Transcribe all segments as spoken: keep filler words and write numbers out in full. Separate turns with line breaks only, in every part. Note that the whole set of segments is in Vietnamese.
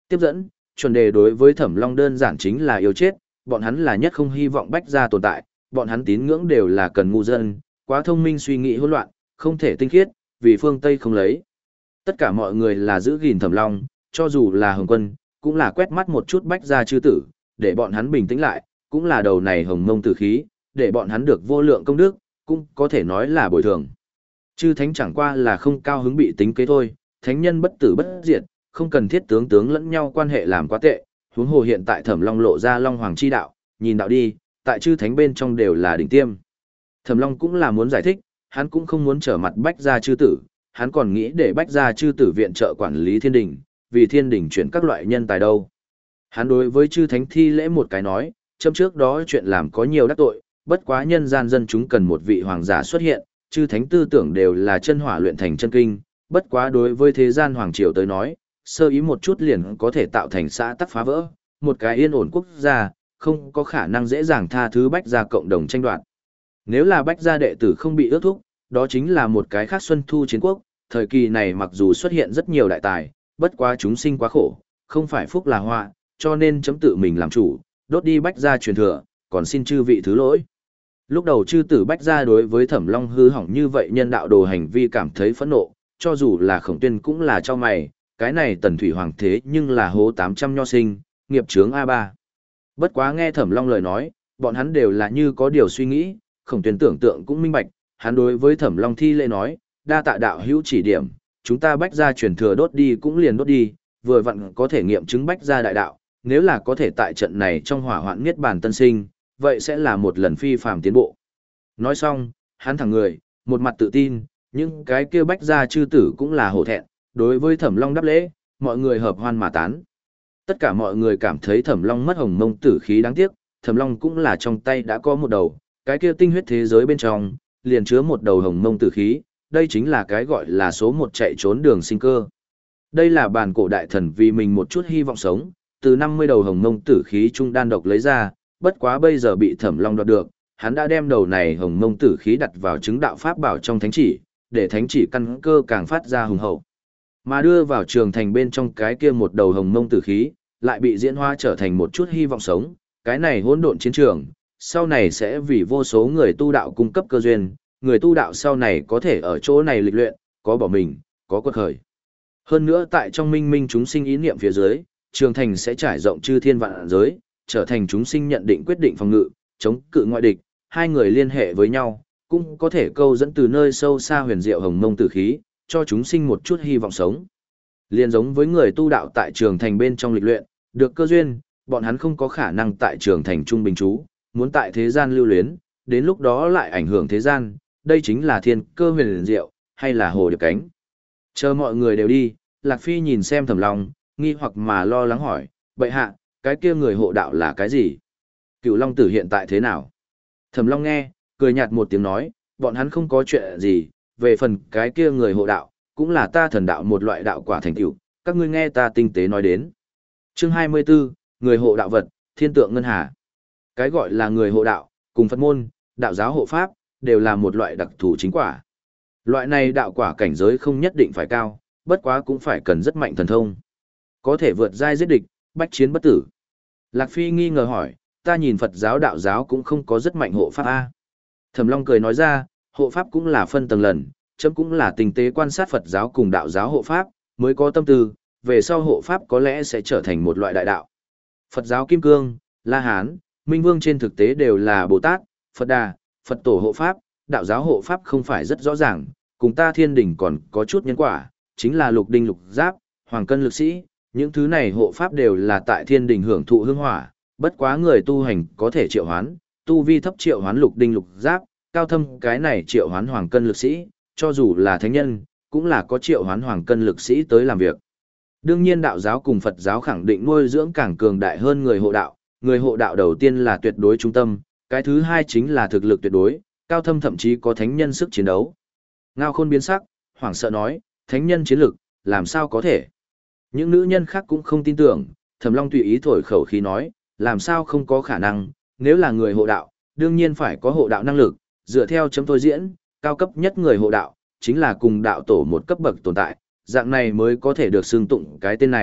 Tiếp dẫn, chuẩn đề đối với Thẩm Long đơn giản chính là yêu chết, bọn hắn là nhất không hy vọng Bách gia tồn tại, bọn hắn tín ngưỡng đều là cần ngu dân, quá thông minh suy nghĩ hỗn loạn, không thể tinh khiết, vì phương Tây không lấy. Tất cả mọi người là giữ gìn Thẩm Long, cho dù là Hồng Quân, cũng là quét mắt một chút Bách gia chư tử, để bọn hắn bình tĩnh lại, cũng là đầu này hồng mông tử khí, để bọn hắn được vô lượng công đức, cũng có thể nói là bồi thường. Chư thánh chẳng qua là không cao hứng bị tính kế thôi, thánh nhân bất tử bất diệt, không cần thiết tướng tướng lẫn nhau quan hệ làm quá tệ, huống hồ hiện tại Thẩm Long lộ ra Long Hoàng chi đạo, nhìn đạo đi, tại chư thánh bên trong đều là đỉnh tiêm. Thẩm Long cũng là muốn giải thích, hắn cũng không muốn trở mặt Bách gia chư tử, hắn còn nghĩ để Bách gia chư tử viện trợ quản lý thiên đình, vì thiên đình chuyển các loại nhân tài đâu. Hắn đối với chư thánh thi lễ một cái nói, chấm trước đó chuyện làm có nhiều đắc tội, bất quá nhân gian dân chúng cần một vị hoàng giả xuất hiện, chư thánh tư tưởng đều là chân hỏa luyện thành chân kinh, bất quá đối với thế gian hoàng triều tới nói, sơ ý một chút liền có thể tạo thành xã tắc phá vỡ, một cái yên ổn quốc gia, không có khả năng dễ dàng tha thứ Bách gia cộng đồng tranh đoạt. Nếu là Bách gia đệ tử không bị ước thúc, đó chính là một cái khác xuân thu chiến quốc, thời kỳ này mặc dù xuất hiện rất nhiều đại tài, bất quá chúng sinh quá khổ, không phải phúc là họa, cho nên chấm tự mình làm chủ, đốt đi Bách gia truyền thừa, còn xin chư vị thứ lỗi. Lúc đầu chư tử Bách gia đối với Thẩm Long hư hỏng như vậy nhân đạo đồ hành vi cảm thấy phẫn nộ, cho dù là Khổng Tuyên cũng là cho mày, cái này Tần Thủy Hoàng thế nhưng là hố tám trăm nho sinh, nghiệp chướng a ba. Bất quá nghe Thẩm Long lời nói, bọn hắn đều là như có điều suy nghĩ, Khổng Tuyên tưởng tượng cũng minh bạch, hắn đối với Thẩm Long thi lễ nói, đa tạ đạo hữu chỉ điểm, chúng ta Bách gia truyền thừa đốt đi cũng liền đốt đi, vừa vặn có thể nghiệm chứng Bách gia đại đạo, nếu là có thể tại trận này trong hỏa hoạn niết bàn tân sinh, vậy sẽ là một lần phi phàm tiến bộ. Nói xong, hắn thẳng người, một mặt tự tin, nhưng cái kia Bách gia chư tử cũng là hổ thẹn, đối với Thẩm Long đáp lễ, mọi người hợp hoan mà tán. Tất cả mọi người cảm thấy Thẩm Long mất hồng mông tử khí đáng tiếc, Thẩm Long cũng là trong tay đã có một đầu, cái kia tinh huyết thế giới bên trong, liền chứa một đầu hồng mông tử khí, đây chính là cái gọi là số một chạy trốn đường sinh cơ. Đây là bản cổ đại thần vì mình một chút hy vọng sống, từ năm mươi đầu hồng mông tử khí trung đan độc lấy ra, bất quá bây giờ bị Thẩm Long đoạt được, hắn đã đem đầu này hồng mông tử khí đặt vào chứng đạo pháp bảo trong thánh chỉ, để thánh chỉ căn cơ càng phát ra hùng hậu. Mà đưa vào trường thành bên trong cái kia một đầu hồng mông tử khí, lại bị diễn hóa trở thành một chút hy vọng sống, cái này hỗn độn chiến trường, sau này sẽ vì vô số người tu đạo cung cấp cơ duyên, người tu đạo sau này có thể ở chỗ này lịch luyện, có bỏ mình, có quật khởi. Hơn nữa tại trong minh minh chúng sinh ý niệm phía dưới, trường thành sẽ trải rộng chư thiên vạn giới, trở thành chúng sinh nhận định quyết định phòng ngự, chống cự ngoại địch, hai người liên hệ với nhau, cũng có thể câu dẫn từ nơi sâu xa huyền diệu hồng mông tử khí, cho chúng sinh một chút hy vọng sống. Liên giống với người tu đạo tại trường thành bên trong lịch luyện, được cơ duyên, bọn hắn không có khả năng tại trường thành trung bình trú, muốn tại thế gian lưu luyến, đến lúc đó lại ảnh hưởng thế gian, đây chính là thiên cơ huyền diệu, hay là hồ điệp cánh. Chờ mọi người đều đi, Lạc Phi nhìn xem Thẩm Long, nghi hoặc mà lo lắng hỏi, bệ hạ, cái kia người hộ đạo là cái gì? Cựu Long Tử hiện tại thế nào? Thẩm Long nghe, cười nhạt một tiếng nói, bọn hắn không có chuyện gì, về phần cái kia người hộ đạo, cũng là ta thần đạo một loại đạo quả thành tựu, các ngươi nghe ta tinh tế nói đến. Chương hai mươi 24, người hộ đạo vật, thiên tượng ngân hà. Cái gọi là người hộ đạo, cùng Phật môn, đạo giáo hộ pháp, đều là một loại đặc thù chính quả. Loại này đạo quả cảnh giới không nhất định phải cao, bất quá cũng phải cần rất mạnh thần thông. Có thể vượt giai giết địch, bách chiến bất tử. Lạc Phi nghi ngờ hỏi, ta nhìn Phật giáo đạo giáo cũng không có rất mạnh hộ pháp a. Thẩm Long cười nói ra, hộ pháp cũng là phân tầng lần, chấm cũng là tinh tế quan sát Phật giáo cùng đạo giáo hộ pháp, mới có tâm tư, về sau hộ pháp có lẽ sẽ trở thành một loại đại đạo. Phật giáo Kim Cương, La Hán, Minh Vương trên thực tế đều là Bồ Tát, Phật Đà, Phật Tổ hộ pháp, đạo giáo hộ pháp không phải rất rõ ràng, cùng ta thiên đình còn có chút nhân quả, chính là lục đinh lục giáp, hoàng cân lực sĩ, những thứ này hộ pháp đều là tại thiên đình hưởng thụ hương hỏa, bất quá người tu hành có thể triệu hoán, tu vi thấp triệu hoán lục đinh lục giáp, cao thâm cái này triệu hoán hoàng cân lực sĩ, cho dù là thánh nhân, cũng là có triệu hoán hoàng cân lực sĩ tới làm việc. Đương nhiên đạo giáo cùng Phật giáo khẳng định nuôi dưỡng càng cường đại hơn người hộ đạo, người hộ đạo đầu tiên là tuyệt đối trung tâm, cái thứ hai chính là thực lực tuyệt đối, cao thâm thậm chí có thánh nhân sức chiến đấu. Ngao Khôn biến sắc, hoảng sợ nói, thánh nhân chiến lực, làm sao có thể? Những nữ nhân khác cũng không tin tưởng, Thẩm Long tùy ý thổi khẩu khí nói, làm sao không có khả năng, nếu là người hộ đạo, đương nhiên phải có hộ đạo năng lực, dựa theo chấm tôi diễn, cao cấp nhất người hộ đạo, chính là cùng đạo tổ một cấp bậc tồn tại, dạng này mới có thể được xưng tụng cái tên này,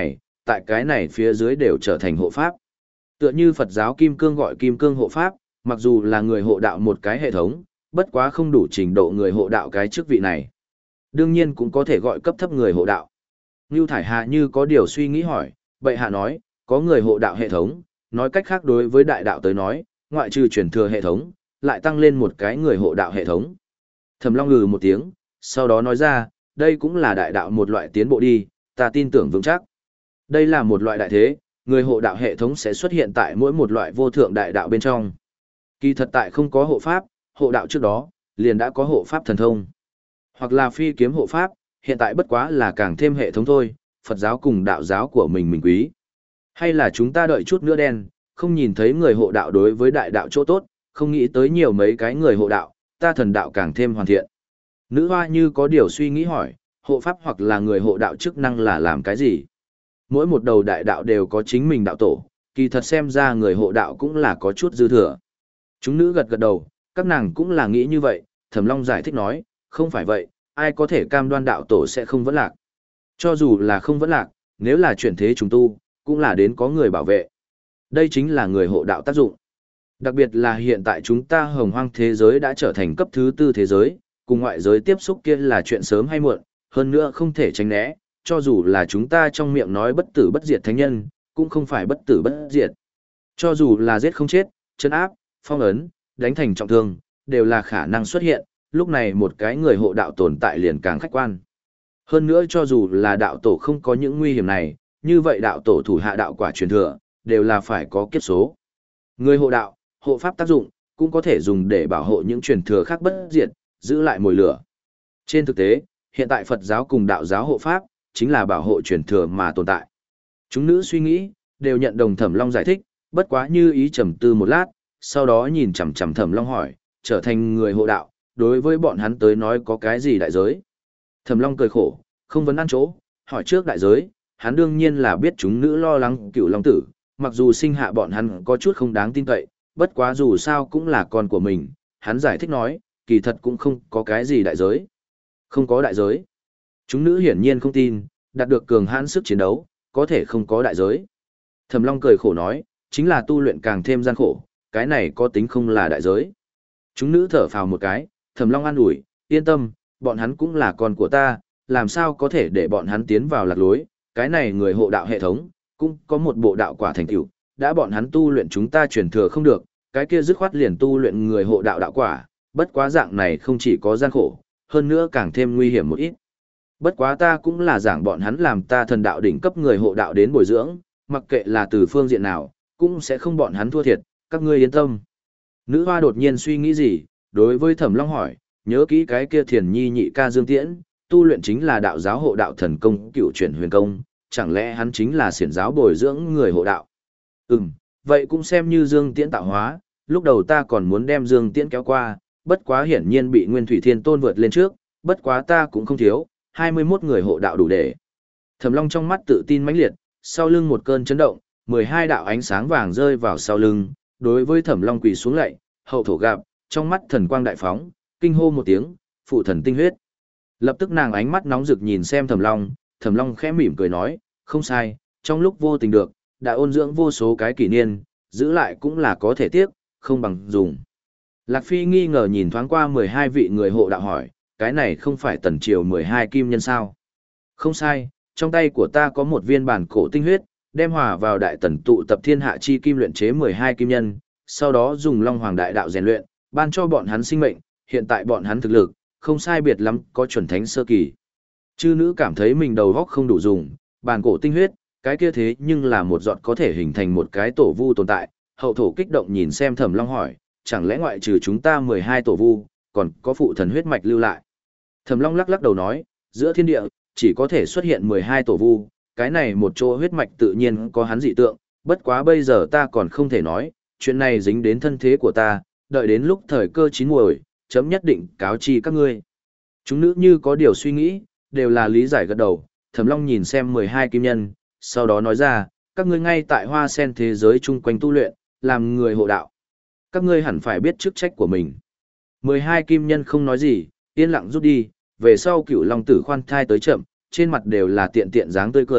tại cái này phía dưới đều trở thành hộ pháp. Tựa như Phật giáo Kim Cương gọi Kim Cương hộ pháp, mặc dù là người hộ đạo một cái hệ thống, bất quá không đủ trình độ người hộ đạo cái chức vị này. Đương nhiên cũng có thể gọi cấp thấp người hộ đạo. Ngưu Thải Hà như có điều suy nghĩ hỏi, bệ hạ nói, có người hộ đạo hệ thống, nói cách khác đối với đại đạo tới nói, ngoại trừ truyền thừa hệ thống, lại tăng lên một cái người hộ đạo hệ thống. Thẩm Long ngừ một tiếng, sau đó nói ra, đây cũng là đại đạo một loại tiến bộ đi, ta tin tưởng vững chắc. Đây là một loại đại thế, người hộ đạo hệ thống sẽ xuất hiện tại mỗi một loại vô thượng đại đạo bên trong. Kỳ thật tại không có hộ pháp, hộ đạo trước đó, liền đã có hộ pháp thần thông. Hoặc là phi kiếm hộ pháp, hiện tại bất quá là càng thêm hệ thống thôi, Phật giáo cùng đạo giáo của mình mình quý. Hay là chúng ta đợi chút nữa đen, không nhìn thấy người hộ đạo đối với đại đạo chỗ tốt, không nghĩ tới nhiều mấy cái người hộ đạo, ta thần đạo càng thêm hoàn thiện. Nữ hoa như có điều suy nghĩ hỏi, hộ pháp hoặc là người hộ đạo chức năng là làm cái gì? Mỗi một đầu đại đạo đều có chính mình đạo tổ, kỳ thật xem ra người hộ đạo cũng là có chút dư thừa. Chúng nữ gật gật đầu, các nàng cũng là nghĩ như vậy, Thẩm Long giải thích nói, không phải vậy, ai có thể cam đoan đạo tổ sẽ không vẫn lạc. Cho dù là không vẫn lạc, nếu là chuyển thế trùng tu, cũng là đến có người bảo vệ. Đây chính là người hộ đạo tác dụng. Đặc biệt là hiện tại chúng ta hồng hoang thế giới đã trở thành cấp thứ tư thế giới, cùng ngoại giới tiếp xúc kia là chuyện sớm hay muộn, hơn nữa không thể tránh né, cho dù là chúng ta trong miệng nói bất tử bất diệt thánh nhân, cũng không phải bất tử bất diệt. Cho dù là giết không chết, chân áp, phong ấn, đánh thành trọng thương, đều là khả năng xuất hiện, lúc này một cái người hộ đạo tồn tại liền càng khách quan. Hơn nữa cho dù là đạo tổ không có những nguy hiểm này, như vậy đạo tổ thủ hạ đạo quả truyền thừa, đều là phải có kiếp số. Người hộ đạo, hộ pháp tác dụng, cũng có thể dùng để bảo hộ những truyền thừa khác bất diệt, giữ lại mồi lửa. Trên thực tế, hiện tại Phật giáo cùng đạo giáo hộ pháp, chính là bảo hộ truyền thừa mà tồn tại. Chúng nữ suy nghĩ, đều nhận đồng Thẩm Long giải thích, bất quá như ý trầm tư một lát, sau đó nhìn chằm chằm Thẩm Long hỏi, trở thành người hộ đạo, đối với bọn hắn tới nói có cái gì đại giới? Thẩm Long cười khổ, không vấn ăn chỗ, hỏi trước đại giới, hắn đương nhiên là biết chúng nữ lo lắng Cửu Long tử, mặc dù sinh hạ bọn hắn có chút không đáng tin cậy, bất quá dù sao cũng là con của mình, hắn giải thích nói, kỳ thật cũng không có cái gì đại giới. Không có đại giới. Chúng nữ hiển nhiên không tin, đạt được cường hãn sức chiến đấu, có thể không có đại giới. Thẩm Long cười khổ nói, chính là tu luyện càng thêm gian khổ, cái này có tính không là đại giới. Chúng nữ thở phào một cái, Thẩm Long an ủi, yên tâm, bọn hắn cũng là con của ta, làm sao có thể để bọn hắn tiến vào lạc lối, cái này người hộ đạo hệ thống, cũng có một bộ đạo quả thành tựu, đã bọn hắn tu luyện chúng ta truyền thừa không được, cái kia dứt khoát liền tu luyện người hộ đạo đạo quả, bất quá dạng này không chỉ có gian khổ, hơn nữa càng thêm nguy hiểm một ít. Bất quá ta cũng là giảng bọn hắn làm ta thần đạo đỉnh cấp người hộ đạo đến bồi dưỡng, mặc kệ là từ phương diện nào, cũng sẽ không bọn hắn thua thiệt, các ngươi yên tâm. Nữ hoa đột nhiên suy nghĩ gì, đối với Thẩm Long hỏi, nhớ kỹ cái kia Thiền Nhi nhị ca Dương Tiễn, tu luyện chính là đạo giáo hộ đạo thần công cựu chuyển huyền công, chẳng lẽ hắn chính là xiển giáo bồi dưỡng người hộ đạo? Ừm, vậy cũng xem như Dương Tiễn tạo hóa, lúc đầu ta còn muốn đem Dương Tiễn kéo qua, bất quá hiển nhiên bị Nguyên Thủy Thiên Tôn vượt lên trước, bất quá ta cũng không thiếu, hai mươi mốt người hộ đạo đủ để. Thẩm Long trong mắt tự tin mãnh liệt, sau lưng một cơn chấn động, mười hai đạo ánh sáng vàng rơi vào sau lưng, đối với Thẩm Long quỳ xuống lạy, hậu thổ gặp, trong mắt thần quang đại phóng, kinh hô một tiếng, phụ thần tinh huyết. Lập tức nàng ánh mắt nóng rực nhìn xem Thẩm Long, Thẩm Long khẽ mỉm cười nói, không sai, trong lúc vô tình được, đã ôn dưỡng vô số cái kỷ niên, giữ lại cũng là có thể tiếc, không bằng dùng. Lạc Phi nghi ngờ nhìn thoáng qua mười hai vị người hộ đạo hỏi, cái này không phải tần triều mười hai kim nhân sao? Không sai, trong tay của ta có một viên bản cổ tinh huyết, đem hòa vào đại tần tụ tập thiên hạ chi kim luyện chế mười hai kim nhân, sau đó dùng Long Hoàng đại đạo rèn luyện, ban cho bọn hắn sinh mệnh, hiện tại bọn hắn thực lực, không sai biệt lắm, có chuẩn thánh sơ kỳ. Chư nữ cảm thấy mình đầu óc không đủ dùng, bản cổ tinh huyết, cái kia thế nhưng là một giọt có thể hình thành một cái tổ vu tồn tại, hậu thổ kích động nhìn xem Thẩm Long hỏi, chẳng lẽ ngoại trừ chúng ta mười hai tổ vu, còn có phụ thần huyết mạch lưu lại? Thẩm Long lắc lắc đầu nói, giữa thiên địa, chỉ có thể xuất hiện mười hai tổ vu, cái này một chỗ huyết mạch tự nhiên có hắn dị tượng, bất quá bây giờ ta còn không thể nói, chuyện này dính đến thân thế của ta, đợi đến lúc thời cơ chín muồi, chấm nhất định cáo chi các ngươi. Chúng nữ như có điều suy nghĩ, đều là lý giải gật đầu, Thẩm Long nhìn xem mười hai kim nhân, sau đó nói ra, các ngươi ngay tại hoa sen thế giới chung quanh tu luyện, làm người hộ đạo. Các ngươi hẳn phải biết chức trách của mình. mười hai kim nhân không nói gì, yên lặng rút đi, về sau Cửu Long tử khoan thai tới chậm, trên mặt đều là tiện tiện dáng tươi cười,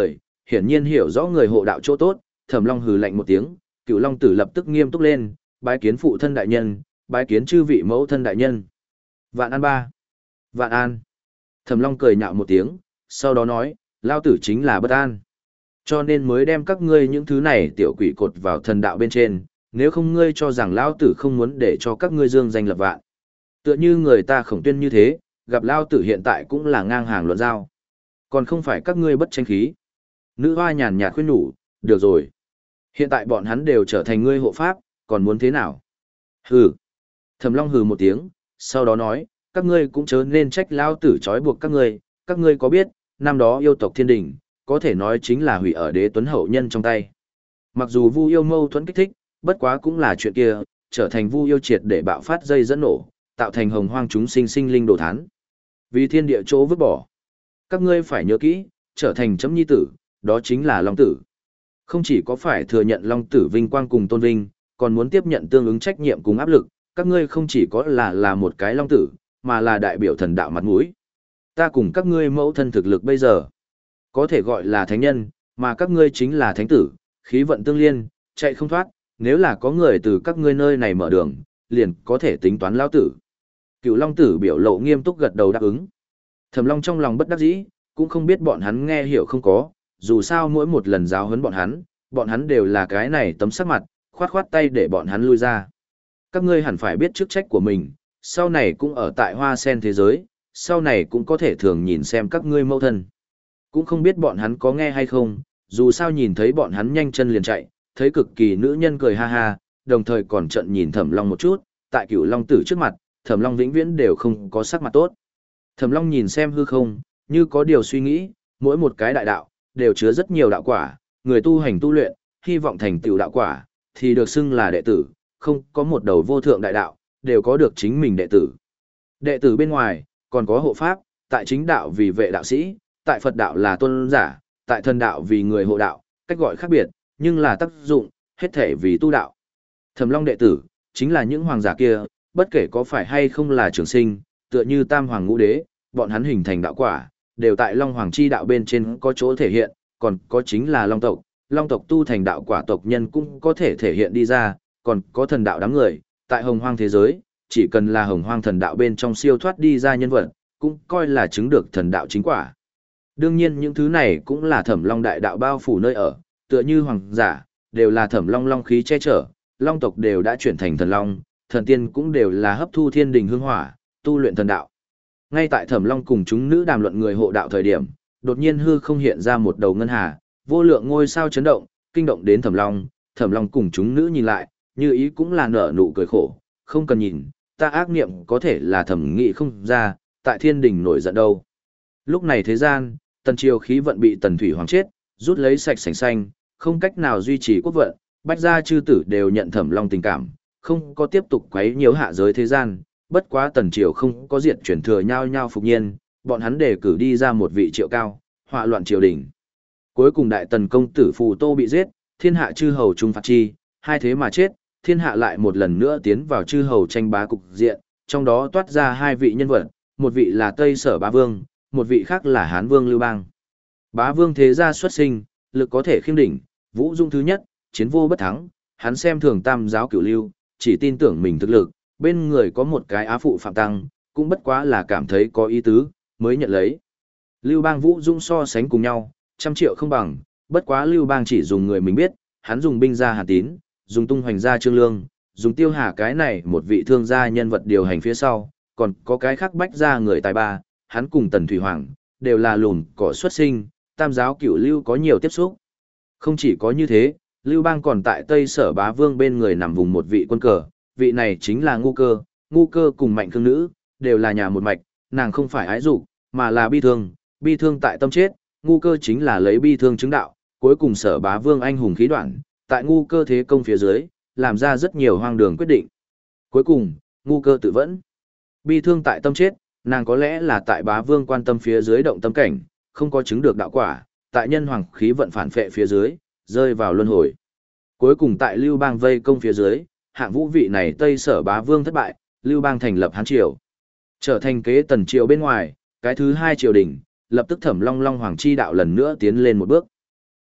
hiển nhiên hiểu rõ người hộ đạo chỗ tốt, Thẩm Long hừ lạnh một tiếng, Cựu Long Tử lập tức nghiêm túc lên, bái kiến phụ thân đại nhân, bái kiến chư vị mẫu thân đại nhân. Vạn An ba. Vạn An. Thẩm Long cười nhạo một tiếng, sau đó nói, lao tử chính là bất an. Cho nên mới đem các ngươi những thứ này tiểu quỷ cột vào thần đạo bên trên, nếu không ngươi cho rằng lao tử không muốn để cho các ngươi dương danh lập vạn. Tựa như người ta Khổng Tuyên như thế, gặp lao tử hiện tại cũng là ngang hàng luận giao. Còn không phải các ngươi bất tranh khí. Nữ hoa nhàn nhạt khuyên nhủ, được rồi. Hiện tại bọn hắn đều trở thành ngươi hộ pháp, còn muốn thế nào? Hừ. Thẩm Long hừ một tiếng, sau đó nói, các ngươi cũng chớ nên trách lao tử trói buộc các ngươi, các ngươi có biết, năm đó yêu tộc thiên đình, có thể nói chính là hủy ở đế tuấn hậu nhân trong tay. Mặc dù Vu yêu mâu thuẫn kích thích, bất quá cũng là chuyện kia, trở thành Vu yêu triệt để bạo phát dây dẫn nổ, tạo thành hồng hoang chúng sinh sinh linh đồ thán. Vì thiên địa chỗ vứt bỏ. Các ngươi phải nhớ kỹ, trở thành chấm nhi tử, đó chính là Long tử. Không chỉ có phải thừa nhận Long tử vinh quang cùng tôn vinh, còn muốn tiếp nhận tương ứng trách nhiệm cùng áp lực, các ngươi không chỉ có là là một cái Long tử, mà là đại biểu thần đạo mặt mũi. Ta cùng các ngươi mẫu thân thực lực bây giờ, có thể gọi là thánh nhân, mà các ngươi chính là thánh tử, khí vận tương liên, chạy không thoát, nếu là có người từ các ngươi nơi này mở đường, liền có thể tính toán lão tử. Cựu Long tử biểu lộ nghiêm túc gật đầu đáp ứng. Thẩm Long trong lòng bất đắc dĩ, cũng không biết bọn hắn nghe hiểu không có, dù sao mỗi một lần giáo huấn bọn hắn, bọn hắn đều là cái này tấm sắc mặt, khoát khoát tay để bọn hắn lui ra. Các ngươi hẳn phải biết chức trách của mình, sau này cũng ở tại Hoa Sen thế giới, sau này cũng có thể thường nhìn xem các ngươi mẫu thân. Cũng không biết bọn hắn có nghe hay không, dù sao nhìn thấy bọn hắn nhanh chân liền chạy, thấy cực kỳ nữ nhân cười ha ha, đồng thời còn trận nhìn Thẩm Long một chút, tại Cửu Long tử trước mặt, Thẩm Long vĩnh viễn đều không có sắc mặt tốt. Thẩm Long nhìn xem hư không, như có điều suy nghĩ, mỗi một cái đại đạo, đều chứa rất nhiều đạo quả, người tu hành tu luyện, hy vọng thành tựu đạo quả, thì được xưng là đệ tử, không có một đầu vô thượng đại đạo, đều có được chính mình đệ tử. Đệ tử bên ngoài, còn có hộ pháp, tại chính đạo vì vệ đạo sĩ, tại Phật đạo là tôn giả, tại thần đạo vì người hộ đạo, cách gọi khác biệt, nhưng là tác dụng, hết thể vì tu đạo. Thẩm Long đệ tử, chính là những hoàng giả kia, bất kể có phải hay không là trường sinh, tựa như Tam Hoàng Ngũ Đế, bọn hắn hình thành đạo quả, đều tại Long Hoàng chi đạo bên trên có chỗ thể hiện, còn có chính là Long tộc, Long tộc tu thành đạo quả tộc nhân cũng có thể thể hiện đi ra, còn có thần đạo đám người, tại Hồng Hoang thế giới, chỉ cần là Hồng Hoang thần đạo bên trong siêu thoát đi ra nhân vật, cũng coi là chứng được thần đạo chính quả. Đương nhiên những thứ này cũng là Thẩm Long đại đạo bao phủ nơi ở, tựa như hoàng giả, đều là Thẩm Long long khí che chở, Long tộc đều đã chuyển thành thần long, thần tiên cũng đều là hấp thu thiên đình hương hỏa, tu luyện thần đạo. Ngay tại Thẩm Long cùng chúng nữ đàm luận người hộ đạo thời điểm, đột nhiên hư không hiện ra một đầu ngân hà, vô lượng ngôi sao chấn động, kinh động đến Thẩm Long, Thẩm Long cùng chúng nữ nhìn lại, như ý cũng là nở nụ cười khổ, không cần nhìn, ta ác niệm có thể là thẩm nghị không ra, tại thiên đình nổi giận đâu. Lúc này thế gian, tần triều khí vận bị tần thủy hoàng chết, rút lấy sạch sành xanh, không cách nào duy trì quốc vận, bách gia chư tử đều nhận Thẩm Long tình cảm, không có tiếp tục quấy nhiễu hạ giới thế gian, bất quá tần triều không có diệt chuyển thừa nhau nhau phục nhiên, bọn hắn đề cử đi ra một vị triệu cao, họa loạn triều đình. Cuối cùng đại tần công tử Phù Tô bị giết, thiên hạ chư hầu trung phạt chi, hai thế mà chết, thiên hạ lại một lần nữa tiến vào chư hầu tranh bá cục diện, trong đó toát ra hai vị nhân vật, một vị là Tây Sở Bá Vương, một vị khác là Hán Vương Lưu Bang. Bá Vương thế gia xuất sinh, lực có thể khiêm đỉnh, vũ dung thứ nhất, chiến vô bất thắng, hắn xem thường tam giáo cửu lưu, chỉ tin tưởng mình thực lực, bên người có một cái á phụ Phạm Tăng, cũng bất quá là cảm thấy có ý tứ, mới nhận lấy. Lưu Bang vũ dung so sánh cùng nhau, trăm triệu không bằng, bất quá Lưu Bang chỉ dùng người mình biết, hắn dùng binh gia Hàn Tín, dùng tung hoành gia Trương Lương, dùng Tiêu Hà cái này một vị thương gia nhân vật điều hành phía sau, còn có cái khác bách gia người tài ba, hắn cùng Tần Thủy Hoàng, đều là lùn cỏ xuất sinh, tam giáo cửu lưu có nhiều tiếp xúc. Không chỉ có như thế, Lưu Bang còn tại Tây Sở Bá Vương bên người nằm vùng một vị quân cờ, vị này chính là Ngu Cơ, Ngu Cơ cùng Mạnh Khương Nữ, đều là nhà một mạch, nàng không phải ái dục, mà là bi thương, bi thương tại tâm chết, Ngu Cơ chính là lấy bi thương chứng đạo, cuối cùng Sở Bá Vương anh hùng khí đoạn, tại Ngu Cơ thế công phía dưới, làm ra rất nhiều hoang đường quyết định. Cuối cùng, Ngu Cơ tự vẫn. Bi thương tại tâm chết, nàng có lẽ là tại Bá Vương quan tâm phía dưới động tâm cảnh, không có chứng được đạo quả, tại nhân hoàng khí vận phản phệ phía dưới, rơi vào luân hồi. Cuối cùng tại Lưu Bang vây công phía dưới, hạng vũ vị này Tây Sở Bá Vương thất bại, Lưu Bang thành lập Hán triều, trở thành kế Tần triều bên ngoài, cái thứ hai triều đình, lập tức Thẩm Long Long hoàng chi đạo lần nữa tiến lên một bước.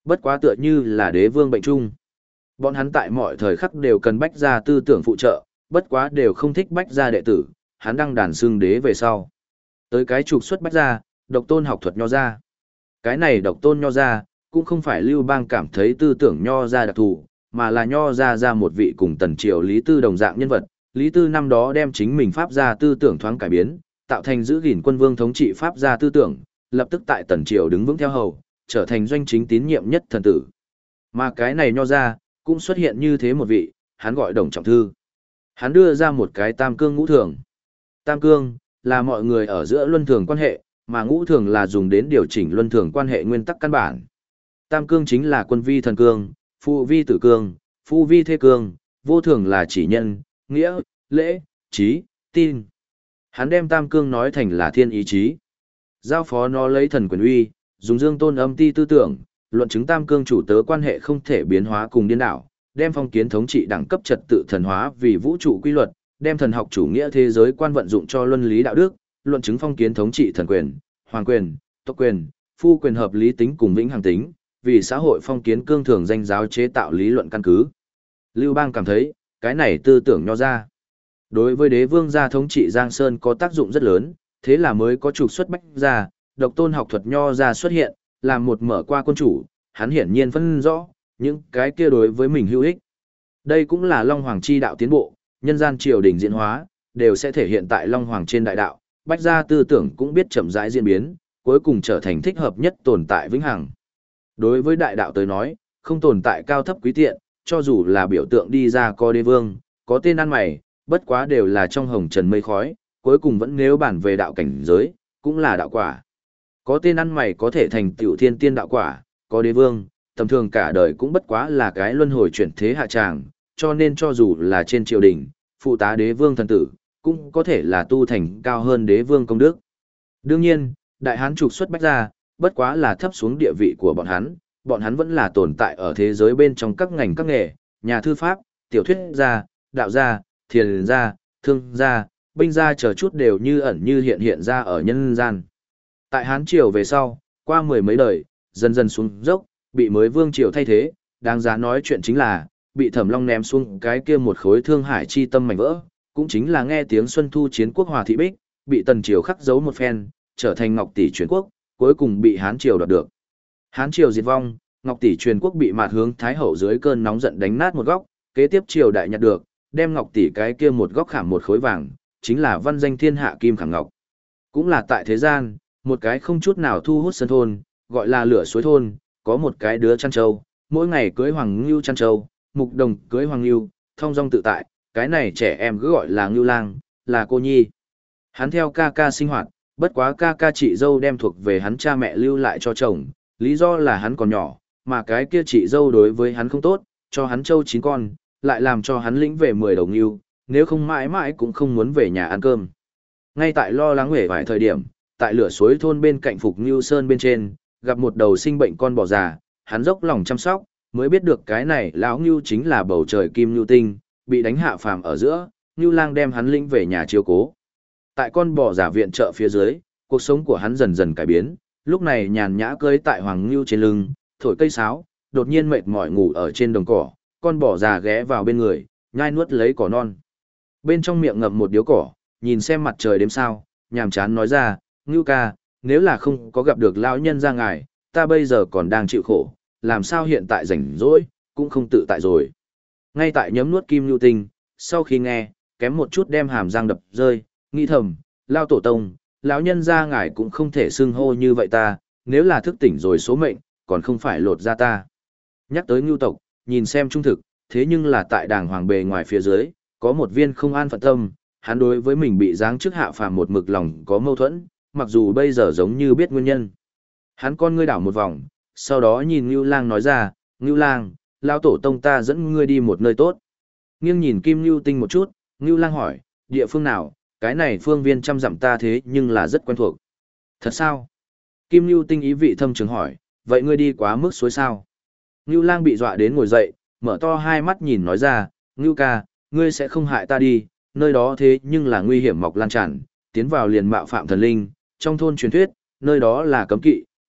Bất quá tựa như là đế vương bệnh chung. Bọn hắn tại mọi thời khắc đều cần bách gia tư tưởng phụ trợ, bất quá đều không thích bách gia đệ tử, hắn đăng đàn xưng đế về sau. Tới cái trục xuất bách gia, độc tôn học thuật nho gia. Cái này độc tôn nho gia, cũng không phải Lưu Bang cảm thấy tư tưởng nho gia đặc thù, mà là nho gia ra một vị cùng tần triều Lý Tư đồng dạng nhân vật. Lý Tư năm đó đem chính mình pháp gia tư tưởng thoáng cải biến, tạo thành giữ gìn quân vương thống trị pháp gia tư tưởng, lập tức tại tần triều đứng vững theo hầu, trở thành doanh chính tín nhiệm nhất thần tử. Mà cái này nho gia, cũng xuất hiện như thế một vị, hắn gọi Đồng Trọng Thư. Hắn đưa ra một cái tam cương ngũ thường. Tam cương, là mọi người ở giữa luân thường quan hệ, mà ngũ thường là dùng đến điều chỉnh luân thường quan hệ nguyên tắc căn bản. Tam cương chính là quân vi thần cương, phụ vi tử cương, phu vi thế cương, vô thường là chỉ nhân, nghĩa, lễ, trí, tin. Hắn đem tam cương nói thành là thiên ý chí. Giao phó nó lấy thần quyền uy, dùng dương tôn âm ti tư tưởng, luận chứng tam cương chủ tớ quan hệ không thể biến hóa cùng điên đảo, đem phong kiến thống trị đẳng cấp trật tự thần hóa vì vũ trụ quy luật, đem thần học chủ nghĩa thế giới quan vận dụng cho luân lý đạo đức, luận chứng phong kiến thống trị thần quyền, hoàng quyền, tộc quyền, phu quyền hợp lý tính cùng vĩnh hằng tính, vì xã hội phong kiến cương thường danh giáo chế tạo lý luận căn cứ. Lưu Bang cảm thấy, cái này tư tưởng nho ra. Đối với đế vương gia thống trị Giang Sơn có tác dụng rất lớn, thế là mới có trục xuất bách gia, độc tôn học thuật nho ra xuất hiện, làm một mở qua quân chủ, hắn hiển nhiên phân rõ, những cái kia đối với mình hữu ích. Đây cũng là Long Hoàng chi đạo tiến bộ, nhân gian triều đình diễn hóa, đều sẽ thể hiện tại Long Hoàng trên đại đạo, bách gia tư tưởng cũng biết chậm rãi diễn biến, cuối cùng trở thành thích hợp nhất tồn tại vĩnh hằng. Đối với đại đạo tới nói, không tồn tại cao thấp quý tiện, cho dù là biểu tượng đi ra có đế vương, có tên ăn mày, bất quá đều là trong hồng trần mây khói, cuối cùng vẫn nếu bản về đạo cảnh giới, cũng là đạo quả. Có tên ăn mày có thể thành tiểu thiên tiên đạo quả, có đế vương, tầm thường cả đời cũng bất quá là cái luân hồi chuyển thế hạ tràng, cho nên cho dù là trên triều đình, phụ tá đế vương thần tử, cũng có thể là tu thành cao hơn đế vương công đức. Đương nhiên, đại hán trục xuất bách gia, bất quá là thấp xuống địa vị của bọn hắn, bọn hắn vẫn là tồn tại ở thế giới bên trong các ngành các nghề, nhà thư pháp, tiểu thuyết gia, đạo gia, thiền gia, thương gia, binh gia chờ chút đều như ẩn như hiện hiện ra ở nhân gian. Tại Hán Triều về sau, qua mười mấy đời, dần dần xuống dốc, bị mới vương triều thay thế, đáng giá nói chuyện chính là, bị Thẩm Long ném xuống cái kia một khối thương hải chi tâm mảnh vỡ, cũng chính là nghe tiếng Xuân Thu chiến quốc Hòa Thị Bích, bị Tần Triều khắc dấu một phen, trở thành Ngọc Tỷ truyền quốc, cuối cùng bị Hán Triều đoạt được. Hán Triều diệt vong, Ngọc Tỷ truyền quốc bị mạt hướng Thái Hậu dưới cơn nóng giận đánh nát một góc, kế tiếp Triều đại nhặt được, đem Ngọc Tỷ cái kia một góc khảm một khối vàng, chính là văn danh thiên hạ kim khảm ngọc. Cũng là tại thế gian, một cái không chút nào thu hút sân thôn, gọi là lửa suối thôn, có một cái đứa chăn trâu, mỗi ngày cưới hoàng ngưu chăn trâu, mục đồng cưới hoàng ngưu, thông dong tự tại, cái này trẻ em cứ gọi là ngưu lang, là cô nhi. Hắn theo ca ca sinh hoạt, bất quá ca ca chị dâu đem thuộc về hắn cha mẹ lưu lại cho chồng, lý do là hắn còn nhỏ, mà cái kia chị dâu đối với hắn không tốt, cho hắn trâu chín con, lại làm cho hắn lĩnh về mười đầu ngưu, nếu không mãi mãi cũng không muốn về nhà ăn cơm. Ngay tại lo lắng uể vài thời điểm, tại lửa suối thôn bên cạnh Phục Ngưu Sơn bên trên, gặp một đầu sinh bệnh con bò già, hắn dốc lòng chăm sóc, mới biết được cái này lão Ngưu chính là bầu trời kim Ngưu tinh, bị đánh hạ phàm ở giữa, Ngưu Lang đem hắn lĩnh về nhà chiếu cố. Tại con bò già viện trợ phía dưới, cuộc sống của hắn dần dần cải biến, lúc này nhàn nhã cưỡi tại Hoàng Ngưu trên lưng, thổi cây sáo, đột nhiên mệt mỏi ngủ ở trên đồng cỏ, con bò già ghé vào bên người, nhai nuốt lấy cỏ non. Bên trong miệng ngậm một điếu cỏ, nhìn xem mặt trời đêm sao, nhàm chán nói ra, Ngưu ca, nếu là không có gặp được lão nhân ra ngài, ta bây giờ còn đang chịu khổ, làm sao hiện tại rảnh rỗi, cũng không tự tại rồi. Ngay tại nhấm nuốt kim Ngưu tinh, sau khi nghe, kém một chút đem hàm răng đập rơi, nghĩ thầm, lao tổ tông, lão nhân ra ngài cũng không thể xưng hô như vậy ta, nếu là thức tỉnh rồi số mệnh, còn không phải lột ra ta. Nhắc tới Ngưu tộc, nhìn xem trung thực, thế nhưng là tại đàng hoàng bề ngoài phía dưới, có một viên không an phận tâm, hắn đối với mình bị giáng chức hạ phàm một mực lòng có mâu thuẫn, mặc dù bây giờ giống như biết nguyên nhân. Hắn con ngươi đảo một vòng, sau đó nhìn Ngưu Lang nói ra, Ngưu Lang, lão tổ tông ta dẫn ngươi đi một nơi tốt. Nghiêng nhìn Kim Ngưu Tinh một chút, Ngưu Lang hỏi, địa phương nào, cái này phương viên trăm dặm ta thế nhưng là rất quen thuộc. Thật sao? Kim Ngưu Tinh ý vị thâm trường hỏi, vậy ngươi đi quá mức suối sao? Ngưu Lang bị dọa đến ngồi dậy, mở to hai mắt nhìn nói ra, Ngưu ca, ngươi sẽ không hại ta đi, nơi đó thế nhưng là nguy hiểm mọc lan tràn, tiến vào liền mạo phạm thần linh, trong thôn truyền thuyết, nơi đó là cấm kỵ,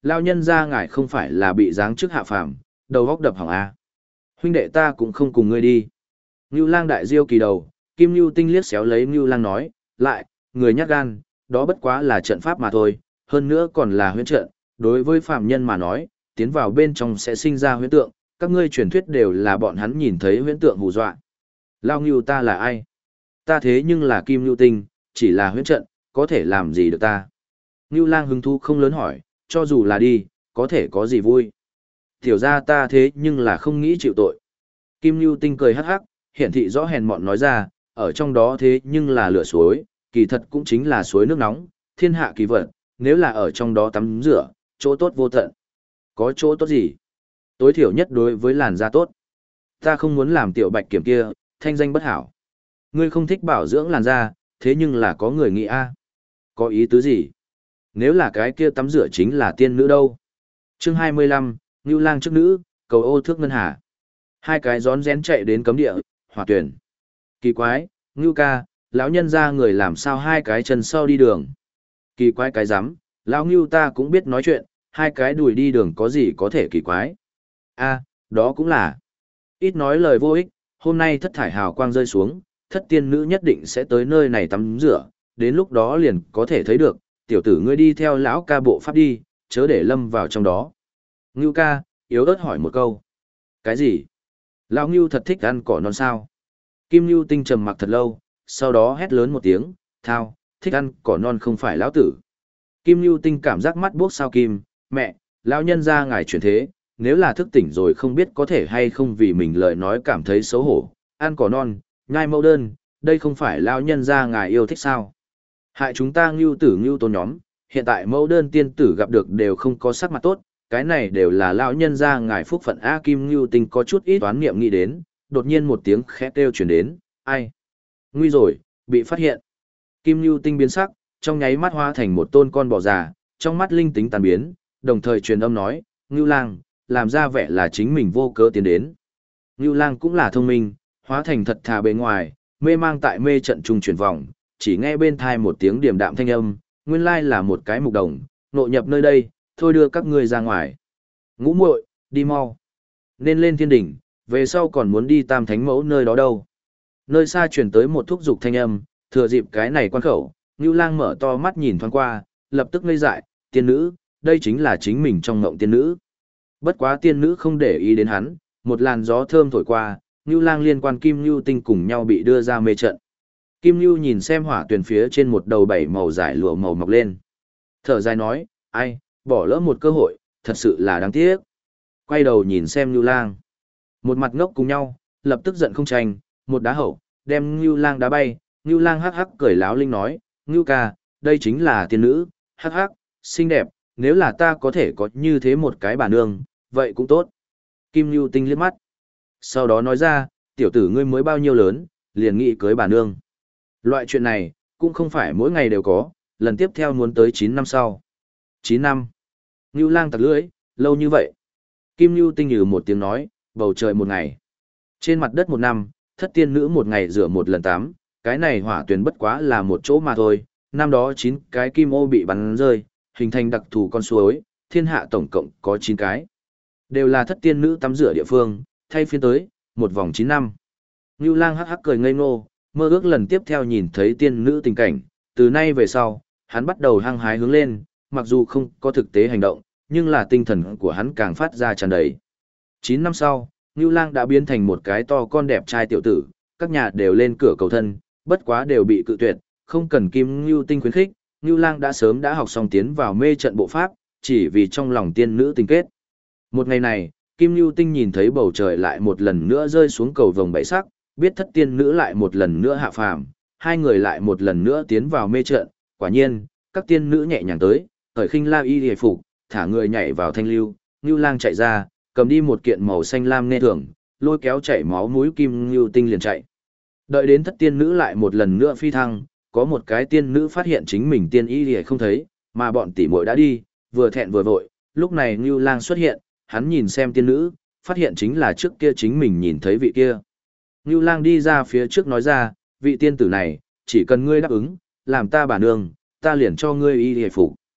lao nhân ra ngài không phải là bị giáng chức hạ phàm, đầu góc đập hỏng a. Huynh đệ ta cũng không cùng ngươi đi. Ngưu Lang đại diêu kỳ đầu, Kim Nưu Tinh liếc xéo lấy Ngưu Lang nói, lại, người nhát gan, đó bất quá là trận pháp mà thôi, hơn nữa còn là huyễn trận, đối với phạm nhân mà nói, tiến vào bên trong sẽ sinh ra huyễn tượng, các ngươi truyền thuyết đều là bọn hắn nhìn thấy huyễn tượng hù dọa. Lao Ngưu ta là ai? Ta thế nhưng là Kim Nưu Tinh, chỉ là huyễn trận, có thể làm gì được ta? Ngưu Lang hứng thú không lớn hỏi, cho dù là đi, có thể có gì vui? Tiểu ra ta thế nhưng là không nghĩ chịu tội. Kim Nưu Tinh cười hắc hắc, hiển thị rõ hèn mọn nói ra, ở trong đó thế nhưng là lửa suối, kỳ thật cũng chính là suối nước nóng, thiên hạ kỳ vật, nếu là ở trong đó tắm rửa, chỗ tốt vô tận. Có chỗ tốt gì? Tối thiểu nhất đối với làn da tốt. Ta không muốn làm tiểu bạch kiểm kia, thanh danh bất hảo. Ngươi không thích bảo dưỡng làn da, thế nhưng là có người nghĩ a. Có ý tứ gì? Nếu là cái kia tắm rửa chính là tiên nữ đâu? Chương hai mươi lăm, Ngưu Lang trước nữ, cầu ô thước ngân hà. Hai cái rón rén chạy đến cấm địa, hỏa tuyển. Kỳ quái, Ngưu ca, lão nhân ra người làm sao hai cái chân sau đi đường. Kỳ quái cái rắm, lão Ngưu ta cũng biết nói chuyện, hai cái đùi đi đường có gì có thể kỳ quái. A, đó cũng là. Ít nói lời vô ích, hôm nay thất thải hào quang rơi xuống, thất tiên nữ nhất định sẽ tới nơi này tắm rửa, đến lúc đó liền có thể thấy được, tiểu tử ngươi đi theo lão ca bộ pháp đi, chớ để lâm vào trong đó. Ngưu ca, yếu ớt hỏi một câu. Cái gì? Lão Ngưu thật thích ăn cỏ non sao? Kim Ngưu Tinh trầm mặc thật lâu, sau đó hét lớn một tiếng, thao, thích ăn cỏ non không phải lão tử. Kim Ngưu Tinh cảm giác mắt buốc sao kim, mẹ, lão nhân ra ngài chuyển thế, nếu là thức tỉnh rồi không biết có thể hay không vì mình lời nói cảm thấy xấu hổ, ăn cỏ non, nhai mẫu đơn, đây không phải lão nhân ra ngài yêu thích sao? Hại chúng ta Ngưu tử Ngưu tôn nhóm, hiện tại mẫu đơn tiên tử gặp được đều không có sắc mặt tốt, cái này đều là lão nhân ra ngài phúc phận A. Kim Ngưu Tinh có chút ít toán niệm nghĩ đến, đột nhiên một tiếng khẽ kêu chuyển đến, ai? Nguy rồi, bị phát hiện. Kim Ngưu Tinh biến sắc, trong nháy mắt hóa thành một tôn con bò già, trong mắt linh tính tàn biến, đồng thời truyền âm nói, Ngưu Lang, làm ra vẻ là chính mình vô cớ tiến đến. Ngưu Lang cũng là thông minh, hóa thành thật thà bề ngoài, mê mang tại mê trận trung chuyển vòng, chỉ nghe bên thai một tiếng điềm đạm thanh âm, nguyên lai là một cái mục đồng, nội nhập nơi đây, thôi đưa các ngươi ra ngoài. Ngũ muội, đi mau. Nên lên thiên đỉnh, về sau còn muốn đi tam thánh mẫu nơi đó đâu. Nơi xa truyền tới một thúc dục thanh âm, thừa dịp cái này quan khẩu, Ngưu Lang mở to mắt nhìn thoáng qua, lập tức ngây dại, tiên nữ, đây chính là chính mình trong ngộng tiên nữ. Bất quá tiên nữ không để ý đến hắn, một làn gió thơm thổi qua, Ngưu Lang liên quan Kim Ngưu Tinh cùng nhau bị đưa ra mê trận. Kim Ngưu nhìn xem hỏa tuyển phía trên một đầu bảy màu giải lụa màu mọc lên. Thở dài nói, ai, bỏ lỡ một cơ hội, thật sự là đáng tiếc. Quay đầu nhìn xem Ngưu Lang. Một mặt ngốc cùng nhau, lập tức giận không tranh, một đá hậu, đem Ngưu Lang đá bay. Ngưu Lang hắc hắc cười láo linh nói, Ngưu ca, đây chính là tiên nữ, hắc hắc, xinh đẹp, nếu là ta có thể có như thế một cái bà nương, vậy cũng tốt. Kim Ngưu Tinh liếc mắt. Sau đó nói ra, tiểu tử ngươi mới bao nhiêu lớn, liền nghĩ cưới bà nương. Loại chuyện này, cũng không phải mỗi ngày đều có, lần tiếp theo muốn tới chín năm sau. chín năm. Ngưu Lang tặc lưỡi, lâu như vậy. Kim Ngưu Tinh nhừ một tiếng nói, bầu trời một ngày. Trên mặt đất một năm, thất tiên nữ một ngày rửa một lần tắm, cái này hỏa tuyển bất quá là một chỗ mà thôi. Năm đó chín cái kim ô bị bắn rơi, hình thành đặc thù con suối, thiên hạ tổng cộng có chín cái. Đều là thất tiên nữ tắm rửa địa phương, thay phiên tới, một vòng chín năm. Ngưu Lang hắc hắc cười ngây ngô, mơ ước lần tiếp theo nhìn thấy tiên nữ tình cảnh, từ nay về sau, hắn bắt đầu hăng hái hướng lên, mặc dù không có thực tế hành động, nhưng là tinh thần của hắn càng phát ra tràn đầy. chín năm sau, Ngưu Lang đã biến thành một cái to con đẹp trai tiểu tử, các nhà đều lên cửa cầu thân, bất quá đều bị cự tuyệt, không cần Kim Ngưu Tinh khuyến khích, Ngưu Lang đã sớm đã học xong tiến vào mê trận bộ pháp, chỉ vì trong lòng tiên nữ tình kết. Một ngày này, Kim Ngưu Tinh nhìn thấy bầu trời lại một lần nữa rơi xuống cầu vồng bảy sắc, biết thất tiên nữ lại một lần nữa hạ phàm, hai người lại một lần nữa tiến vào mê trận, quả nhiên, các tiên nữ nhẹ nhàng tới, khởi khinh la y hề phục, thả người nhảy vào thanh lưu, Ngưu Lang chạy ra, cầm đi một kiện màu xanh lam nghe thường, lôi kéo chảy máu mũi Kim Ngưu Tinh liền chạy. Đợi đến thất tiên nữ lại một lần nữa phi thăng, có một cái tiên nữ phát hiện chính mình tiên y hề không thấy, mà bọn tỷ muội đã đi, vừa thẹn vừa vội, lúc này Ngưu Lang xuất hiện, hắn nhìn xem tiên nữ, phát hiện chính là trước kia chính mình nhìn thấy vị kia. Ngưu Lang đi ra phía trước nói ra, vị tiên tử này, chỉ cần ngươi đáp ứng, làm ta bà nương, ta liền cho ngươi y hề phục.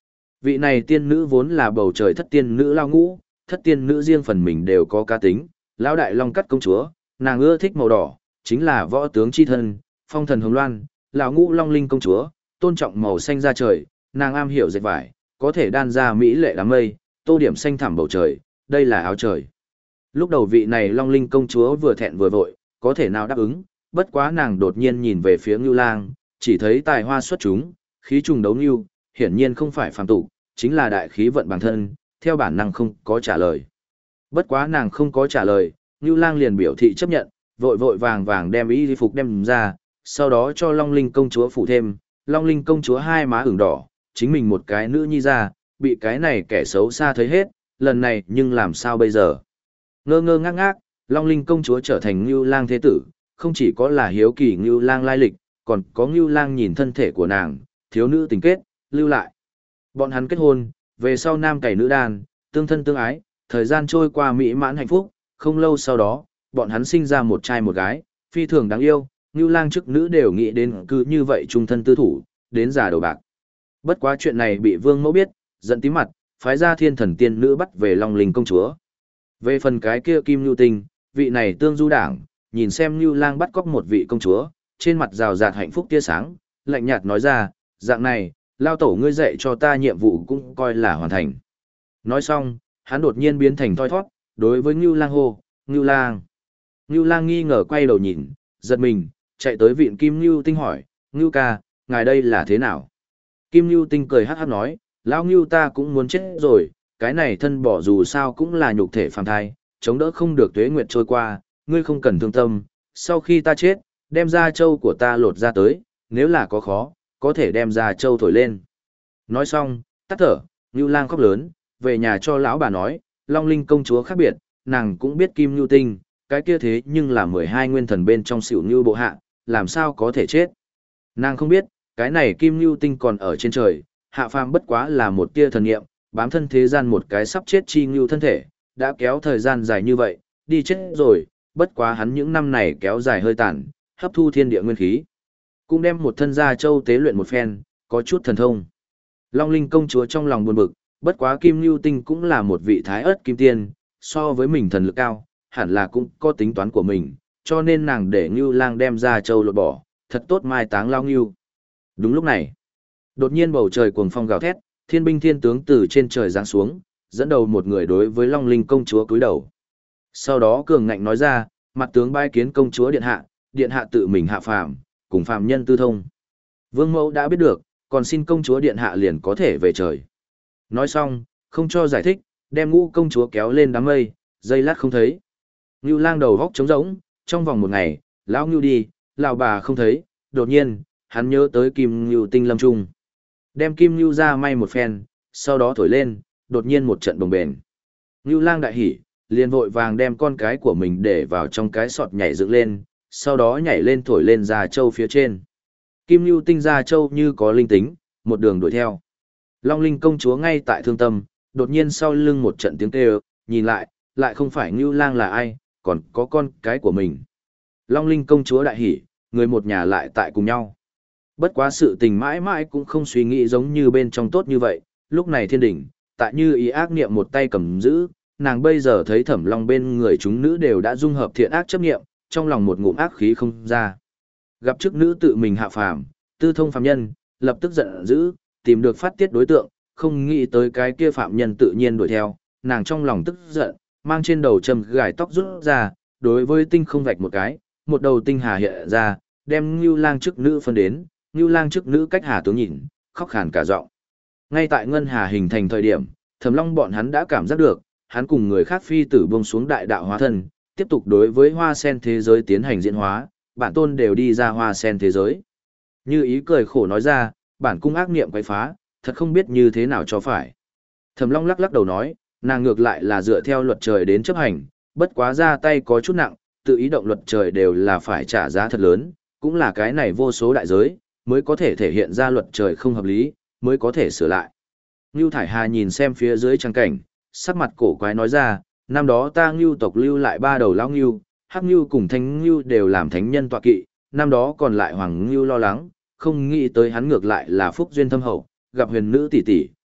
Vị này tiên nữ vốn là bầu trời thất tiên nữ lao ngũ, thất tiên nữ riêng phần mình đều có cá tính, lão đại long cắt công chúa, nàng ưa thích màu đỏ, chính là võ tướng chi thân, phong thần hồng loan, lão ngũ long linh công chúa, tôn trọng màu xanh da trời, nàng am hiểu dệt vải, có thể đan ra mỹ lệ đám mây, tô điểm xanh thẳm bầu trời, đây là áo trời. Lúc đầu vị này long linh công chúa vừa thẹn vừa vội, có thể nào đáp ứng, bất quá nàng đột nhiên nhìn về phía Ngưu Lang, chỉ thấy tài hoa xuất chúng, khí trùng đấu ngưu, hiển nhiên không phải phàm tục, chính là đại khí vận bản thân, theo bản năng không có trả lời. Bất quá nàng không có trả lời, Ngưu Lang liền biểu thị chấp nhận, vội vội vàng vàng đem y phục đem ra, sau đó cho Long Linh công chúa phủ thêm, Long Linh công chúa hai má ửng đỏ, chính mình một cái nữ nhi ra, bị cái này kẻ xấu xa thấy hết, lần này nhưng làm sao bây giờ? Ngơ ngơ ngác ngác, Long Linh công chúa trở thành Ngưu Lang thế tử, không chỉ có là hiếu kỳ Ngưu Lang lai lịch, còn có Ngưu Lang nhìn thân thể của nàng, thiếu nữ tình kết, lưu lại. Bọn hắn kết hôn, về sau nam cày nữ đàn, tương thân tương ái, thời gian trôi qua mỹ mãn hạnh phúc, không lâu sau đó, bọn hắn sinh ra một trai một gái, phi thường đáng yêu, Ngưu Lang chức nữ đều nghĩ đến cứ như vậy trung thân tư thủ, đến già đầu bạc. Bất quá chuyện này bị Vương Mẫu biết, giận tím mặt, phái ra thiên thần tiên nữ bắt về Long Linh công chúa. Về phần cái kia Kim Nưu Tinh, vị này tương du đảng, nhìn xem Ngưu Lang bắt cóc một vị công chúa, trên mặt rào rạt hạnh phúc tia sáng, lạnh nhạt nói ra, dạng này, lao tổ ngươi dạy cho ta nhiệm vụ cũng coi là hoàn thành. Nói xong, hắn đột nhiên biến thành thoi thoát, đối với Ngưu Lang hô, Ngưu Lang. Ngưu Lang nghi ngờ quay đầu nhìn, giật mình, chạy tới viện Kim Nưu Tinh hỏi, Ngưu ca, ngài đây là thế nào? Kim Nưu Tinh cười hát hát nói, lão Ngưu ta cũng muốn chết rồi, cái này thân bỏ dù sao cũng là nhục thể phàm thai, chống đỡ không được tuế nguyệt trôi qua, ngươi không cần thương tâm, sau khi ta chết, đem ra châu của ta lột ra tới, nếu là có khó, có thể đem ra châu thổi lên. Nói xong, tắt thở, Ngưu Lang khóc lớn, về nhà cho lão bà nói, Long Linh công chúa khác biệt, nàng cũng biết Kim Nưu Tinh, cái kia thế nhưng là mười hai nguyên thần bên trong xỉu Ngưu bộ hạ, làm sao có thể chết. Nàng không biết, cái này Kim Nưu Tinh còn ở trên trời, hạ phàm bất quá là một tia thần niệm, bám thân thế gian một cái sắp chết chi ngưu thân thể, đã kéo thời gian dài như vậy, đi chết rồi, bất quá hắn những năm này kéo dài hơi tàn, hấp thu thiên địa nguyên khí. Cũng đem một thân gia châu tế luyện một phen, có chút thần thông. Long Linh công chúa trong lòng buồn bực, bất quá Kim Nưu Tinh cũng là một vị thái ớt kim tiên, so với mình thần lực cao, hẳn là cũng có tính toán của mình, cho nên nàng để Ngưu Lang đem gia châu lột bỏ, thật tốt mai táng lao ngưu. Đúng lúc này, đột nhiên bầu trời cuồng phong gào thét, thiên binh thiên tướng từ trên trời giáng xuống, dẫn đầu một người đối với Long Linh công chúa cúi đầu. Sau đó cường ngạnh nói ra, mặt tướng bái kiến công chúa điện hạ, điện hạ tự mình hạ phàm, cùng phàm nhân tư thông. Vương Mẫu đã biết được, còn xin công chúa điện hạ liền có thể về trời. Nói xong, không cho giải thích, đem Ngũ công chúa kéo lên đám mây, giây lát không thấy. Ngưu Lang đầu góc trống rỗng, trong vòng một ngày, lão Ngưu đi, lão bà không thấy, đột nhiên, hắn nhớ tới Kim Ngưu Tinh lâm trung. Đem Kim Ngưu ra may một phen, sau đó thổi lên, đột nhiên một trận bồng bền. Ngưu Lang đại hỉ, liền vội vàng đem con cái của mình để vào trong cái sọt nhảy dựng lên, sau đó nhảy lên thổi lên Gia Châu phía trên. Kim Ngưu Tinh Gia Châu như có linh tính, một đường đuổi theo. Long Linh công chúa ngay tại thương tâm, đột nhiên sau lưng một trận tiếng kêu, nhìn lại, lại không phải Ngưu Lang là ai, còn có con cái của mình. Long Linh công chúa đại hỉ, người một nhà lại tại cùng nhau. Bất quá sự tình mãi mãi cũng không suy nghĩ giống như bên trong tốt như vậy, lúc này thiên đỉnh, tại như ý ác niệm một tay cầm giữ, nàng bây giờ thấy Thẩm Long bên người chúng nữ đều đã dung hợp thiện ác chấp niệm, trong lòng một ngụm ác khí không ra. Gặp chức nữ tự mình hạ phàm, tư thông phàm nhân, lập tức giận dữ, tìm được phát tiết đối tượng, không nghĩ tới cái kia phạm nhân tự nhiên đuổi theo, nàng trong lòng tức giận, mang trên đầu châm gài tóc rút ra, đối với tinh không vạch một cái, một đầu tinh hà hiện ra, đem Ngưu Lang chức nữ phân đến, Ngưu Lang chức nữ cách hà tướng nhìn, khóc khàn cả giọng. Ngay tại ngân hà hình thành thời điểm, Thẩm Long bọn hắn đã cảm giác được, hắn cùng người khác phi tử buông xuống đại đạo hóa thân, tiếp tục đối với hoa sen thế giới tiến hành diễn hóa, bản tôn đều đi ra hoa sen thế giới. Như ý cười khổ nói ra, bản cung ác niệm quấy phá, thật không biết như thế nào cho phải. Thẩm Long lắc lắc đầu nói, nàng ngược lại là dựa theo luật trời đến chấp hành, bất quá ra tay có chút nặng, tự ý động luật trời đều là phải trả giá thật lớn, cũng là cái này vô số đại giới, mới có thể thể hiện ra luật trời không hợp lý, mới có thể sửa lại. Ngưu Thải Hà nhìn xem phía dưới trang cảnh, sắc mặt cổ quái nói ra, năm đó ta Ngưu tộc lưu lại ba đầu lão Ngưu, Hắc Ngưu cùng Thanh Ngưu đều làm thánh nhân tọa kỵ, năm đó còn lại Hoàng Ngưu lo lắng, không nghĩ tới hắn ngược lại là phúc duyên thâm hậu, gặp huyền nữ tỷ tỷ,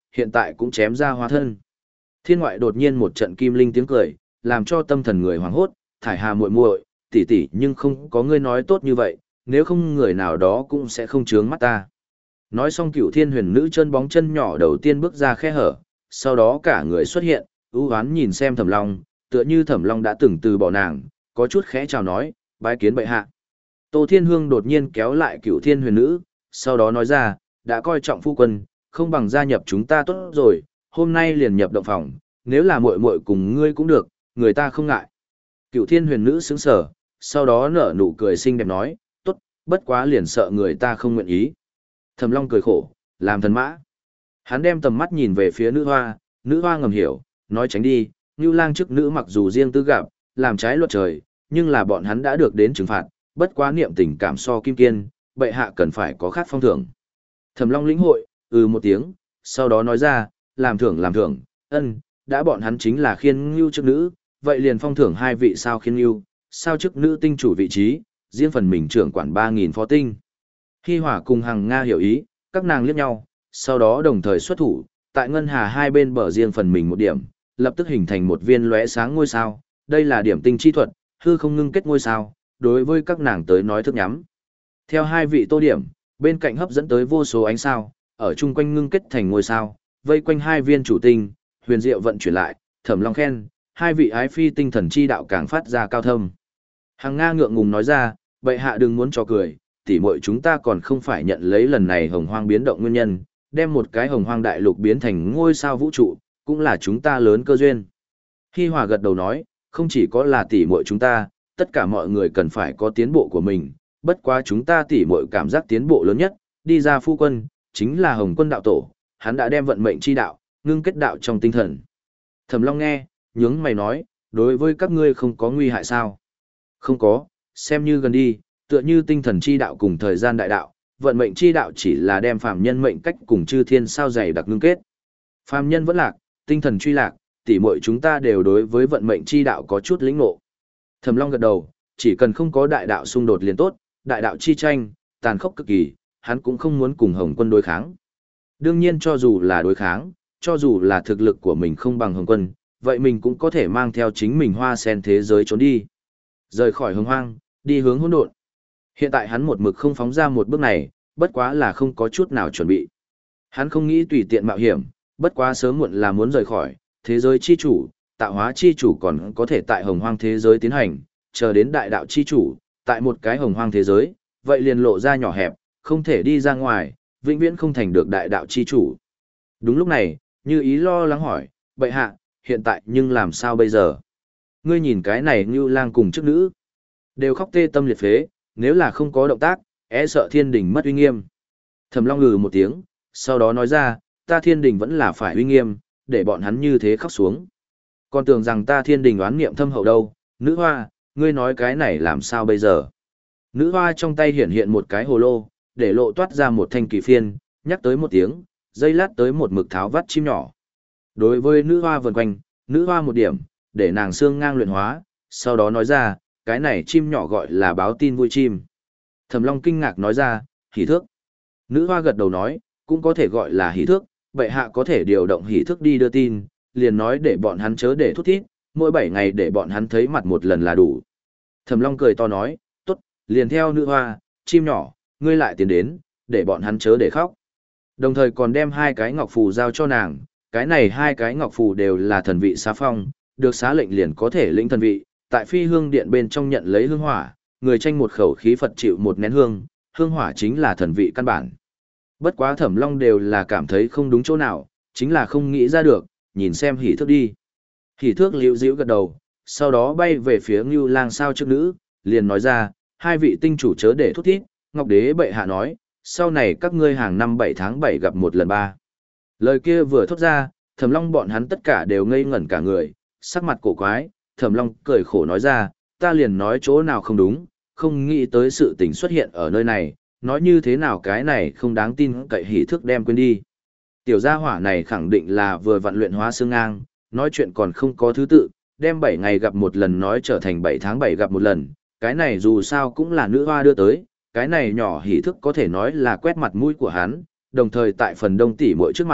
hiện tại cũng chém ra hóa thân. Thiên ngoại đột nhiên một trận kim linh tiếng cười, làm cho tâm thần người hoảng hốt, thải hà muội muội, tỷ tỷ nhưng không có ngươi nói tốt như vậy, nếu không người nào đó cũng sẽ không chướng mắt ta. Nói xong cửu thiên huyền nữ chân bóng chân nhỏ đầu tiên bước ra khe hở, sau đó cả người xuất hiện, ưu hoán nhìn xem Thẩm Long, tựa như Thẩm Long đã từng từ bỏ nàng, có chút khẽ chào nói, bái kiến bệ hạ. Tô Thiên Hương đột nhiên kéo lại cửu thiên huyền nữ, sau đó nói ra, đã coi trọng phu quân, không bằng gia nhập chúng ta tốt rồi, hôm nay liền nhập động phòng, nếu là muội muội cùng ngươi cũng được, người ta không ngại. Cửu thiên huyền nữ sững sờ, sau đó nở nụ cười xinh đẹp nói, tốt, bất quá liền sợ người ta không nguyện ý. Thẩm Long cười khổ, làm thần mã. Hắn đem tầm mắt nhìn về phía nữ hoa, nữ hoa ngầm hiểu, nói tránh đi, Nưu Lang chức nữ mặc dù riêng tư gặp, làm trái luật trời, nhưng là bọn hắn đã được đến trừng phạt, bất quá niệm tình cảm so kim kiên, bệ hạ cần phải có khác phong thưởng. Thẩm Long lĩnh hội, ừ một tiếng, sau đó nói ra, làm thưởng làm thưởng, ân, đã bọn hắn chính là khiên ngưu chức nữ, vậy liền phong thưởng hai vị sao khiên ngưu, sao chức nữ tinh chủ vị trí, riêng phần mình trưởng quản ba nghìn phó tinh. Hi Hỏa cùng Hằng Nga hiểu ý, các nàng liếc nhau, sau đó đồng thời xuất thủ, tại ngân hà hai bên bờ riêng phần mình một điểm, lập tức hình thành một viên lóe sáng ngôi sao, đây là điểm tinh chi thuật, hư không ngưng kết ngôi sao, đối với các nàng tới nói thức nhắm. Theo hai vị tô điểm, bên cạnh hấp dẫn tới vô số ánh sao, ở chung quanh ngưng kết thành ngôi sao, vây quanh hai viên chủ tinh, huyền diệu vận chuyển lại, Thẩm Long khen, hai vị ái phi tinh thần chi đạo càng phát ra cao thâm. Hằng Nga ngượng ngùng nói ra, bệ hạ đừng muốn cho cười, tỉ muội chúng ta còn không phải nhận lấy lần này hồng hoang biến động nguyên nhân, đem một cái hồng hoang đại lục biến thành ngôi sao vũ trụ, cũng là chúng ta lớn cơ duyên. Hi Hòa gật đầu nói, không chỉ có là tỉ muội chúng ta, tất cả mọi người cần phải có tiến bộ của mình, bất quá chúng ta tỉ muội cảm giác tiến bộ lớn nhất, đi ra phu quân, chính là Hồng Quân đạo tổ, hắn đã đem vận mệnh chi đạo, ngưng kết đạo trong tinh thần. Thẩm Long nghe, nhướng mày nói, đối với các ngươi không có nguy hại sao? Không có, xem như gần đi, tựa như tinh thần chi đạo cùng thời gian đại đạo, vận mệnh chi đạo chỉ là đem phàm nhân mệnh cách cùng chư thiên sao dày đặc ngưng kết. Phàm nhân vẫn lạc, tinh thần truy lạc, tỉ muội chúng ta đều đối với vận mệnh chi đạo có chút lĩnh ngộ. Thẩm Long gật đầu, chỉ cần không có đại đạo xung đột liền tốt, đại đạo chi tranh, tàn khốc cực kỳ, hắn cũng không muốn cùng Hồng Quân đối kháng. Đương nhiên cho dù là đối kháng, cho dù là thực lực của mình không bằng Hồng Quân, vậy mình cũng có thể mang theo chính mình hoa sen thế giới trốn đi. Rời khỏi hồng hoang, đi hướng hỗn độn. Hiện tại hắn một mực không phóng ra một bước này, bất quá là không có chút nào chuẩn bị. Hắn không nghĩ tùy tiện mạo hiểm, bất quá sớm muộn là muốn rời khỏi, thế giới chi chủ, tạo hóa chi chủ còn có thể tại hồng hoang thế giới tiến hành, chờ đến đại đạo chi chủ, tại một cái hồng hoang thế giới, vậy liền lộ ra nhỏ hẹp, không thể đi ra ngoài, vĩnh viễn không thành được đại đạo chi chủ. Đúng lúc này, Như Ý lo lắng hỏi, bệ hạ, hiện tại nhưng làm sao bây giờ? Ngươi nhìn cái này Ngưu Lang cùng chức nữ, đều khóc tê tâm liệt phế, nếu là không có động tác, e sợ thiên đình mất uy nghiêm. Thẩm Long ngừ một tiếng, sau đó nói ra, ta thiên đình vẫn là phải uy nghiêm, để bọn hắn như thế khóc xuống. Còn tưởng rằng ta thiên đình oán niệm thâm hậu đâu, nữ hoa, ngươi nói cái này làm sao bây giờ? Nữ hoa trong tay hiện hiện một cái hồ lô, để lộ toát ra một thanh kỳ phiên, nhắc tới một tiếng, dây lát tới một mực tháo vắt chim nhỏ. Đối với nữ hoa vần quanh, nữ hoa một điểm, để nàng xương ngang luyện hóa, sau đó nói ra, cái này chim nhỏ gọi là báo tin vui chim. Thẩm Long kinh ngạc nói ra, hỷ thước. Nữ hoa gật đầu nói, cũng có thể gọi là hỷ thước, bệ hạ có thể điều động hỷ thước đi đưa tin, liền nói để bọn hắn chớ để thút thít, mỗi bảy ngày để bọn hắn thấy mặt một lần là đủ. Thẩm Long cười to nói, tốt, liền theo nữ hoa, chim nhỏ, ngươi lại tiến đến, để bọn hắn chớ để khóc. Đồng thời còn đem hai cái ngọc phù giao cho nàng, cái này hai cái ngọc phù đều là thần vị xá phong, được xá lệnh liền có thể lĩnh thần vị, tại phi hương điện bên trong nhận lấy hương hỏa, người tranh một khẩu khí Phật chịu một nén hương, hương hỏa chính là thần vị căn bản. Bất quá Thẩm Long đều là cảm thấy không đúng chỗ nào, chính là không nghĩ ra được, nhìn xem hỷ thước đi. Hỷ thước liễu diễu gật đầu, sau đó bay về phía Ngưu Lang sao trước nữ, liền nói ra, hai vị tinh chủ chớ để thút thít, Ngọc Đế bệ hạ nói, sau này các ngươi hàng năm bảy tháng bảy gặp một lần ba. Lời kia vừa thốt ra, Thẩm Long bọn hắn tất cả đều ngây ngẩn cả người, sắc mặt cổ quái, Thẩm Long cười khổ nói ra, ta liền nói chỗ nào không đúng, không nghĩ tới sự tình xuất hiện ở nơi này, nói như thế nào cái này không đáng tin cậy hỷ thước đem quên đi. Tiểu gia hỏa này khẳng định là vừa vặn luyện hóa xương ngang, nói chuyện còn không có thứ tự, đem bảy ngày gặp một lần nói trở thành bảy tháng bảy gặp một lần, cái này dù sao cũng là nữ hoa đưa tới, cái này nhỏ hỷ thức có thể nói là quét mặt mũi của hắn, đồng thời tại phần đông tỷ muội trước mặt,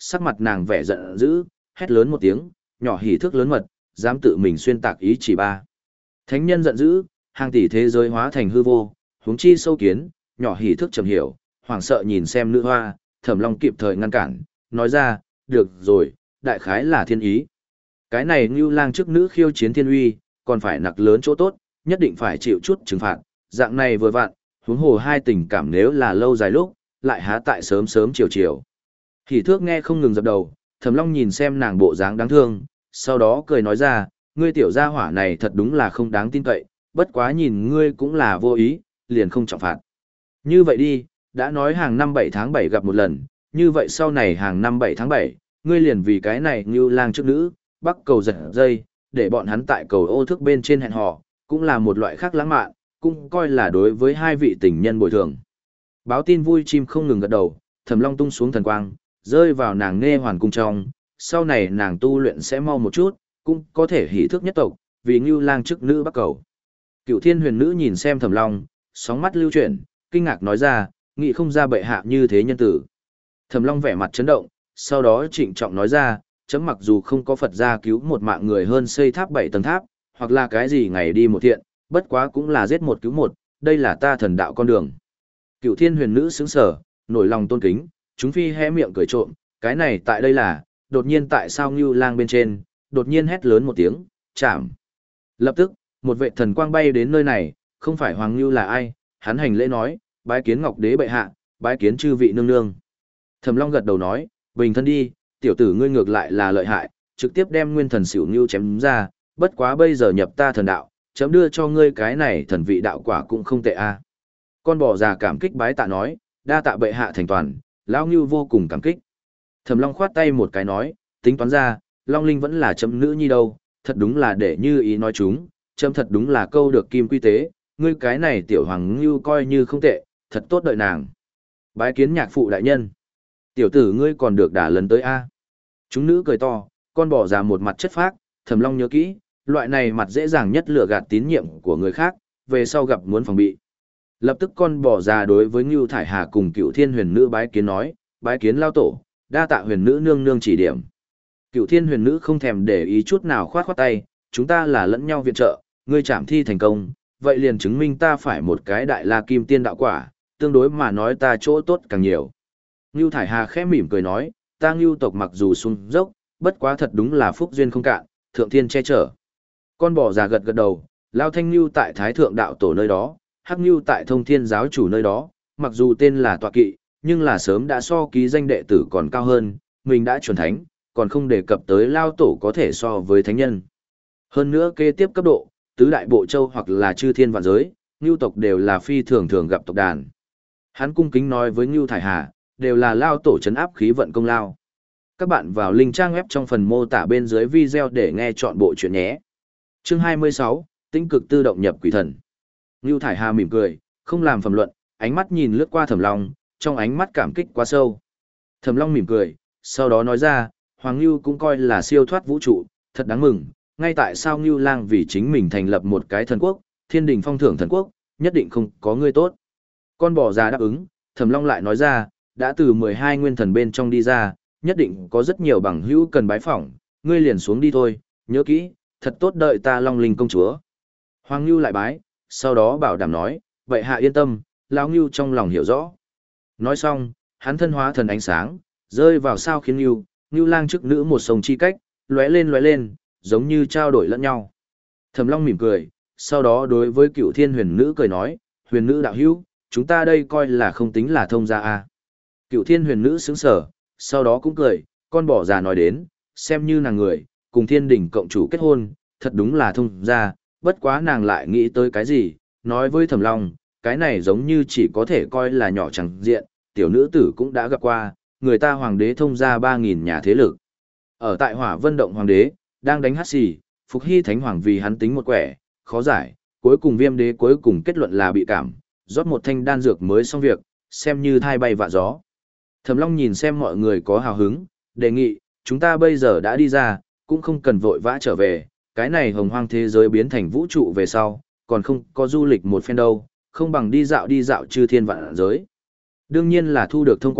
sắc mặt nàng vẻ giận dữ, hét lớn một tiếng, nhỏ hỉ thước lớn mật, dám tự mình xuyên tạc ý chỉ ba. Thánh nhân giận dữ, hàng tỷ thế giới hóa thành hư vô, huống chi sâu kiến, nhỏ hỉ thước trầm hiểu, hoảng sợ nhìn xem nữ hoa, Thẩm Long kịp thời ngăn cản, nói ra, được rồi, đại khái là thiên ý. Cái này Ngưu Lang trước nữ khiêu chiến thiên uy, còn phải nặc lớn chỗ tốt, nhất định phải chịu chút trừng phạt, dạng này vừa vặn, huống hồ hai tình cảm nếu là lâu dài lúc, lại há tại sớm sớm chiều chiều. Hỉ thước nghe không ngừng dập đầu, Thẩm Long nhìn xem nàng bộ dáng đáng thương, sau đó cười nói ra, ngươi tiểu gia hỏa này thật đúng là không đáng tin cậy, bất quá nhìn ngươi cũng là vô ý, liền không trọng phạt. Như vậy đi, đã nói hàng năm bảy tháng bảy gặp một lần, như vậy sau này hàng năm bảy tháng bảy, ngươi liền vì cái này Ngưu Lang trước nữ, bắc cầu giật dây, để bọn hắn tại cầu ô thước bên trên hẹn hò, cũng là một loại khác lãng mạn, cũng coi là đối với hai vị tình nhân bồi thường. Báo tin vui chim không ngừng gật đầu, Thẩm Long tung xuống thần quang, rơi vào nàng nghe hoàn cung trong, sau này nàng tu luyện sẽ mau một chút, cũng có thể hỷ thước nhất tộc, vì Ngưu Lang chức nữ bắc cầu. Cựu Thiên Huyền nữ nhìn xem Thẩm Long, sóng mắt lưu chuyển, kinh ngạc nói ra, nghĩ không ra bệ hạ như thế nhân tử. Thẩm Long vẻ mặt chấn động, sau đó trịnh trọng nói ra, chấm mặc dù không có Phật gia cứu một mạng người hơn xây tháp bảy tầng tháp, hoặc là cái gì ngày đi một thiện, bất quá cũng là giết một cứu một, đây là ta thần đạo con đường. Cựu Thiên Huyền nữ sững sờ, nổi lòng tôn kính, chúng phi hé miệng cười trộm, cái này tại đây là, đột nhiên tại sao Ngưu Lang bên trên, đột nhiên hét lớn một tiếng, chạm. Lập tức, một vệ thần quang bay đến nơi này, không phải Hoàng Ngưu là ai, hắn hành lễ nói, bái kiến Ngọc Đế bệ hạ, bái kiến chư vị nương nương. Thẩm Long gật đầu nói, bình thân đi, tiểu tử ngươi ngược lại là lợi hại, trực tiếp đem nguyên thần xỉu Ngưu chém ra, bất quá bây giờ nhập ta thần đạo, chấm đưa cho ngươi cái này thần vị đạo quả cũng không tệ a. Con bò già cảm kích bái tạ nói, đa tạ bệ hạ thành toàn, lão Ngưu vô cùng cảm kích. Thẩm Long khoát tay một cái nói, tính toán ra, Long Linh vẫn là chấm nữ nhi đâu, thật đúng là để như ý nói chúng, chấm thật đúng là câu được kim quy tế, ngươi cái này tiểu hoàng Ngưu coi như không tệ, thật tốt đợi nàng. Bái kiến nhạc phụ đại nhân. Tiểu tử ngươi còn được đả lần tới a. Chúng nữ cười to, con bò già một mặt chất phác, Thẩm Long nhớ kỹ, loại này mặt dễ dàng nhất lừa gạt tín nhiệm của người khác, về sau gặp muốn phòng bị. Lập tức con bò già đối với Ngưu Thải Hà cùng Cựu Thiên Huyền nữ bái kiến nói, bái kiến lao tổ, đa tạ huyền nữ nương nương chỉ điểm. Cựu Thiên Huyền nữ không thèm để ý chút nào khoát khoát tay, chúng ta là lẫn nhau viện trợ, ngươi chạm thi thành công, vậy liền chứng minh ta phải một cái đại la kim tiên đạo quả, tương đối mà nói ta chỗ tốt càng nhiều. Ngưu Thải Hà khẽ mỉm cười nói, ta Ngưu tộc mặc dù xuống dốc, bất quá thật đúng là phúc duyên không cạn, thượng thiên che chở. Con bò già gật gật đầu, Lao Thanh Ngưu tại Thái Thượng Đạo Tổ nơi đó, Hắc Ngưu tại Thông Thiên Giáo Chủ nơi đó, mặc dù tên là tọa kỵ, nhưng là sớm đã so ký danh đệ tử còn cao hơn, mình đã chuẩn thánh, còn không đề cập tới Lao Tổ có thể so với thánh nhân. Hơn nữa kế tiếp cấp độ, tứ đại bộ châu hoặc là chư thiên vạn giới, Ngưu tộc đều là phi thường thường gặp tộc đàn. Hắn cung kính nói với Ngưu Thải Hà, đều là Lao Tổ trấn áp khí vận công lao. Các bạn vào link trang web trong phần mô tả bên dưới video để nghe chọn bộ chuyện nhé. Chương hai mươi sáu, Tinh cực tự động nhập quỷ thần. Ngưu Thải Hà mỉm cười, không làm phẩm luận, ánh mắt nhìn lướt qua Thẩm Long, trong ánh mắt cảm kích quá sâu. Thẩm Long mỉm cười, sau đó nói ra, Hoàng Ngưu cũng coi là siêu thoát vũ trụ, thật đáng mừng, ngay tại sao Ngưu Lang vì chính mình thành lập một cái thần quốc, Thiên Đình phong thưởng thần quốc, nhất định không có ngươi tốt. Con bò già đáp ứng, Thẩm Long lại nói ra, đã từ mười hai nguyên thần bên trong đi ra, nhất định có rất nhiều bằng hữu cần bái phỏng, ngươi liền xuống đi thôi, nhớ kỹ, thật tốt đợi ta Long Linh công chúa. Hoàng Ngưu lại bái, sau đó bảo đảm nói, vậy hạ yên tâm, lão Ngưu trong lòng hiểu rõ. Nói xong, hắn thân hóa thần ánh sáng, rơi vào sao khiến Ngưu, Ngưu Lang chức nữ một sông chi cách, lóe lên lóe lên, giống như trao đổi lẫn nhau. Thẩm Long mỉm cười, sau đó đối với Cựu Thiên Huyền nữ cười nói, huyền nữ đạo hữu, chúng ta đây coi là không tính là thông gia a. Cựu Thiên Huyền nữ sững sờ, sau đó cũng cười, con bò già nói đến, xem như nàng người, cùng Thiên Đình cộng chủ kết hôn, thật đúng là thông gia, bất quá nàng lại nghĩ tới cái gì, nói với Thẩm Long, cái này giống như chỉ có thể coi là nhỏ chẳng diện, tiểu nữ tử cũng đã gặp qua, người ta hoàng đế thông gia ba nghìn nhà thế lực. Ở tại Hỏa Vân Động hoàng đế, đang đánh hắt xì, Phục Hy Thánh Hoàng vì hắn tính một quẻ, khó giải, cuối cùng Viêm đế cuối cùng kết luận là bị cảm, rót một thanh đan dược mới xong việc, xem như thai bay vạ gió. Thẩm Long nhìn xem mọi người có hào hứng, đề nghị, chúng ta bây giờ đã đi ra, cũng không cần vội vã trở về, cái này hồng hoang thế giới biến thành vũ trụ về sau, còn không có du lịch một phen đâu, không bằng đi dạo đi dạo chư thiên vạn giới. Đương nhiên là thu được thông qua,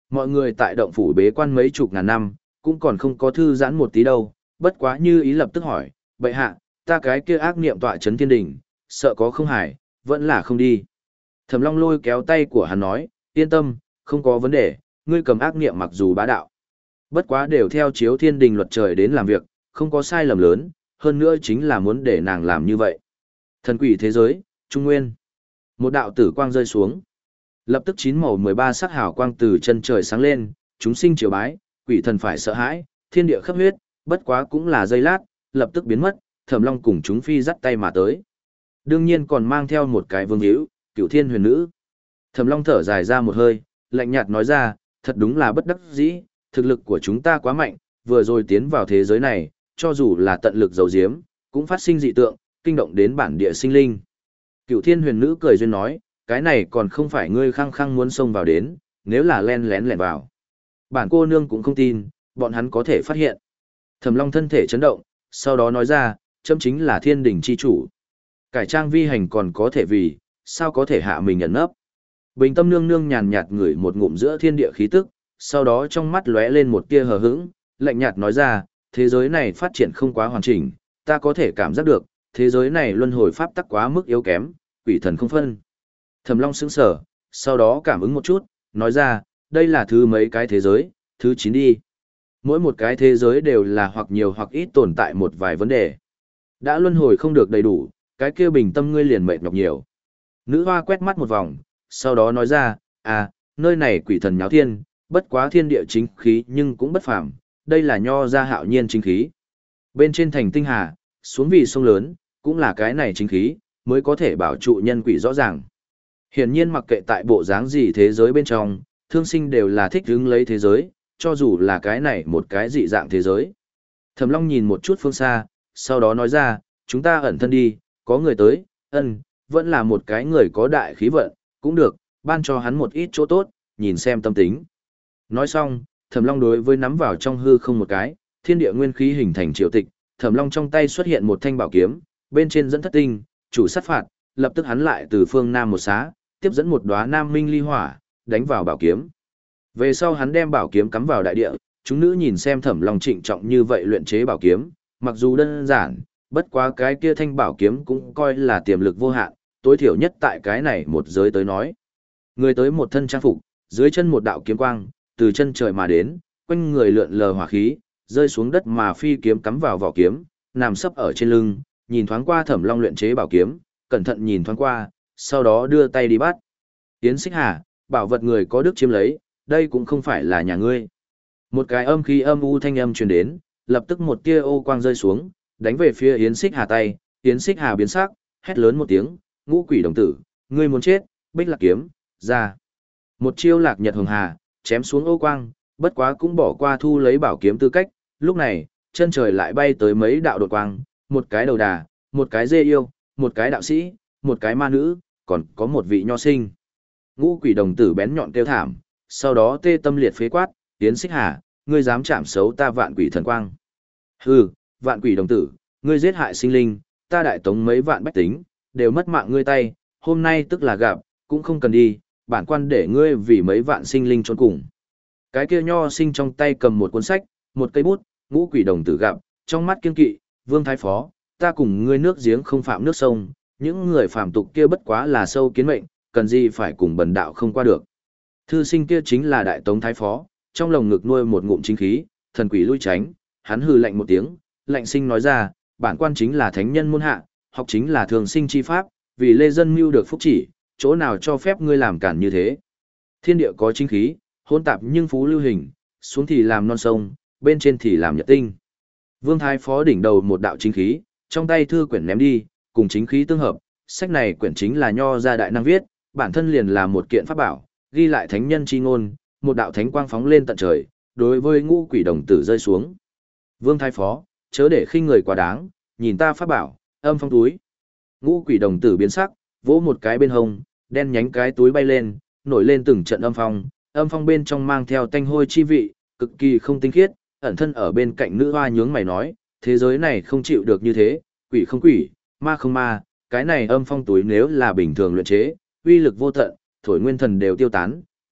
Mọi người tại động phủ bế quan mấy chục ngàn năm, cũng còn không có thư giãn một tí đâu, bất quá Như Ý lập tức hỏi, bệ hạ, ta cái kia ác niệm tọa chấn thiên đình, sợ có không hài, vẫn là không đi. Thẩm Long lôi kéo tay của hắn nói, yên tâm, không có vấn đề, ngươi cầm ác niệm mặc dù bá đạo. Bất quá đều theo chiếu thiên đình luật trời đến làm việc, không có sai lầm lớn, hơn nữa chính là muốn để nàng làm như vậy. Thần quỷ thế giới, Trung Nguyên. Một đạo tử quang rơi xuống. Lập tức chín màu mười ba sắc hào quang từ chân trời sáng lên, chúng sinh triều bái, quỷ thần phải sợ hãi, thiên địa khắp huyết, bất quá cũng là giây lát, lập tức biến mất, Thẩm Long cùng chúng phi dắt tay mà tới. Đương nhiên còn mang theo một cái vương hữu, Cửu Thiên Huyền Nữ. Thẩm Long thở dài ra một hơi, lạnh nhạt nói ra, thật đúng là bất đắc dĩ, thực lực của chúng ta quá mạnh, vừa rồi tiến vào thế giới này, cho dù là tận lực giấu giếm, cũng phát sinh dị tượng, kinh động đến bản địa sinh linh. Cửu Thiên Huyền Nữ cười duyên nói, cái này còn không phải ngươi khăng khăng muốn xông vào đến, nếu là len lén lẻn vào. Bản cô nương cũng không tin, bọn hắn có thể phát hiện. Thẩm Long thân thể chấn động, sau đó nói ra, châm chính là thiên đình chi chủ. Cải trang vi hành còn có thể vì, sao có thể hạ mình ẩn nấp. Bình tâm nương nương nhàn nhạt ngửi một ngụm giữa thiên địa khí tức, sau đó trong mắt lóe lên một tia hờ hững, lạnh nhạt nói ra, thế giới này phát triển không quá hoàn chỉnh, ta có thể cảm giác được, thế giới này luân hồi pháp tắc quá mức yếu kém, quỷ thần không phân. Thẩm Long sững sờ, sau đó cảm ứng một chút, nói ra, đây là thứ mấy cái thế giới, thứ chín đi. Mỗi một cái thế giới đều là hoặc nhiều hoặc ít tồn tại một vài vấn đề. Đã luân hồi không được đầy đủ, cái kia bình tâm ngươi liền mệt nhọc nhiều. Nữ hoa quét mắt một vòng, sau đó nói ra, à, nơi này quỷ thần nháo thiên, bất quá thiên địa chính khí nhưng cũng bất phàm, đây là nho ra hạo nhiên chính khí. Bên trên thành tinh hà, xuống vì sông lớn, cũng là cái này chính khí, mới có thể bảo trụ nhân quỷ rõ ràng. Hiển nhiên mặc kệ tại bộ dáng gì thế giới bên trong, thương sinh đều là thích hứng lấy thế giới, cho dù là cái này một cái dị dạng thế giới. Thẩm Long nhìn một chút phương xa, sau đó nói ra, chúng ta ẩn thân đi, có người tới, ân, vẫn là một cái người có đại khí vận, cũng được, ban cho hắn một ít chỗ tốt, nhìn xem tâm tính. Nói xong, Thẩm Long đối với nắm vào trong hư không một cái, thiên địa nguyên khí hình thành triều tịch, Thẩm Long trong tay xuất hiện một thanh bảo kiếm, bên trên dẫn thất tinh, chủ sát phạt, lập tức hắn lại từ phương nam một xá, tiếp dẫn một đóa nam minh ly hỏa, đánh vào bảo kiếm. Về sau hắn đem bảo kiếm cắm vào đại địa, chúng nữ nhìn xem Thẩm Long trịnh trọng như vậy luyện chế bảo kiếm, mặc dù đơn giản, bất quá cái kia thanh bảo kiếm cũng coi là tiềm lực vô hạn, tối thiểu nhất tại cái này một giới tới nói. Người tới một thân trang phục, dưới chân một đạo kiếm quang, từ chân trời mà đến, quanh người lượn lờ hỏa khí, rơi xuống đất mà phi kiếm cắm vào vỏ kiếm, nằm sấp ở trên lưng, nhìn thoáng qua Thẩm Long luyện chế bảo kiếm, cẩn thận nhìn thoáng qua, sau đó đưa tay đi bắt. Yến Xích Hà, bảo vật người có đức chiếm lấy, đây cũng không phải là nhà ngươi. Một cái âm khí âm u thanh âm truyền đến, lập tức một tia ô quang rơi xuống, đánh về phía Yến Xích Hà tay, Yến Xích Hà biến sắc, hét lớn một tiếng, ngũ quỷ đồng tử, ngươi muốn chết, bích lạc kiếm, ra. Một chiêu lạc nhật hồng hà, chém xuống ô quang, bất quá cũng bỏ qua thu lấy bảo kiếm tư cách, lúc này, chân trời lại bay tới mấy đạo đột quang, một cái đầu đà, một cái dê yêu, một cái đạo sĩ, một cái ma nữ, còn có một vị nho sinh. Ngũ quỷ đồng tử bén nhọn kêu thảm, sau đó tê tâm liệt phế quát, Yến Xích Hà, ngươi dám chạm xấu ta vạn quỷ thần quang. Hừ, vạn quỷ đồng tử, ngươi giết hại sinh linh, ta đại tống mấy vạn bách tính, đều mất mạng ngươi tay, hôm nay tức là gặp, cũng không cần đi, bản quan để ngươi vì mấy vạn sinh linh trốn cùng. Cái kia nho sinh trong tay cầm một cuốn sách, một cây bút, ngũ quỷ đồng tử gặp, trong mắt kiên kỵ, vương thái phó, ta cùng ngươi nước giếng không phạm nước sông, những người phạm tục kia bất quá là sâu kiến mệnh, cần gì phải cùng bần đạo không qua được. Thư sinh kia chính là đại tống thái phó, trong lồng ngực nuôi một ngụm chính khí, thần quỷ lui tránh, hắn hừ lạnh một tiếng, lạnh sinh nói ra, bản quan chính là thánh nhân môn hạ, học chính là thường sinh chi pháp, vì lê dân mưu được phúc chỉ, chỗ nào cho phép ngươi làm cản như thế. Thiên địa có chính khí, hôn tạp nhưng phú lưu hình, xuống thì làm non sông, bên trên thì làm nhật tinh. Vương thái phó đỉnh đầu một đạo chính khí, trong tay thư quyển ném đi, cùng chính khí tương hợp, sách này quyển chính là nho gia đại năng viết, bản thân liền là một kiện pháp bảo, ghi lại thánh nhân chi ngôn, một đạo thánh quang phóng lên tận trời, đối với ngũ quỷ đồng tử rơi xuống. Vương thái phó, chớ để khinh người quá đáng, nhìn ta pháp bảo, âm phong túi. Ngũ quỷ đồng tử biến sắc, vỗ một cái bên hông, đen nhánh cái túi bay lên, nổi lên từng trận âm phong, âm phong bên trong mang theo tanh hôi chi vị, cực kỳ không tinh khiết, ẩn thân ở bên cạnh nữ hoa nhướng mày nói, thế giới này không chịu được như thế, quỷ không quỷ, ma không ma, cái này âm phong túi nếu là bình thường luyện chế, uy lực vô tận, thổi nguyên thần đều tiêu tán,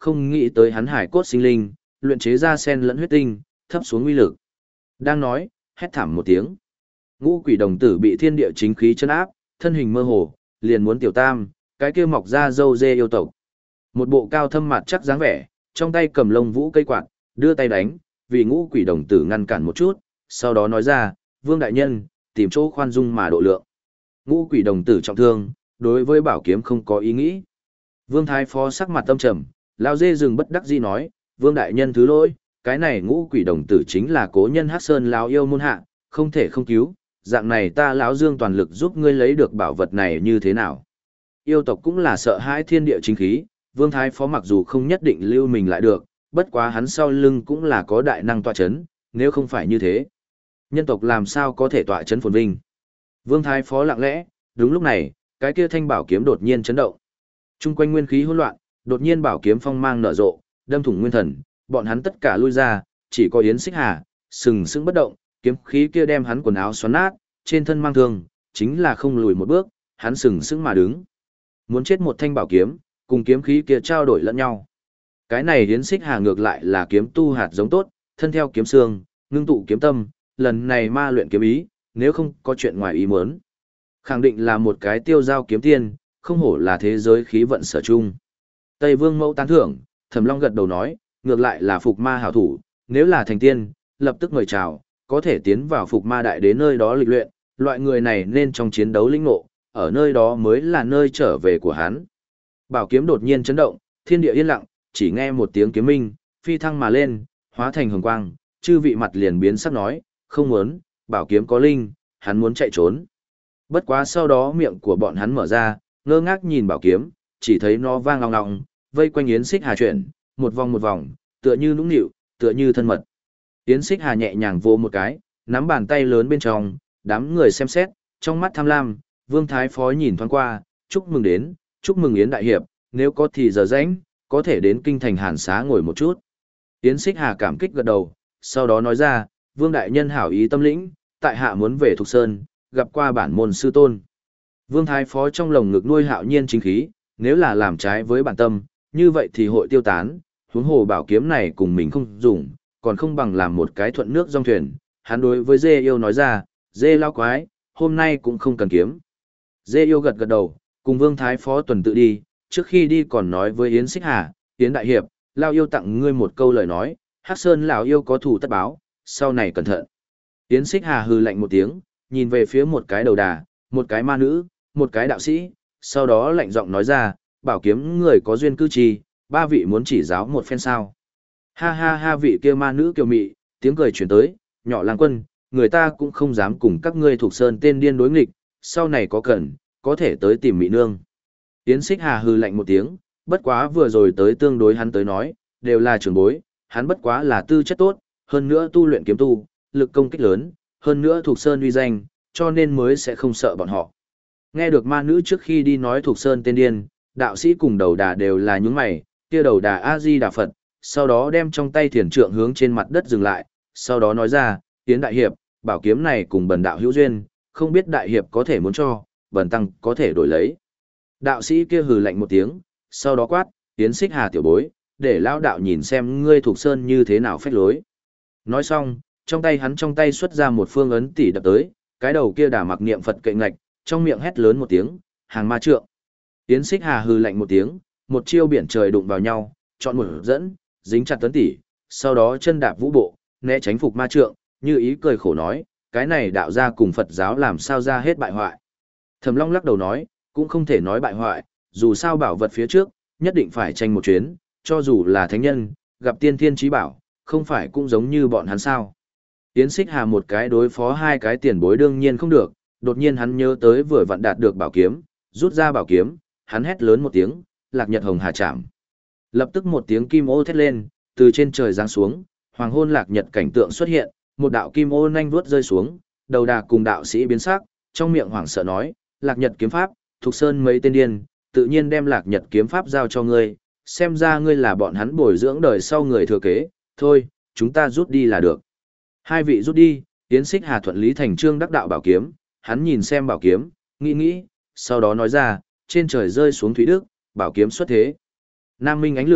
không nghĩ tới hắn hải cốt sinh linh, luyện chế ra sen lẫn huyết tinh, thấp xuống uy lực. Đang nói, hét thảm một tiếng. Ngũ quỷ đồng tử bị thiên địa chính khí chân áp, thân hình mơ hồ, liền muốn tiểu tam, cái kia mọc ra râu dê yêu tộc. Một bộ cao thâm mặt chắc dáng vẻ, trong tay cầm lông vũ cây quạt, đưa tay đánh, vì ngũ quỷ đồng tử ngăn cản một chút, sau đó nói ra, vương đại nhân, tìm chỗ khoan dung mà độ lượng. Ngũ quỷ đồng tử trọng thương, đối với bảo kiếm không có ý nghĩ. Vương thái phó sắc mặt tâm trầm, lao dê rừng bất đắc dĩ nói, vương đại nhân thứ lỗi, cái này ngũ quỷ đồng tử chính là cố nhân Hắc Sơn lão yêu môn hạ, không thể không cứu, dạng này ta lão Dương toàn lực giúp ngươi lấy được bảo vật này như thế nào. Yêu tộc cũng là sợ hãi thiên địa chính khí, Vương Thái Phó mặc dù không nhất định lưu mình lại được, bất quá hắn sau lưng cũng là có đại năng tọa chấn, nếu không phải như thế. Nhân tộc làm sao có thể tọa chấn phồn vinh. Vương Thái Phó lặng lẽ, đúng lúc này, cái kia thanh bảo kiếm đột nhiên chấn động. Trung quanh nguyên khí hỗn loạn, đột nhiên bảo kiếm phong mang nở rộ, đâm thủng nguyên thần, bọn hắn tất cả lui ra, chỉ có Yến Xích Hà, sừng sững bất động, kiếm khí kia đem hắn quần áo xoắn nát, trên thân mang thương, chính là không lùi một bước, hắn sừng sững mà đứng. Muốn chết một thanh bảo kiếm, cùng kiếm khí kia trao đổi lẫn nhau. Cái này Yến Xích Hà ngược lại là kiếm tu hạt giống tốt, thân theo kiếm xương, ngưng tụ kiếm tâm, lần này ma luyện kiếm ý, nếu không có chuyện ngoài ý muốn. Khẳng định là một cái tiêu giao kiếm tiên, không hổ là thế giới khí vận sở chung. Tây Vương Mẫu tán thưởng, Thẩm Long gật đầu nói, ngược lại là phục ma hảo thủ, nếu là thành tiên, lập tức mời chào, có thể tiến vào phục ma đại đế nơi đó lịch luyện, loại người này nên trong chiến đấu lĩnh ngộ, ở nơi đó mới là nơi trở về của hắn. Bảo kiếm đột nhiên chấn động, thiên địa yên lặng, chỉ nghe một tiếng kiếm minh, phi thăng mà lên, hóa thành hồng quang, chư vị mặt liền biến sắc nói, không muốn, bảo kiếm có linh, hắn muốn chạy trốn. Bất quá sau đó miệng của bọn hắn mở ra, ngơ ngác nhìn bảo kiếm, chỉ thấy nó vang long long, vây quanh Yến Xích Hà chuyển, một vòng một vòng, tựa như nũng nịu, tựa như thân mật. Yến Xích Hà nhẹ nhàng vô một cái, nắm bàn tay lớn bên trong, đám người xem xét, trong mắt tham lam, Vương Thái Phó nhìn thoáng qua, chúc mừng đến, chúc mừng Yến Đại Hiệp, nếu có thì giờ rảnh, có thể đến kinh thành Hàn Xá ngồi một chút. Yến Xích Hà cảm kích gật đầu, sau đó nói ra, Vương Đại Nhân hảo ý tâm lĩnh, tại hạ muốn về Thục Sơn, gặp qua bản môn sư tôn. Vương Thái Phó trong lồng ngực nuôi hạo nhiên chính khí, nếu là làm trái với bản tâm, như vậy thì hội tiêu tán, huống hồ bảo kiếm này cùng mình không dùng, còn không bằng làm một cái thuận nước dòng thuyền. Hắn đối với Dê Yêu nói ra, Dê lao quái, hôm nay cũng không cần kiếm. Dê Yêu gật gật đầu, cùng Vương Thái Phó tuần tự đi, trước khi đi còn nói với Yến Xích Hà, Yến Đại Hiệp, lao yêu tặng ngươi một câu lời nói, Hắc Sơn lão yêu có thù tất báo, sau này cẩn thận. Yến Xích Hà hừ lạnh một tiếng, nhìn về phía một cái đầu đà, một cái ma nữ, một cái đạo sĩ, sau đó lạnh giọng nói ra, bảo kiếm người có duyên cư trì, ba vị muốn chỉ giáo một phen sao. Ha ha ha, vị kia ma nữ kiều mị, tiếng cười chuyển tới, nhỏ lang quân, người ta cũng không dám cùng các ngươi thuộc sơn tên điên đối nghịch, sau này có cần, có thể tới tìm mị nương. Yến Xích Hà hừ lạnh một tiếng, bất quá vừa rồi tới tương đối hắn tới nói, đều là trưởng bối, hắn bất quá là tư chất tốt, hơn nữa tu luyện kiếm tu, lực công kích lớn, hơn nữa thuộc sơn uy danh, cho nên mới sẽ không sợ bọn họ. Nghe được ma nữ trước khi đi nói thuộc sơn tên điên, đạo sĩ cùng đầu đà đều là nhướng mày, kia đầu đà A-di Đà Phật, sau đó đem trong tay thiền trượng hướng trên mặt đất dừng lại, sau đó nói ra, Yến Đại Hiệp, bảo kiếm này cùng bần đạo hữu duyên, không biết Đại Hiệp có thể muốn cho, bần tăng có thể đổi lấy. Đạo sĩ kia hừ lạnh một tiếng, sau đó quát, Yến Xích Hà tiểu bối, để lão đạo nhìn xem ngươi thuộc sơn như thế nào phách lối. Nói xong, trong tay hắn trong tay xuất ra một phương ấn tỷ đập tới, cái đầu kia đà mặc niệm Phật cậy ngạch, trong miệng hét lớn một tiếng, hàng ma trượng. Yến Xích Hà hừ lạnh một tiếng, một chiêu biển trời đụng vào nhau, chọn một dẫn, dính chặt tấn tỷ, sau đó chân đạp vũ bộ, né tránh phục ma trượng, như ý cười khổ nói, cái này đạo gia cùng Phật giáo làm sao ra hết bại hoại. Thẩm Long lắc đầu nói, cũng không thể nói bại hoại, dù sao bảo vật phía trước, nhất định phải tranh một chuyến, cho dù là thánh nhân, gặp tiên thiên trí bảo, không phải cũng giống như bọn hắn sao. Yến Xích Hà một cái đối phó hai cái tiền bối đương nhiên không được, đột nhiên hắn nhớ tới vừa vặn đạt được bảo kiếm, rút ra bảo kiếm, hắn hét lớn một tiếng, Lạc Nhật Hồng Hà Trảm. Lập tức một tiếng kim ô thét lên, từ trên trời giáng xuống, hoàng hôn lạc nhật cảnh tượng xuất hiện, một đạo kim ô nhanh vuốt rơi xuống, đầu đà cùng đạo sĩ biến sắc, trong miệng hoảng sợ nói, Lạc Nhật kiếm pháp, thuộc sơn mấy tên điên, tự nhiên đem Lạc Nhật kiếm pháp giao cho ngươi, xem ra ngươi là bọn hắn bồi dưỡng đời sau người thừa kế, thôi, chúng ta rút đi là được. Hai vị rút đi, Yến Xích Hà thuận lý thành trương đắc đạo bảo kiếm, hắn nhìn xem bảo kiếm, nghĩ nghĩ, sau đó nói ra, trên trời rơi xuống thủy đức, bảo kiếm xuất thế. Nam minh ánh lửa,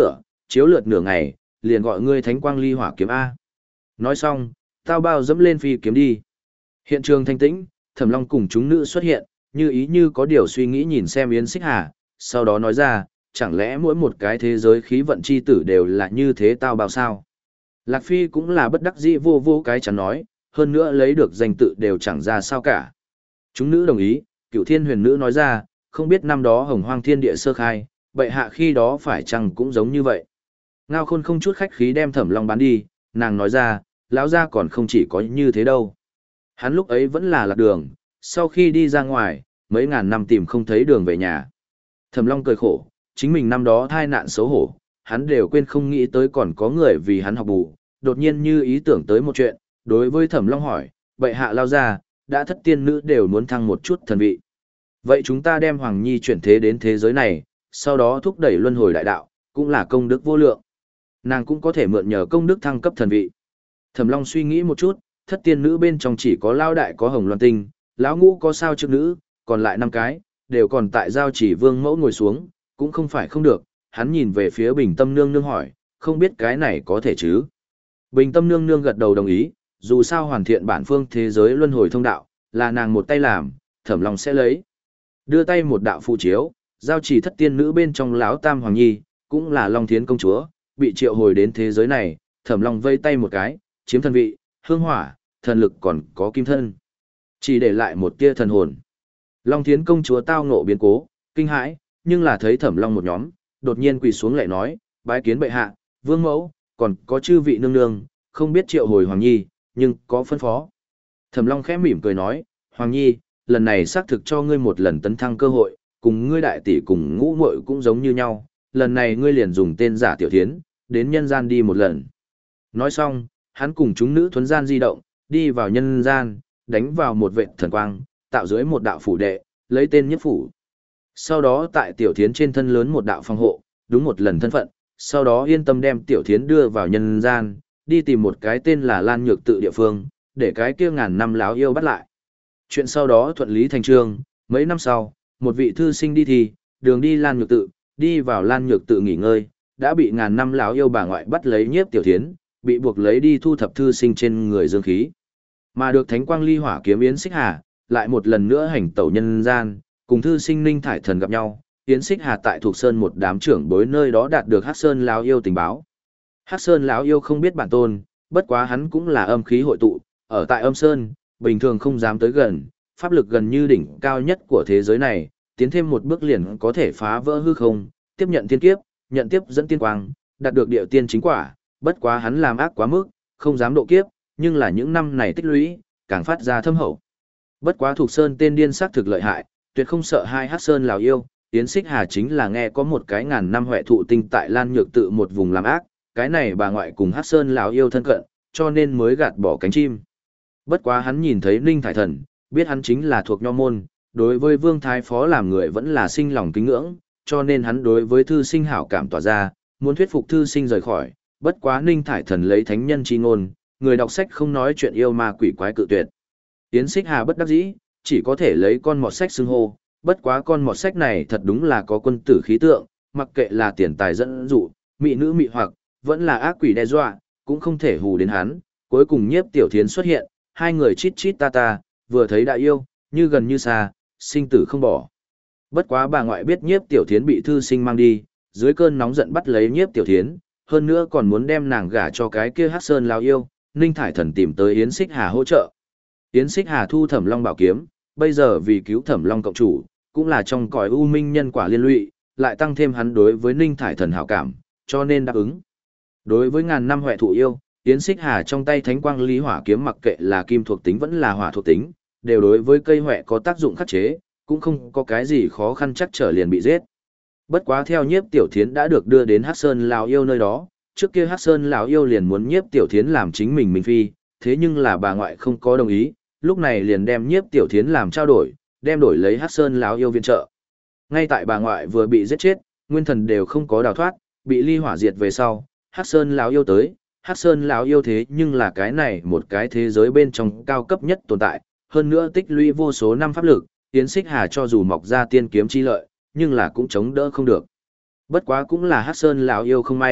chiếu lượt nửa ngày, liền gọi ngươi thánh quang ly hỏa kiếm A. Nói xong, tao bao dẫm lên phi kiếm đi. Hiện trường thanh tĩnh, Thẩm Long cùng chúng nữ xuất hiện, như ý như có điều suy nghĩ nhìn xem Yến Xích Hà, sau đó nói ra, chẳng lẽ mỗi một cái thế giới khí vận chi tử đều là như thế tao bao sao? Lạc Phi cũng là bất đắc dĩ vô vô cái chắn nói, hơn nữa lấy được danh tự đều chẳng ra sao cả. Chúng nữ đồng ý, Cửu Thiên Huyền Nữ nói ra, không biết năm đó Hồng Hoang Thiên Địa sơ khai, bệ hạ khi đó phải chăng cũng giống như vậy. Ngao Khôn không chút khách khí đem Thẩm Long bán đi, nàng nói ra, lão gia còn không chỉ có như thế đâu. Hắn lúc ấy vẫn là lạc đường, sau khi đi ra ngoài, mấy ngàn năm tìm không thấy đường về nhà. Thẩm Long cười khổ, chính mình năm đó thai nạn xấu hổ, hắn đều quên không nghĩ tới còn có người vì hắn học bù, đột nhiên như ý tưởng tới một chuyện, đối với Thẩm Long hỏi, bệ hạ lao ra, đã thất tiên nữ đều muốn thăng một chút thần vị. Vậy chúng ta đem Hoàng Nhi chuyển thế đến thế giới này, sau đó thúc đẩy luân hồi đại đạo, cũng là công đức vô lượng. Nàng cũng có thể mượn nhờ công đức thăng cấp thần vị. Thẩm Long suy nghĩ một chút, thất tiên nữ bên trong chỉ có Lao Đại có Hồng Loan Tinh, Lão Ngũ có Sao Trước Nữ, còn lại năm cái, đều còn tại giao chỉ vương mẫu ngồi xuống, cũng không phải không được. Hắn nhìn về phía Bình Tâm Nương Nương hỏi, không biết cái này có thể chứ? Bình Tâm Nương Nương gật đầu đồng ý, dù sao hoàn thiện bản phương thế giới luân hồi thông đạo, là nàng một tay làm, Thẩm Long sẽ lấy. Đưa tay một đạo phù chiếu, giao chỉ thất tiên nữ bên trong Lão Tam Hoàng Nhi, cũng là Long Thiến công chúa, bị triệu hồi đến thế giới này, Thẩm Long vây tay một cái, chiếm thần vị, hương hỏa, thần lực còn có kim thân. Chỉ để lại một tia thần hồn. Long Thiến công chúa tao ngộ biến cố, kinh hãi, nhưng là thấy Thẩm Long một nhóm, đột nhiên quỳ xuống lại nói, bái kiến bệ hạ, vương mẫu, còn có chư vị nương nương, không biết triệu hồi Hoàng Nhi, nhưng có phân phó. Thẩm Long khẽ mỉm cười nói, Hoàng Nhi, lần này xác thực cho ngươi một lần tấn thăng cơ hội, cùng ngươi đại tỷ cùng ngũ muội cũng giống như nhau, lần này ngươi liền dùng tên giả Tiểu Thiến, đến nhân gian đi một lần. Nói xong, hắn cùng chúng nữ thuấn gian di động, đi vào nhân gian, đánh vào một vệt thần quang, tạo dưới một đạo phủ đệ, lấy tên nhất phủ. Sau đó tại Tiểu Thiến trên thân lớn một đạo phòng hộ, đúng một lần thân phận, sau đó yên tâm đem Tiểu Thiến đưa vào nhân gian, đi tìm một cái tên là Lan Nhược Tự địa phương, để cái kia ngàn năm láo yêu bắt lại. Chuyện sau đó thuận lý thành trương, mấy năm sau, một vị thư sinh đi thi, đường đi Lan Nhược Tự, đi vào Lan Nhược Tự nghỉ ngơi, đã bị ngàn năm láo yêu bà ngoại bắt lấy nhiếp Tiểu Thiến, bị buộc lấy đi thu thập thư sinh trên người dương khí. Mà được Thánh Quang Ly Hỏa kiếm Yến Xích Hà, lại một lần nữa hành tẩu nhân gian, cùng thư sinh Ninh Thải Thần gặp nhau, Yến Xích Hà tại Thuộc Sơn một đám trưởng bối nơi đó đạt được Hắc Sơn lão yêu tình báo. Hắc Sơn lão yêu không biết bản tôn, bất quá hắn cũng là âm khí hội tụ, ở tại Âm Sơn, bình thường không dám tới gần, pháp lực gần như đỉnh cao nhất của thế giới này, tiến thêm một bước liền có thể phá vỡ hư không, tiếp nhận thiên kiếp, nhận tiếp dẫn tiên quang, đạt được địa tiên chính quả, bất quá hắn làm ác quá mức, không dám độ kiếp, nhưng là những năm này tích lũy, càng phát ra thâm hậu. Bất quá Thuộc Sơn tên điên sắc thực lợi hại, tuyệt không sợ hai Hắc Sơn lão yêu, Yến Xích Hà chính là nghe có một cái ngàn năm huệ thụ tinh tại Lan Nhược Tự một vùng làm ác, cái này bà ngoại cùng Hắc Sơn lão yêu thân cận, cho nên mới gạt bỏ cánh chim. Bất quá hắn nhìn thấy Ninh Thải Thần, biết hắn chính là thuộc nho môn, đối với Vương Thái Phó làm người vẫn là sinh lòng kính ngưỡng, cho nên hắn đối với thư sinh hảo cảm tỏa ra, muốn thuyết phục thư sinh rời khỏi, bất quá Ninh Thải Thần lấy thánh nhân chi ngôn, người đọc sách không nói chuyện yêu ma quỷ quái cự tuyệt. Yến Xích Hà bất đắc dĩ, chỉ có thể lấy con mọt sách xưng hô, bất quá con mọt sách này thật đúng là có quân tử khí tượng, mặc kệ là tiền tài dẫn dụ, mỹ nữ mị hoặc, vẫn là ác quỷ đe dọa, cũng không thể hù đến hắn. Cuối cùng Nhiếp Tiểu Thiến xuất hiện, hai người chít chít ta ta, vừa thấy đã yêu, như gần như xa, sinh tử không bỏ. Bất quá bà ngoại biết Nhiếp Tiểu Thiến bị thư sinh mang đi, dưới cơn nóng giận bắt lấy Nhiếp Tiểu Thiến, hơn nữa còn muốn đem nàng gả cho cái kia Hắc Sơn lão yêu, Ninh Thải Thần tìm tới Yến Xích Hà hỗ trợ. Yến Xích Hà thu Thẩm Long bảo kiếm, bây giờ vì cứu Thẩm Long cộng chủ, cũng là trong cõi u minh nhân quả liên lụy, lại tăng thêm hắn đối với Ninh Thải Thần hảo cảm, cho nên đáp ứng. Đối với ngàn năm huệ thụ yêu, Yến Xích Hà trong tay Thánh Quang Ly Hỏa kiếm mặc kệ là kim thuộc tính vẫn là hỏa thuộc tính, đều đối với cây huệ có tác dụng khắc chế, cũng không có cái gì khó khăn chắc trở liền bị giết. Bất quá theo Nhiếp Tiểu Thiến đã được đưa đến Hắc Sơn lão yêu nơi đó, trước kia Hắc Sơn lão yêu liền muốn Nhiếp Tiểu Thiến làm chính mình minh phi, thế nhưng là bà ngoại không có đồng ý, lúc này liền đem Nhiếp Tiểu Thiến làm trao đổi, đem đổi lấy Hắc Sơn lão yêu viện trợ. Ngay tại bà ngoại vừa bị giết chết, nguyên thần đều không có đào thoát, bị ly hỏa diệt về sau, Hắc Sơn lão yêu tới, Hắc Sơn lão yêu thế nhưng là cái này một cái thế giới bên trong cao cấp nhất tồn tại, hơn nữa tích lũy vô số năm pháp lực, Yến Xích Hà cho dù mọc ra tiên kiếm chi lợi, nhưng là cũng chống đỡ không được. Bất quá cũng là Hắc Sơn lão yêu không may,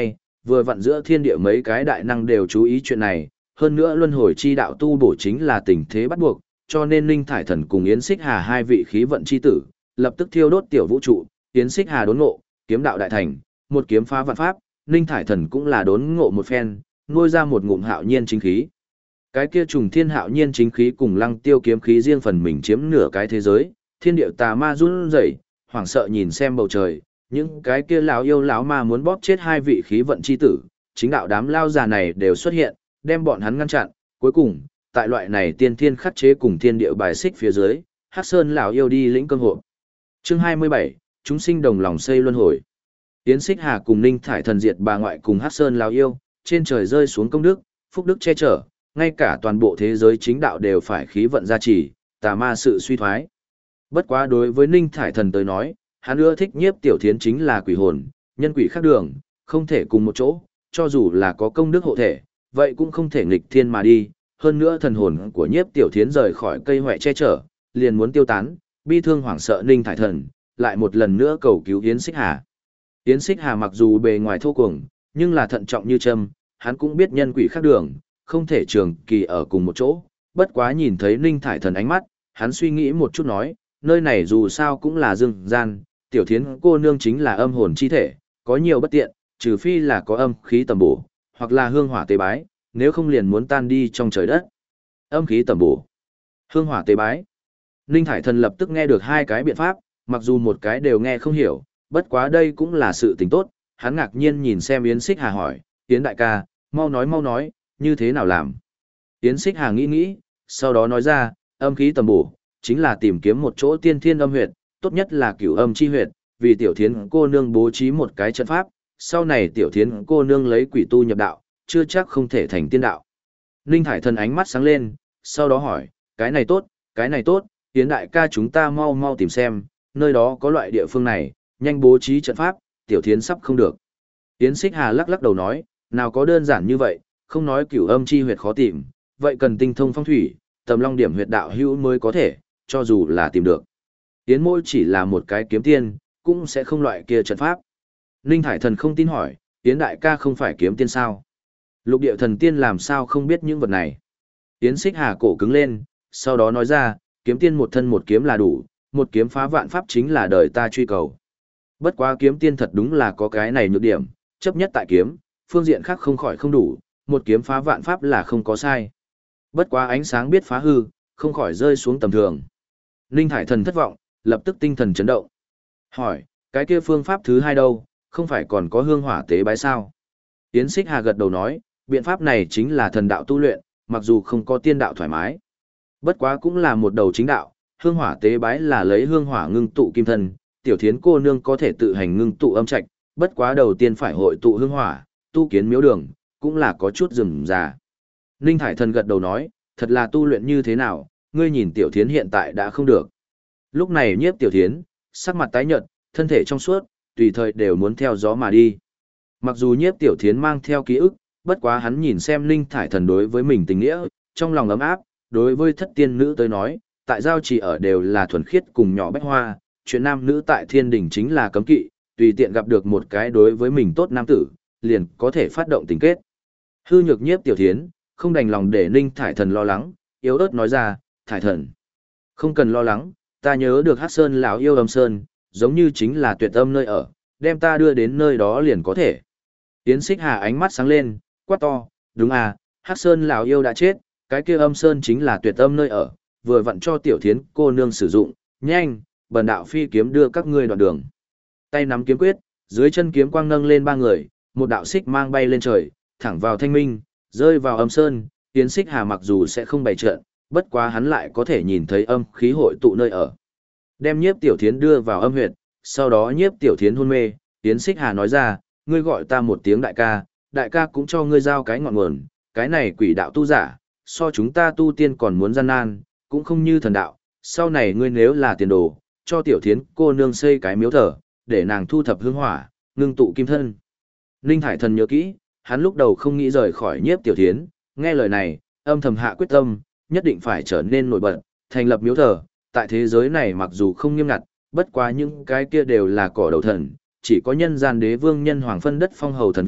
Vừa vặn giữa thiên địa mấy cái đại năng đều chú ý chuyện này, hơn nữa luân hồi chi đạo tu bổ chính là tình thế bắt buộc, cho nên Ninh Thải Thần cùng Yến Xích Hà hai vị khí vận chi tử, lập tức thiêu đốt tiểu vũ trụ, Yến Xích Hà đốn ngộ, kiếm đạo đại thành, một kiếm phá vạn pháp, Ninh Thải Thần cũng là đốn ngộ một phen, nuôi ra một ngụm hạo nhiên chính khí. Cái kia trùng thiên hạo nhiên chính khí cùng lăng tiêu kiếm khí riêng phần mình chiếm nửa cái thế giới, thiên địa tà ma run rẩy, hoảng sợ nhìn xem bầu trời, những cái kia lão yêu lão ma muốn bóp chết hai vị khí vận chi tử, chính đạo đám lao già này đều xuất hiện, đem bọn hắn ngăn chặn, cuối cùng, tại loại này tiên thiên khắc chế cùng thiên địa bài xích phía dưới, Hắc Sơn lão yêu đi lĩnh cơm hộ. Chương hai mươi bảy, chúng sinh đồng lòng xây luân hồi. Yến Xích Hà cùng Ninh Thải Thần diệt bà ngoại cùng Hắc Sơn lão yêu, trên trời rơi xuống công đức, phúc đức che chở, ngay cả toàn bộ thế giới chính đạo đều phải khí vận gia trì, tà ma sự suy thoái. Bất quá đối với Ninh Thải Thần tới nói, hắn ưa thích Nhiếp Tiểu Thiến chính là quỷ hồn, nhân quỷ khác đường, không thể cùng một chỗ, cho dù là có công đức hộ thể, vậy cũng không thể nghịch thiên mà đi. Hơn nữa thần hồn của Nhiếp Tiểu Thiến rời khỏi cây hoè che chở, liền muốn tiêu tán, bi thương hoảng sợ Ninh Thải Thần, lại một lần nữa cầu cứu Yến Xích Hà. Yến Xích Hà mặc dù bề ngoài thô cuồng, nhưng là thận trọng như châm, hắn cũng biết nhân quỷ khác đường, không thể trường kỳ ở cùng một chỗ. Bất quá nhìn thấy Ninh Thải Thần ánh mắt, hắn suy nghĩ một chút nói, nơi này dù sao cũng là dương gian, Tiểu Thiến cô nương chính là âm hồn chi thể, có nhiều bất tiện, trừ phi là có âm khí tầm bổ, hoặc là hương hỏa tế bái, nếu không liền muốn tan đi trong trời đất. Âm khí tầm bổ, hương hỏa tế bái. Ninh Thải Thần lập tức nghe được hai cái biện pháp, mặc dù một cái đều nghe không hiểu, bất quá đây cũng là sự tình tốt, hắn ngạc nhiên nhìn xem Yến Xích Hà hỏi, Yến đại ca, mau nói mau nói, như thế nào làm? Yến Xích Hà nghĩ nghĩ, sau đó nói ra, âm khí tầm bổ, chính là tìm kiếm một chỗ tiên thiên âm huyệt, tốt nhất là cửu âm chi huyệt, vì Tiểu Thiến cô nương bố trí một cái trận pháp, sau này Tiểu Thiến cô nương lấy quỷ tu nhập đạo, chưa chắc không thể thành tiên đạo. Ninh Thải Thần ánh mắt sáng lên, sau đó hỏi, cái này tốt, cái này tốt, Yến đại ca chúng ta mau mau tìm xem, nơi đó có loại địa phương này, nhanh bố trí trận pháp, Tiểu Thiến sắp không được. Yến Xích Hà lắc lắc đầu nói, nào có đơn giản như vậy, không nói cửu âm chi huyệt khó tìm, vậy cần tinh thông phong thủy, tầm long điểm huyệt đạo hữu mới có thể, cho dù là tìm được. Yến môi chỉ là một cái kiếm tiên, cũng sẽ không loại kia trận pháp. Ninh Thải Thần không tin hỏi, Yến đại ca không phải kiếm tiên sao? Lục địa thần tiên làm sao không biết những vật này? Yến Xích Hà cổ cứng lên, sau đó nói ra, kiếm tiên một thân một kiếm là đủ, một kiếm phá vạn pháp chính là đời ta truy cầu. Bất quá kiếm tiên thật đúng là có cái này nhược điểm, chấp nhất tại kiếm, phương diện khác không khỏi không đủ, một kiếm phá vạn pháp là không có sai. Bất quá ánh sáng biết phá hư, không khỏi rơi xuống tầm thường. Ninh Thải Thần thất vọng, lập tức tinh thần chấn động. Hỏi, cái kia phương pháp thứ hai đâu, không phải còn có hương hỏa tế bái sao? Yến Xích Hà gật đầu nói, biện pháp này chính là thần đạo tu luyện, mặc dù không có tiên đạo thoải mái. Bất quá cũng là một đầu chính đạo, hương hỏa tế bái là lấy hương hỏa ngưng tụ kim thân, Tiểu Thiến cô nương có thể tự hành ngưng tụ âm trạch, bất quá đầu tiên phải hội tụ hương hỏa, tu kiến miếu đường, cũng là có chút rườm rà. Ninh Thải Thần gật đầu nói, thật là tu luyện như thế nào, ngươi nhìn Tiểu Thiến hiện tại đã không được. Lúc này Nhiếp Tiểu Thiến, sắc mặt tái nhợt, thân thể trong suốt, tùy thời đều muốn theo gió mà đi. Mặc dù Nhiếp Tiểu Thiến mang theo ký ức, bất quá hắn nhìn xem Ninh Thải Thần đối với mình tình nghĩa, trong lòng ấm áp, đối với thất tiên nữ tới nói, tại giao chỉ ở đều là thuần khiết cùng nhỏ bách hoa, chuyện nam nữ tại thiên đình chính là cấm kỵ, tùy tiện gặp được một cái đối với mình tốt nam tử, liền có thể phát động tình kết. Hư nhược Nhiếp Tiểu Thiến, không đành lòng để Ninh Thải Thần lo lắng, yếu ớt nói ra, Thải Thần, không cần lo lắng, ta nhớ được Hắc Sơn lão yêu âm sơn, giống như chính là tuyệt âm nơi ở, đem ta đưa đến nơi đó liền có thể. Yến Xích Hà ánh mắt sáng lên, quát to, đúng à, Hắc Sơn lão yêu đã chết, cái kia âm sơn chính là tuyệt âm nơi ở, vừa vặn cho Tiểu Thiến cô nương sử dụng, nhanh, bần đạo phi kiếm đưa các ngươi đoạn đường. Tay nắm kiếm quyết, dưới chân kiếm quang nâng lên ba người, một đạo xích mang bay lên trời, thẳng vào thanh minh, rơi vào âm sơn. Yến Xích Hà mặc dù sẽ không bày trận, bất quá hắn lại có thể nhìn thấy âm khí hội tụ nơi ở. Đem Nhiếp Tiểu Thiến đưa vào âm huyệt, sau đó Nhiếp Tiểu Thiến hôn mê, Yến Xích Hà nói ra, ngươi gọi ta một tiếng đại ca, đại ca cũng cho ngươi giao cái ngọn nguồn, cái này quỷ đạo tu giả, so chúng ta tu tiên còn muốn gian nan, cũng không như thần đạo, sau này ngươi nếu là tiền đồ, cho Tiểu Thiến cô nương xây cái miếu thờ, để nàng thu thập hương hỏa, ngưng tụ kim thân. Ninh Thải Thần nhớ kỹ, hắn lúc đầu không nghĩ rời khỏi Nhiếp Tiểu Thiến, nghe lời này, âm thầm hạ quyết tâm, nhất định phải trở nên nổi bật, thành lập miếu thờ, tại thế giới này mặc dù không nghiêm ngặt, bất quá những cái kia đều là cỏ đầu thần, chỉ có nhân gian đế vương nhân hoàng phân đất phong hầu thần vị,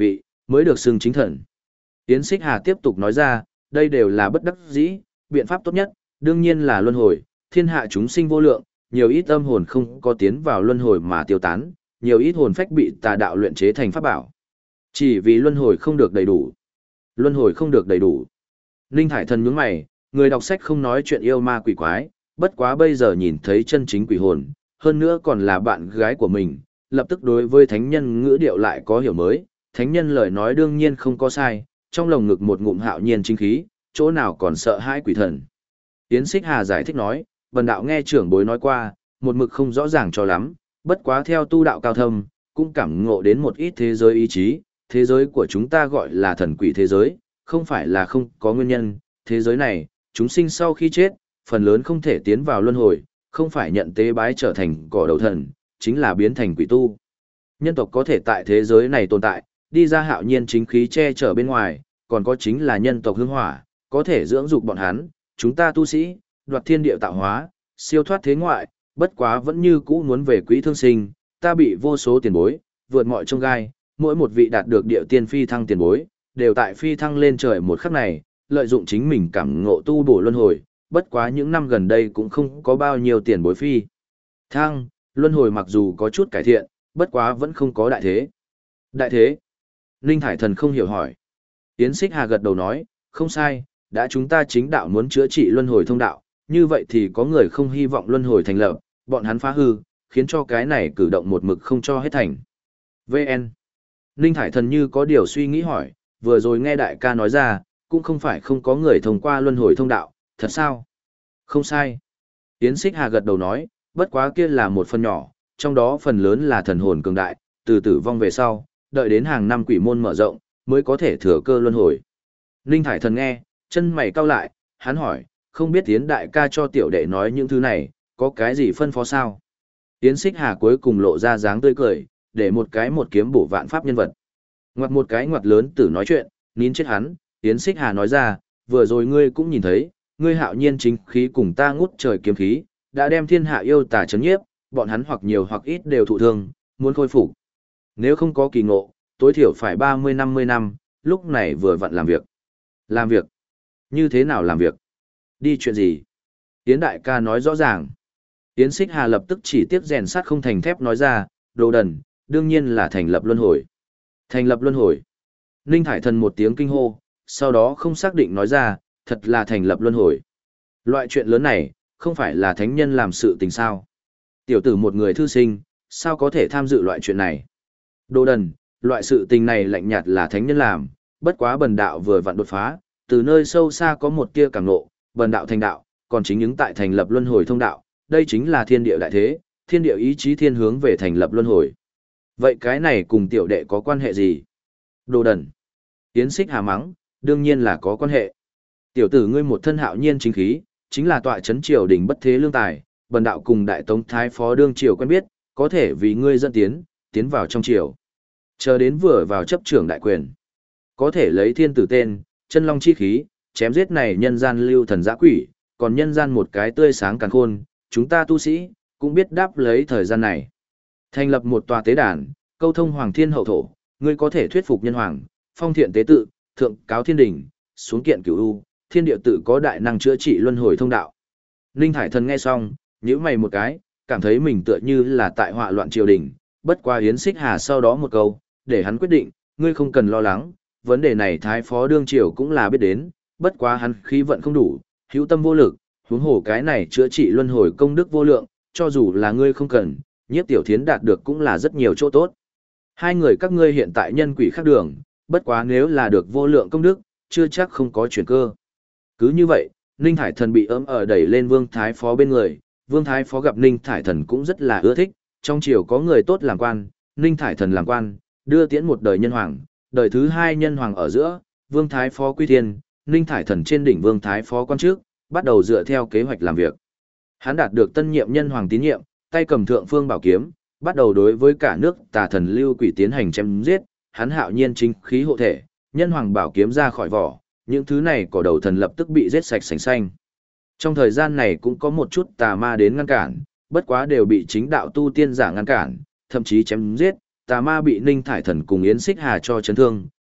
mới được xưng chính thần. Yến Xích Hà tiếp tục nói ra, đây đều là bất đắc dĩ, biện pháp tốt nhất, đương nhiên là luân hồi, thiên hạ chúng sinh vô lượng, nhiều ít âm hồn không có tiến vào luân hồi mà tiêu tán, nhiều ít hồn phách bị tà đạo luyện chế thành pháp bảo. Chỉ vì luân hồi không được đầy đủ. Luân hồi không được đầy đủ. Ninh Thải Thần nhướng mày, người đọc sách không nói chuyện yêu ma quỷ quái, bất quá bây giờ nhìn thấy chân chính quỷ hồn, hơn nữa còn là bạn gái của mình, lập tức đối với thánh nhân ngữ điệu lại có hiểu mới, thánh nhân lời nói đương nhiên không có sai, trong lồng ngực một ngụm hạo nhiên chính khí, chỗ nào còn sợ hãi quỷ thần. Yến Xích Hà giải thích nói, bần đạo nghe trưởng bối nói qua, một mực không rõ ràng cho lắm, bất quá theo tu đạo cao thâm, cũng cảm ngộ đến một ít thế giới ý chí, thế giới của chúng ta gọi là thần quỷ thế giới, không phải là không có nguyên nhân, thế giới này, chúng sinh sau khi chết, phần lớn không thể tiến vào luân hồi, không phải nhận tế bái trở thành cỏ đầu thần, chính là biến thành quỷ tu. Nhân tộc có thể tại thế giới này tồn tại, đi ra hạo nhiên chính khí che chở bên ngoài, còn có chính là nhân tộc hương hỏa, có thể dưỡng dục bọn hắn, chúng ta tu sĩ, đoạt thiên địa tạo hóa, siêu thoát thế ngoại, bất quá vẫn như cũ muốn về quỹ thương sinh, ta bị vô số tiền bối, vượt mọi chông gai, mỗi một vị đạt được địa tiên phi thăng tiền bối, đều tại phi thăng lên trời một khắc này, lợi dụng chính mình cảm ngộ tu bổ luân hồi, bất quá những năm gần đây cũng không có bao nhiêu tiền bối phi thăng, luân hồi mặc dù có chút cải thiện, bất quá vẫn không có đại thế. Đại thế? Ninh Thải Thần không hiểu hỏi. Yến Xích Hà gật đầu nói, không sai, đã chúng ta chính đạo muốn chữa trị luân hồi thông đạo, như vậy thì có người không hy vọng luân hồi thành lập, bọn hắn phá hư, khiến cho cái này cử động một mực không cho hết thành. vê en. Ninh Thải Thần như có điều suy nghĩ hỏi, vừa rồi nghe đại ca nói ra, cũng không phải không có người thông qua luân hồi thông đạo, thật sao? Không sai. Yến Xích Hà gật đầu nói, bất quá kia là một phần nhỏ, trong đó phần lớn là thần hồn cường đại, từ tử vong về sau, đợi đến hàng năm quỷ môn mở rộng, mới có thể thừa cơ luân hồi. Ninh Thải Thần nghe, chân mày cau lại, hắn hỏi, không biết Yến đại ca cho tiểu đệ nói những thứ này, có cái gì phân phó sao? Yến Xích Hà cuối cùng lộ ra dáng tươi cười, để một cái một kiếm bổ vạn pháp nhân vật. Ngoặt một cái ngoặt lớn tử nói chuyện, nín chết hắn, Yến Xích Hà nói ra, vừa rồi ngươi cũng nhìn thấy, ngươi hạo nhiên chính khí cùng ta ngút trời kiếm khí, đã đem thiên hạ yêu tà chấn nhiếp, bọn hắn hoặc nhiều hoặc ít đều thụ thương, muốn khôi phục. Nếu không có kỳ ngộ, tối thiểu phải ba mươi năm mươi năm, lúc này vừa vặn làm việc. Làm việc? Như thế nào làm việc? Đi chuyện gì? Yến đại ca nói rõ ràng. Yến Xích Hà lập tức chỉ tiếc rèn sắt không thành thép nói ra, đồ đần, đương nhiên là thành lập luân hồi. Thành lập luân hồi. Ninh Thải Thần một tiếng kinh hô, sau đó không xác định nói ra, thật là thành lập luân hồi. Loại chuyện lớn này, không phải là thánh nhân làm sự tình sao. Tiểu tử một người thư sinh, sao có thể tham dự loại chuyện này. Đồ đần, loại sự tình này lạnh nhạt là thánh nhân làm, bất quá bần đạo vừa vặn đột phá, từ nơi sâu xa có một tia cảm ngộ, bần đạo thành đạo, còn chính những tại thành lập luân hồi thông đạo, đây chính là thiên địa đại thế, thiên địa ý chí thiên hướng về thành lập luân hồi. Vậy cái này cùng tiểu đệ có quan hệ gì? Đồ đần. Yến Xích Hà mắng, đương nhiên là có quan hệ. Tiểu tử ngươi một thân hạo nhiên chính khí, chính là tọa chấn triều đình bất thế lương tài, bần đạo cùng đại tống thái phó đương triều quen biết, có thể vì ngươi dẫn tiến, tiến vào trong triều. Chờ đến vừa vào chấp trưởng đại quyền. Có thể lấy thiên tử tên, chân long chi khí, chém giết này nhân gian lưu thần dã quỷ, còn nhân gian một cái tươi sáng càn khôn, chúng ta tu sĩ, cũng biết đáp lấy thời gian này. Thành lập một tòa tế đàn, câu thông hoàng thiên hậu thổ, ngươi có thể thuyết phục nhân hoàng, phong thiện tế tự, thượng cáo thiên đình, xuống kiện cửu u, thiên địa tự có đại năng chữa trị luân hồi thông đạo. Ninh Thải Thần nghe xong, nhíu mày một cái, cảm thấy mình tựa như là tại họa loạn triều đình, bất qua Yến Xích Hà sau đó một câu, để hắn quyết định, ngươi không cần lo lắng, vấn đề này thái phó đương triều cũng là biết đến, bất quá hắn khí vận không đủ, hữu tâm vô lực, huống hồ cái này chữa trị luân hồi công đức vô lượng, cho dù là ngươi không cần, Nhiếp Tiểu Thiến đạt được cũng là rất nhiều chỗ tốt. Hai người các ngươi hiện tại nhân quỷ khác đường, bất quá nếu là được vô lượng công đức, chưa chắc không có chuyển cơ. Cứ như vậy, Ninh Thải Thần bị ấm ở đẩy lên Vương Thái Phó bên người, Vương Thái Phó gặp Ninh Thải Thần cũng rất là ưa thích, trong triều có người tốt làm quan, Ninh Thải Thần làm quan, đưa tiễn một đời nhân hoàng, đời thứ hai nhân hoàng ở giữa, Vương Thái Phó quy thiên, Ninh Thải Thần trên đỉnh Vương Thái Phó quan trước, bắt đầu dựa theo kế hoạch làm việc. Hắn đạt được tân nhiệm nhân hoàng tín nhiệm, tay cầm thượng phương bảo kiếm, bắt đầu đối với cả nước tà thần lưu quỷ tiến hành chém giết, hắn hạo nhiên chính khí hộ thể, nhân hoàng bảo kiếm ra khỏi vỏ, những thứ này cỏ đầu thần lập tức bị giết sạch sành xanh. Trong thời gian này cũng có một chút tà ma đến ngăn cản, bất quá đều bị chính đạo tu tiên giả ngăn cản, thậm chí chém giết, tà ma bị Ninh Thải Thần cùng Yến Xích Hà cho chấn thương,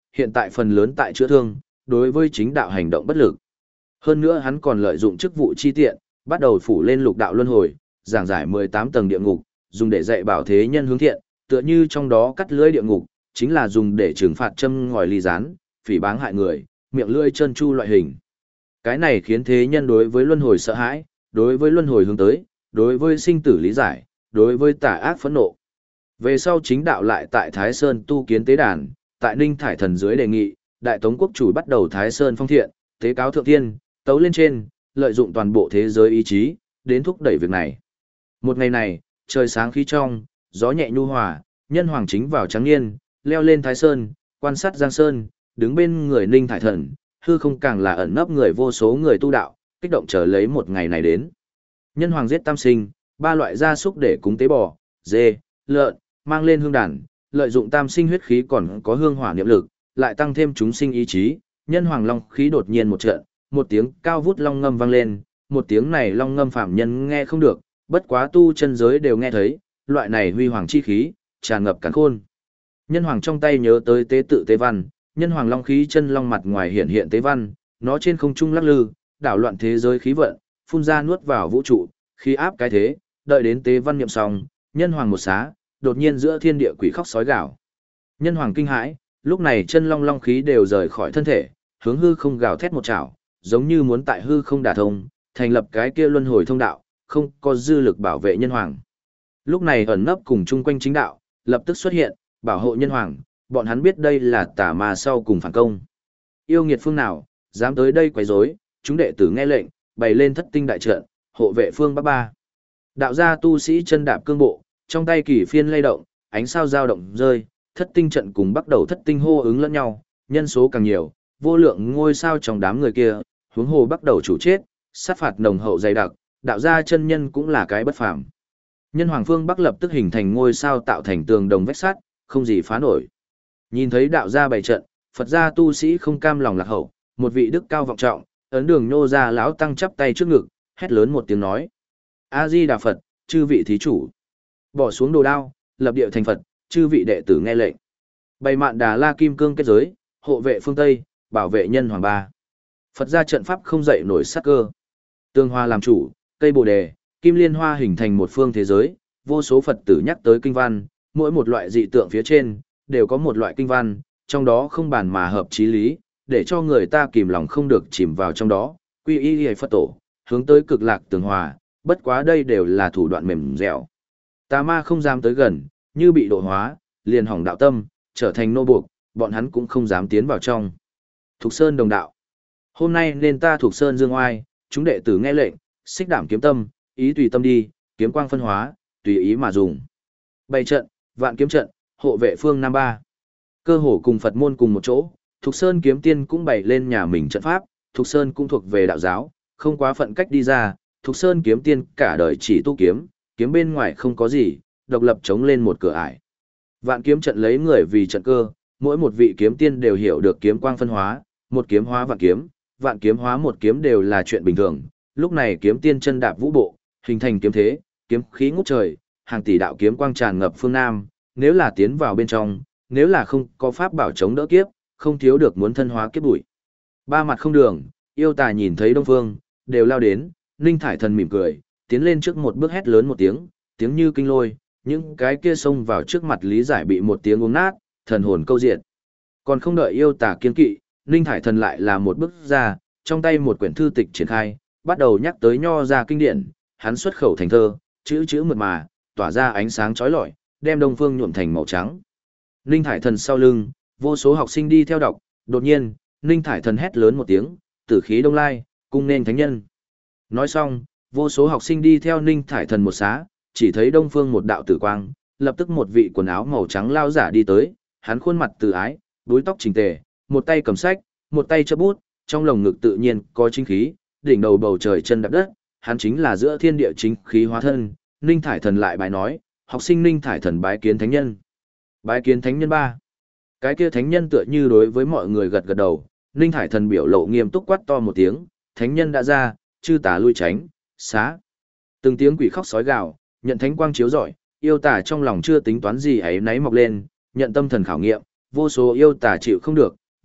hiện tại phần lớn tại chữa thương, đối với chính đạo hành động bất lực. Hơn nữa hắn còn lợi dụng chức vụ chi tiện, bắt đầu phủ lên lục đạo luân hồi, giảng giải mười tám tầng địa ngục, dùng để dạy bảo thế nhân hướng thiện, tựa như trong đó cắt lưỡi địa ngục, chính là dùng để trừng phạt châm ngòi ly gián, phỉ báng hại người, miệng lưỡi chân chu loại hình. Cái này khiến thế nhân đối với luân hồi sợ hãi, đối với luân hồi hướng tới, đối với sinh tử lý giải, đối với tà ác phẫn nộ. Về sau chính đạo lại tại Thái Sơn tu kiến tế đàn, tại Ninh Thải Thần dưới đề nghị, Đại Tống quốc chủ bắt đầu Thái Sơn phong thiện, tế cáo thượng thiên, tấu lên trên, lợi dụng toàn bộ thế giới ý chí, đến thúc đẩy việc này. Một ngày này, trời sáng khí trong, gió nhẹ nhu hòa, nhân hoàng chính vào trắng niên, leo lên Thái Sơn, quan sát Giang Sơn, đứng bên người Ninh Thải Thần, hư không càng là ẩn nấp người vô số người tu đạo, kích động chờ lấy một ngày này đến. Nhân hoàng giết tam sinh, ba loại gia súc để cúng tế bò, dê, lợn, mang lên hương đàn, lợi dụng tam sinh huyết khí còn có hương hỏa niệm lực, lại tăng thêm chúng sinh ý chí, nhân hoàng long khí đột nhiên một trận, một tiếng cao vút long ngâm vang lên, một tiếng này long ngâm phạm nhân nghe không được, bất quá tu chân giới đều nghe thấy, loại này huy hoàng chi khí, tràn ngập càn khôn. Nhân hoàng trong tay nhớ tới tế tự tế văn, nhân hoàng long khí chân long mặt ngoài hiện hiện tế văn, nó trên không trung lắc lư, đảo loạn thế giới khí vận, phun ra nuốt vào vũ trụ, khí áp cái thế, đợi đến tế văn niệm xong, nhân hoàng một xá, đột nhiên giữa thiên địa quỷ khóc sói gào. Nhân hoàng kinh hãi, lúc này chân long long khí đều rời khỏi thân thể, hướng hư không gào thét một chảo, giống như muốn tại hư không đả thông, thành lập cái kia luân hồi thông đạo, không có dư lực bảo vệ nhân hoàng. Lúc này ẩn nấp cùng chung quanh chính đạo, lập tức xuất hiện, bảo hộ nhân hoàng, bọn hắn biết đây là tà ma sau cùng phản công. Yêu nghiệt phương nào, dám tới đây quấy rối, chúng đệ tử nghe lệnh, bày lên thất tinh đại trận, hộ vệ phương Bắc Ba. Đạo gia tu sĩ chân đạp cương bộ, trong tay kỳ phiên lay động, ánh sao dao động rơi, thất tinh trận cùng bắt đầu thất tinh hô ứng lẫn nhau, nhân số càng nhiều, vô lượng ngôi sao trong đám người kia, huống hồ bắt đầu chủ chết, sát phạt nồng hậu dày đặc, đạo gia chân nhân cũng là cái bất phàm. Nhân hoàng phương Bắc lập tức hình thành ngôi sao tạo thành tường đồng vách sắt, không gì phá nổi. Nhìn thấy đạo gia bày trận, Phật gia tu sĩ không cam lòng lạc hậu, một vị đức cao vọng trọng, ấn đường nhô ra lão tăng chắp tay trước ngực, hét lớn một tiếng nói: A Di Đà Phật, chư vị thí chủ, bỏ xuống đồ đao, lập địa thành Phật, chư vị đệ tử nghe lệnh. Bày mạn Đà La kim cương kết giới, hộ vệ phương Tây, bảo vệ nhân hoàng ba. Phật gia trận pháp không dậy nổi sát cơ. Tương hoa làm chủ, cây bồ đề, kim liên hoa hình thành một phương thế giới, vô số Phật tử nhắc tới kinh văn, mỗi một loại dị tượng phía trên đều có một loại kinh văn, trong đó không bàn mà hợp chí lý, để cho người ta kìm lòng không được chìm vào trong đó, quy y hề Phật tổ, hướng tới cực lạc tường hòa, bất quá đây đều là thủ đoạn mềm dẻo. Tà ma không dám tới gần, như bị độ hóa, liền hỏng đạo tâm, trở thành nô buộc, bọn hắn cũng không dám tiến vào trong. Thục Sơn đồng đạo. Hôm nay nên ta Thục Sơn dương oai, chúng đệ tử nghe lệnh, xích đảm kiếm tâm, ý tùy tâm đi, kiếm quang phân hóa, tùy ý mà dùng. Bày trận, vạn kiếm trận, hộ vệ phương Nam Ba. Cơ hồ cùng Phật môn cùng một chỗ, Thục Sơn kiếm tiên cũng bày lên nhà mình trận pháp, Thục Sơn cũng thuộc về đạo giáo, không quá phận cách đi ra, Thục Sơn kiếm tiên cả đời chỉ tu kiếm, kiếm bên ngoài không có gì, độc lập chống lên một cửa ải. Vạn kiếm trận lấy người vì trận cơ, mỗi một vị kiếm tiên đều hiểu được kiếm quang phân hóa, một kiếm hóa vạn kiếm, vạn kiếm hóa một kiếm đều là chuyện bình thường. Lúc này kiếm tiên chân đạp vũ bộ, hình thành kiếm thế, kiếm khí ngút trời, hàng tỷ đạo kiếm quang tràn ngập phương Nam, nếu là tiến vào bên trong, nếu là không có pháp bảo chống đỡ kiếp, không thiếu được muốn thân hóa kiếp bụi. Ba mặt không đường, yêu tà nhìn thấy Đông Phương, đều lao đến, Ninh Thải Thần mỉm cười, tiến lên trước một bước hét lớn một tiếng, tiếng như kinh lôi, những cái kia xông vào trước mặt Lý Giải bị một tiếng uống nát, thần hồn câu diệt. Còn không đợi yêu tà kiên kỵ, Ninh Thải Thần lại là một bước ra, trong tay một quyển thư tịch triển khai, bắt đầu nhắc tới nho ra kinh điển, hắn xuất khẩu thành thơ, chữ chữ mượt mà, tỏa ra ánh sáng chói lọi, đem Đông Phương nhuộm thành màu trắng. Ninh Thải Thần sau lưng, vô số học sinh đi theo đọc, đột nhiên, Ninh Thải Thần hét lớn một tiếng, tử khí đông lai, cung nên thánh nhân. Nói xong, vô số học sinh đi theo Ninh Thải Thần một xá, chỉ thấy Đông Phương một đạo tử quang, lập tức một vị quần áo màu trắng lao giả đi tới, hắn khuôn mặt từ ái, búi tóc chỉnh tề, một tay cầm sách, một tay chấp bút, trong lồng ngực tự nhiên có chính khí, đỉnh đầu bầu trời chân đạp đất, hắn chính là giữa thiên địa chính khí hóa thân. Ninh Thải Thần lại bài nói, học sinh Ninh Thải Thần bái kiến thánh nhân. Bái kiến thánh nhân ba. Cái kia thánh nhân tựa như đối với mọi người gật gật đầu, Ninh Thải Thần biểu lộ nghiêm túc quát to một tiếng, thánh nhân đã ra, chư tà lui tránh, xá. Từng tiếng quỷ khóc sói gào, nhận thánh quang chiếu rọi, yêu tà trong lòng chưa tính toán gì ấy náy mọc lên, nhận tâm thần khảo nghiệm, vô số yêu tà chịu không được,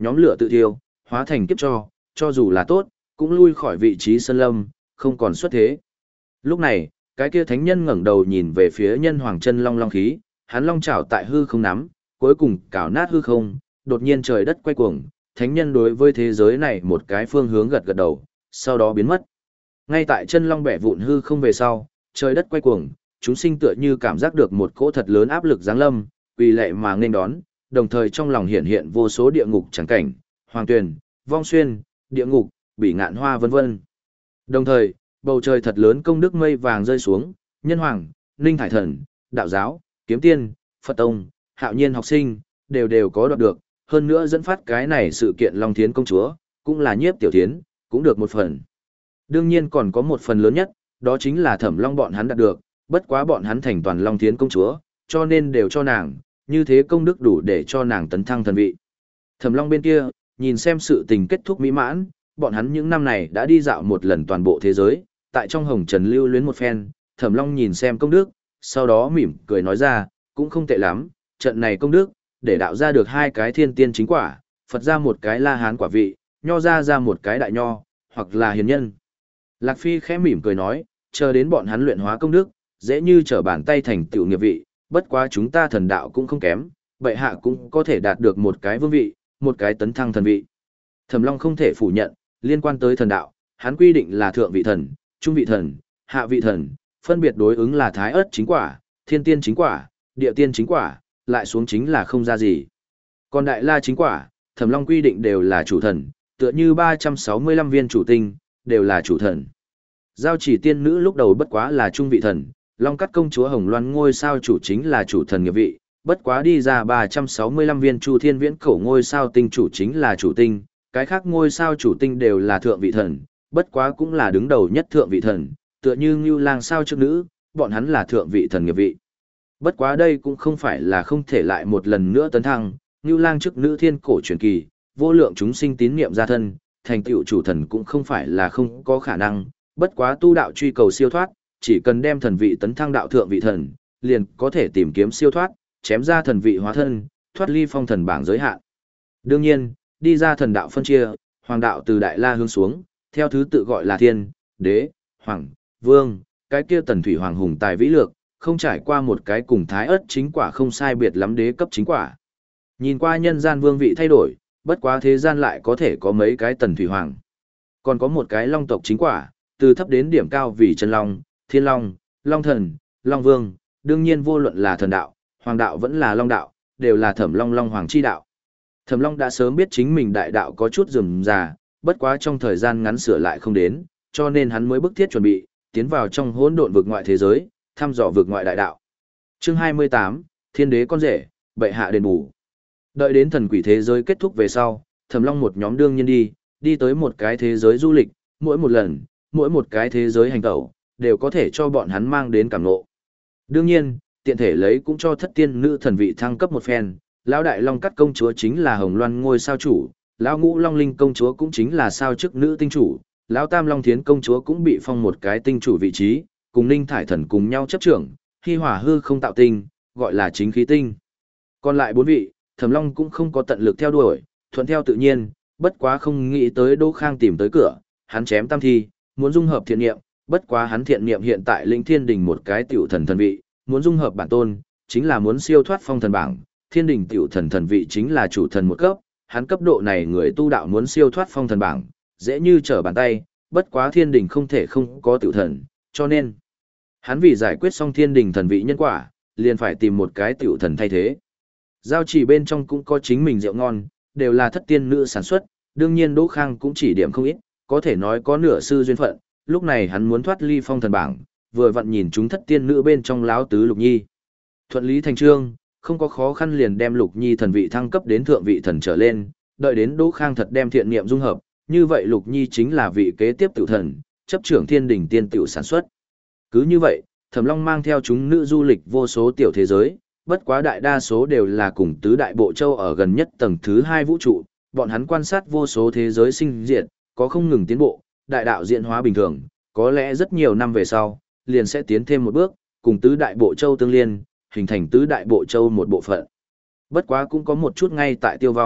nhóm lửa tự thiêu, hóa thành kiếp cho, cho dù là tốt, cũng lui khỏi vị trí sơn lâm, không còn xuất thế. Lúc này, cái kia thánh nhân ngẩng đầu nhìn về phía nhân hoàng chân long long khí, hắn long chảo tại hư không nắm, cuối cùng cào nát hư không, đột nhiên trời đất quay cuồng, thánh nhân đối với thế giới này một cái phương hướng gật gật đầu, sau đó biến mất. Ngay tại chân long bẻ vụn hư không về sau, trời đất quay cuồng, chúng sinh tựa như cảm giác được một cỗ thật lớn áp lực giáng lâm, quỳ lệ mà nên đón, đồng thời trong lòng hiện hiện vô số địa ngục chẳng cảnh, hoàng tuyền, vong xuyên, địa ngục, bỉ ngạn hoa vân vân. Đồng thời, bầu trời thật lớn công đức mây vàng rơi xuống, nhân hoàng, ninh thải thần, đạo giáo, kiếm tiên, Phật tông, hạo nhiên học sinh, đều đều có đoạt được, hơn nữa dẫn phát cái này sự kiện Long Thiến công chúa, cũng là nhiếp tiểu thiến, cũng được một phần. Đương nhiên còn có một phần lớn nhất, đó chính là Thẩm Long bọn hắn đạt được, bất quá bọn hắn thành toàn Long Thiến công chúa, cho nên đều cho nàng, như thế công đức đủ để cho nàng tấn thăng thần vị. Thẩm Long bên kia, nhìn xem sự tình kết thúc mỹ mãn, bọn hắn những năm này đã đi dạo một lần toàn bộ thế giới, tại trong hồng trần lưu luyến một phen, Thẩm Long nhìn xem công đức, sau đó mỉm cười nói ra, cũng không tệ lắm, trận này công đức, để đạo ra được hai cái thiên tiên chính quả, Phật ra một cái la hán quả vị, nho ra ra một cái đại nho, hoặc là hiền nhân. Lạc Phi khẽ mỉm cười nói, chờ đến bọn hắn luyện hóa công đức, dễ như trở bàn tay thành tựu nghiệp vị, bất quá chúng ta thần đạo cũng không kém, bệ hạ cũng có thể đạt được một cái vương vị, một cái tấn thăng thần vị. Thẩm Long không thể phủ nhận, liên quan tới thần đạo, hắn quy định là thượng vị thần, trung vị thần, hạ vị thần, phân biệt đối ứng là thái ớt chính quả, thiên tiên chính quả, địa tiên chính quả, lại xuống chính là không ra gì. Còn đại la chính quả, Thẩm Long quy định đều là chủ thần, tựa như ba trăm sáu mươi lăm viên chủ tinh, đều là chủ thần. Giao chỉ tiên nữ lúc đầu bất quá là trung vị thần, Long cắt công chúa Hồng Loan ngôi sao chủ chính là chủ thần nghiệp vị, bất quá đi ra ba trăm sáu mươi lăm viên chu thiên viễn cổ ngôi sao tinh chủ chính là chủ tinh, cái khác ngôi sao chủ tinh đều là thượng vị thần, bất quá cũng là đứng đầu nhất thượng vị thần, tựa như Ngưu Lang sao trước nữ, bọn hắn là thượng vị thần nghiệp vị. Bất quá đây cũng không phải là không thể lại một lần nữa tấn thăng, Ngưu Lang trước nữ thiên cổ truyền kỳ, vô lượng chúng sinh tín niệm gia thân, thành tựu chủ thần cũng không phải là không có khả năng, bất quá tu đạo truy cầu siêu thoát, chỉ cần đem thần vị tấn thăng đạo thượng vị thần, liền có thể tìm kiếm siêu thoát, chém ra thần vị hóa thân, thoát ly phong thần bảng giới hạn. Đương nhiên, đi ra thần đạo phân chia, hoàng đạo từ đại la hướng xuống, theo thứ tự gọi là thiên, đế, hoàng, vương, cái kia tần thủy hoàng hùng tài vĩ lược, không trải qua một cái cùng thái ớt chính quả không sai biệt lắm đế cấp chính quả. Nhìn qua nhân gian vương vị thay đổi, bất quá thế gian lại có thể có mấy cái tần thủy hoàng. Còn có một cái long tộc chính quả, từ thấp đến điểm cao vì chân long, thiên long, long thần, long vương, đương nhiên vô luận là thần đạo, hoàng đạo vẫn là long đạo, đều là Thẩm Long long hoàng chi đạo. Thẩm Long đã sớm biết chính mình đại đạo có chút rườm rà, bất quá trong thời gian ngắn sửa lại không đến, cho nên hắn mới bức thiết chuẩn bị, tiến vào trong hỗn độn vực ngoại thế giới, thăm dò vực ngoại đại đạo. Chương hai mươi tám, Thiên đế con rể, bệ hạ đền bù. Đợi đến thần quỷ thế giới kết thúc về sau, Thẩm Long một nhóm đương nhiên đi, đi tới một cái thế giới du lịch, mỗi một lần, mỗi một cái thế giới hành tẩu, đều có thể cho bọn hắn mang đến cảm ngộ. Đương nhiên, tiện thể lấy cũng cho thất tiên nữ thần vị thăng cấp một phen, lão đại long cắt công chúa chính là Hồng Loan ngôi sao chủ, lão ngũ long linh công chúa cũng chính là sao chức nữ tinh chủ, lão tam long thiến công chúa cũng bị phong một cái tinh chủ vị trí, cùng ninh thải thần cùng nhau chấp trưởng, khi hỏa hư không tạo tinh, gọi là chính khí tinh. Còn lại bốn vị, Thẩm Long cũng không có tận lực theo đuổi, thuận theo tự nhiên, bất quá không nghĩ tới Đỗ Khang tìm tới cửa, hắn chém tam thi, muốn dung hợp thiện niệm, bất quá hắn thiện niệm hiện tại linh thiên đình một cái tiểu thần thần vị, muốn dung hợp bản tôn, chính là muốn siêu thoát phong thần bảng, thiên đình tiểu thần thần vị chính là chủ thần một cấp, hắn cấp độ này người tu đạo muốn siêu thoát phong thần bảng, dễ như trở bàn tay, bất quá thiên đình không thể không có tiểu thần, cho nên hắn vì giải quyết xong thiên đình thần vị nhân quả, liền phải tìm một cái tiểu thần thay thế. Giao chỉ bên trong cũng có chính mình rượu ngon, đều là thất tiên nữ sản xuất, đương nhiên Đỗ Khang cũng chỉ điểm không ít, có thể nói có nửa sư duyên phận, lúc này hắn muốn thoát ly phong thần bảng, vừa vặn nhìn chúng thất tiên nữ bên trong láo tứ Lục Nhi. Thuận lý thành trương, không có khó khăn liền đem Lục Nhi thần vị thăng cấp đến thượng vị thần trở lên, đợi đến Đỗ Khang thật đem thiện niệm dung hợp, như vậy Lục Nhi chính là vị kế tiếp tiểu thần, chấp trưởng thiên đình tiên tiểu sản xuất. Cứ như vậy, Thẩm Long mang theo chúng nữ du lịch vô số tiểu thế giới, bất quá đại đa số đều là cùng tứ đại bộ châu ở gần nhất tầng thứ hai vũ trụ, bọn hắn quan sát vô số thế giới sinh diệt, có không ngừng tiến bộ, đại đạo diễn hóa bình thường, có lẽ rất nhiều năm về sau, liền sẽ tiến thêm một bước, cùng tứ đại bộ châu tương liên, hình thành tứ đại bộ châu một bộ phận. Bất quá cũng có một chút ngay tại tiêu vong,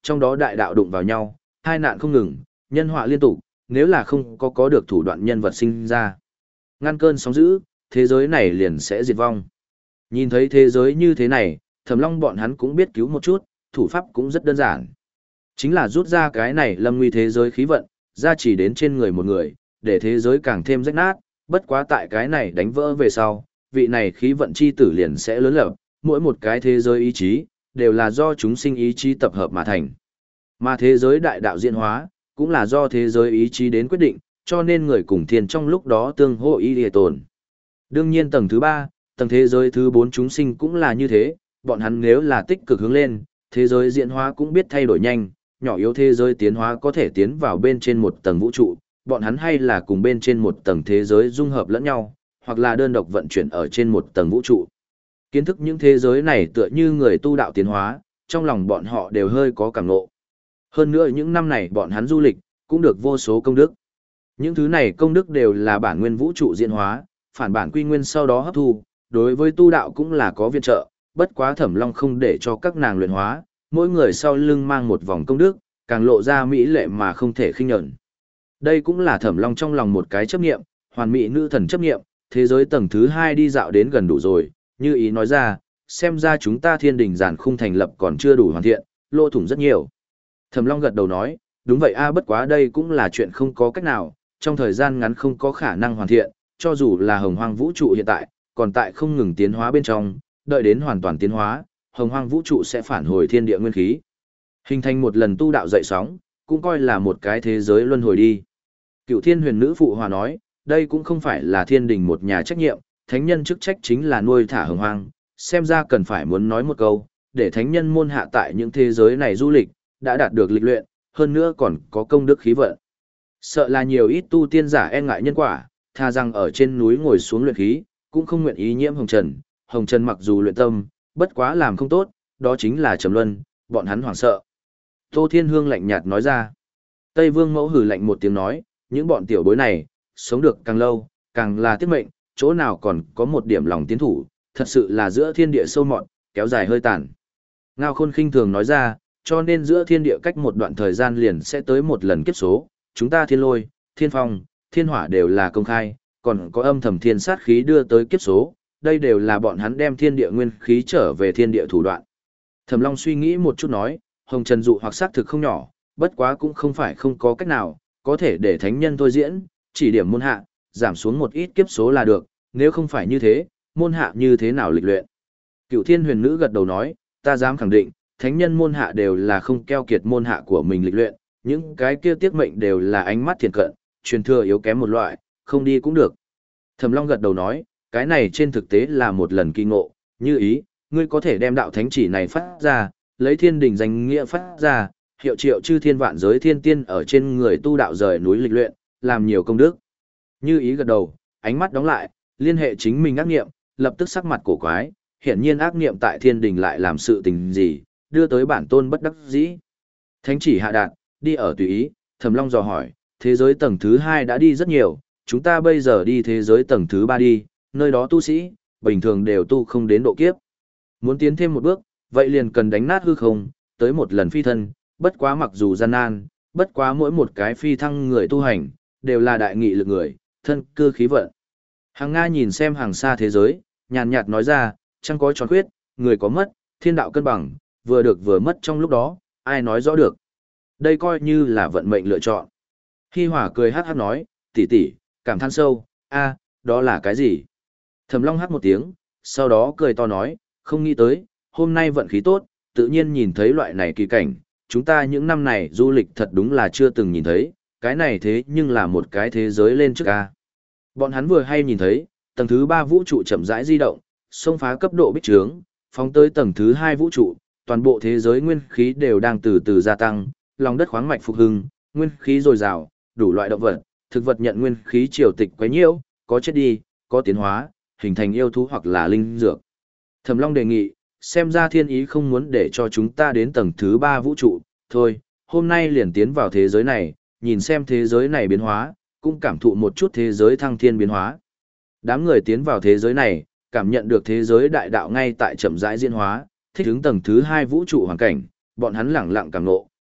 trong đó đại đạo đụng vào nhau, hai nạn không ngừng, nhân họa liên tục, nếu là không có có được thủ đoạn nhân vật sinh ra. Ngăn cơn sóng dữ, thế giới này liền sẽ diệt vong. Nhìn thấy thế giới như thế này, Thẩm Long bọn hắn cũng biết cứu một chút, thủ pháp cũng rất đơn giản. Chính là rút ra cái này lâm nguy thế giới khí vận, ra chỉ đến trên người một người, để thế giới càng thêm rách nát, bất quá tại cái này đánh vỡ về sau, vị này khí vận chi tử liền sẽ lớn lập, mỗi một cái thế giới ý chí, đều là do chúng sinh ý chí tập hợp mà thành. Mà thế giới đại đạo diễn hóa, cũng là do thế giới ý chí đến quyết định, cho nên người cùng thiên trong lúc đó tương hô y lìa tồn. Đương nhiên tầng thứ ba, tầng thế giới thứ bốn chúng sinh cũng là như thế, bọn hắn nếu là tích cực hướng lên, thế giới diễn hóa cũng biết thay đổi nhanh, nhỏ yếu thế giới tiến hóa có thể tiến vào bên trên một tầng vũ trụ, bọn hắn hay là cùng bên trên một tầng thế giới dung hợp lẫn nhau, hoặc là đơn độc vận chuyển ở trên một tầng vũ trụ. Kiến thức những thế giới này tựa như người tu đạo tiến hóa, trong lòng bọn họ đều hơi có cảm ngộ. Hơn nữa những năm này bọn hắn du lịch, cũng được vô số công đức. Những thứ này công đức đều là bản nguyên vũ trụ diễn hóa, phản bản quy nguyên sau đó hấp thu, đối với tu đạo cũng là có viện trợ, bất quá Thẩm Long không để cho các nàng luyện hóa, mỗi người sau lưng mang một vòng công đức, càng lộ ra mỹ lệ mà không thể khinh nhẫn. Đây cũng là Thẩm Long trong lòng một cái chấp niệm, hoàn mỹ nữ thần chấp niệm, thế giới tầng thứ hai đi dạo đến gần đủ rồi, như ý nói ra, xem ra chúng ta thiên đình giản khung thành lập còn chưa đủ hoàn thiện, lỗ thủng rất nhiều. Thẩm Long gật đầu nói, đúng vậy a, bất quá đây cũng là chuyện không có cách nào, trong thời gian ngắn không có khả năng hoàn thiện, cho dù là hồng hoang vũ trụ hiện tại, còn tại không ngừng tiến hóa bên trong, đợi đến hoàn toàn tiến hóa, hồng hoang vũ trụ sẽ phản hồi thiên địa nguyên khí. Hình thành một lần tu đạo dậy sóng, cũng coi là một cái thế giới luân hồi đi. Cựu thiên huyền nữ phụ hòa nói, đây cũng không phải là thiên đình một nhà trách nhiệm, thánh nhân chức trách chính là nuôi thả hồng hoang, xem ra cần phải muốn nói một câu, để thánh nhân môn hạ tại những thế giới này du lịch, đã đạt được lịch luyện, hơn nữa còn có công đức khí vận. Sợ là nhiều ít tu tiên giả e ngại nhân quả, tha rằng ở trên núi ngồi xuống luyện khí, cũng không nguyện ý nhiễm hồng trần. Hồng trần mặc dù luyện tâm, bất quá làm không tốt, đó chính là trầm luân, bọn hắn hoảng sợ. Tô Thiên Hương lạnh nhạt nói ra. Tây Vương Mẫu hừ lạnh một tiếng nói, những bọn tiểu bối này, sống được càng lâu, càng là tiết mệnh, chỗ nào còn có một điểm lòng tiến thủ, thật sự là giữa thiên địa sâu mọt, kéo dài hơi tàn. Ngao Khôn khinh thường nói ra, cho nên giữa thiên địa cách một đoạn thời gian liền sẽ tới một lần kiếp số, chúng ta thiên lôi, thiên phong, thiên hỏa đều là công khai, còn có âm thầm thiên sát khí đưa tới kiếp số, đây đều là bọn hắn đem thiên địa nguyên khí trở về thiên địa thủ đoạn. Thẩm Long suy nghĩ một chút nói, hồng trần dụ hoặc xác thực không nhỏ, bất quá cũng không phải không có cách nào, có thể để thánh nhân thôi diễn, chỉ điểm môn hạ, giảm xuống một ít kiếp số là được, nếu không phải như thế, môn hạ như thế nào lịch luyện. Cựu thiên huyền nữ gật đầu nói, ta dám khẳng định, thánh nhân môn hạ đều là không keo kiệt môn hạ của mình lịch luyện, những cái kia tiết mệnh đều là ánh mắt thiền cận, truyền thừa yếu kém một loại, không đi cũng được. Thẩm Long gật đầu nói, cái này trên thực tế là một lần kỳ ngộ, như ý, ngươi có thể đem đạo thánh chỉ này phát ra, lấy thiên đình danh nghĩa phát ra, hiệu triệu chư thiên vạn giới thiên tiên ở trên người tu đạo rời núi lịch luyện, làm nhiều công đức. Như ý gật đầu, ánh mắt đóng lại, liên hệ chính mình ác nghiệm, lập tức sắc mặt cổ quái, hiển nhiên ác nghiệm tại thiên đình lại làm sự tình gì, đưa tới bản tôn bất đắc dĩ. Thánh chỉ hạ đạt, đi ở tùy ý, Thẩm Long dò hỏi, thế giới tầng thứ hai đã đi rất nhiều, chúng ta bây giờ đi thế giới tầng thứ ba đi, nơi đó tu sĩ, bình thường đều tu không đến độ kiếp. Muốn tiến thêm một bước, vậy liền cần đánh nát hư không, tới một lần phi thân, bất quá mặc dù gian nan, bất quá mỗi một cái phi thăng người tu hành, đều là đại nghị lực người, thân cư khí vận. Hàng Nga nhìn xem hàng xa thế giới, nhàn nhạt nói ra, chẳng có tròn khuyết, người có mất, thiên đạo cân bằng, vừa được vừa mất trong lúc đó, ai nói rõ được. Đây coi như là vận mệnh lựa chọn. Hi Hỏa cười hát hát nói, tỷ tỷ, cảm than sâu, a, đó là cái gì? Thẩm Long hát một tiếng, sau đó cười to nói, không nghĩ tới, hôm nay vận khí tốt, tự nhiên nhìn thấy loại này kỳ cảnh, chúng ta những năm này du lịch thật đúng là chưa từng nhìn thấy, cái này thế nhưng là một cái thế giới lên trước a. Bọn hắn vừa hay nhìn thấy, tầng thứ ba vũ trụ chậm rãi di động, xông phá cấp độ bích trướng, phóng tới tầng thứ hai vũ trụ, toàn bộ thế giới nguyên khí đều đang từ từ gia tăng, lòng đất khoáng mạch phục hưng, nguyên khí dồi dào, đủ loại động vật, thực vật nhận nguyên khí triều tịch quấy nhiễu, có chết đi, có tiến hóa, hình thành yêu thú hoặc là linh dược. Thẩm Long đề nghị, xem ra thiên ý không muốn để cho chúng ta đến tầng thứ ba vũ trụ, thôi, hôm nay liền tiến vào thế giới này, nhìn xem thế giới này biến hóa, cũng cảm thụ một chút thế giới thăng thiên biến hóa. Đám người tiến vào thế giới này, cảm nhận được thế giới đại đạo ngay tại chậm rãi diễn hóa, thích ứng tầng thứ hai vũ trụ hoàn cảnh, bọn hắn lẳng lặng cảm ngộ,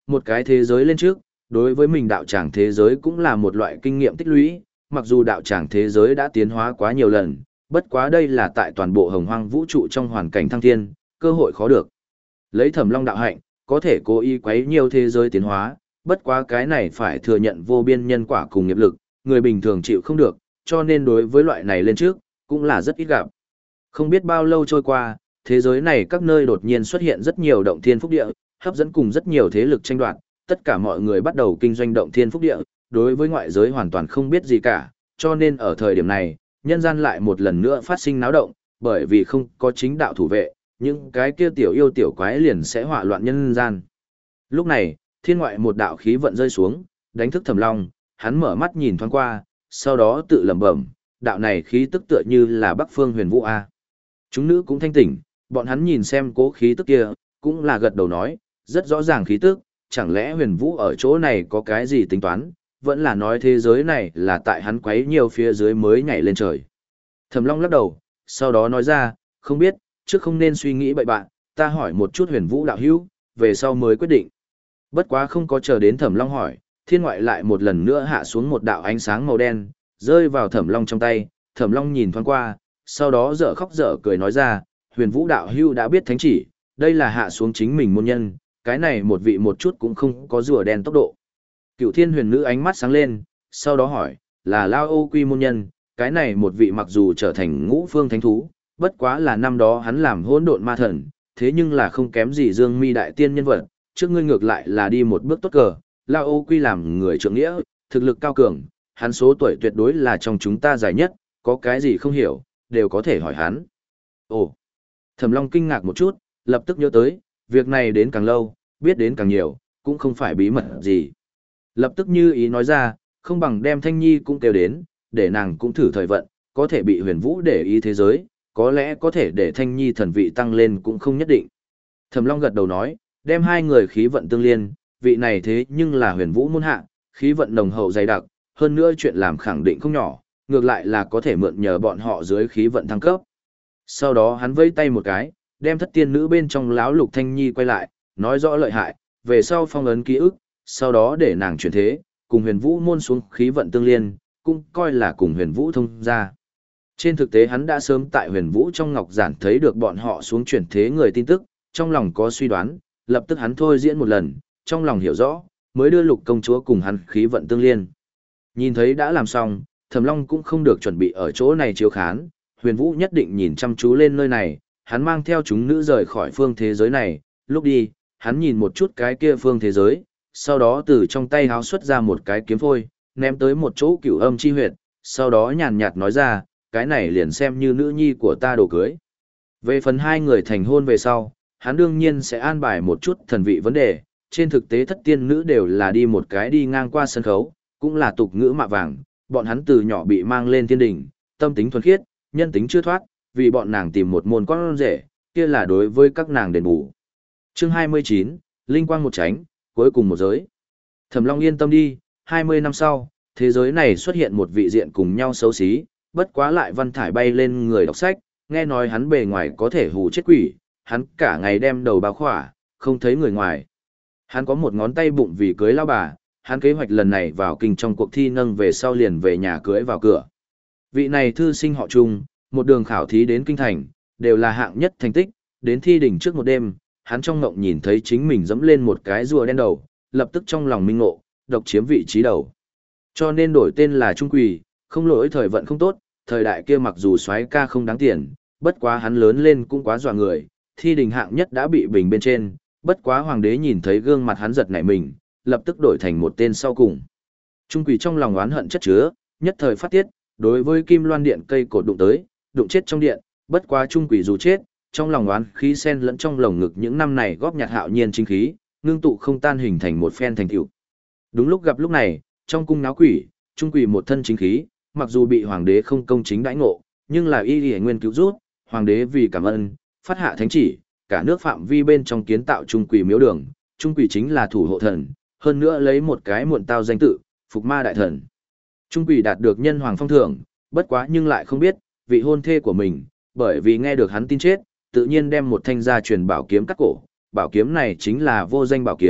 một cái thế giới lên trước, đối với mình đạo tràng thế giới cũng là một loại kinh nghiệm tích lũy, mặc dù đạo tràng thế giới đã tiến hóa quá nhiều lần, bất quá đây là tại toàn bộ hồng hoang vũ trụ trong hoàn cảnh thăng thiên, cơ hội khó được. Lấy Thẩm Long đạo hạnh, có thể cố ý quấy nhiều thế giới tiến hóa, bất quá cái này phải thừa nhận vô biên nhân quả cùng nghiệp lực, người bình thường chịu không được, cho nên đối với loại này lên trước, cũng là rất ít gặp. Không biết bao lâu trôi qua, thế giới này các nơi đột nhiên xuất hiện rất nhiều động thiên phúc địa, hấp dẫn cùng rất nhiều thế lực tranh đoạt, tất cả mọi người bắt đầu kinh doanh động thiên phúc địa, đối với ngoại giới hoàn toàn không biết gì cả, cho nên ở thời điểm này, nhân gian lại một lần nữa phát sinh náo động, bởi vì không có chính đạo thủ vệ, những cái kia tiểu yêu tiểu quái liền sẽ hỏa loạn nhân gian. Lúc này, thiên ngoại một đạo khí vận rơi xuống, đánh thức Thẩm Long, hắn mở mắt nhìn thoáng qua, sau đó tự lẩm bẩm, đạo này khí tức tựa như là Bắc Phương Huyền Vũ a. Chúng nữ cũng thanh tỉnh, bọn hắn nhìn xem cố khí tức kia, cũng là gật đầu nói, rất rõ ràng khí tức, chẳng lẽ Huyền Vũ ở chỗ này có cái gì tính toán, vẫn là nói thế giới này là tại hắn quấy nhiều phía dưới mới nhảy lên trời. Thẩm Long lắc đầu, sau đó nói ra, không biết, trước không nên suy nghĩ bậy bạn, ta hỏi một chút Huyền Vũ đạo hữu, về sau mới quyết định. Bất quá không có chờ đến Thẩm Long hỏi, thiên ngoại lại một lần nữa hạ xuống một đạo ánh sáng màu đen, rơi vào Thẩm Long trong tay, Thẩm Long nhìn thoáng qua, sau đó dở khóc dở cười nói ra, Huyền Vũ đạo hữu đã biết thánh chỉ, đây là hạ xuống chính mình môn nhân, cái này một vị một chút cũng không có rùa đen tốc độ. Cựu Thiên Huyền Nữ ánh mắt sáng lên, sau đó hỏi, là Lao Ô Quy môn nhân, cái này một vị mặc dù trở thành ngũ phương thánh thú, bất quá là năm đó hắn làm hỗn độn ma thần, thế nhưng là không kém gì Dương Mi đại tiên nhân vật, trước ngươi ngược lại là đi một bước tốt cờ, Lao Ô Quy làm người trượng nghĩa, thực lực cao cường, hắn số tuổi tuyệt đối là trong chúng ta dài nhất, có cái gì không hiểu, đều có thể hỏi hắn. Ồ, Thẩm Long kinh ngạc một chút, lập tức nhớ tới, việc này đến càng lâu, biết đến càng nhiều, cũng không phải bí mật gì. Lập tức như ý nói ra, không bằng đem Thanh Nhi cũng kêu đến, để nàng cũng thử thời vận, có thể bị Huyền Vũ để ý thế giới, có lẽ có thể để Thanh Nhi thần vị tăng lên cũng không nhất định. Thẩm Long gật đầu nói, đem hai người khí vận tương liên, vị này thế nhưng là Huyền Vũ môn hạ, khí vận nồng hậu dày đặc, hơn nữa chuyện làm khẳng định không nhỏ, ngược lại là có thể mượn nhờ bọn họ dưới khí vận thăng cấp. Sau đó hắn vẫy tay một cái, đem thất tiên nữ bên trong lão Lục Thanh Nhi quay lại, nói rõ lợi hại, về sau phong ấn ký ức, sau đó để nàng chuyển thế, cùng Huyền Vũ môn xuống khí vận tương liên, cũng coi là cùng Huyền Vũ thông ra. Trên thực tế hắn đã sớm tại Huyền Vũ trong ngọc giản thấy được bọn họ xuống chuyển thế người tin tức, trong lòng có suy đoán, lập tức hắn thôi diễn một lần, trong lòng hiểu rõ, mới đưa Lục công chúa cùng hắn khí vận tương liên. Nhìn thấy đã làm xong, Thẩm Long cũng không được chuẩn bị ở chỗ này chiếu khán, Huyền Vũ nhất định nhìn chăm chú lên nơi này, hắn mang theo chúng nữ rời khỏi phương thế giới này, lúc đi, hắn nhìn một chút cái kia phương thế giới, sau đó từ trong tay háo xuất ra một cái kiếm phôi, ném tới một chỗ cửu âm chi huyệt, sau đó nhàn nhạt nói ra, cái này liền xem như nữ nhi của ta đồ cưới. Về phần hai người thành hôn về sau, hắn đương nhiên sẽ an bài một chút thần vị vấn đề, trên thực tế thất tiên nữ đều là đi một cái đi ngang qua sân khấu, cũng là tục ngữ mạ vàng, bọn hắn từ nhỏ bị mang lên thiên đỉnh, tâm tính thuần khiết, nhân tính chưa thoát, vì bọn nàng tìm một môn con rể, kia là đối với các nàng đền bù. Chương hai mươi chín, Linh quang một tránh, cuối cùng một giới. Thẩm Long yên tâm đi, hai mươi năm sau, thế giới này xuất hiện một vị diện cùng nhau xấu xí, bất quá lại văn thải bay lên người đọc sách, nghe nói hắn bề ngoài có thể hù chết quỷ, hắn cả ngày đem đầu bao khỏa, không thấy người ngoài. Hắn có một ngón tay bụng vì cưới lao bà, hắn kế hoạch lần này vào kinh trong cuộc thi nâng về sau liền về nhà cưới vào cửa. Vị này thư sinh họ Trung, một đường khảo thí đến kinh thành, đều là hạng nhất thành tích, đến thi đỉnh trước một đêm, hắn trong ngộng nhìn thấy chính mình dẫm lên một cái rùa đen đầu, lập tức trong lòng minh ngộ, độc chiếm vị trí đầu. Cho nên đổi tên là Trung Quỳ, không lỗi thời vận không tốt, thời đại kia mặc dù soái ca không đáng tiền, bất quá hắn lớn lên cũng quá dọa người, thi đỉnh hạng nhất đã bị bình bên trên, bất quá hoàng đế nhìn thấy gương mặt hắn giật nảy mình, lập tức đổi thành một tên sau cùng. Trung Quỳ trong lòng oán hận chất chứa, nhất thời phát tiết, đối với Kim Loan điện cây cột đụng tới, đụng chết trong điện, bất quá Trung Quỳ dù chết, trong lòng oán khí sen lẫn trong lồng ngực những năm này góp nhặt hạo nhiên chính khí, ngưng tụ không tan hình thành một phen thành tựu. Đúng lúc gặp lúc này, trong cung náo quỷ, Trung Quỳ một thân chính khí, mặc dù bị hoàng đế không công chính đãi ngộ, nhưng là y y nguyên cứu rút, hoàng đế vì cảm ơn, phát hạ thánh chỉ, cả nước phạm vi bên trong kiến tạo Trung Quỳ miếu đường, Trung Quỳ chính là thủ hộ thần, hơn nữa lấy một cái muộn tao danh tự, Phục Ma đại thần. Trung Quỳ đạt được nhân hoàng phong thưởng, bất quá nhưng lại không biết, vị hôn thê của mình, bởi vì nghe được hắn tin chết, tự nhiên đem một thanh gia truyền bảo kiếm cắt cổ, bảo kiếm này chính là vô danh bảo kiếm,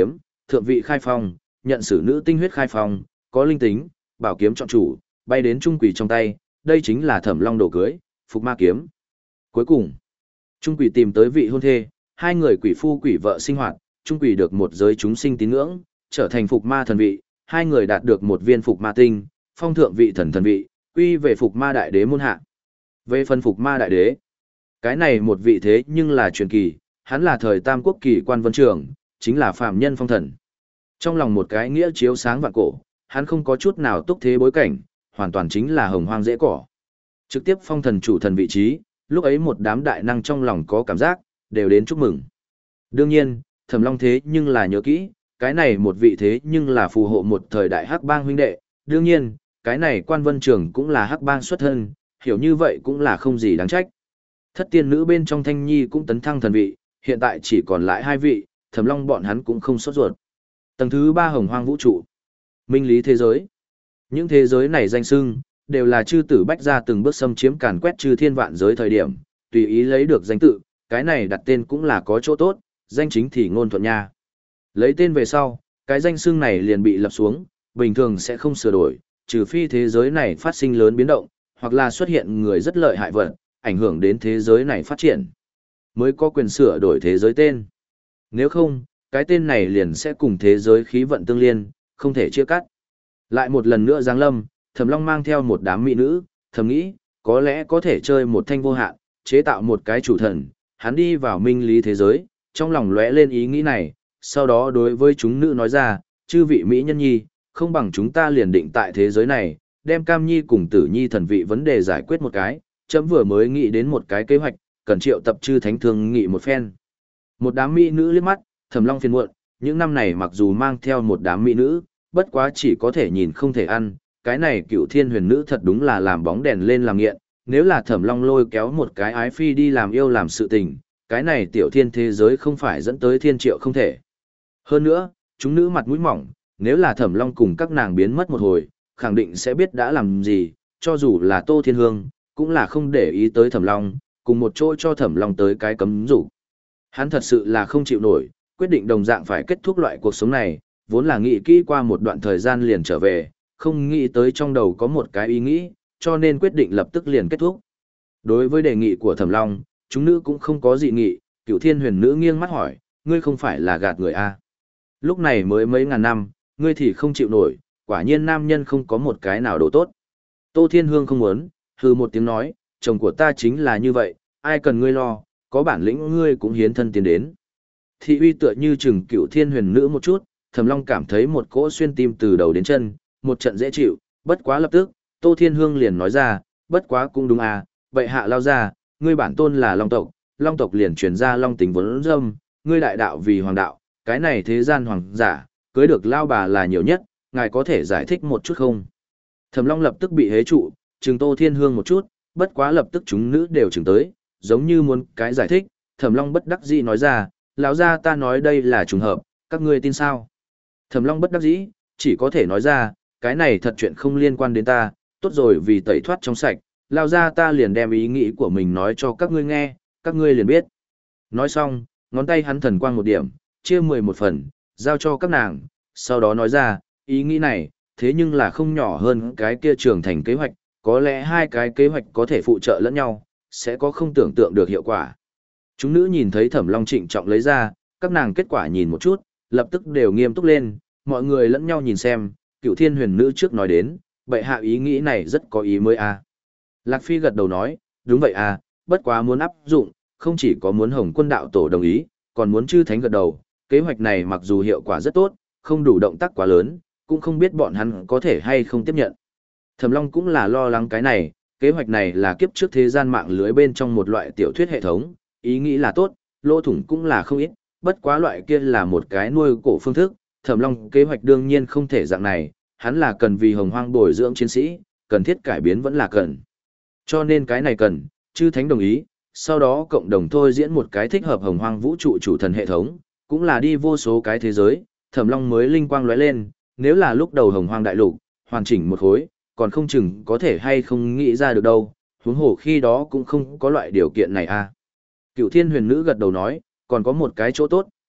thượng vị khai phong, nhận sử nữ tinh huyết khai phong, có linh tính, bảo kiếm chọn chủ, bay đến trung quỷ trong tay, đây chính là Thẩm Long đồ cưới, Phục Ma kiếm. Cuối cùng, trung quỷ tìm tới vị hôn thê, hai người quỷ phu quỷ vợ sinh hoạt, trung quỷ được một giới chúng sinh tín ngưỡng, trở thành Phục Ma thần vị, hai người đạt được một viên Phục Ma tinh, phong thượng vị thần thần vị, quy về Phục Ma đại đế môn hạ. Về phần Phục Ma đại đế, cái này một vị thế nhưng là truyền kỳ, hắn là thời Tam Quốc kỳ quan vân trường, chính là phàm nhân phong thần. Trong lòng một cái nghĩa chiếu sáng vạn cổ, hắn không có chút nào túc thế bối cảnh, hoàn toàn chính là hồng hoang dễ cỏ. Trực tiếp phong thần chủ thần vị trí, lúc ấy một đám đại năng trong lòng có cảm giác, đều đến chúc mừng. Đương nhiên, Thẩm Long thế nhưng là nhớ kỹ, cái này một vị thế nhưng là phù hộ một thời đại hắc bang huynh đệ, đương nhiên, cái này quan vân trường cũng là hắc bang xuất thân, hiểu như vậy cũng là không gì đáng trách. Thất tiên nữ bên trong Thanh Nhi cũng tấn thăng thần vị, hiện tại chỉ còn lại hai vị, Thẩm Long bọn hắn cũng không sốt ruột. Tầng thứ ba hồng hoang vũ trụ. Minh lý thế giới. Những thế giới này danh xưng, đều là chư tử bách gia từng bước xâm chiếm càn quét chư thiên vạn giới thời điểm, tùy ý lấy được danh tự, cái này đặt tên cũng là có chỗ tốt, danh chính thì ngôn thuận nha. Lấy tên về sau, cái danh xưng này liền bị lập xuống, bình thường sẽ không sửa đổi, trừ phi thế giới này phát sinh lớn biến động, hoặc là xuất hiện người rất lợi hại vật, ảnh hưởng đến thế giới này phát triển, mới có quyền sửa đổi thế giới tên. Nếu không, cái tên này liền sẽ cùng thế giới khí vận tương liên, không thể chia cắt. Lại một lần nữa giáng lâm, Thẩm Long mang theo một đám mỹ nữ, thầm nghĩ, có lẽ có thể chơi một thanh vô hạn, chế tạo một cái chủ thần, hắn đi vào minh lý thế giới, trong lòng lóe lên ý nghĩ này, sau đó đối với chúng nữ nói ra, chư vị mỹ nhân nhi, không bằng chúng ta liền định tại thế giới này, đem Cam Nhi cùng Tử Nhi thần vị vấn đề giải quyết một cái, chấm vừa mới nghĩ đến một cái kế hoạch, cần triệu tập chư thánh thương nghị một phen. Một đám mỹ nữ liếc mắt, Thẩm Long phiền muộn, những năm này mặc dù mang theo một đám mỹ nữ, bất quá chỉ có thể nhìn không thể ăn, cái này Cựu Thiên Huyền Nữ thật đúng là làm bóng đèn lên làm nghiện, nếu là Thẩm Long lôi kéo một cái ái phi đi làm yêu làm sự tình, cái này tiểu thiên thế giới không phải dẫn tới thiên triệu không thể. Hơn nữa, chúng nữ mặt mũi mỏng, nếu là Thẩm Long cùng các nàng biến mất một hồi, khẳng định sẽ biết đã làm gì, cho dù là Tô Thiên Hương, cũng là không để ý tới Thẩm Long, cùng một chỗ cho Thẩm Long tới cái cấm rủ. Hắn thật sự là không chịu nổi, quyết định đồng dạng phải kết thúc loại cuộc sống này, vốn là nghĩ kỹ qua một đoạn thời gian liền trở về, không nghĩ tới trong đầu có một cái ý nghĩ, cho nên quyết định lập tức liền kết thúc. Đối với đề nghị của Thẩm Long, chúng nữ cũng không có dị nghị, Cựu Thiên Huyền Nữ nghiêng mắt hỏi, ngươi không phải là gạt người a? Lúc này mới mấy ngàn năm, ngươi thì không chịu nổi, quả nhiên nam nhân không có một cái nào độ tốt. Tô Thiên Hương không muốn, hừ một tiếng nói, chồng của ta chính là như vậy, ai cần ngươi lo, có bản lĩnh ngươi cũng hiến thân tiến đến. Thị uy tựa như chừng Cựu Thiên Huyền Nữ một chút, Thẩm Long cảm thấy một cỗ xuyên tim từ đầu đến chân, một trận dễ chịu, bất quá lập tức, Tô Thiên Hương liền nói ra, bất quá cũng đúng à, vậy hạ lao ra, ngươi bản tôn là Long tộc, Long tộc liền truyền ra Long tính vốn dâm, ngươi đại đạo vì hoàng đạo, cái này thế gian hoàng giả, cưới được lao bà là nhiều nhất, ngài có thể giải thích một chút không? Thẩm Long lập tức bị hế trụ, trừng Tô Thiên Hương một chút, bất quá lập tức chúng nữ đều trừng tới, giống như muốn cái giải thích, Thẩm Long bất đắc dĩ nói ra, lão gia ta nói đây là trùng hợp, các ngươi tin sao? Thẩm Long bất đắc dĩ, chỉ có thể nói ra, cái này thật chuyện không liên quan đến ta, tốt rồi vì tẩy thoát trong sạch, lao ra ta liền đem ý nghĩ của mình nói cho các ngươi nghe, các ngươi liền biết. Nói xong, ngón tay hắn thần quang một điểm, chia mười một phần, giao cho các nàng, sau đó nói ra, ý nghĩ này, thế nhưng là không nhỏ hơn cái kia trưởng thành kế hoạch, có lẽ hai cái kế hoạch có thể phụ trợ lẫn nhau, sẽ có không tưởng tượng được hiệu quả. Chúng nữ nhìn thấy Thẩm Long trịnh trọng lấy ra, các nàng kết quả nhìn một chút, lập tức đều nghiêm túc lên, mọi người lẫn nhau nhìn xem, Cựu Thiên Huyền Nữ trước nói đến, bệ hạ ý nghĩ này rất có ý mới à. Lạc Phi gật đầu nói, đúng vậy à, bất quá muốn áp dụng, không chỉ có muốn Hồng Quân đạo tổ đồng ý, còn muốn chư thánh gật đầu, kế hoạch này mặc dù hiệu quả rất tốt, không đủ động tác quá lớn, cũng không biết bọn hắn có thể hay không tiếp nhận. Thẩm Long cũng là lo lắng cái này, kế hoạch này là kiếp trước thế gian mạng lưới bên trong một loại tiểu thuyết hệ thống, ý nghĩ là tốt, lỗ thủng cũng là không ít, bất quá loại kia là một cái nuôi cổ phương thức, Thẩm Long kế hoạch đương nhiên không thể dạng này, hắn là cần vì hồng hoang bồi dưỡng chiến sĩ, cần thiết cải biến vẫn là cần. Cho nên cái này cần, chư thánh đồng ý, sau đó cộng đồng thôi diễn một cái thích hợp hồng hoang vũ trụ chủ thần hệ thống, cũng là đi vô số cái thế giới, Thẩm Long mới linh quang lóe lên, nếu là lúc đầu hồng hoang đại lục, hoàn chỉnh một khối, còn không chừng có thể hay không nghĩ ra được đâu, huống hồ khi đó cũng không có loại điều kiện này à. Cựu Thiên Huyền Nữ gật đầu nói, còn có một cái chỗ tốt,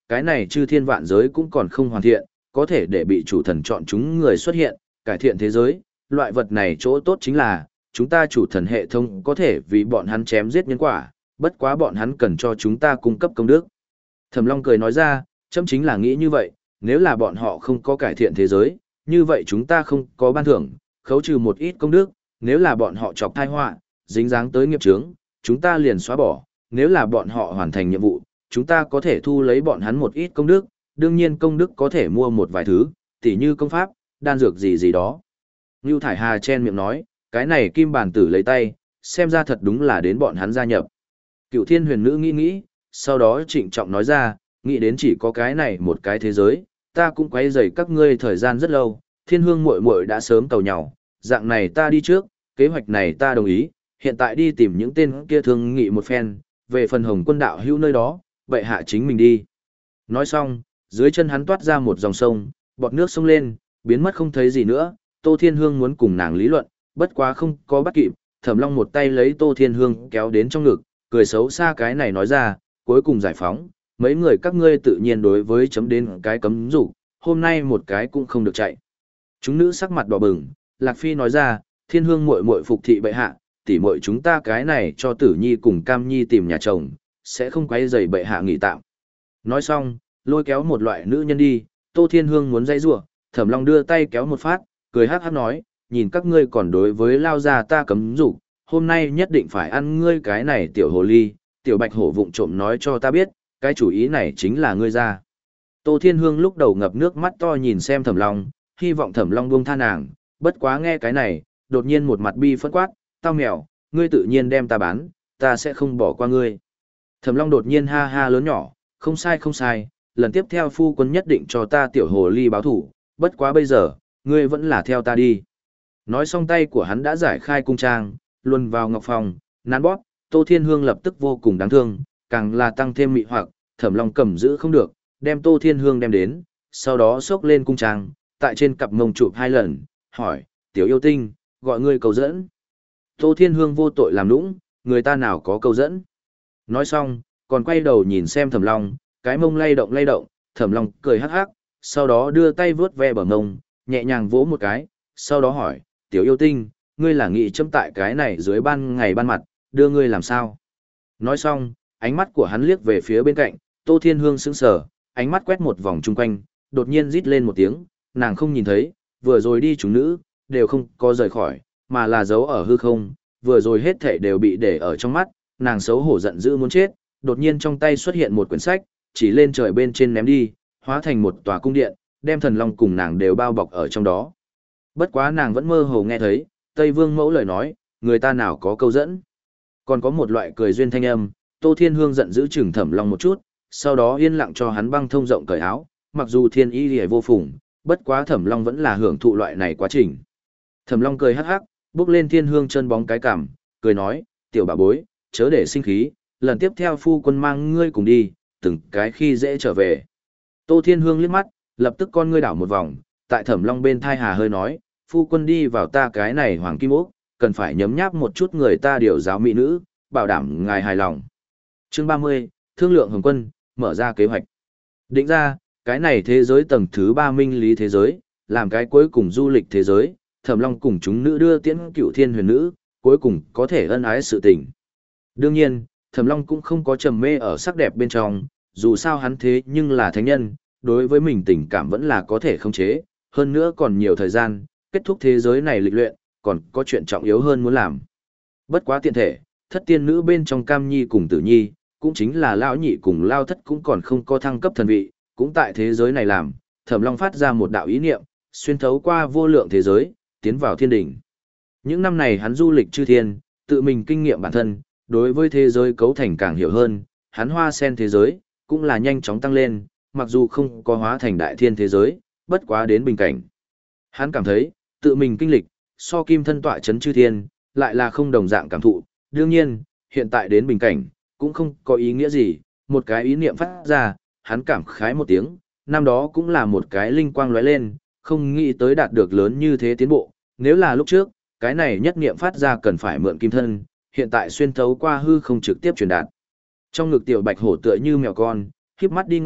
cái này chư thiên vạn giới cũng còn không hoàn thiện, có thể để bị chủ thần chọn chúng người xuất hiện, cải thiện thế giới, loại vật này chỗ tốt chính là, chúng ta chủ thần hệ thống có thể vì bọn hắn chém giết nhân quả, bất quá bọn hắn cần cho chúng ta cung cấp công đức. Thẩm Long cười nói ra, chấm chính là nghĩ như vậy, nếu là bọn họ không có cải thiện thế giới, như vậy chúng ta không có ban thưởng, khấu trừ một ít công đức, nếu là bọn họ chọc tai họa, dính dáng tới nghiệp chướng, chúng ta liền xóa bỏ, nếu là bọn họ hoàn thành nhiệm vụ, chúng ta có thể thu lấy bọn hắn một ít công đức, đương nhiên công đức có thể mua một vài thứ, tỉ như công pháp, đan dược gì gì đó. Ngưu Thải Hà chen miệng nói, cái này kim bản tử lấy tay, xem ra thật đúng là đến bọn hắn gia nhập. Cựu Thiên Huyền Nữ nghĩ nghĩ, sau đó trịnh trọng nói ra, nghĩ đến chỉ có cái này một cái thế giới, ta cũng quấy rầy các ngươi thời gian rất lâu, Thiên Hương muội muội đã sớm tàu nhàu, dạng này ta đi trước, kế hoạch này ta đồng ý, hiện tại đi tìm những tên kia thương nghị một phen, về phần Hồng Quân đạo hữu nơi đó, vậy hạ chính mình đi. Nói xong, dưới chân hắn toát ra một dòng sông, bọt nước sông lên, biến mất không thấy gì nữa, Tô Thiên Hương muốn cùng nàng lý luận, bất quá không có bắt kịp, Thẩm Long một tay lấy Tô Thiên Hương kéo đến trong ngực, cười xấu xa cái này nói ra, cuối cùng giải phóng, mấy người các ngươi tự nhiên đối với chấm đến cái cấm dục, hôm nay một cái cũng không được chạy. Chúng nữ sắc mặt đỏ bừng, Lạc Phi nói ra, Thiên Hương muội muội phục thị bệ hạ, tỉ muội chúng ta cái này cho Tử Nhi cùng Cam Nhi tìm nhà chồng, sẽ không quấy rầy bệ hạ nghỉ tạm. Nói xong, lôi kéo một loại nữ nhân đi, Tô Thiên Hương muốn dây rủa, Thẩm Long đưa tay kéo một phát, cười hắc hắc nói, nhìn các ngươi còn đối với lao già ta cấm dục, hôm nay nhất định phải ăn ngươi cái này tiểu hồ ly, tiểu bạch hổ vụng trộm nói cho ta biết, cái chủ ý này chính là ngươi ra. Tô Thiên Hương lúc đầu ngập nước mắt to nhìn xem Thẩm Long, hy vọng Thẩm Long buông tha nàng, bất quá nghe cái này, đột nhiên một mặt bi phẫn quát, tao mèo, ngươi tự nhiên đem ta bán, ta sẽ không bỏ qua ngươi. Thẩm Long đột nhiên ha ha lớn nhỏ, không sai không sai, lần tiếp theo phu quân nhất định cho ta tiểu hồ ly báo thủ, bất quá bây giờ, ngươi vẫn là theo ta đi. Nói xong tay của hắn đã giải khai cung trang, luồn vào ngọc phòng, nắn bóp, Tô Thiên Hương lập tức vô cùng đáng thương, càng là tăng thêm mị hoặc, Thẩm Long cầm giữ không được, đem Tô Thiên Hương đem đến, sau đó xốc lên cung trang, tại trên cặp mông chụp hai lần, hỏi, tiểu yêu tinh, gọi ngươi cầu dẫn. Tô Thiên Hương vô tội làm nũng, người ta nào có cầu dẫn. Nói xong, còn quay đầu nhìn xem Thẩm Long, cái mông lay động lay động, Thẩm Long cười hắc hắc, sau đó đưa tay vướt ve bờ mông, nhẹ nhàng vỗ một cái, sau đó hỏi, tiểu yêu tinh, ngươi là nghị châm tại cái này dưới ban ngày ban mặt, đưa ngươi làm sao? Nói xong, ánh mắt của hắn liếc về phía bên cạnh, Tô Thiên Hương sững sờ, ánh mắt quét một vòng chung quanh, đột nhiên rít lên một tiếng, nàng không nhìn thấy, vừa rồi đi chúng nữ, đều không có rời khỏi, mà là giấu ở hư không, vừa rồi hết thảy đều bị để ở trong mắt, nàng xấu hổ giận dữ muốn chết, đột nhiên trong tay xuất hiện một quyển sách, chỉ lên trời bên trên ném đi, hóa thành một tòa cung điện, đem thần long cùng nàng đều bao bọc ở trong đó. Bất quá nàng vẫn mơ hồ nghe thấy, Tây Vương mẫu lời nói, người ta nào có câu dẫn. Còn có một loại cười duyên thanh âm, Tô Thiên Hương giận dữ chừng Thẩm Long một chút, sau đó yên lặng cho hắn băng thông rộng cởi áo, mặc dù thiên y liễu vô phùng, bất quá Thẩm Long vẫn là hưởng thụ loại này quá trình. Thẩm Long cười hắc hắc, bước lên Thiên Hương chân bóng cái cằm, cười nói, tiểu bà bối, chớ để sinh khí, lần tiếp theo phu quân mang ngươi cùng đi, từng cái khi dễ trở về. Tô Thiên Hương liếc mắt, lập tức con ngươi đảo một vòng, tại Thẩm Long bên thai hà hơi nói, phu quân đi vào ta cái này hoàng kim ốc, cần phải nhấm nháp một chút người ta điều giáo mỹ nữ, bảo đảm ngài hài lòng. Chương ba mươi, Thương lượng Hồng Quân, mở ra kế hoạch. Định ra, cái này thế giới tầng thứ ba minh lý thế giới, làm cái cuối cùng du lịch thế giới, Thẩm Long cùng chúng nữ đưa tiễn Cựu Thiên Huyền Nữ, cuối cùng có thể ân ái sự tình. Đương nhiên, Thẩm Long cũng không có trầm mê ở sắc đẹp bên trong, dù sao hắn thế nhưng là thánh nhân, đối với mình tình cảm vẫn là có thể khống chế, hơn nữa còn nhiều thời gian, kết thúc thế giới này lịch luyện, còn có chuyện trọng yếu hơn muốn làm. Bất quá tiện thể, thất tiên nữ bên trong Cam Nhi cùng Tử Nhi, cũng chính là Lão Nhị cùng Lao Thất cũng còn không có thăng cấp thần vị, cũng tại thế giới này làm, Thẩm Long phát ra một đạo ý niệm, xuyên thấu qua vô lượng thế giới, tiến vào thiên đỉnh. Những năm này hắn du lịch chư thiên, tự mình kinh nghiệm bản thân, đối với thế giới cấu thành càng hiểu hơn, hắn hoa sen thế giới, cũng là nhanh chóng tăng lên, mặc dù không có hóa thành đại thiên thế giới, bất quá đến bình cảnh. Hắn cảm thấy, tự mình kinh lịch, so kim thân tọa chấn chư thiên, lại là không đồng dạng cảm thụ, đương nhiên, hiện tại đến bình cảnh, cũng không có ý nghĩa gì, một cái ý niệm phát ra, hắn cảm khái một tiếng, năm đó cũng là một cái linh quang lóe lên, không nghĩ tới đạt được lớn như thế tiến bộ, nếu là lúc trước, cái này nhất niệm phát ra cần phải mượn kim thân, hiện tại xuyên thấu qua hư không trực tiếp truyền đạt. Trong ngực tiểu bạch hổ tựa như mèo con, híp mắt đi ngủ,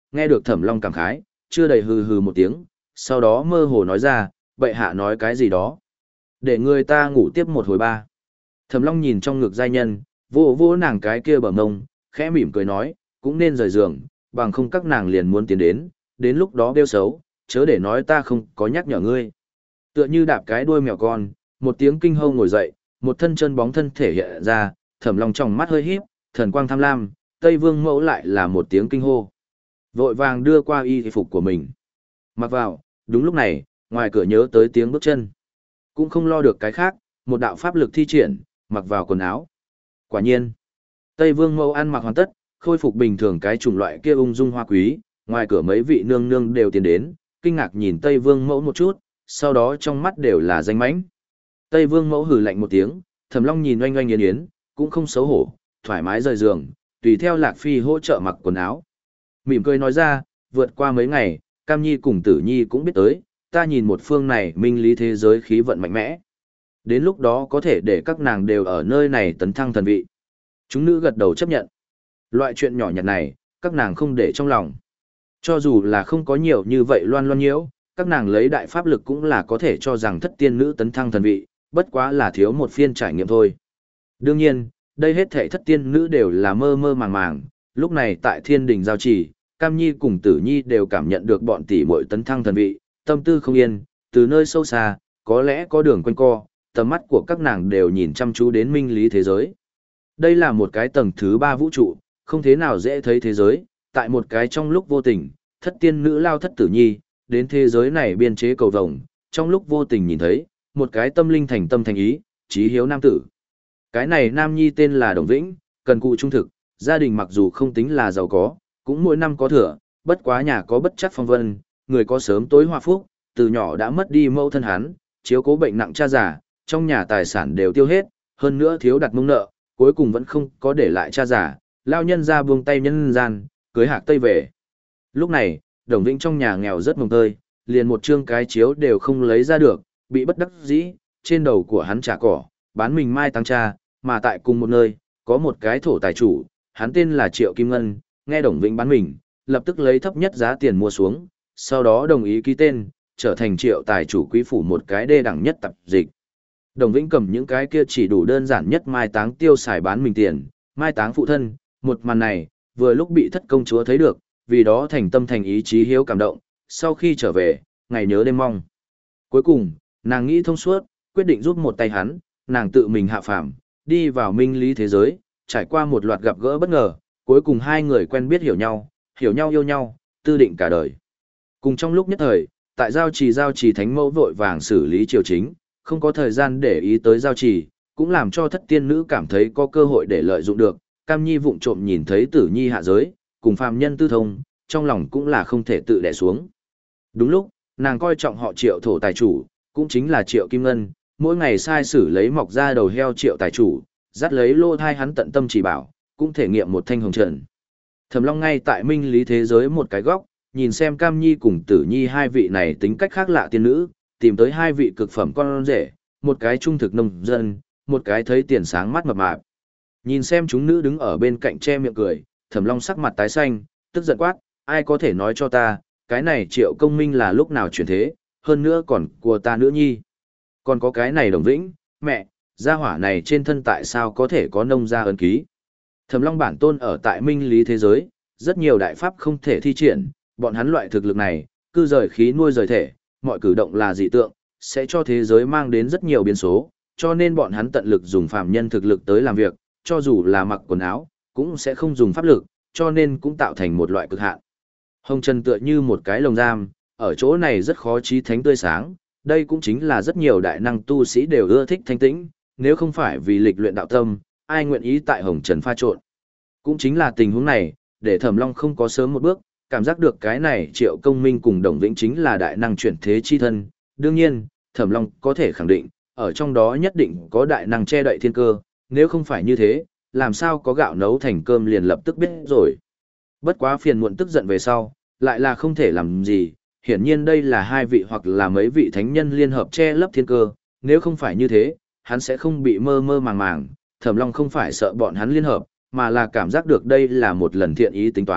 Nghe được Thẩm Long cảm khái, chưa đầy hừ hừ một tiếng, sau đó mơ hồ nói ra, bệ hạ nói cái gì đó. Để người ta ngủ tiếp một hồi ba. Thẩm Long nhìn trong ngực giai nhân, vô vô nàng cái kia bờ mông, khẽ mỉm cười nói, cũng nên rời giường, bằng không các nàng liền muốn tiến đến, đến lúc đó bêu xấu, chớ để nói ta không có nhắc nhở ngươi. Tựa như đạp cái đuôi mèo con, một tiếng kinh hâu ngồi dậy, một thân chân bóng thân thể hiện ra, Thẩm Long trong mắt hơi híp, thần quang tham lam, Tây Vương Mẫu lại là một tiếng kinh hô. Vội vàng đưa qua y phục của mình. Mặc vào, đúng lúc này, ngoài cửa nhớ tới tiếng bước chân. Cũng không lo được cái khác, một đạo pháp lực thi triển, mặc vào quần áo. Quả nhiên, Tây Vương Mẫu ăn mặc hoàn tất, khôi phục bình thường cái chủng loại kia ung dung hoa quý, ngoài cửa mấy vị nương nương đều tiến đến, kinh ngạc nhìn Tây Vương Mẫu một chút, sau đó trong mắt đều là danh mãnh. Tây Vương Mẫu hừ lạnh một tiếng, Thẩm Long nhìn oanh oanh yến yến, cũng không xấu hổ, thoải mái rời giường, tùy theo Lạc Phi hỗ trợ mặc quần áo. Mỉm cười nói ra, vượt qua mấy ngày, Cam Nhi cùng Tử Nhi cũng biết tới, ta nhìn một phương này minh lý thế giới khí vận mạnh mẽ. Đến lúc đó có thể để các nàng đều ở nơi này tấn thăng thần vị. Chúng nữ gật đầu chấp nhận. Loại chuyện nhỏ nhặt này, các nàng không để trong lòng. Cho dù là không có nhiều như vậy loan loan nhiễu, các nàng lấy đại pháp lực cũng là có thể cho rằng thất tiên nữ tấn thăng thần vị, bất quá là thiếu một phiên trải nghiệm thôi. Đương nhiên, đây hết thảy thất tiên nữ đều là mơ mơ màng màng, lúc này tại thiên đình giao trì, Cam Nhi cùng Tử Nhi đều cảm nhận được bọn tỷ muội tấn thăng thần vị, tâm tư không yên, từ nơi sâu xa, có lẽ có đường quanh co, tầm mắt của các nàng đều nhìn chăm chú đến minh lý thế giới. Đây là một cái tầng thứ ba vũ trụ, không thế nào dễ thấy thế giới, tại một cái trong lúc vô tình, thất tiên nữ lao thất Tử Nhi, đến thế giới này biên chế cầu vồng, trong lúc vô tình nhìn thấy, một cái tâm linh thành tâm thành ý, chí hiếu nam tử. Cái này nam nhi tên là Đồng Vĩnh, cần cù trung thực, gia đình mặc dù không tính là giàu có, cũng mỗi năm có thừa, bất quá nhà có bất chắc phong vân, người có sớm tối hòa phúc, từ nhỏ đã mất đi mẫu thân hắn, chiếu cố bệnh nặng cha già, trong nhà tài sản đều tiêu hết, hơn nữa thiếu đặt mông nợ, cuối cùng vẫn không có để lại cha già, lao nhân ra buông tay nhân gian, cưới hạc tây về. Lúc này, Đồng Vĩnh trong nhà nghèo rất mồng tơi, liền một trương cái chiếu đều không lấy ra được, bị bất đắc dĩ, trên đầu của hắn trả cỏ, bán mình mai tăng cha, mà tại cùng một nơi, có một cái thổ tài chủ, hắn tên là Triệu Kim Ngân, nghe Đồng Vĩnh bán mình, lập tức lấy thấp nhất giá tiền mua xuống, sau đó đồng ý ký tên, trở thành Triệu tài chủ quý phủ một cái đê đẳng nhất tập dịch. Đồng Vĩnh cầm những cái kia chỉ đủ đơn giản nhất mai táng tiêu xài bán mình tiền, mai táng phụ thân, một màn này, vừa lúc bị thất công chúa thấy được, vì đó thành tâm thành ý chí hiếu cảm động, sau khi trở về, ngày nhớ đêm mong. Cuối cùng, nàng nghĩ thông suốt, quyết định giúp một tay hắn, nàng tự mình hạ phàm, đi vào minh lý thế giới, trải qua một loạt gặp gỡ bất ngờ, cuối cùng hai người quen biết hiểu nhau, hiểu nhau yêu nhau, tư định cả đời. Cùng trong lúc nhất thời, tại giao trì giao trì thánh mẫu vội vàng xử lý triều chính, không có thời gian để ý tới giao trì, cũng làm cho thất tiên nữ cảm thấy có cơ hội để lợi dụng được, Cam Nhi vụng trộm nhìn thấy Tử Nhi hạ giới, cùng phàm nhân tư thông, trong lòng cũng là không thể tự đè xuống. Đúng lúc, nàng coi trọng họ Triệu thổ tài chủ, cũng chính là Triệu Kim Ngân, mỗi ngày sai sử lấy mọc ra đầu heo Triệu tài chủ, dắt lấy lô thai hắn tận tâm chỉ bảo, cũng thể nghiệm một thanh hồng trần. Thẩm Long ngay tại minh lý thế giới một cái góc, nhìn xem Cam Nhi cùng Tử Nhi hai vị này tính cách khác lạ tiên nữ, tìm tới hai vị cực phẩm con rể, một cái trung thực nông dân, một cái thấy tiền sáng mắt mập mạp. Nhìn xem chúng nữ đứng ở bên cạnh che miệng cười, Thẩm Long sắc mặt tái xanh, tức giận quát, ai có thể nói cho ta, cái này Triệu Công Minh là lúc nào chuyển thế, hơn nữa còn của ta nữ nhi. Còn có cái này Đồng Vĩnh, mẹ, gia hỏa này trên thân tại sao có thể có nông gia ấn ký. Thẩm Long bản tôn ở tại minh lý thế giới, rất nhiều đại pháp không thể thi triển, bọn hắn loại thực lực này, cư rời khí nuôi rời thể, mọi cử động là dị tượng, sẽ cho thế giới mang đến rất nhiều biến số, cho nên bọn hắn tận lực dùng phàm nhân thực lực tới làm việc, cho dù là mặc quần áo, cũng sẽ không dùng pháp lực, cho nên cũng tạo thành một loại cực hạn. Hồng Trần tựa như một cái lồng giam, ở chỗ này rất khó trí thánh tươi sáng, đây cũng chính là rất nhiều đại năng tu sĩ đều ưa thích thanh tĩnh, nếu không phải vì lịch luyện đạo tâm, ai nguyện ý tại Hồng Trần pha trộn. Cũng chính là tình huống này, để Thẩm Long không có sớm một bước, cảm giác được cái này Triệu Công Minh cùng Đồng Vĩnh chính là đại năng chuyển thế chi thân. Đương nhiên, Thẩm Long có thể khẳng định, ở trong đó nhất định có đại năng che đậy thiên cơ, nếu không phải như thế, làm sao có gạo nấu thành cơm liền lập tức biết rồi. Bất quá phiền muộn tức giận về sau, lại là không thể làm gì, hiển nhiên đây là hai vị hoặc là mấy vị thánh nhân liên hợp che lấp thiên cơ, nếu không phải như thế, hắn sẽ không bị mơ mơ màng màng. Thẩm Long không phải sợ bọn hắn liên hợp, mà là cảm giác được đây là một lần thiện ý tính toán,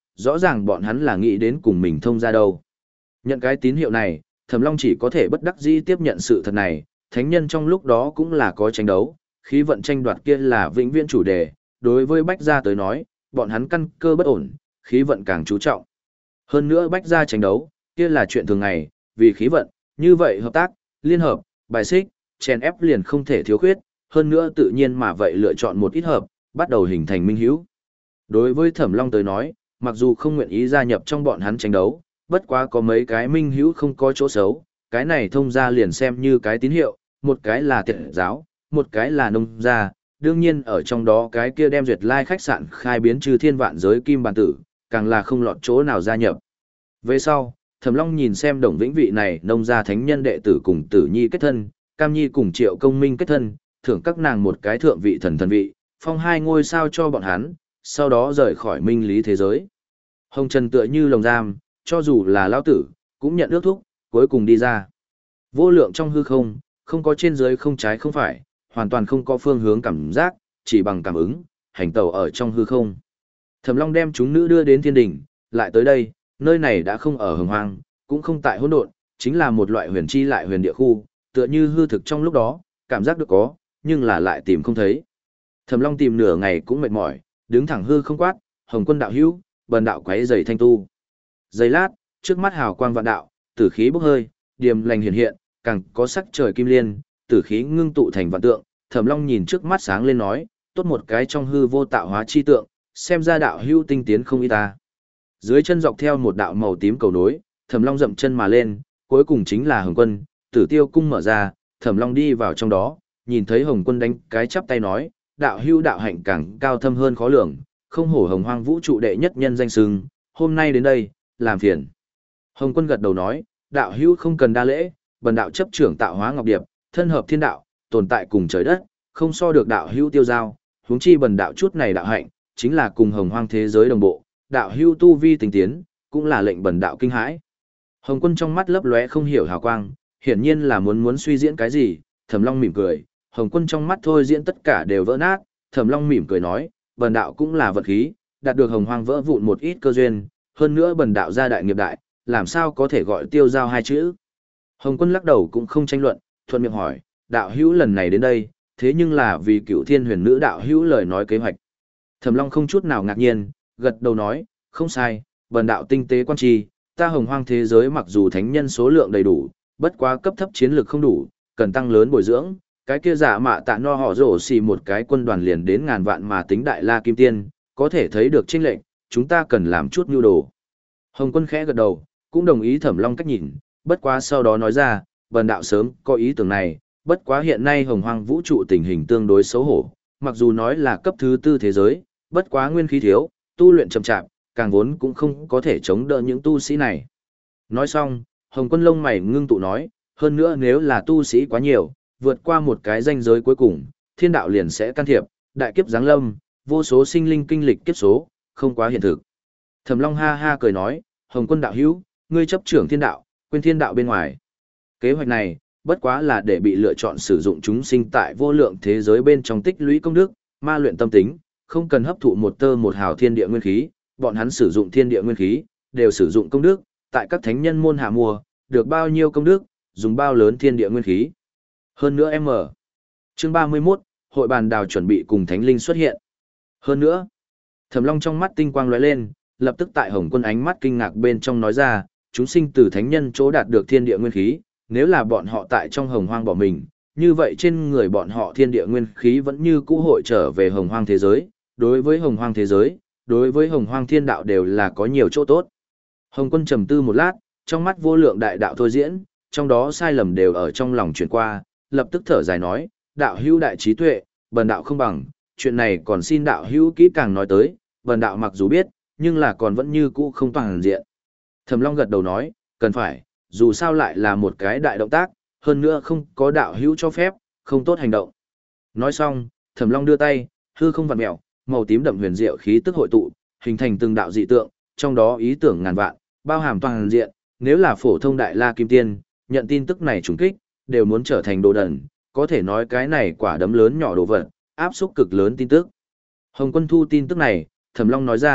rõ ràng bọn hắn là nghĩ đến cùng mình thông ra đâu. Nhận cái tín hiệu này, Thẩm Long chỉ có thể bất đắc dĩ tiếp nhận sự thật này, thánh nhân trong lúc đó cũng là có tranh đấu, khí vận tranh đoạt kia là vĩnh viễn chủ đề, đối với Bách gia tới nói, bọn hắn căn cơ bất ổn, khí vận càng chú trọng. Hơn nữa Bách gia tranh đấu, kia là chuyện thường ngày, vì khí vận, như vậy hợp tác, liên hợp, bài xích, chèn ép liền không thể thiếu khuyết, hơn nữa tự nhiên mà vậy lựa chọn một ít hợp, bắt đầu hình thành minh hữu. Đối với Thẩm Long tới nói, mặc dù không nguyện ý gia nhập trong bọn hắn tranh đấu, bất quá có mấy cái minh hữu không có chỗ xấu, cái này thông ra liền xem như cái tín hiệu, một cái là tiệt giáo, một cái là nông gia, đương nhiên ở trong đó cái kia đem duyệt lai khách sạn khai biến trừ thiên vạn giới kim bản tử, càng là không lọt chỗ nào gia nhập. Về sau, Thẩm Long nhìn xem Đồng Vĩnh vị này nông gia thánh nhân đệ tử cùng Tử Nhi kết thân, Cam Nhi cùng Triệu Công Minh kết thân, thưởng các nàng một cái thượng vị thần thần vị, phong hai ngôi sao cho bọn hắn, sau đó rời khỏi minh lý thế giới. Hồng Trần tựa như lồng giam, cho dù là lão tử, cũng nhận ước thúc, cuối cùng đi ra. Vô lượng trong hư không, không có trên dưới không trái không phải, hoàn toàn không có phương hướng cảm giác, chỉ bằng cảm ứng, hành tẩu ở trong hư không. Thẩm Long đem chúng nữ đưa đến thiên đỉnh, lại tới đây, nơi này đã không ở hồng hoang, cũng không tại hỗn độn, chính là một loại huyền chi lại huyền địa khu, tựa như hư thực trong lúc đó, cảm giác được có, nhưng là lại tìm không thấy. Thẩm Long tìm nửa ngày cũng mệt mỏi, đứng thẳng hư không quát, Hồng Quân đạo hữu, bần đạo quấy rầy thanh tu. Giây lát, trước mắt hào quang vạn đạo, tử khí bốc hơi, điềm lành hiện hiện, càng có sắc trời kim liên, tử khí ngưng tụ thành vạn tượng. Thẩm Long nhìn trước mắt sáng lên nói, tốt một cái trong hư vô tạo hóa chi tượng, xem ra đạo hữu tinh tiến không ít ta. Dưới chân dọc theo một đạo màu tím cầu nối, Thẩm Long dậm chân mà lên, cuối cùng chính là Hồng Quân, Tử Tiêu cung mở ra, Thẩm Long đi vào trong đó, nhìn thấy Hồng Quân đánh cái chắp tay nói, đạo hữu đạo hạnh càng cao thâm hơn khó lường, không hổ hồng hoang vũ trụ đệ nhất nhân danh xưng, hôm nay đến đây, làm phiền. Hồng Quân gật đầu nói, đạo hữu không cần đa lễ, bần đạo chấp trưởng tạo hóa ngọc điệp, thân hợp thiên đạo, tồn tại cùng trời đất, không so được đạo hữu tiêu giao, huống chi bần đạo chút này đạo hạnh, chính là cùng hồng hoang thế giới đồng bộ, đạo hữu tu vi tinh tiến, cũng là lệnh bần đạo kinh hãi. Hồng Quân trong mắt lấp lóe không hiểu hào quang, hiển nhiên là muốn muốn suy diễn cái gì, Thẩm Long mỉm cười, Hồng Quân trong mắt thôi diễn tất cả đều vỡ nát, Thẩm Long mỉm cười nói, bần đạo cũng là vật khí, đạt được hồng hoang vỡ vụn một ít cơ duyên, hơn nữa bần đạo gia đại nghiệp đại, làm sao có thể gọi tiêu giao hai chữ. Hồng Quân lắc đầu cũng không tranh luận, thuận miệng hỏi, đạo hữu lần này đến đây, thế nhưng là vì cựu thiên huyền nữ đạo hữu lời nói kế hoạch. Thẩm Long không chút nào ngạc nhiên, gật đầu nói, không sai, bần đạo tinh tế quan trì, ta hồng hoang thế giới mặc dù thánh nhân số lượng đầy đủ, bất quá cấp thấp chiến lược không đủ, cần tăng lớn bồi dưỡng, cái kia giả mạ tạ no họ rổ xì một cái quân đoàn liền đến ngàn vạn mà tính đại la kim tiên, có thể thấy được chênh lệnh, chúng ta cần làm chút nhu đồ. Hồng Quân khẽ gật đầu, cũng đồng ý Thẩm Long cách nhìn, bất quá sau đó nói ra, bần đạo sớm có ý tưởng này, bất quá hiện nay hồng hoang vũ trụ tình hình tương đối xấu hổ, mặc dù nói là cấp thứ tư thế giới, bất quá nguyên khí thiếu, tu luyện chậm chạp, càng vốn cũng không có thể chống đỡ những tu sĩ này. Nói xong, Hồng Quân lông mày ngưng tụ nói, hơn nữa nếu là tu sĩ quá nhiều, vượt qua một cái ranh giới cuối cùng, thiên đạo liền sẽ can thiệp, đại kiếp giáng lâm, vô số sinh linh kinh lịch kiếp số, không quá hiện thực. Thẩm Long ha ha cười nói, Hồng Quân đạo hữu, ngươi chấp trưởng thiên đạo, quên thiên đạo bên ngoài. Kế hoạch này, bất quá là để bị lựa chọn sử dụng chúng sinh tại vô lượng thế giới bên trong tích lũy công đức, ma luyện tâm tính, không cần hấp thụ một tơ một hào thiên địa nguyên khí, bọn hắn sử dụng thiên địa nguyên khí, đều sử dụng công đức, tại các thánh nhân môn hạ mùa, được bao nhiêu công đức, dùng bao lớn thiên địa nguyên khí. Hơn nữa em ở chương ba mươi mốt, hội bàn đào chuẩn bị cùng thánh linh xuất hiện. Hơn nữa, Thẩm Long trong mắt tinh quang lóe lên, lập tức tại Hồng Quân ánh mắt kinh ngạc bên trong nói ra, chúng sinh từ thánh nhân chỗ đạt được thiên địa nguyên khí, nếu là bọn họ tại trong hồng hoang bỏ mình, như vậy trên người bọn họ thiên địa nguyên khí vẫn như cũ hội trở về hồng hoang thế giới, đối với hồng hoang thế giới, đối với hồng hoang thiên đạo đều là có nhiều chỗ tốt. Hồng Quân trầm tư một lát, trong mắt vô lượng đại đạo thôi diễn, trong đó sai lầm đều ở trong lòng chuyển qua, lập tức thở dài nói, đạo hữu đại trí tuệ, bần đạo không bằng, chuyện này còn xin đạo hữu kỹ càng nói tới, bần đạo mặc dù biết, nhưng là còn vẫn như cũ không toàn diện. Thẩm Long gật đầu nói, cần phải, dù sao lại là một cái đại động tác, hơn nữa không có đạo hữu cho phép, không tốt hành động. Nói xong, Thẩm Long đưa tay, hư không vặn mèo, màu tím đậm huyền diệu khí tức hội tụ, hình thành từng đạo dị tượng, trong đó ý tưởng ngàn vạn, bao hàm toàn diện, nếu là phổ thông đại la kim tiên, nhận tin tức này trùng kích, đều muốn trở thành đồ đần, có thể nói cái này quả đấm lớn nhỏ đồ vật, áp xúc cực lớn tin tức. Hồng Quân thu tin tức này, Thẩm Long nói ra,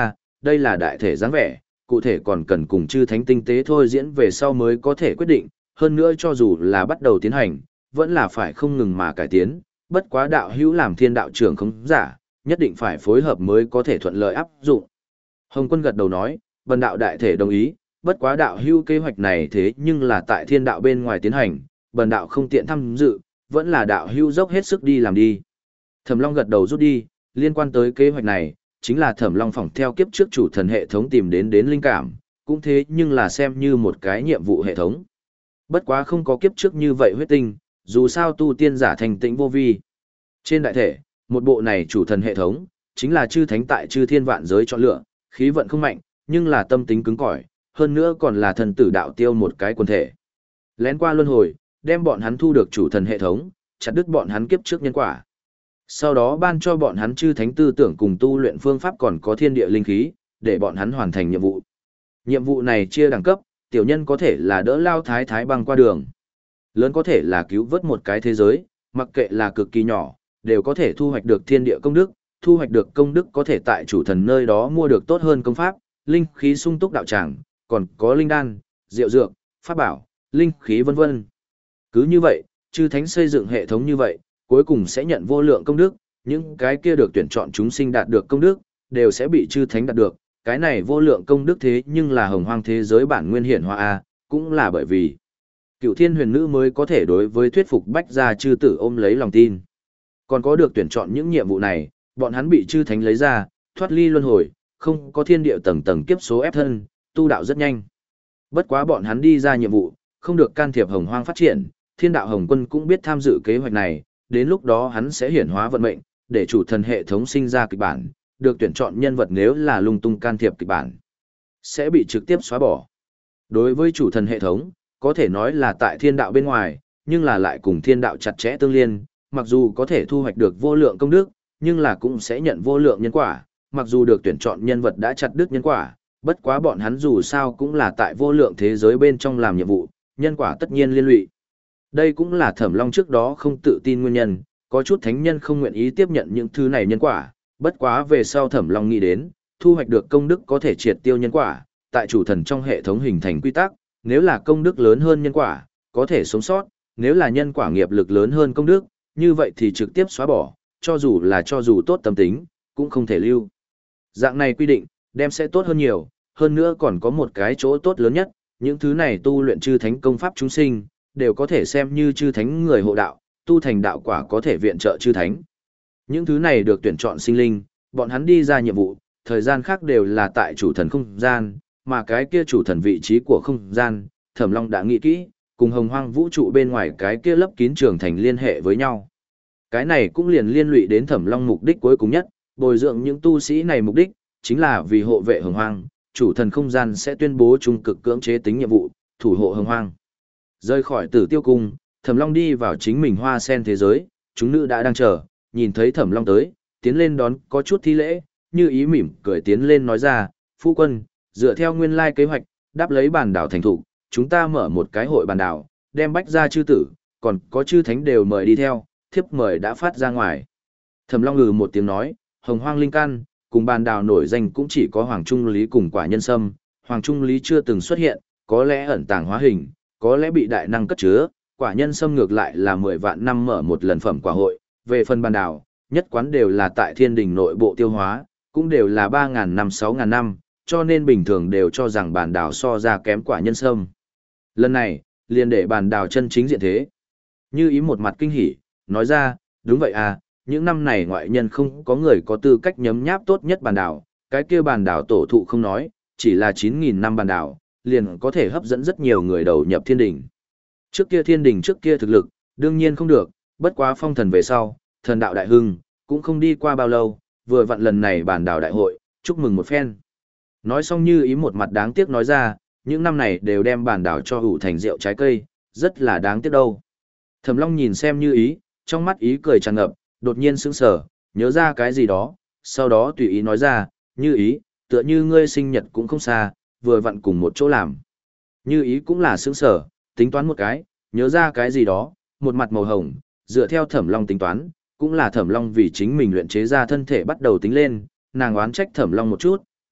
đây là đại thể dáng vẻ, cụ thể còn cần cùng chư thánh tinh tế thôi diễn về sau mới có thể quyết định, hơn nữa cho dù là bắt đầu tiến hành, vẫn là phải không ngừng mà cải tiến, bất quá đạo hữu làm thiên đạo trưởng không giả, nhất định phải phối hợp mới có thể thuận lợi áp dụng. Hồng Quân gật đầu nói, bần đạo đại thể đồng ý, bất quá đạo hữu kế hoạch này thế nhưng là tại thiên đạo bên ngoài tiến hành, bần đạo không tiện tham dự, vẫn là đạo hữu dốc hết sức đi làm đi. Thẩm Long gật đầu rút đi, liên quan tới kế hoạch này, chính là Thẩm Long phỏng theo kiếp trước chủ thần hệ thống tìm đến đến linh cảm, cũng thế nhưng là xem như một cái nhiệm vụ hệ thống. Bất quá không có kiếp trước như vậy huyết tinh, dù sao tu tiên giả thành tĩnh vô vi. Trên đại thể, một bộ này chủ thần hệ thống, chính là chư thánh tại chư thiên vạn giới chọn lựa, khí vận không mạnh, nhưng là tâm tính cứng cỏi, hơn nữa còn là thần tử đạo tiêu một cái quần thể. Lén qua luân hồi, đem bọn hắn thu được chủ thần hệ thống, chặt đứt bọn hắn kiếp trước nhân quả. Sau đó ban cho bọn hắn chư thánh tư tưởng cùng tu luyện phương pháp còn có thiên địa linh khí, để bọn hắn hoàn thành nhiệm vụ. Nhiệm vụ này chia đẳng cấp, tiểu nhân có thể là đỡ lao thái thái băng qua đường. Lớn có thể là cứu vớt một cái thế giới, mặc kệ là cực kỳ nhỏ, đều có thể thu hoạch được thiên địa công đức, thu hoạch được công đức có thể tại chủ thần nơi đó mua được tốt hơn công pháp, linh khí sung túc đạo tràng, còn có linh đan, rượu dược, pháp bảo, linh khí vân vân. Cứ như vậy, chư thánh xây dựng hệ thống như vậy, cuối cùng sẽ nhận vô lượng công đức, những cái kia được tuyển chọn chúng sinh đạt được công đức, đều sẽ bị chư thánh đạt được. Cái này vô lượng công đức thế nhưng là hồng hoang thế giới bản nguyên hiển hóa a, cũng là bởi vì Cựu Thiên Huyền Nữ mới có thể đối với thuyết phục bách gia chư tử ôm lấy lòng tin. Còn có được tuyển chọn những nhiệm vụ này, bọn hắn bị chư thánh lấy ra, thoát ly luân hồi, không có thiên địa tầng tầng kiếp số ép thân, tu đạo rất nhanh. Bất quá bọn hắn đi ra nhiệm vụ, không được can thiệp hồng hoang phát triển, thiên đạo Hồng Quân cũng biết tham dự kế hoạch này, đến lúc đó hắn sẽ hiển hóa vận mệnh, để chủ thần hệ thống sinh ra kịch bản, được tuyển chọn nhân vật nếu là lung tung can thiệp kịch bản, sẽ bị trực tiếp xóa bỏ. Đối với chủ thần hệ thống, có thể nói là tại thiên đạo bên ngoài, nhưng là lại cùng thiên đạo chặt chẽ tương liên, mặc dù có thể thu hoạch được vô lượng công đức, nhưng là cũng sẽ nhận vô lượng nhân quả, mặc dù được tuyển chọn nhân vật đã chặt đứt nhân quả, bất quá bọn hắn dù sao cũng là tại vô lượng thế giới bên trong làm nhiệm vụ, nhân quả tất nhiên liên lụy. Đây cũng là Thẩm Long trước đó không tự tin nguyên nhân, có chút thánh nhân không nguyện ý tiếp nhận những thứ này nhân quả, bất quá về sau Thẩm Long nghĩ đến, thu hoạch được công đức có thể triệt tiêu nhân quả, tại chủ thần trong hệ thống hình thành quy tắc, nếu là công đức lớn hơn nhân quả, có thể sống sót, nếu là nhân quả nghiệp lực lớn hơn công đức, như vậy thì trực tiếp xóa bỏ, cho dù là cho dù tốt tâm tính, cũng không thể lưu. Dạng này quy định, đem sẽ tốt hơn nhiều, hơn nữa còn có một cái chỗ tốt lớn nhất, những thứ này tu luyện chư thánh công pháp chúng sinh, đều có thể xem như chư thánh người hộ đạo, tu thành đạo quả có thể viện trợ chư thánh. Những thứ này được tuyển chọn sinh linh, bọn hắn đi ra nhiệm vụ, thời gian khác đều là tại chủ thần không gian, mà cái kia chủ thần vị trí của không gian, Thẩm Long đã nghĩ kỹ, cùng hồng hoang vũ trụ bên ngoài cái kia lấp kín trường thành liên hệ với nhau. Cái này cũng liền liên lụy đến Thẩm Long mục đích cuối cùng nhất, bồi dưỡng những tu sĩ này mục đích, chính là vì hộ vệ hồng hoang, chủ thần không gian sẽ tuyên bố trung cực cưỡng chế tính nhiệm vụ, thủ hộ hồng hoang. Rời khỏi Tử Tiêu cung, Thẩm Long đi vào chính mình hoa sen thế giới, chúng nữ đã đang chờ, nhìn thấy Thẩm Long tới, tiến lên đón có chút thi lễ, như ý mỉm cười tiến lên nói ra, phu quân, dựa theo nguyên lai kế hoạch, đáp lấy bàn đảo thành thủ, chúng ta mở một cái hội bàn đảo, đem bách gia chư tử, còn có chư thánh đều mời đi theo, thiếp mời đã phát ra ngoài. Thẩm Long ngừ một tiếng nói, hồng hoang linh căn, cùng bàn đảo nổi danh cũng chỉ có Hoàng Trung Lý cùng Quả Nhân Sâm, Hoàng Trung Lý chưa từng xuất hiện, có lẽ ẩn tàng hóa hình, có lẽ bị đại năng cất chứa, Quả Nhân Sâm ngược lại là mười vạn năm mở một lần phẩm quả hội, về phần bàn đảo, nhất quán đều là tại thiên đình nội bộ tiêu hóa, cũng đều là ba ngàn năm sáu ngàn năm, cho nên bình thường đều cho rằng bàn đảo so ra kém Quả Nhân Sâm. Lần này, liền để bàn đảo chân chính diện thế. Như ý một mặt kinh hỉ, nói ra, đúng vậy à, những năm này ngoại nhân không có người có tư cách nhấm nháp tốt nhất bàn đảo, cái kia bàn đảo tổ thụ không nói, chỉ là chín nghìn năm bàn đảo, liền có thể hấp dẫn rất nhiều người đầu nhập thiên đình. Trước kia thiên đình trước kia thực lực, đương nhiên không được, bất quá phong thần về sau, thần đạo đại hưng, cũng không đi qua bao lâu, vừa vặn lần này bàn đảo đại hội, chúc mừng một phen. Nói xong như ý một mặt đáng tiếc nói ra, những năm này đều đem bàn đảo cho hủ thành rượu trái cây, rất là đáng tiếc đâu. Thẩm Long nhìn xem như ý, trong mắt ý cười tràn ngập, đột nhiên sững sờ, nhớ ra cái gì đó, sau đó tùy ý nói ra, như ý, tựa như ngươi sinh nhật cũng không xa, vừa vặn cùng một chỗ làm. Như ý cũng là sững sờ, tính toán một cái, nhớ ra cái gì đó, một mặt màu hồng, dựa theo Thẩm Long tính toán, cũng là Thẩm Long vì chính mình luyện chế ra thân thể bắt đầu tính lên, nàng oán trách Thẩm Long một chút,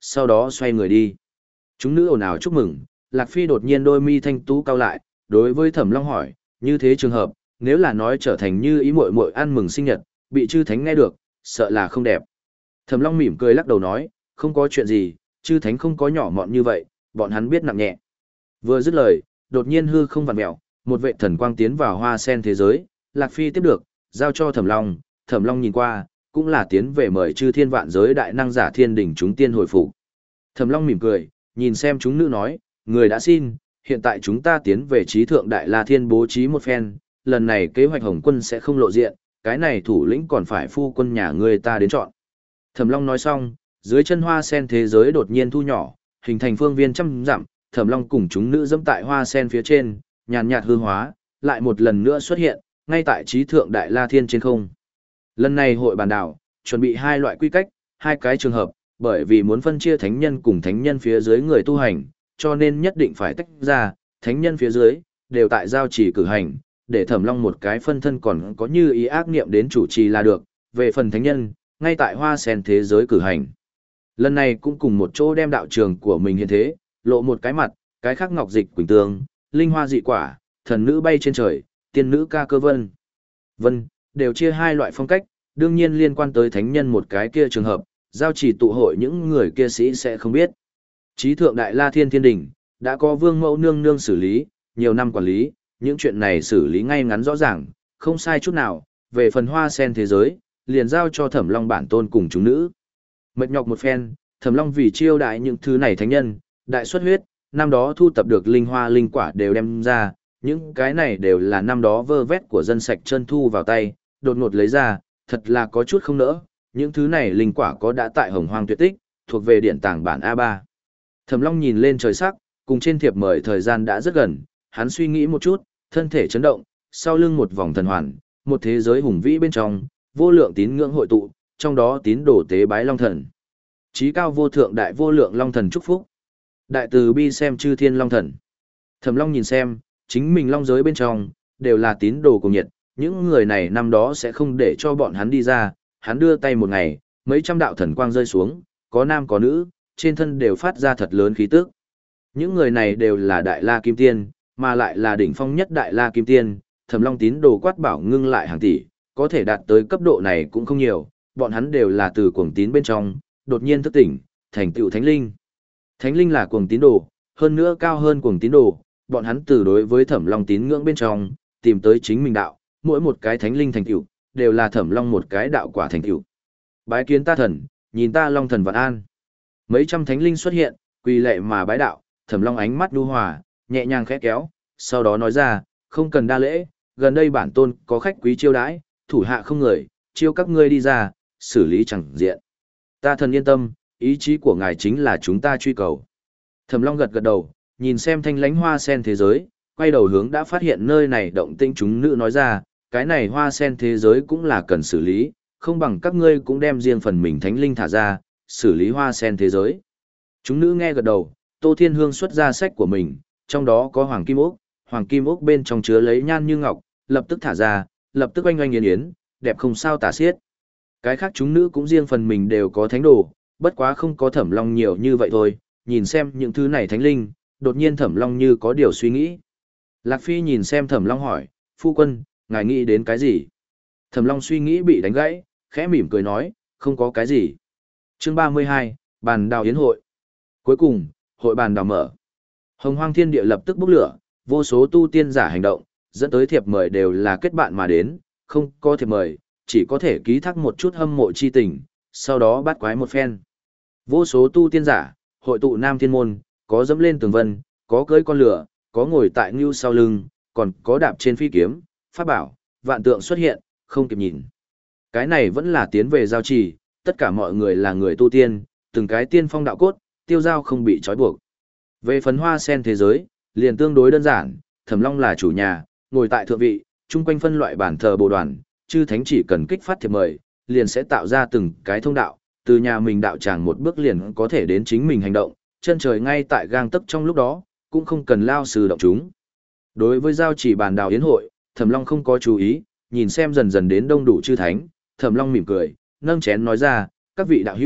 sau đó xoay người đi. Chúng nữ ồn ào chúc mừng, Lạc Phi đột nhiên đôi mi thanh tú cau lại, đối với Thẩm Long hỏi, như thế trường hợp, nếu là nói trở thành như ý muội muội ăn mừng sinh nhật, bị chư thánh nghe được, sợ là không đẹp. Thẩm Long mỉm cười lắc đầu nói, không có chuyện gì, chư thánh không có nhỏ mọn như vậy, bọn hắn biết nặng nhẹ. Vừa dứt lời, đột nhiên hư không vặn mèo, một vệ thần quang tiến vào hoa sen thế giới, Lạc Phi tiếp được, giao cho Thẩm Long, Thẩm Long nhìn qua, cũng là tiến về mời chư thiên vạn giới đại năng giả thiên đỉnh chúng tiên hồi phục. Thẩm Long mỉm cười, nhìn xem chúng nữ nói, người đã xin, hiện tại chúng ta tiến về trí thượng đại la thiên bố trí một phen, lần này kế hoạch Hồng Quân sẽ không lộ diện, cái này thủ lĩnh còn phải phu quân nhà người ta đến chọn. Thẩm Long nói xong, dưới chân hoa sen thế giới đột nhiên thu nhỏ, hình thành phương viên trăm dặm, Thẩm Long cùng chúng nữ dẫm tại hoa sen phía trên, nhàn nhạt hư hóa, lại một lần nữa xuất hiện, ngay tại trí thượng đại la thiên trên không. Lần này hội bàn đảo, chuẩn bị hai loại quy cách, hai cái trường hợp, bởi vì muốn phân chia thánh nhân cùng thánh nhân phía dưới người tu hành, cho nên nhất định phải tách ra, thánh nhân phía dưới, đều tại giao chỉ cử hành, để Thẩm Long một cái phân thân còn có như ý ác niệm đến chủ trì là được, về phần thánh nhân, ngay tại hoa sen thế giới cử hành. Lần này cũng cùng một chỗ đem đạo trường của mình hiện thế, lộ một cái mặt, cái khác ngọc dịch quỳnh tương, linh hoa dị quả, thần nữ bay trên trời, tiên nữ ca cơ vân. Vân, đều chia hai loại phong cách, đương nhiên liên quan tới thánh nhân một cái kia trường hợp, giao chỉ tụ hội những người kia sĩ sẽ không biết. Chí thượng đại la thiên thiên đỉnh, đã có vương mẫu nương nương xử lý, nhiều năm quản lý, những chuyện này xử lý ngay ngắn rõ ràng, không sai chút nào, về phần hoa sen thế giới, liền giao cho Thẩm Long bản tôn cùng chúng nữ. Mệt nhọc một phen, Thẩm Long vì chiêu đại những thứ này thánh nhân, đại xuất huyết, năm đó thu tập được linh hoa linh quả đều đem ra, những cái này đều là năm đó vơ vét của dân sạch chân thu vào tay, đột ngột lấy ra, thật là có chút không nỡ, những thứ này linh quả có đã tại Hồng Hoang tuyệt tích, thuộc về điện tàng bản a ba. Thẩm Long nhìn lên trời sắc, cùng trên thiệp mời thời gian đã rất gần, hắn suy nghĩ một chút, thân thể chấn động, sau lưng một vòng thần hoàn, một thế giới hùng vĩ bên trong, vô lượng tín ngưỡng hội tụ, trong đó tín đồ tế bái Long Thần. Chí cao vô thượng đại vô lượng Long Thần chúc phúc. Đại từ bi xem chư thiên Long Thần. Thẩm Long nhìn xem, chính mình long giới bên trong, đều là tín đồ cùng nhiệt, những người này năm đó sẽ không để cho bọn hắn đi ra, hắn đưa tay một ngày, mấy trăm đạo thần quang rơi xuống, có nam có nữ, trên thân đều phát ra thật lớn khí tức. Những người này đều là đại la kim tiên, mà lại là đỉnh phong nhất đại la kim tiên, Thẩm Long tín đồ quát bảo ngưng lại hàng tỷ, có thể đạt tới cấp độ này cũng không nhiều, bọn hắn đều là từ cuồng tín bên trong, đột nhiên thức tỉnh, thành tựu thánh linh. Thánh linh là cuồng tín đồ, hơn nữa cao hơn cuồng tín đồ, bọn hắn từ đối với Thẩm Long tín ngưỡng bên trong, tìm tới chính mình đạo, mỗi một cái thánh linh thành tựu, đều là Thẩm Long một cái đạo quả thành tựu. Bái kiến ta thần, nhìn ta Long Thần vạn an. Mấy trăm thánh linh xuất hiện, quỳ lệ mà bái đạo, Thẩm Long ánh mắt nhu hòa, nhẹ nhàng khẽ kéo, sau đó nói ra, không cần đa lễ, gần đây bản tôn có khách quý chiêu đãi, thủ hạ không người, chiêu các ngươi đi ra, xử lý chẳng diện. Ta thần yên tâm, ý chí của ngài chính là chúng ta truy cầu. Thẩm Long gật gật đầu, nhìn xem thanh lánh hoa sen thế giới, quay đầu hướng đã phát hiện nơi này động tĩnh chúng nữ nói ra, cái này hoa sen thế giới cũng là cần xử lý, không bằng các ngươi cũng đem riêng phần mình thánh linh thả ra, xử lý hoa sen thế giới. Chúng nữ nghe gật đầu, Tô Thiên Hương xuất ra sách của mình, trong đó có Hoàng Kim Ốc, Hoàng Kim Ốc bên trong chứa lấy nhan như ngọc, lập tức thả ra, lập tức oanh oanh yến yến, đẹp không sao tả xiết. Cái khác chúng nữ cũng riêng phần mình đều có thánh đồ, bất quá không có Thẩm Long nhiều như vậy thôi, nhìn xem những thứ này thánh linh, đột nhiên Thẩm Long như có điều suy nghĩ. Lạc Phi nhìn xem Thẩm Long hỏi, phu quân, ngài nghĩ đến cái gì? Thẩm Long suy nghĩ bị đánh gãy, khẽ mỉm cười nói, không có cái gì. Chương ba mươi hai, bàn đào yến hội. Cuối cùng, hội bàn đào mở. Hồng Hoang Thiên Địa lập tức bốc lửa, vô số tu tiên giả hành động, dẫn tới thiệp mời đều là kết bạn mà đến, không có thiệp mời, chỉ có thể ký thác một chút hâm mộ chi tình, sau đó bắt quái một phen. Vô số tu tiên giả, hội tụ Nam Thiên Môn, có dẫm lên tường vân, có cưỡi con lửa, có ngồi tại ngưu sau lưng, còn có đạp trên phi kiếm, pháp bảo, vạn tượng xuất hiện, không kịp nhìn. Cái này vẫn là tiến về giao trì, tất cả mọi người là người tu tiên, từng cái tiên phong đạo cốt, tiêu giao không bị trói buộc. Về phấn hoa sen thế giới, liền tương đối đơn giản, Thẩm Long là chủ nhà, ngồi tại thượng vị, chung quanh phân loại bản thờ bồ đoàn, chư thánh chỉ cần kích phát thiệp mời, liền sẽ tạo ra từng cái thông đạo, từ nhà mình đạo tràng một bước liền có thể đến chính mình hành động, chân trời ngay tại gang tấc trong lúc đó, cũng không cần lao sư động chúng. Đối với giao chỉ bàn đào yến hội, Thẩm Long không có chú ý, nhìn xem dần dần đến đông đủ chư thánh, Thẩm Long mỉm cười, nâng chén nói ra, các vị đạo hữu,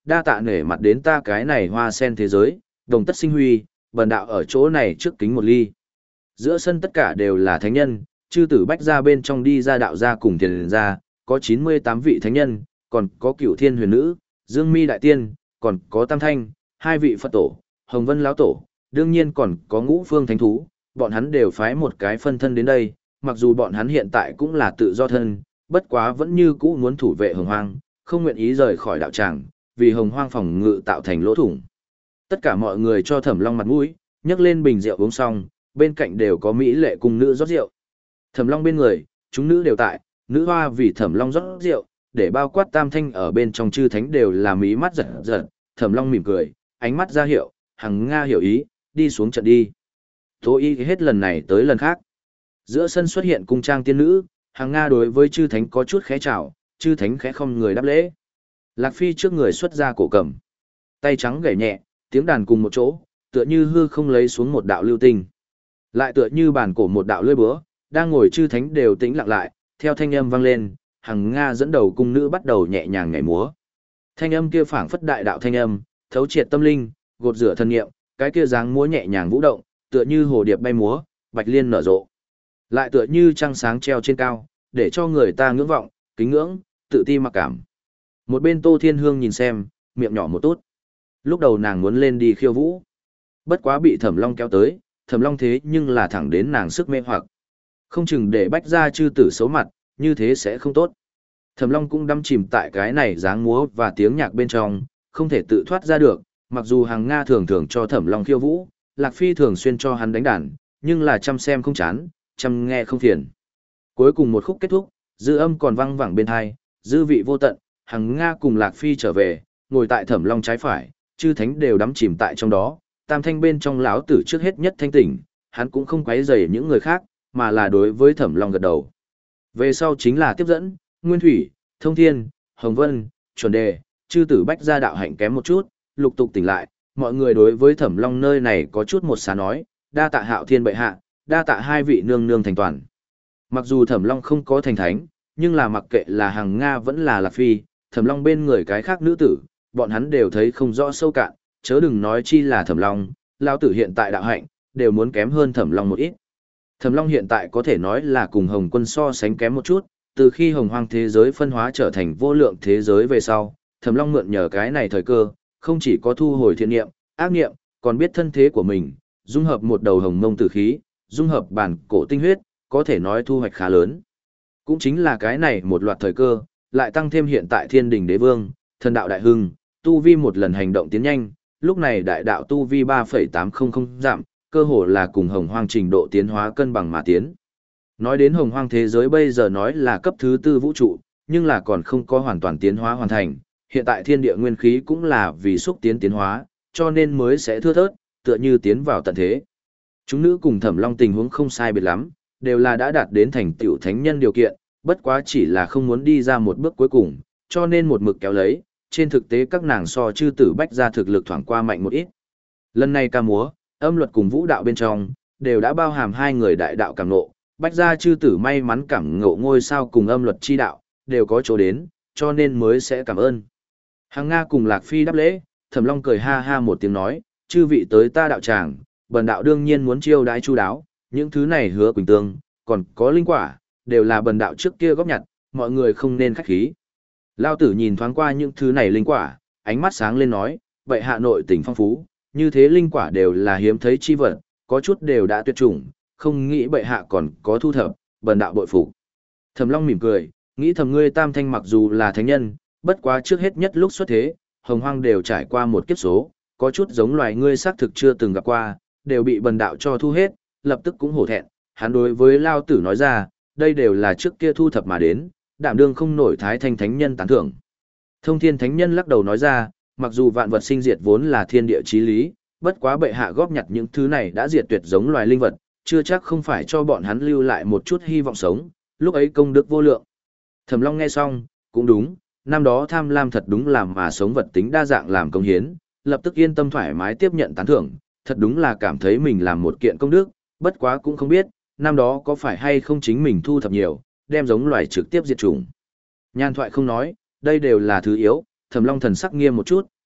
đa tạ nể mặt đến ta cái này hoa sen thế giới, đồng tất sinh huy, bần đạo ở chỗ này trước kính một ly. Giữa sân tất cả đều là thánh nhân, chư tử bách gia bên trong đi ra đạo gia cùng tiền gia, có chín mươi tám vị thánh nhân, còn có cửu thiên huyền nữ, dương mi đại tiên, còn có tam thanh, hai vị Phật tổ, hồng vân lão tổ, đương nhiên còn có ngũ phương thánh thú, bọn hắn đều phái một cái phân thân đến đây, mặc dù bọn hắn hiện tại cũng là tự do thân, bất quá vẫn như cũ muốn thủ vệ hồng hoang, không nguyện ý rời khỏi đạo tràng, vì hồng hoang phòng ngự tạo thành lỗ thủng. Tất cả mọi người cho Thẩm Long mặt mũi, nhấc lên bình rượu uống xong, bên cạnh đều có mỹ lệ cung nữ rót rượu. Thẩm Long bên người, chúng nữ đều tại, nữ hoa vì Thẩm Long rót rượu, để bao quát tam thanh ở bên trong chư thánh đều là mí mắt giật giật, Thẩm Long mỉm cười, ánh mắt ra hiệu, Hằng Nga hiểu ý, đi xuống trận đi. Tố y hết lần này tới lần khác. Giữa sân xuất hiện cung trang tiên nữ, Hằng Nga đối với chư thánh có chút khẽ chào, chư thánh khẽ không người đáp lễ. Lạc Phi trước người xuất ra cổ cầm, tay trắng gảy nhẹ, tiếng đàn cùng một chỗ, tựa như hư không lấy xuống một đạo lưu tinh. Lại tựa như bản cổ một đạo lưỡi búa, đang ngồi chư thánh đều tĩnh lặng lại, theo thanh âm vang lên, Hằng Nga dẫn đầu cung nữ bắt đầu nhẹ nhàng nhảy múa. Thanh âm kia phảng phất đại đạo thanh âm, thấu triệt tâm linh, gột rửa thân nghiệm, cái kia dáng múa nhẹ nhàng vũ động, tựa như hồ điệp bay múa, bạch liên nở rộ. Lại tựa như trăng sáng treo trên cao, để cho người ta ngưỡng vọng, kính ngưỡng, tự ti mặc cảm. Một bên Tô Thiên Hương nhìn xem, miệng nhỏ một tốt. Lúc đầu nàng muốn lên đi khiêu vũ, bất quá bị Thẩm Long kéo tới, Thẩm Long thế nhưng là thẳng đến nàng sức mê hoặc. Không chừng để bách ra chư tử xấu mặt, như thế sẽ không tốt. Thẩm Long cũng đắm chìm tại cái này dáng múa và tiếng nhạc bên trong, không thể tự thoát ra được, mặc dù Hằng Nga thường thường cho Thẩm Long khiêu vũ, Lạc Phi thường xuyên cho hắn đánh đàn, nhưng là chăm xem không chán, chăm nghe không phiền. Cuối cùng một khúc kết thúc, dư âm còn vang vẳng bên tai, dư vị vô tận, Hằng Nga cùng Lạc Phi trở về, ngồi tại Thẩm Long trái phải, chư thánh đều đắm chìm tại trong đó, tam thanh bên trong lão tử trước hết nhất thanh tỉnh, hắn cũng không quấy rầy những người khác, mà là đối với Thẩm Long gật đầu. Về sau chính là tiếp dẫn, Nguyên Thủy, Thông Thiên, Hồng Vân, Chuẩn Đề, chư tử bách gia đạo hạnh kém một chút, lục tục tỉnh lại, mọi người đối với Thẩm Long nơi này có chút một xá nói, đa tạ Hạo Thiên bệ hạ, đa tạ hai vị nương nương thành toàn. Mặc dù Thẩm Long không có thành thánh, nhưng là mặc kệ là Hằng Nga vẫn là Lạc Phi, Thẩm Long bên người cái khác nữ tử, bọn hắn đều thấy không rõ sâu cạn, chớ đừng nói chi là Thẩm Long, lão tử hiện tại đạo hạnh, đều muốn kém hơn Thẩm Long một ít. Thẩm Long hiện tại có thể nói là cùng Hồng Quân so sánh kém một chút, từ khi Hồng Hoang thế giới phân hóa trở thành vô lượng thế giới về sau, Thẩm Long mượn nhờ cái này thời cơ, không chỉ có thu hồi thiện niệm, ác niệm, còn biết thân thế của mình, dung hợp một đầu hồng mông tử khí, dung hợp bản cổ tinh huyết, có thể nói thu hoạch khá lớn. Cũng chính là cái này một loạt thời cơ, lại tăng thêm hiện tại Thiên Đình Đế Vương, thần đạo đại hưng, tu vi một lần hành động tiến nhanh, lúc này đại đạo tu vi ba phẩy tám không không giảm, cơ hồ là cùng Hồng Hoang trình độ tiến hóa cân bằng mà tiến. Nói đến Hồng Hoang thế giới bây giờ nói là cấp thứ tư vũ trụ, nhưng là còn không có hoàn toàn tiến hóa hoàn thành, hiện tại thiên địa nguyên khí cũng là vì xúc tiến tiến hóa, cho nên mới sẽ thưa thớt, tựa như tiến vào tận thế. Chúng nữ cùng Thẩm Long tình huống không sai biệt lắm, đều là đã đạt đến thành tựu thánh nhân điều kiện, bất quá chỉ là không muốn đi ra một bước cuối cùng, cho nên một mực kéo lấy, trên thực tế các nàng so chư tử bách ra thực lực thoảng qua mạnh một ít. Lần này ca múa, âm luật cùng vũ đạo bên trong, đều đã bao hàm hai người đại đạo cảm ngộ, bách gia chư tử may mắn cảm ngộ ngôi sao cùng âm luật chi đạo, đều có chỗ đến, cho nên mới sẽ cảm ơn. Hằng Nga cùng Lạc Phi đáp lễ, Thẩm Long cười ha ha một tiếng nói, chư vị tới ta đạo tràng, bần đạo đương nhiên muốn chiêu đãi chu đáo, những thứ này hứa quỳnh tương, còn có linh quả, đều là bần đạo trước kia góp nhặt, mọi người không nên khách khí. Lao tử nhìn thoáng qua những thứ này linh quả, ánh mắt sáng lên nói, vậy hạ nội tình phong phú, như thế linh quả đều là hiếm thấy chi vật, có chút đều đã tuyệt chủng, không nghĩ bệ hạ còn có thu thập, bần đạo bội phục. Thẩm Long mỉm cười, nghĩ thầm ngươi tam thanh mặc dù là thánh nhân, bất quá trước hết nhất lúc xuất thế, hồng hoang đều trải qua một kiếp số, có chút giống loài ngươi xác thực chưa từng gặp qua, đều bị bần đạo cho thu hết, lập tức cũng hổ thẹn, hắn đối với Lao tử nói ra, đây đều là trước kia thu thập mà đến, đảm đương không nổi thái thanh thánh nhân tán thưởng. Thông Thiên thánh nhân lắc đầu nói ra, mặc dù vạn vật sinh diệt vốn là thiên địa chí lý, bất quá bệ hạ góp nhặt những thứ này đã diệt tuyệt giống loài linh vật, chưa chắc không phải cho bọn hắn lưu lại một chút hy vọng sống, lúc ấy công đức vô lượng. Thẩm Long nghe xong, cũng đúng, năm đó tham lam thật đúng làm mà sống vật tính đa dạng làm công hiến, lập tức yên tâm thoải mái tiếp nhận tán thưởng, thật đúng là cảm thấy mình làm một kiện công đức, bất quá cũng không biết, năm đó có phải hay không chính mình thu thập nhiều, đem giống loài trực tiếp diệt chủng. Nhan thoại không nói, đây đều là thứ yếu, Thẩm Long thần sắc nghiêm một chút,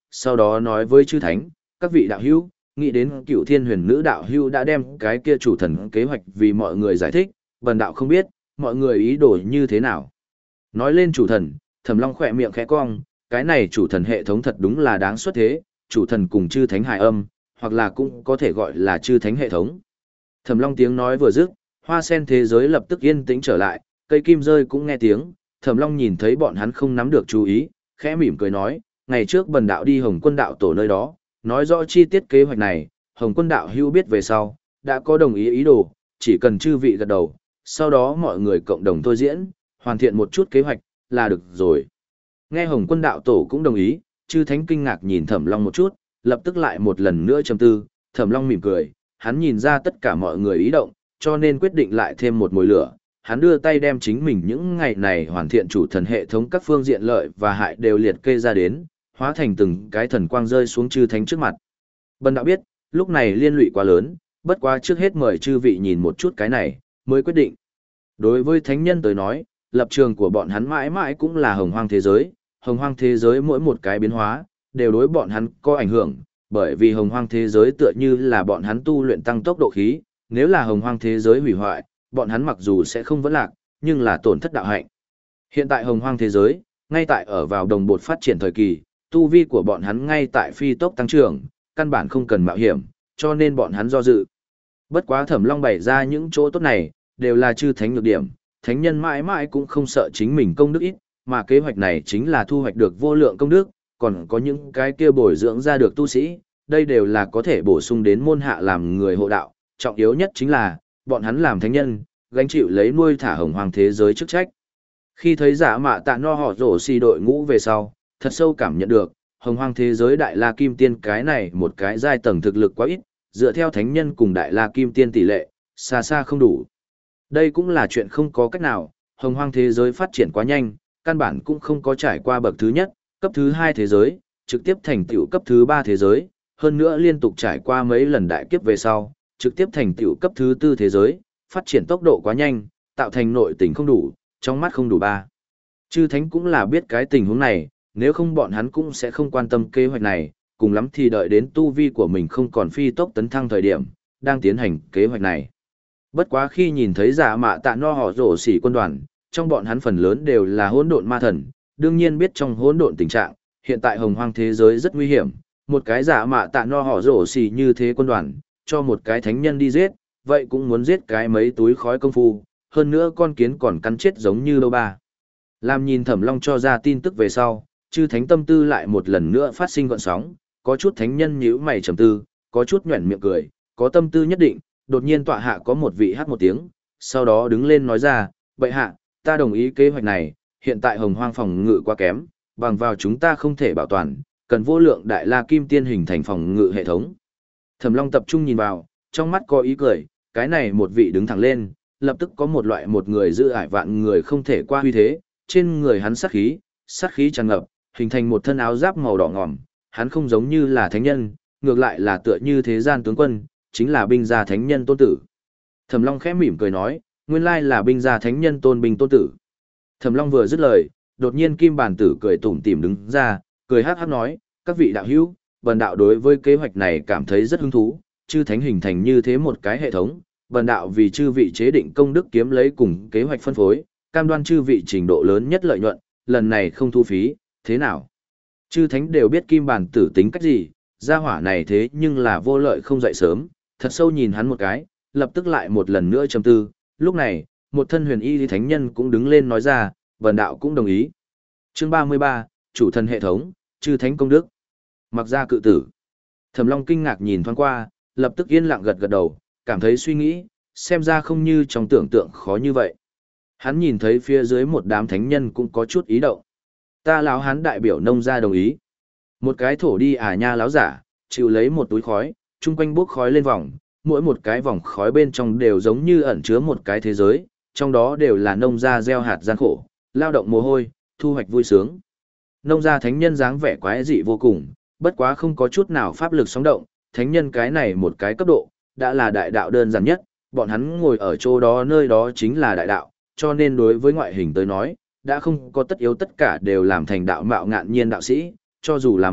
sau đó nói với chư thánh, các vị đạo hữu, nghĩ đến Cửu Thiên Huyền Nữ đạo hữu đã đem cái kia chủ thần kế hoạch vì mọi người giải thích, bần đạo không biết, mọi người ý đồ như thế nào. Nói lên chủ thần, Thẩm Long khỏe miệng khẽ cong, cái này chủ thần hệ thống thật đúng là đáng xuất thế, chủ thần cùng chư thánh hài âm, hoặc là cũng có thể gọi là chư thánh hệ thống. Thẩm Long tiếng nói vừa dứt, hoa sen thế giới lập tức yên tĩnh trở lại, cây kim rơi cũng nghe tiếng, Thẩm Long nhìn thấy bọn hắn không nắm được chú ý, khẽ mỉm cười nói, ngày trước bần đạo đi Hồng Quân đạo tổ nơi đó, nói rõ chi tiết kế hoạch này, Hồng Quân đạo hữu biết về sau, đã có đồng ý ý đồ, chỉ cần chư vị gật đầu, sau đó mọi người cộng đồng thôi diễn, hoàn thiện một chút kế hoạch, là được rồi. Nghe Hồng Quân đạo tổ cũng đồng ý, chư thánh kinh ngạc nhìn Thẩm Long một chút, lập tức lại một lần nữa trầm tư, Thẩm Long mỉm cười, hắn nhìn ra tất cả mọi người ý động, cho nên quyết định lại thêm một mồi lửa. Hắn đưa tay đem chính mình những ngày này hoàn thiện chủ thần hệ thống các phương diện lợi và hại đều liệt kê ra đến, hóa thành từng cái thần quang rơi xuống chư thánh trước mặt. Bần đạo biết, lúc này liên lụy quá lớn, bất quá trước hết mời chư vị nhìn một chút cái này, mới quyết định. Đối với thánh nhân tới nói, lập trường của bọn hắn mãi mãi cũng là hồng hoang thế giới, hồng hoang thế giới mỗi một cái biến hóa, đều đối bọn hắn có ảnh hưởng, bởi vì hồng hoang thế giới tựa như là bọn hắn tu luyện tăng tốc độ khí, nếu là hồng hoang thế giới hủy hoại, bọn hắn mặc dù sẽ không vấn lạc, nhưng là tổn thất đạo hạnh. Hiện tại hồng hoang thế giới, ngay tại ở vào đồng bột phát triển thời kỳ, tu vi của bọn hắn ngay tại phi tốc tăng trưởng, căn bản không cần mạo hiểm, cho nên bọn hắn do dự. Bất quá Thẩm Long bày ra những chỗ tốt này, đều là chư thánh nhược điểm, thánh nhân mãi mãi cũng không sợ chính mình công đức ít, mà kế hoạch này chính là thu hoạch được vô lượng công đức, còn có những cái kia bồi dưỡng ra được tu sĩ, đây đều là có thể bổ sung đến môn hạ làm người hộ đạo, trọng yếu nhất chính là, bọn hắn làm thánh nhân, gánh chịu lấy nuôi thả hồng hoàng thế giới chức trách. Khi thấy giả mạ tạ no họ rổ xì đội ngũ về sau, thật sâu cảm nhận được, hồng hoàng thế giới đại la kim tiên cái này một cái giai tầng thực lực quá ít, dựa theo thánh nhân cùng đại la kim tiên tỷ lệ, xa xa không đủ. Đây cũng là chuyện không có cách nào, hồng hoang thế giới phát triển quá nhanh, căn bản cũng không có trải qua bậc thứ nhất, cấp thứ hai thế giới, trực tiếp thành tựu cấp thứ ba thế giới, hơn nữa liên tục trải qua mấy lần đại kiếp về sau, trực tiếp thành tựu cấp thứ tư thế giới, phát triển tốc độ quá nhanh, tạo thành nội tình không đủ, trong mắt không đủ ba. Chư thánh cũng là biết cái tình huống này, nếu không bọn hắn cũng sẽ không quan tâm kế hoạch này, cùng lắm thì đợi đến tu vi của mình không còn phi tốc tấn thăng thời điểm, đang tiến hành kế hoạch này. Bất quá khi nhìn thấy giả mạ tạ no họ rổ xỉ quân đoàn, trong bọn hắn phần lớn đều là hỗn độn ma thần, đương nhiên biết trong hỗn độn tình trạng, hiện tại hồng hoang thế giới rất nguy hiểm, một cái giả mạ tạ no họ rổ xỉ như thế quân đoàn, cho một cái thánh nhân đi giết, vậy cũng muốn giết cái mấy túi khói công phu, hơn nữa con kiến còn cắn chết giống như đâu ba. Làm nhìn Thẩm Long cho ra tin tức về sau, chư thánh tâm tư lại một lần nữa phát sinh gợn sóng, có chút thánh nhân nhíu mày trầm tư, có chút nhoẻn miệng cười, có tâm tư nhất định, đột nhiên tọa hạ có một vị hát một tiếng, sau đó đứng lên nói ra, bệ hạ, ta đồng ý kế hoạch này, hiện tại hồng hoang phòng ngự quá kém, bằng vào chúng ta không thể bảo toàn, cần vô lượng đại la kim tiên hình thành phòng ngự hệ thống. Thẩm Long tập trung nhìn vào, trong mắt có ý cười, cái này một vị đứng thẳng lên, lập tức có một loại một người giữ ải vạn người không thể qua huy thế, trên người hắn sát khí, sát khí tràn ngập, hình thành một thân áo giáp màu đỏ ngòm, hắn không giống như là thánh nhân, ngược lại là tựa như thế gian tướng quân, chính là binh gia thánh nhân tôn tử. Thẩm Long khẽ mỉm cười nói, nguyên lai là binh gia thánh nhân tôn binh tôn tử. Thẩm Long vừa dứt lời, đột nhiên Kim Bản Tử cười tủm tỉm đứng ra, cười hắc hắc nói, các vị đạo hữu, bần đạo đối với kế hoạch này cảm thấy rất hứng thú, chư thánh hình thành như thế một cái hệ thống, bần đạo vì chư vị chế định công đức kiếm lấy cùng kế hoạch phân phối, cam đoan chư vị trình độ lớn nhất lợi nhuận, lần này không thu phí, thế nào? Chư thánh đều biết Kim Bản Tử tính cách gì, gia hỏa này thế nhưng là vô lợi không dậy sớm, thật sâu nhìn hắn một cái, lập tức lại một lần nữa trầm tư, lúc này, một thân huyền y thánh nhân cũng đứng lên nói ra, bần đạo cũng đồng ý. Chương ba mươi ba, chủ thần hệ thống, chư thánh công đức. Mặc ra cự tử. Thẩm Long kinh ngạc nhìn thoáng qua, lập tức yên lặng gật gật đầu, cảm thấy suy nghĩ, xem ra không như trong tưởng tượng khó như vậy. Hắn nhìn thấy phía dưới một đám thánh nhân cũng có chút ý động. Ta lão hắn đại biểu nông gia đồng ý. Một cái thổ đi à nha láo giả, chịu lấy một túi khói, chung quanh bốc khói lên vòng, mỗi một cái vòng khói bên trong đều giống như ẩn chứa một cái thế giới, trong đó đều là nông gia gieo hạt gian khổ, lao động mồ hôi, thu hoạch vui sướng. Nông gia thánh nhân dáng vẻ quái dị vô cùng, bất quá không có chút nào pháp lực sóng động, thánh nhân cái này một cái cấp độ, đã là đại đạo đơn giản nhất, bọn hắn ngồi ở chỗ đó nơi đó chính là đại đạo, cho nên đối với ngoại hình tới nói, đã không có tất yếu tất cả đều làm thành đạo mạo ngạn nhiên đạo sĩ, cho dù là mặc,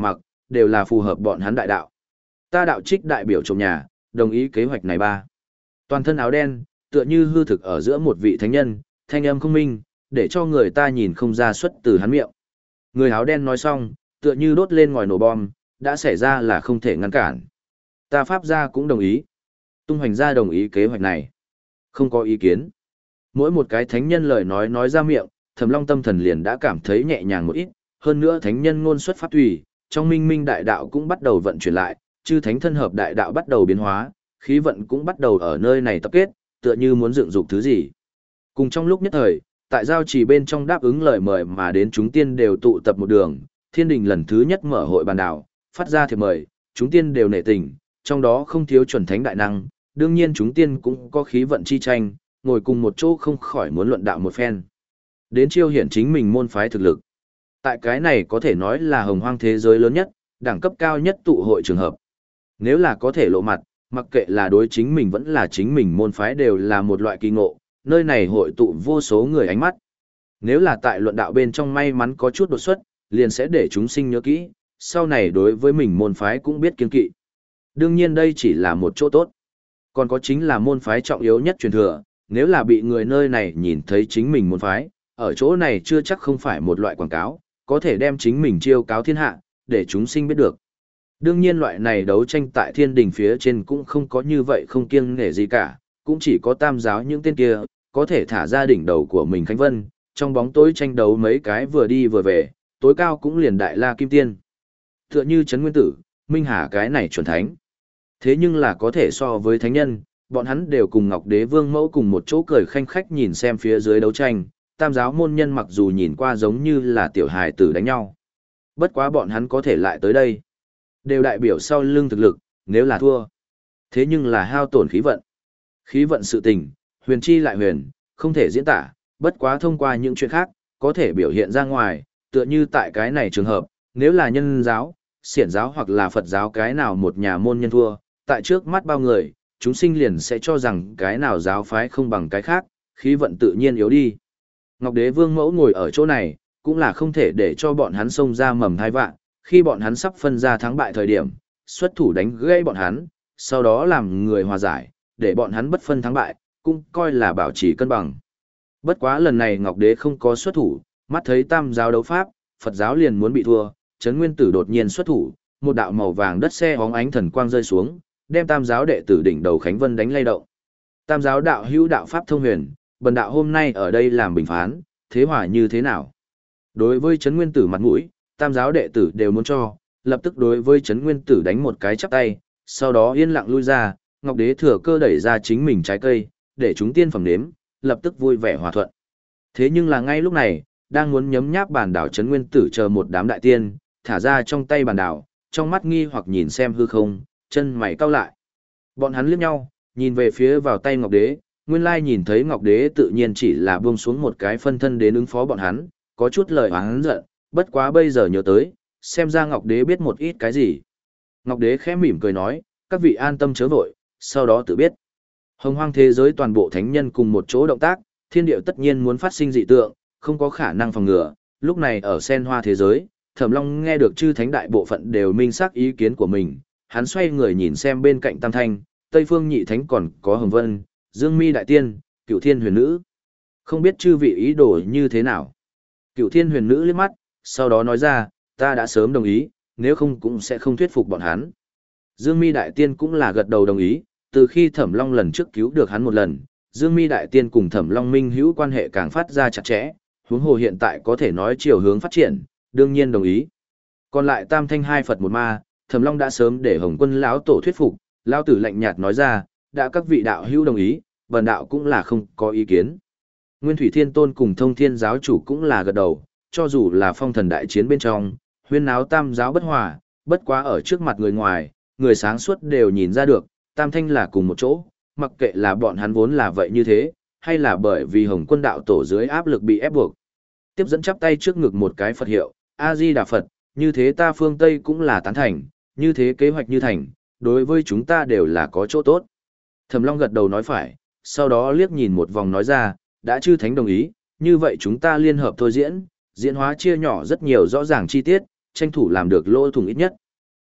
đều là phù hợp bọn hắn đại đạo. Ta đạo trích đại biểu trộm nhà, đồng ý kế hoạch này ba. Toàn thân áo đen, tựa như hư thực ở giữa một vị thánh nhân, thanh âm không minh, để cho người ta nhìn không ra xuất từ hắn miệng. Người áo đen nói xong, tựa như đốt lên ngòi nổ bom, đã xảy ra là không thể ngăn cản. Ta pháp gia cũng đồng ý. Tung hoành gia đồng ý kế hoạch này. Không có ý kiến. Mỗi một cái thánh nhân lời nói nói ra miệng, Thẩm Long tâm thần liền đã cảm thấy nhẹ nhàng một ít, hơn nữa thánh nhân ngôn xuất pháp tùy, trong minh minh đại đạo cũng bắt đầu vận chuyển lại, chư thánh thân hợp đại đạo bắt đầu biến hóa, khí vận cũng bắt đầu ở nơi này tập kết, tựa như muốn dựng dục thứ gì. Cùng trong lúc nhất thời, tại giao trì bên trong đáp ứng lời mời mà đến chúng tiên đều tụ tập một đường, Thiên Đình lần thứ nhất mở hội bàn đảo, phát ra thiệp mời, chúng tiên đều nể tình, trong đó không thiếu chuẩn thánh đại năng, đương nhiên chúng tiên cũng có khí vận chi tranh, ngồi cùng một chỗ không khỏi muốn luận đạo một phen. Đến chiêu hiển chính mình môn phái thực lực. Tại cái này có thể nói là hồng hoang thế giới lớn nhất, đẳng cấp cao nhất tụ hội trường hợp. Nếu là có thể lộ mặt, mặc kệ là đối chính mình vẫn là chính mình môn phái đều là một loại kỳ ngộ, nơi này hội tụ vô số người ánh mắt. Nếu là tại luận đạo bên trong may mắn có chút đột xuất, liền sẽ để chúng sinh nhớ kỹ, sau này đối với mình môn phái cũng biết kiên kỵ. Đương nhiên đây chỉ là một chỗ tốt. Còn có chính là môn phái trọng yếu nhất truyền thừa, nếu là bị người nơi này nhìn thấy chính mình môn phái, ở chỗ này chưa chắc không phải một loại quảng cáo, có thể đem chính mình chiêu cáo thiên hạ, để chúng sinh biết được. Đương nhiên loại này đấu tranh tại thiên đình phía trên cũng không có như vậy không kiêng nể gì cả, cũng chỉ có tam giáo những tên kia, có thể thả ra đỉnh đầu của mình Khánh Vân, trong bóng tối tranh đấu mấy cái vừa đi vừa về, tối cao cũng liền đại la kim tiên. Tựa như Trấn Nguyên Tử, Minh Hà cái này chuẩn thánh. Thế nhưng là có thể so với thánh nhân, bọn hắn đều cùng Ngọc Đế Vương Mẫu cùng một chỗ cười khanh khách nhìn xem phía dưới đấu tranh, tam giáo môn nhân mặc dù nhìn qua giống như là tiểu hài tử đánh nhau. Bất quá bọn hắn có thể lại tới đây. Đều đại biểu sau lưng thực lực, nếu là thua. Thế nhưng là hao tổn khí vận. Khí vận sự tình, huyền chi lại huyền, không thể diễn tả, bất quá thông qua những chuyện khác, có thể biểu hiện ra ngoài, tựa như tại cái này trường hợp, nếu là nhân giáo, xiển giáo hoặc là Phật giáo cái nào một nhà môn nhân thua, tại trước mắt bao người, chúng sinh liền sẽ cho rằng cái nào giáo phái không bằng cái khác, khí vận tự nhiên yếu đi. Ngọc Đế Vương Mẫu ngồi ở chỗ này, cũng là không thể để cho bọn hắn xông ra mầm thai vạn, khi bọn hắn sắp phân ra thắng bại thời điểm, xuất thủ đánh gãy bọn hắn, sau đó làm người hòa giải, để bọn hắn bất phân thắng bại, cũng coi là bảo trì cân bằng. Bất quá lần này Ngọc Đế không có xuất thủ, mắt thấy tam giáo đấu pháp, Phật giáo liền muốn bị thua, Trấn Nguyên Tử đột nhiên xuất thủ, một đạo màu vàng đất xe hóng ánh thần quang rơi xuống, đem tam giáo đệ tử đỉnh đầu Khánh Vân đánh lay động. Tam giáo đạo hữu đạo pháp thông huyền, bần đạo hôm nay ở đây làm bình phán, thế hòa như thế nào? Đối với Trấn Nguyên Tử mặt mũi, tam giáo đệ tử đều muốn cho, lập tức đối với Trấn Nguyên Tử đánh một cái chắp tay, sau đó yên lặng lui ra, Ngọc Đế thừa cơ đẩy ra chính mình trái cây, để chúng tiên phẩm nếm, lập tức vui vẻ hòa thuận. Thế nhưng là ngay lúc này, đang muốn nhấm nháp bản đảo Trấn Nguyên Tử chờ một đám đại tiên, thả ra trong tay bản đảo, trong mắt nghi hoặc nhìn xem hư không, chân mày cau lại. Bọn hắn liếc nhau, nhìn về phía vào tay Ngọc Đế, nguyên lai nhìn thấy Ngọc Đế tự nhiên chỉ là buông xuống một cái phân thân đến ứng phó bọn hắn, có chút lời oán giận, bất quá bây giờ nhớ tới, xem ra Ngọc Đế biết một ít cái gì. Ngọc Đế khẽ mỉm cười nói, các vị an tâm chớ vội, sau đó tự biết. Hồng hoang thế giới toàn bộ thánh nhân cùng một chỗ động tác, thiên điệu tất nhiên muốn phát sinh dị tượng, không có khả năng phòng ngừa. Lúc này ở sen hoa thế giới, Thẩm Long nghe được chư thánh đại bộ phận đều minh xác ý kiến của mình, hắn xoay người nhìn xem bên cạnh Tam Thanh, Tây Phương Nhị Thánh còn có Hồng Vân, Dương Mi Đại Tiên, Cửu Thiên Huyền Nữ. Không biết chư vị ý đồ như thế nào. Cửu Thiên Huyền Nữ liếc mắt, sau đó nói ra, ta đã sớm đồng ý, nếu không cũng sẽ không thuyết phục bọn hắn. Dương Mi Đại Tiên cũng là gật đầu đồng ý, từ khi Thẩm Long lần trước cứu được hắn một lần, Dương Mi Đại Tiên cùng Thẩm Long Minh hữu quan hệ càng phát ra chặt chẽ, huống hồ hiện tại có thể nói chiều hướng phát triển, đương nhiên đồng ý. Còn lại Tam Thanh hai Phật một ma, Thẩm Long đã sớm để Hồng Quân lão tổ thuyết phục, lão tử lạnh nhạt nói ra, đã các vị đạo hữu đồng ý, bần đạo cũng là không có ý kiến. Nguyên Thủy Thiên Tôn cùng Thông Thiên giáo chủ cũng là gật đầu, cho dù là phong thần đại chiến bên trong, huyên náo tam giáo bất hòa, bất quá ở trước mặt người ngoài, người sáng suốt đều nhìn ra được, Tam Thanh là cùng một chỗ, mặc kệ là bọn hắn vốn là vậy như thế, hay là bởi vì Hồng Quân đạo tổ dưới áp lực bị ép buộc. Tiếp dẫn chắp tay trước ngực một cái Phật hiệu, A-di-đà Phật, như thế ta phương Tây cũng là tán thành, như thế kế hoạch như thành, đối với chúng ta đều là có chỗ tốt. Thẩm Long gật đầu nói phải, sau đó liếc nhìn một vòng nói ra, đã chư thánh đồng ý, như vậy chúng ta liên hợp thôi diễn, diễn hóa chia nhỏ rất nhiều rõ ràng chi tiết, tranh thủ làm được lỗ thủng ít nhất.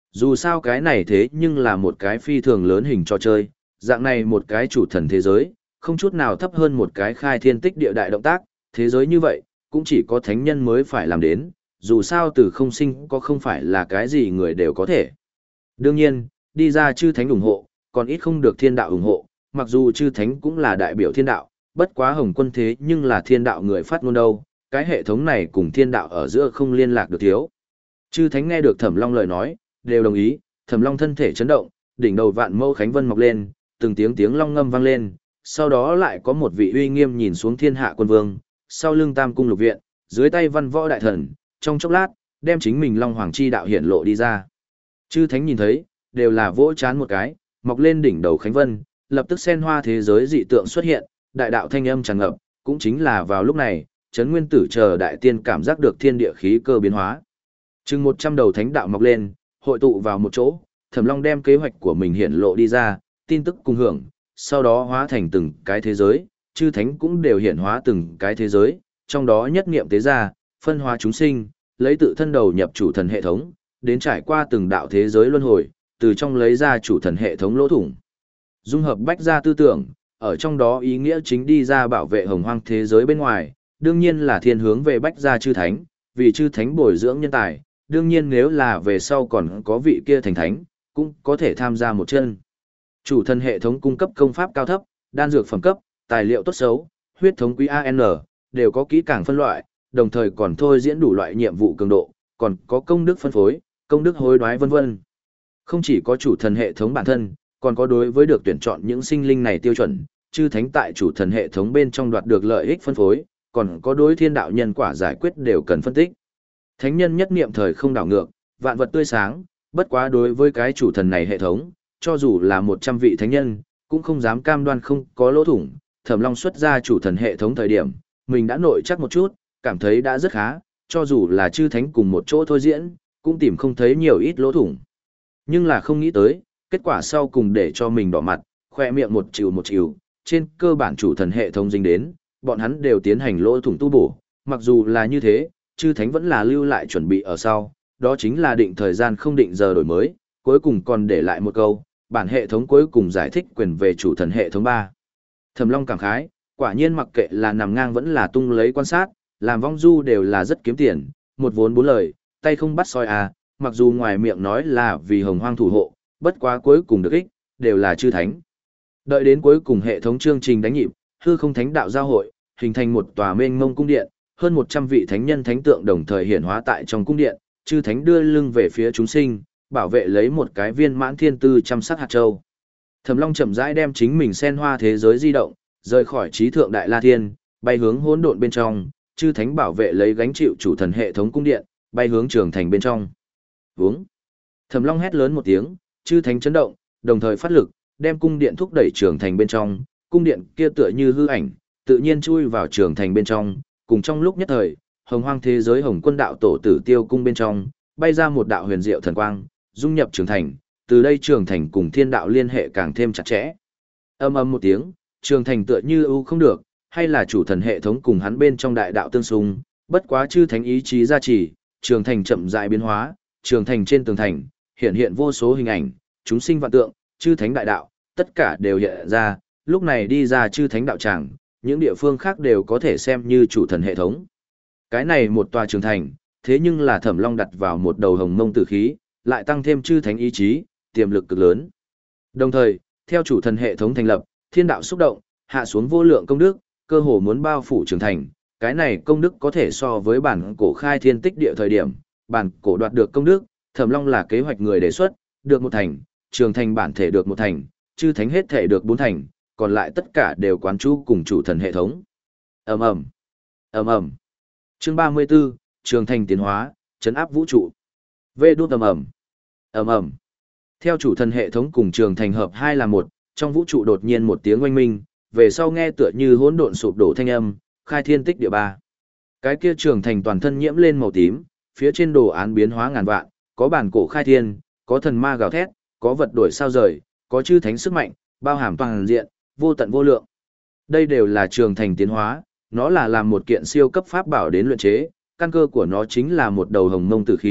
Dù sao cái này thế nhưng là một cái phi thường lớn hình trò chơi, dạng này một cái chủ thần thế giới, không chút nào thấp hơn một cái khai thiên tích địa đại động tác, thế giới như vậy, cũng chỉ có thánh nhân mới phải làm đến, dù sao từ không sinh có không phải là cái gì người đều có thể. Đương nhiên, đi ra chư thánh ủng hộ, còn ít không được thiên đạo ủng hộ, mặc dù chư thánh cũng là đại biểu thiên đạo, bất quá Hồng Quân thế nhưng là thiên đạo người phát ngôn đâu, cái hệ thống này cùng thiên đạo ở giữa không liên lạc được thiếu. Chư thánh nghe được Thẩm Long lời nói, đều đồng ý, Thẩm Long thân thể chấn động, đỉnh đầu vạn mâu khánh vân mọc lên, từng tiếng tiếng long ngâm vang lên, sau đó lại có một vị uy nghiêm nhìn xuống thiên hạ quân vương, sau lưng Tam cung lục viện, dưới tay văn võ đại thần, trong chốc lát, đem chính mình Long Hoàng chi đạo hiển lộ đi ra. Chư thánh nhìn thấy, đều là vỗ chán một cái, mọc lên đỉnh đầu khánh vân, lập tức sen hoa thế giới dị tượng xuất hiện, đại đạo thanh âm tràn ngập, cũng chính là vào lúc này, Trấn Nguyên Tử chờ đại tiên cảm giác được thiên địa khí cơ biến hóa. Chừng một trăm đầu thánh đạo mọc lên, hội tụ vào một chỗ, Thẩm Long đem kế hoạch của mình hiển lộ đi ra, tin tức cùng hưởng, sau đó hóa thành từng cái thế giới, chư thánh cũng đều hiển hóa từng cái thế giới, trong đó nhất niệm tế ra, phân hóa chúng sinh, lấy tự thân đầu nhập chủ thần hệ thống, đến trải qua từng đạo thế giới luân hồi, từ trong lấy ra chủ thần hệ thống lỗ thủng. Dung hợp bách gia tư tưởng, ở trong đó ý nghĩa chính đi ra bảo vệ hồng hoang thế giới bên ngoài, đương nhiên là thiên hướng về bách gia chư thánh, vì chư thánh bồi dưỡng nhân tài, đương nhiên nếu là về sau còn có vị kia thành thánh, cũng có thể tham gia một chân. Chủ thần hệ thống cung cấp công pháp cao thấp, đan dược phẩm cấp, tài liệu tốt xấu, huyết thống quý a en, đều có kỹ càng phân loại, đồng thời còn thôi diễn đủ loại nhiệm vụ cường độ, còn có công đức phân phối, công đức hối đoái vân vân. Không chỉ có chủ thần hệ thống bản thân, còn có đối với được tuyển chọn những sinh linh này tiêu chuẩn, chư thánh tại chủ thần hệ thống bên trong đoạt được lợi ích phân phối, còn có đối thiên đạo nhân quả giải quyết đều cần phân tích. Thánh nhân nhất niệm thời không đảo ngược, vạn vật tươi sáng, bất quá đối với cái chủ thần này hệ thống, cho dù là một trăm vị thánh nhân, cũng không dám cam đoan không có lỗ thủng. Thẩm Long xuất ra chủ thần hệ thống thời điểm, mình đã nội chắc một chút, cảm thấy đã rất khá, cho dù là chư thánh cùng một chỗ thôi diễn, cũng tìm không thấy nhiều ít lỗ thủng. Nhưng là không nghĩ tới, kết quả sau cùng để cho mình đỏ mặt, khoe miệng một chịu một chịu, trên cơ bản chủ thần hệ thống dính đến, bọn hắn đều tiến hành lỗ thủng tu bổ, mặc dù là như thế, chư thánh vẫn là lưu lại chuẩn bị ở sau, đó chính là định thời gian không định giờ đổi mới, cuối cùng còn để lại một câu, bản hệ thống cuối cùng giải thích quyền về chủ thần hệ thống ba. Thẩm Long cảm khái, quả nhiên mặc kệ là nằm ngang vẫn là tung lấy quan sát, làm vong du đều là rất kiếm tiền, một vốn bốn lời, tay không bắt soi à, mặc dù ngoài miệng nói là vì hồng hoang thủ hộ, bất quá cuối cùng được ích, đều là chư thánh. Đợi đến cuối cùng hệ thống chương trình đánh nhịp, hư không thánh đạo giao hội, hình thành một tòa mênh mông cung điện, hơn một trăm vị thánh nhân thánh tượng đồng thời hiển hóa tại trong cung điện, chư thánh đưa lưng về phía chúng sinh, bảo vệ lấy một cái viên mãn thiên tư trăm sắc hạt châu. Thẩm Long chậm rãi đem chính mình sen hoa thế giới di động, rời khỏi trí thượng đại la thiên, bay hướng hỗn độn bên trong, chư thánh bảo vệ lấy gánh chịu chủ thần hệ thống cung điện, bay hướng trường thành bên trong. Vướng. Thẩm Long hét lớn một tiếng, chư thánh chấn động, đồng thời phát lực, đem cung điện thúc đẩy trường thành bên trong, cung điện kia tựa như hư ảnh, tự nhiên chui vào trường thành bên trong, cùng trong lúc nhất thời, hồng hoang thế giới Hồng Quân đạo tổ tử tiêu cung bên trong, bay ra một đạo huyền diệu thần quang, dung nhập trường thành, từ đây trường thành cùng thiên đạo liên hệ càng thêm chặt chẽ. Âm ầm một tiếng, trường thành tựa như ưu không được, hay là chủ thần hệ thống cùng hắn bên trong đại đạo tương xung, bất quá chư thánh ý chí gia trì, trường thành chậm rãi biến hóa, trường thành trên tường thành, hiện hiện vô số hình ảnh, chúng sinh vạn tượng, chư thánh đại đạo, tất cả đều hiện ra, lúc này đi ra chư thánh đạo tràng, những địa phương khác đều có thể xem như chủ thần hệ thống. Cái này một tòa trường thành, thế nhưng là Thẩm Long đặt vào một đầu hồng mông tử khí, lại tăng thêm chư thánh ý chí, tiềm lực cực lớn. Đồng thời, theo chủ thần hệ thống thành lập, thiên đạo xúc động, hạ xuống vô lượng công đức, cơ hồ muốn bao phủ trường thành, cái này công đức có thể so với bản cổ khai thiên tích địa thời điểm, bản cổ đoạt được công đức, Thẩm Long là kế hoạch người đề xuất, được một thành, trường thành bản thể được một thành, chư thánh hết thể được bốn thành, còn lại tất cả đều quán chú cùng chủ thần hệ thống. Ầm ầm, ầm ầm. Chương ba mươi 34, trường thành tiến hóa, trấn áp vũ trụ. Vê đút ầm ầm, ầm ầm. Theo chủ thần hệ thống cùng trường thành hợp hai là một, trong vũ trụ đột nhiên một tiếng oanh minh, về sau nghe tựa như hỗn độn sụp đổ thanh âm, khai thiên tích địa ba. Cái kia trường thành toàn thân nhiễm lên màu tím, phía trên đồ án biến hóa ngàn vạn, có bản cổ khai thiên, có thần ma gào thét, có vật đổi sao rời, có chư thánh sức mạnh, bao hàm toàn diện, vô tận vô lượng. Đây đều là trường thành tiến hóa, nó là làm một kiện siêu cấp pháp bảo đến luyện chế, căn cơ của nó chính là một đầu hồng mông tử khí,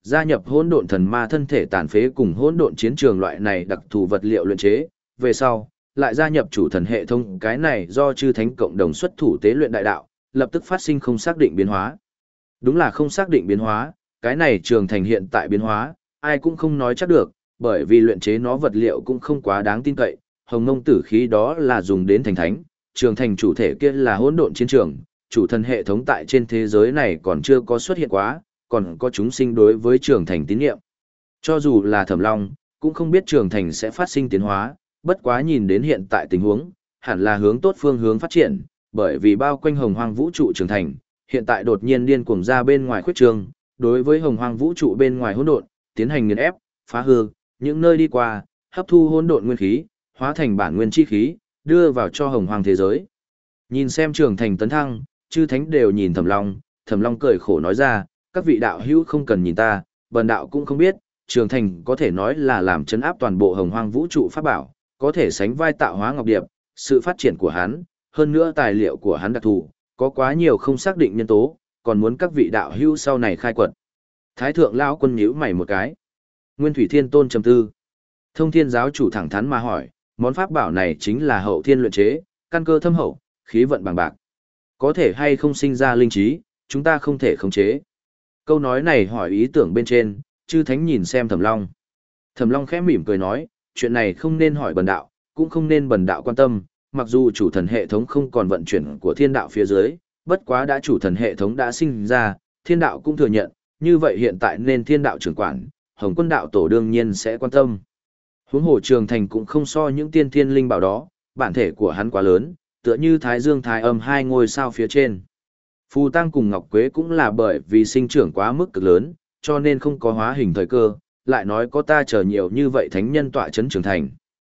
gia nhập hỗn độn thần ma thân thể tàn phế cùng hỗn độn chiến trường loại này đặc thù vật liệu luyện chế, về sau, lại gia nhập chủ thần hệ thống cái này do chư thánh cộng đồng xuất thủ tế luyện đại đạo, lập tức phát sinh không xác định biến hóa. Đúng là không xác định biến hóa, cái này trường thành hiện tại biến hóa, ai cũng không nói chắc được, bởi vì luyện chế nó vật liệu cũng không quá đáng tin cậy, hồng mông tử khí đó là dùng đến thành thánh, trường thành chủ thể kia là hỗn độn chiến trường, chủ thần hệ thống tại trên thế giới này còn chưa có xuất hiện quá, còn có chúng sinh đối với trường thành tín nhiệm. Cho dù là Thẩm Long, cũng không biết trường thành sẽ phát sinh tiến hóa, bất quá nhìn đến hiện tại tình huống, hẳn là hướng tốt phương hướng phát triển, bởi vì bao quanh hồng hoang vũ trụ trường thành, hiện tại đột nhiên điên cuồng ra bên ngoài khuyết trường, đối với hồng hoang vũ trụ bên ngoài hỗn độn, tiến hành nghiền ép, phá hư, những nơi đi qua, hấp thu hỗn độn nguyên khí, hóa thành bản nguyên chi khí, đưa vào cho hồng hoang thế giới. Nhìn xem trường thành tấn thăng, chư thánh đều nhìn Thẩm Long, Thẩm Long cười khổ nói ra, các vị đạo hữu không cần nhìn ta, bần đạo cũng không biết, trường thành có thể nói là làm chấn áp toàn bộ hồng hoang vũ trụ pháp bảo, có thể sánh vai tạo hóa ngọc điệp, sự phát triển của hắn, hơn nữa tài liệu của hắn đặc thù, có quá nhiều không xác định nhân tố, còn muốn các vị đạo hữu sau này khai quật. Thái thượng lão quân nhíu mày một cái. Nguyên Thủy Thiên Tôn trầm tư. Thông Thiên giáo chủ thẳng thắn mà hỏi, món pháp bảo này chính là hậu thiên luyện chế, căn cơ thâm hậu, khí vận bằng bạc. Có thể hay không sinh ra linh trí, chúng ta không thể khống chế. Câu nói này hỏi ý tưởng bên trên, chư thánh nhìn xem Thẩm Long. Thẩm Long khẽ mỉm cười nói, chuyện này không nên hỏi bần đạo, cũng không nên bần đạo quan tâm, mặc dù chủ thần hệ thống không còn vận chuyển của thiên đạo phía dưới, bất quá đã chủ thần hệ thống đã sinh ra, thiên đạo cũng thừa nhận, như vậy hiện tại nên thiên đạo trưởng quản, Hồng Quân đạo tổ đương nhiên sẽ quan tâm. Huống hồ trường thành cũng không so những tiên thiên linh bảo đó, bản thể của hắn quá lớn, tựa như Thái Dương Thái Âm hai ngôi sao phía trên. Phù Tăng cùng Ngọc Quế cũng là bởi vì sinh trưởng quá mức cực lớn, cho nên không có hóa hình thời cơ, lại nói có ta chờ nhiều như vậy thánh nhân tọa chấn trưởng thành.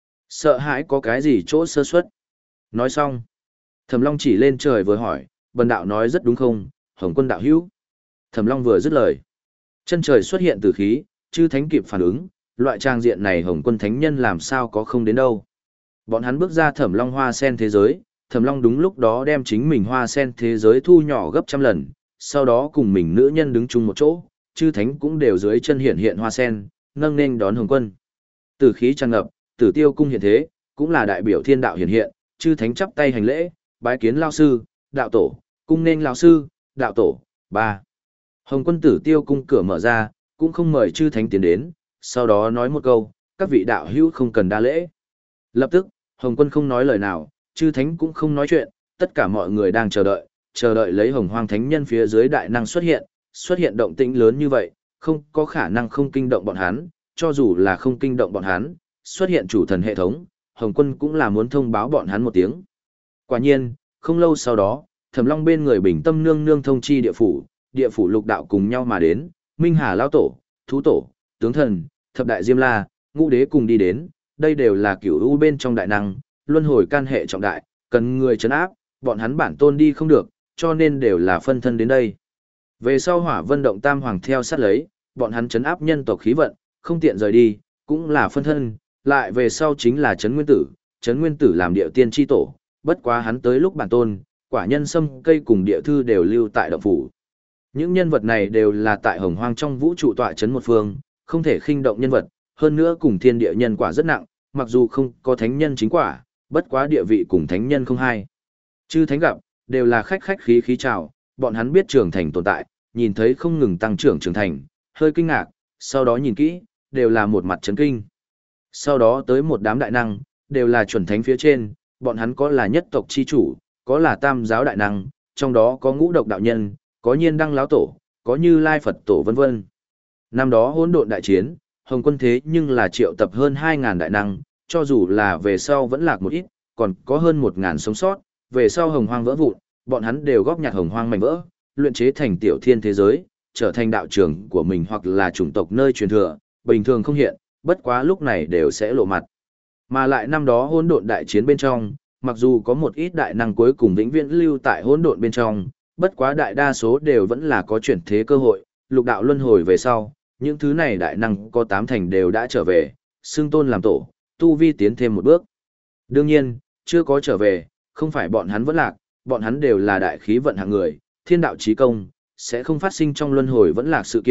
Sợ hãi có cái gì chỗ sơ suất. Nói xong, Thẩm Long chỉ lên trời vừa hỏi, bần đạo nói rất đúng không, Hồng Quân đạo hữu. Thẩm Long vừa dứt lời, chân trời xuất hiện tử khí, chư thánh kịp phản ứng, loại trang diện này Hồng Quân thánh nhân làm sao có không đến đâu. Bọn hắn bước ra Thẩm Long hoa sen thế giới, Thẩm Long đúng lúc đó đem chính mình hoa sen thế giới thu nhỏ gấp trăm lần, sau đó cùng mình nữ nhân đứng chung một chỗ, chư thánh cũng đều dưới chân hiện hiện hoa sen, nâng nên đón Hồng Quân. Tử khí tràn ngập, Tử Tiêu cung hiện thế, cũng là đại biểu thiên đạo hiện hiện, chư thánh chắp tay hành lễ, bái kiến lão sư, đạo tổ, cung nên lão sư, đạo tổ. Ba. Hồng Quân Tử Tiêu cung cửa mở ra, cũng không mời chư thánh tiến đến, sau đó nói một câu, các vị đạo hữu không cần đa lễ. Lập tức, Hồng Quân không nói lời nào, chư thánh cũng không nói chuyện, tất cả mọi người đang chờ đợi, chờ đợi lấy Hồng Hoang thánh nhân phía dưới đại năng xuất hiện, xuất hiện động tĩnh lớn như vậy, không có khả năng không kinh động bọn hắn, cho dù là không kinh động bọn hắn, xuất hiện chủ thần hệ thống, Hồng Quân cũng là muốn thông báo bọn hắn một tiếng. Quả nhiên, không lâu sau đó, Thẩm Long bên người Bình Tâm nương nương thông chi địa phủ, địa phủ lục đạo cùng nhau mà đến, Minh Hà lão tổ, thú tổ, tướng thần, thập đại diêm la, ngũ đế cùng đi đến, đây đều là cửu u bên trong đại năng, luân hồi can hệ trọng đại, cần người trấn áp, bọn hắn bản tôn đi không được, cho nên đều là phân thân đến đây. Về sau Hỏa Vân động tam hoàng theo sát lấy, bọn hắn trấn áp nhân tộc khí vận, không tiện rời đi, cũng là phân thân, lại về sau chính là Trấn Nguyên Tử, Trấn Nguyên Tử làm địa tiên tri tổ, bất quá hắn tới lúc bản tôn, quả nhân sâm cây cùng địa thư đều lưu tại động phủ. Những nhân vật này đều là tại Hồng Hoang trong vũ trụ tọa trấn một phương, không thể khinh động nhân vật, hơn nữa cùng thiên địa nhân quả rất nặng, mặc dù không có thánh nhân chính quả, bất quá địa vị cùng thánh nhân không hai. Chư thánh gặp, đều là khách khách khí khí chào, bọn hắn biết trưởng thành tồn tại, nhìn thấy không ngừng tăng trưởng trưởng thành, hơi kinh ngạc, sau đó nhìn kỹ, đều là một mặt chấn kinh. Sau đó tới một đám đại năng, đều là chuẩn thánh phía trên, bọn hắn có là nhất tộc chi chủ, có là tam giáo đại năng, trong đó có ngũ độc đạo nhân, có nhiên đăng lão tổ, có như lai Phật tổ vân vân. Năm đó hỗn độn đại chiến, Hồng Quân thế nhưng là triệu tập hơn hai ngàn đại năng, cho dù là về sau vẫn lạc một ít, còn có hơn một ngàn sống sót, về sau Hồng Hoang vỡ vụn, bọn hắn đều góp nhặt Hồng Hoang mảnh vỡ, luyện chế thành tiểu thiên thế giới, trở thành đạo trường của mình hoặc là chủng tộc nơi truyền thừa, bình thường không hiện, bất quá lúc này đều sẽ lộ mặt. Mà lại năm đó hỗn độn đại chiến bên trong, mặc dù có một ít đại năng cuối cùng vĩnh viễn lưu tại hỗn độn bên trong, bất quá đại đa số đều vẫn là có chuyển thế cơ hội, lục đạo luân hồi về sau, những thứ này đại năng có tám thành đều đã trở về, xưng tôn làm tổ, tu vi tiến thêm một bước. Đương nhiên, chưa có trở về, không phải bọn hắn vẫn lạc, bọn hắn đều là đại khí vận hạng người, thiên đạo chí công, sẽ không phát sinh trong luân hồi vẫn lạc sự kiện,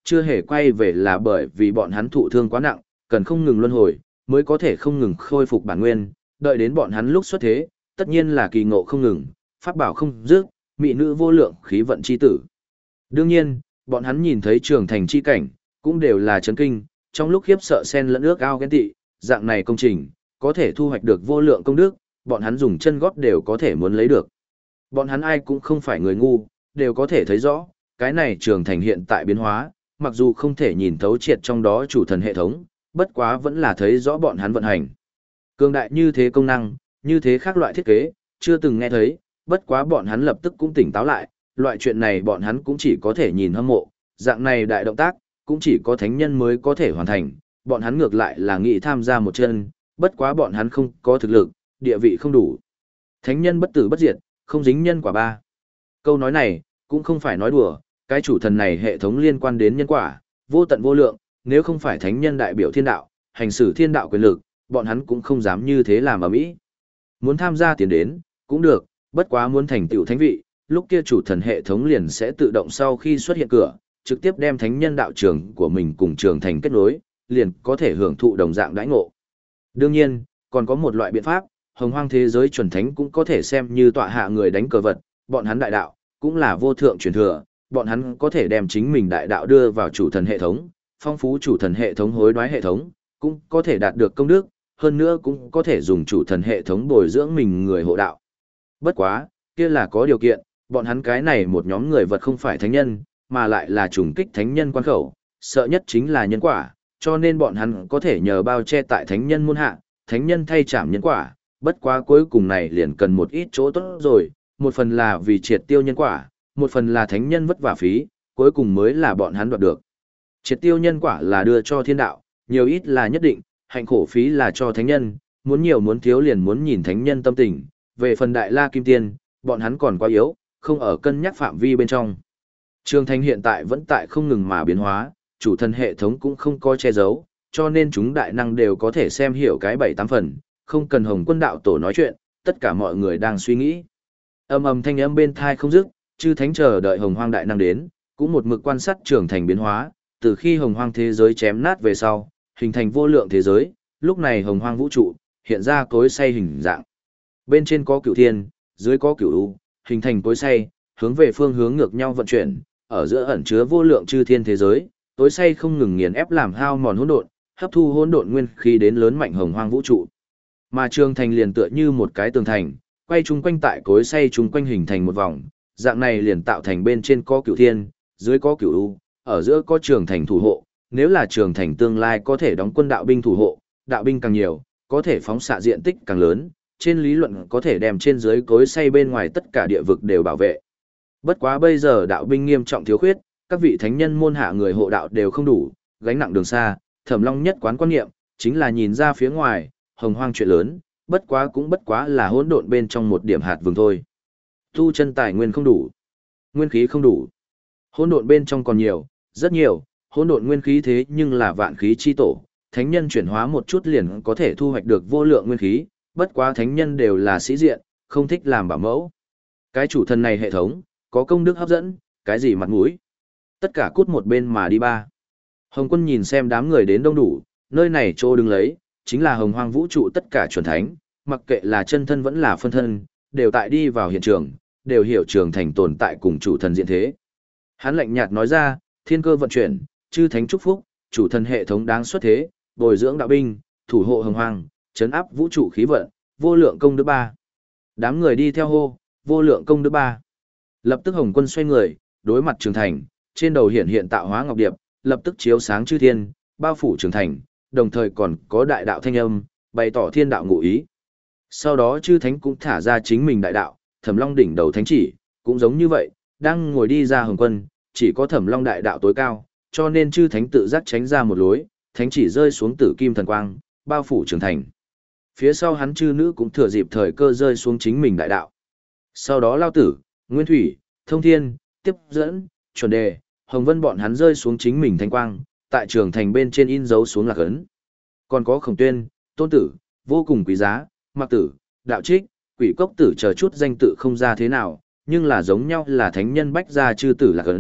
chưa hề quay về là bởi vì bọn hắn thụ thương quá nặng, cần không ngừng luân hồi, mới có thể không ngừng khôi phục bản nguyên, đợi đến bọn hắn lúc xuất thế, tất nhiên là kỳ ngộ không ngừng, pháp bảo không dứt, mỹ nữ vô lượng khí vận chi tử. Đương nhiên, bọn hắn nhìn thấy trường thành chi cảnh, cũng đều là chấn kinh, trong lúc khiếp sợ xen lẫn ước ao ghen tị, dạng này công trình, có thể thu hoạch được vô lượng công đức, bọn hắn dùng chân gót đều có thể muốn lấy được. Bọn hắn ai cũng không phải người ngu, đều có thể thấy rõ, cái này trường thành hiện tại biến hóa, mặc dù không thể nhìn thấu triệt trong đó chủ thần hệ thống, bất quá vẫn là thấy rõ bọn hắn vận hành. Cường đại như thế công năng, như thế khác loại thiết kế, chưa từng nghe thấy, bất quá bọn hắn lập tức cũng tỉnh táo lại, loại chuyện này bọn hắn cũng chỉ có thể nhìn hâm mộ, dạng này đại động tác, cũng chỉ có thánh nhân mới có thể hoàn thành, bọn hắn ngược lại là nghĩ tham gia một chân, bất quá bọn hắn không có thực lực, địa vị không đủ. Thánh nhân bất tử bất diệt, không dính nhân quả ba. Câu nói này, cũng không phải nói đùa, cái chủ thần này hệ thống liên quan đến nhân quả, vô tận vô lượng, nếu không phải thánh nhân đại biểu thiên đạo, hành xử thiên đạo quyền lực, bọn hắn cũng không dám như thế làm ở mỹ. Muốn tham gia tiền đến, cũng được, bất quá muốn thành tựu thánh vị, lúc kia chủ thần hệ thống liền sẽ tự động sau khi xuất hiện cửa, trực tiếp đem thánh nhân đạo trường của mình cùng trường thành kết nối, liền có thể hưởng thụ đồng dạng đãi ngộ. Đương nhiên, còn có một loại biện pháp, hồng hoang thế giới chuẩn thánh cũng có thể xem như tọa hạ người đánh cờ vật, bọn hắn đại đạo, cũng là vô thượng truyền thừa, bọn hắn có thể đem chính mình đại đạo đưa vào chủ thần hệ thống, phong phú chủ thần hệ thống hối đoái hệ thống, cũng có thể đạt được công đức, hơn nữa cũng có thể dùng chủ thần hệ thống bồi dưỡng mình người hộ đạo. Bất quá, kia là có điều kiện, bọn hắn cái này một nhóm người vật không phải thánh nhân, mà lại là trùng kích thánh nhân quan khẩu, sợ nhất chính là nhân quả, cho nên bọn hắn có thể nhờ bao che tại thánh nhân muôn hạ, thánh nhân thay trảm nhân quả, bất quá cuối cùng này liền cần một ít chỗ tốt rồi, một phần là vì triệt tiêu nhân quả, một phần là thánh nhân vất vả phí, cuối cùng mới là bọn hắn đoạt được. Triệt tiêu nhân quả là đưa cho thiên đạo, nhiều ít là nhất định, hạnh khổ phí là cho thánh nhân, muốn nhiều muốn thiếu liền muốn nhìn thánh nhân tâm tình, về phần đại la kim tiên, bọn hắn còn quá yếu, không ở cân nhắc phạm vi bên trong. Trường thành hiện tại vẫn tại không ngừng mà biến hóa, chủ thần hệ thống cũng không có che giấu, cho nên chúng đại năng đều có thể xem hiểu cái bảy tám phần, không cần Hồng Quân đạo tổ nói chuyện, tất cả mọi người đang suy nghĩ. Âm ầm thanh âm bên thai không dứt, chư thánh chờ đợi Hồng Hoang đại năng đến, cũng một mực quan sát trường thành biến hóa, từ khi Hồng Hoang thế giới chém nát về sau, hình thành vô lượng thế giới, lúc này Hồng Hoang vũ trụ hiện ra cối xay hình dạng. Bên trên có cửu thiên, dưới có cửu u, hình thành cối xay, hướng về phương hướng ngược nhau vận chuyển, ở giữa ẩn chứa vô lượng chư thiên thế giới, tối xay không ngừng nghiền ép làm hao mòn hỗn độn, hấp thu hỗn độn nguyên khí đến lớn mạnh Hồng Hoang vũ trụ. Mà trường thành liền tựa như một cái tường thành, quay chung quanh tại cối xay chung quanh hình thành một vòng, dạng này liền tạo thành bên trên có cửu thiên, dưới có cửu u, ở giữa có trường thành thủ hộ, nếu là trường thành tương lai có thể đóng quân đạo binh thủ hộ, đạo binh càng nhiều, có thể phóng xạ diện tích càng lớn, trên lý luận có thể đem trên dưới cối xay bên ngoài tất cả địa vực đều bảo vệ. Bất quá bây giờ đạo binh nghiêm trọng thiếu khuyết, các vị thánh nhân môn hạ người hộ đạo đều không đủ, gánh nặng đường xa, Thẩm Long nhất quán quan niệm, chính là nhìn ra phía ngoài, Hồng Hoang chuyện lớn, bất quá cũng bất quá là hỗn độn bên trong một điểm hạt vừng thôi. Tu chân tài nguyên không đủ, nguyên khí không đủ. Hỗn độn bên trong còn nhiều, rất nhiều, hỗn độn nguyên khí thế nhưng là vạn khí chi tổ, thánh nhân chuyển hóa một chút liền có thể thu hoạch được vô lượng nguyên khí, bất quá thánh nhân đều là sĩ diện, không thích làm bảo mẫu. Cái chủ thần này hệ thống, có công đức hấp dẫn, cái gì mặt mũi. Tất cả cút một bên mà đi ba. Hồng Quân nhìn xem đám người đến đông đủ, nơi này chỗ đứng lấy, chính là Hồng Hoang vũ trụ tất cả chuẩn thánh, mặc kệ là chân thân vẫn là phân thân, đều tại đi vào hiện trường, đều hiểu trường thành tồn tại cùng chủ thần diện thế. Hắn lạnh nhạt nói ra, thiên cơ vận chuyển, chư thánh chúc phúc, chủ thần hệ thống đáng xuất thế, bồi dưỡng đạo binh, thủ hộ Hồng Hoang, trấn áp vũ trụ khí vận, vô lượng công đức ba. Đám người đi theo hô, vô lượng công đức ba. Lập tức Hồng Quân xoay người, đối mặt trường thành, trên đầu hiện hiện tạo hóa ngọc điệp, lập tức chiếu sáng chư thiên, bao phủ trường thành, đồng thời còn có đại đạo thanh âm, bày tỏ thiên đạo ngụ ý. Sau đó chư thánh cũng thả ra chính mình đại đạo, Thẩm Long đỉnh đầu thánh chỉ, cũng giống như vậy, đang ngồi đi ra Hồng Quân, chỉ có Thẩm Long đại đạo tối cao, cho nên chư thánh tự giác tránh ra một lối, thánh chỉ rơi xuống tử kim thần quang, bao phủ trường thành. Phía sau hắn chư nữ cũng thừa dịp thời cơ rơi xuống chính mình đại đạo. Sau đó Lao Tử, Nguyên Thủy, Thông Thiên, Tiếp Dẫn, Chuẩn Đề, Hồng Vân bọn hắn rơi xuống chính mình thanh quang, tại trường thành bên trên in dấu xuống lạc ấn. Còn có Khổng Tuyên, Tôn Tử, vô cùng quý giá, Mạc Tử, Đạo Trích, Quỷ Cốc Tử chờ chút danh tự không ra thế nào, nhưng là giống nhau là thánh nhân bách gia chư tử lạc ấn,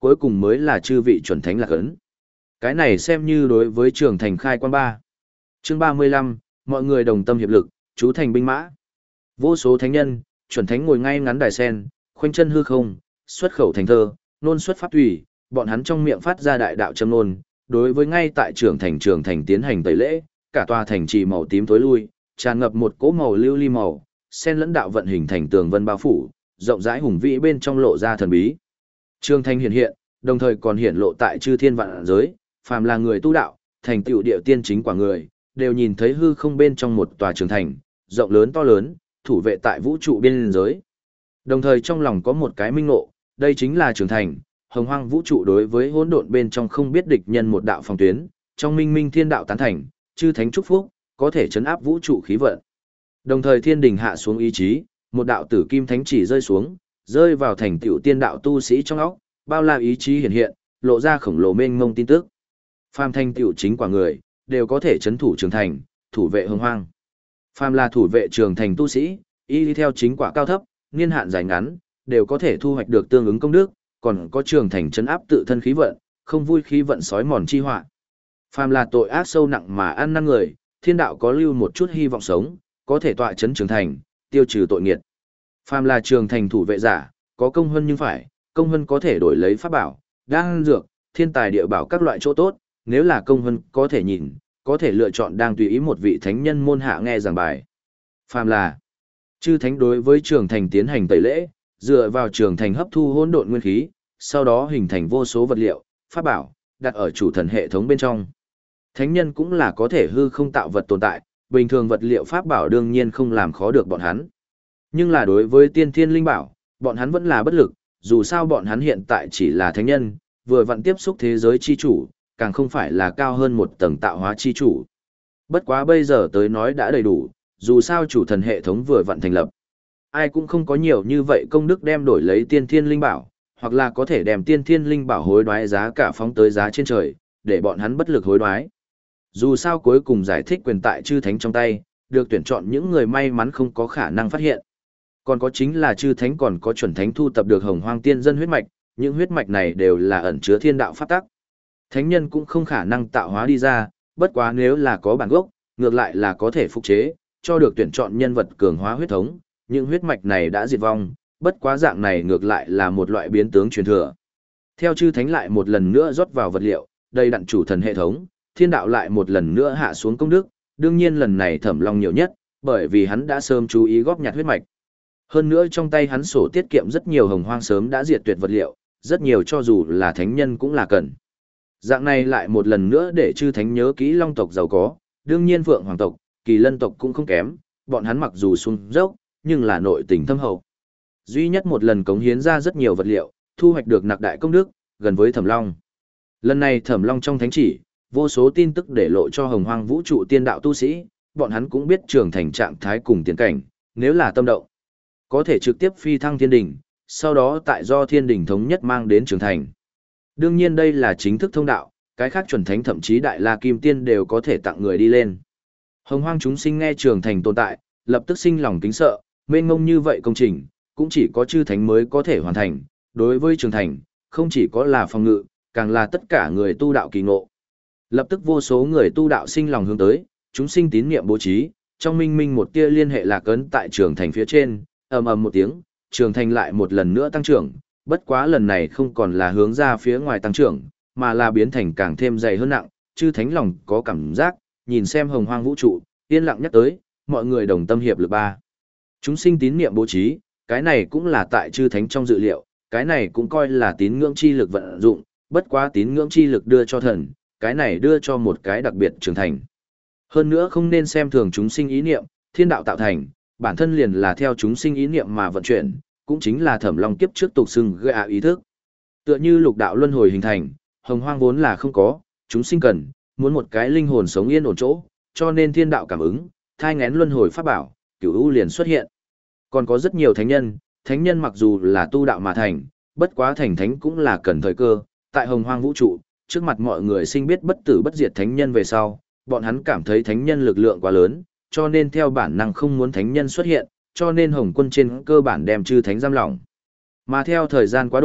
cuối cùng mới là chư vị chuẩn thánh lạc ấn. Cái này xem như đối với trường thành khai quan ba. Chương ba mươi lăm, mọi người đồng tâm hiệp lực, chú thành binh mã. Vô số thánh nhân, chuẩn thánh ngồi ngay ngắn đài sen, khoanh chân hư không, xuất khẩu thành thơ, nôn xuất pháp thủy, bọn hắn trong miệng phát ra đại đạo châm nôn, đối với ngay tại trường thành trường thành tiến hành tẩy lễ, cả tòa thành trì màu tím tối lui, tràn ngập một cỗ màu lưu ly màu, sen lẫn đạo vận hình thành tường vân bao phủ, rộng rãi hùng vĩ bên trong lộ ra thần bí. Trường thành hiện hiện, đồng thời còn hiện lộ tại chư thiên vạn giới, phàm là người tu đạo, thành tựu địa tiên chính quả người, đều nhìn thấy hư không bên trong một tòa trường thành, rộng lớn to lớn, thủ vệ tại vũ trụ biên giới. Đồng thời trong lòng có một cái minh ngộ, đây chính là trường thành, hồng hoang vũ trụ đối với hỗn độn bên trong không biết địch nhân một đạo phòng tuyến, trong minh minh thiên đạo tán thành, chư thánh chúc phúc, có thể chấn áp vũ trụ khí vận. Đồng thời thiên đình hạ xuống ý chí, một đạo tử kim thánh chỉ rơi xuống, rơi vào thành tựu tiên đạo tu sĩ trong óc, bao la ý chí hiện hiện, lộ ra khổng lồ mênh mông tin tức. Phàm thành tựu chính quả người, đều có thể chấn thủ trường thành, thủ vệ hồng hoang. Phàm là thủ vệ trường thành tu sĩ, y theo chính quả cao thấp, niên hạn dài ngắn, đều có thể thu hoạch được tương ứng công đức, còn có trường thành chấn áp tự thân khí vận, không vui khí vận sói mòn chi họa. Phàm là tội ác sâu nặng mà ăn năn người, thiên đạo có lưu một chút hy vọng sống, có thể tọa chấn trường thành, tiêu trừ tội nghiệt. Phàm là trường thành thủ vệ giả, có công hơn nhưng phải, công hơn có thể đổi lấy pháp bảo, đan dược, thiên tài địa bảo các loại chỗ tốt, nếu là công hơn có thể nhìn, có thể lựa chọn đang tùy ý một vị thánh nhân môn hạ nghe giảng bài. Phàm là chư thánh đối với trường thành tiến hành tẩy lễ, dựa vào trường thành hấp thu hỗn độn nguyên khí, sau đó hình thành vô số vật liệu, pháp bảo, đặt ở chủ thần hệ thống bên trong. Thánh nhân cũng là có thể hư không tạo vật tồn tại, bình thường vật liệu pháp bảo đương nhiên không làm khó được bọn hắn. Nhưng là đối với tiên thiên linh bảo, bọn hắn vẫn là bất lực, dù sao bọn hắn hiện tại chỉ là thánh nhân, vừa vặn tiếp xúc thế giới chi chủ, càng không phải là cao hơn một tầng tạo hóa chi chủ. Bất quá bây giờ tới nói đã đầy đủ, dù sao chủ thần hệ thống vừa vặn thành lập. Ai cũng không có nhiều như vậy công đức đem đổi lấy tiên thiên linh bảo, hoặc là có thể đem tiên thiên linh bảo hối đoái giá cả phóng tới giá trên trời, để bọn hắn bất lực hối đoái. Dù sao cuối cùng giải thích quyền tại chư thánh trong tay, được tuyển chọn những người may mắn không có khả năng phát hiện. Còn có chính là chư thánh còn có chuẩn thánh thu tập được hồng hoang tiên dân huyết mạch, những huyết mạch này đều là ẩn chứa thiên đạo pháp tắc. Thánh nhân cũng không khả năng tạo hóa đi ra, bất quá nếu là có bản gốc, ngược lại là có thể phục chế, cho được tuyển chọn nhân vật cường hóa huyết thống, những huyết mạch này đã diệt vong, bất quá dạng này ngược lại là một loại biến tướng truyền thừa. Theo chư thánh lại một lần nữa rót vào vật liệu, đầy đặn chủ thần hệ thống, thiên đạo lại một lần nữa hạ xuống công đức, đương nhiên lần này Thẩm Long nhiều nhất, bởi vì hắn đã sớm chú ý góp nhặt huyết mạch. Hơn nữa trong tay hắn sổ tiết kiệm rất nhiều hồng hoang sớm đã diệt tuyệt vật liệu, rất nhiều cho dù là thánh nhân cũng là cần. Dạng này lại một lần nữa để chư thánh nhớ kỹ long tộc giàu có, đương nhiên vượng hoàng tộc, kỳ lân tộc cũng không kém, bọn hắn mặc dù xuống dốc, nhưng là nội tình thâm hậu. Duy nhất một lần cống hiến ra rất nhiều vật liệu, thu hoạch được nặc đại công đức, gần với Thẩm Long. Lần này Thẩm Long trong thánh chỉ, vô số tin tức để lộ cho hồng hoang vũ trụ tiên đạo tu sĩ, bọn hắn cũng biết trường thành trạng thái cùng tiến cảnh, nếu là tâm động, có thể trực tiếp phi thăng thiên đỉnh, sau đó tại do thiên đỉnh thống nhất mang đến trường thành. Đương nhiên đây là chính thức thông đạo, cái khác chuẩn thánh thậm chí đại la kim tiên đều có thể tặng người đi lên. Hồng hoang chúng sinh nghe trường thành tồn tại, lập tức sinh lòng kính sợ, mênh mông như vậy công trình, cũng chỉ có chư thánh mới có thể hoàn thành. Đối với trường thành, không chỉ có là phòng ngự, càng là tất cả người tu đạo kỳ ngộ. Lập tức vô số người tu đạo sinh lòng hướng tới, chúng sinh tín niệm bố trí, trong minh minh một tia liên hệ lạc ấn tại trường thành phía trên, ầm ầm một tiếng, trường thành lại một lần nữa tăng trưởng, bất quá lần này không còn là hướng ra phía ngoài tăng trưởng, mà là biến thành càng thêm dày hơn nặng, chư thánh lòng có cảm giác, nhìn xem hồng hoang vũ trụ, yên lặng nhắc tới, mọi người đồng tâm hiệp lực ba. Chúng sinh tín niệm bố trí, cái này cũng là tại chư thánh trong dự liệu, cái này cũng coi là tín ngưỡng chi lực vận dụng, bất quá tín ngưỡng chi lực đưa cho thần, cái này đưa cho một cái đặc biệt trưởng thành. Hơn nữa không nên xem thường chúng sinh ý niệm, thiên đạo tạo thành, bản thân liền là theo chúng sinh ý niệm mà vận chuyển, cũng chính là Thẩm Long kiếp trước tục xưng gạ ý thức. Tựa như lục đạo luân hồi hình thành, hồng hoang vốn là không có, chúng sinh cần, muốn một cái linh hồn sống yên ổn chỗ, cho nên thiên đạo cảm ứng, thai ngén luân hồi pháp bảo, cửu u liền xuất hiện. Còn có rất nhiều thánh nhân, thánh nhân mặc dù là tu đạo mà thành, bất quá thành thánh cũng là cần thời cơ, tại hồng hoang vũ trụ, trước mặt mọi người sinh biết bất tử bất diệt thánh nhân về sau, bọn hắn cảm thấy thánh nhân lực lượng quá lớn, cho nên theo bản năng không muốn thánh nhân xuất hiện, cho nên hồng quân trên cơ bản đem chư thánh giam lỏng. Mà theo thời gian quá độ,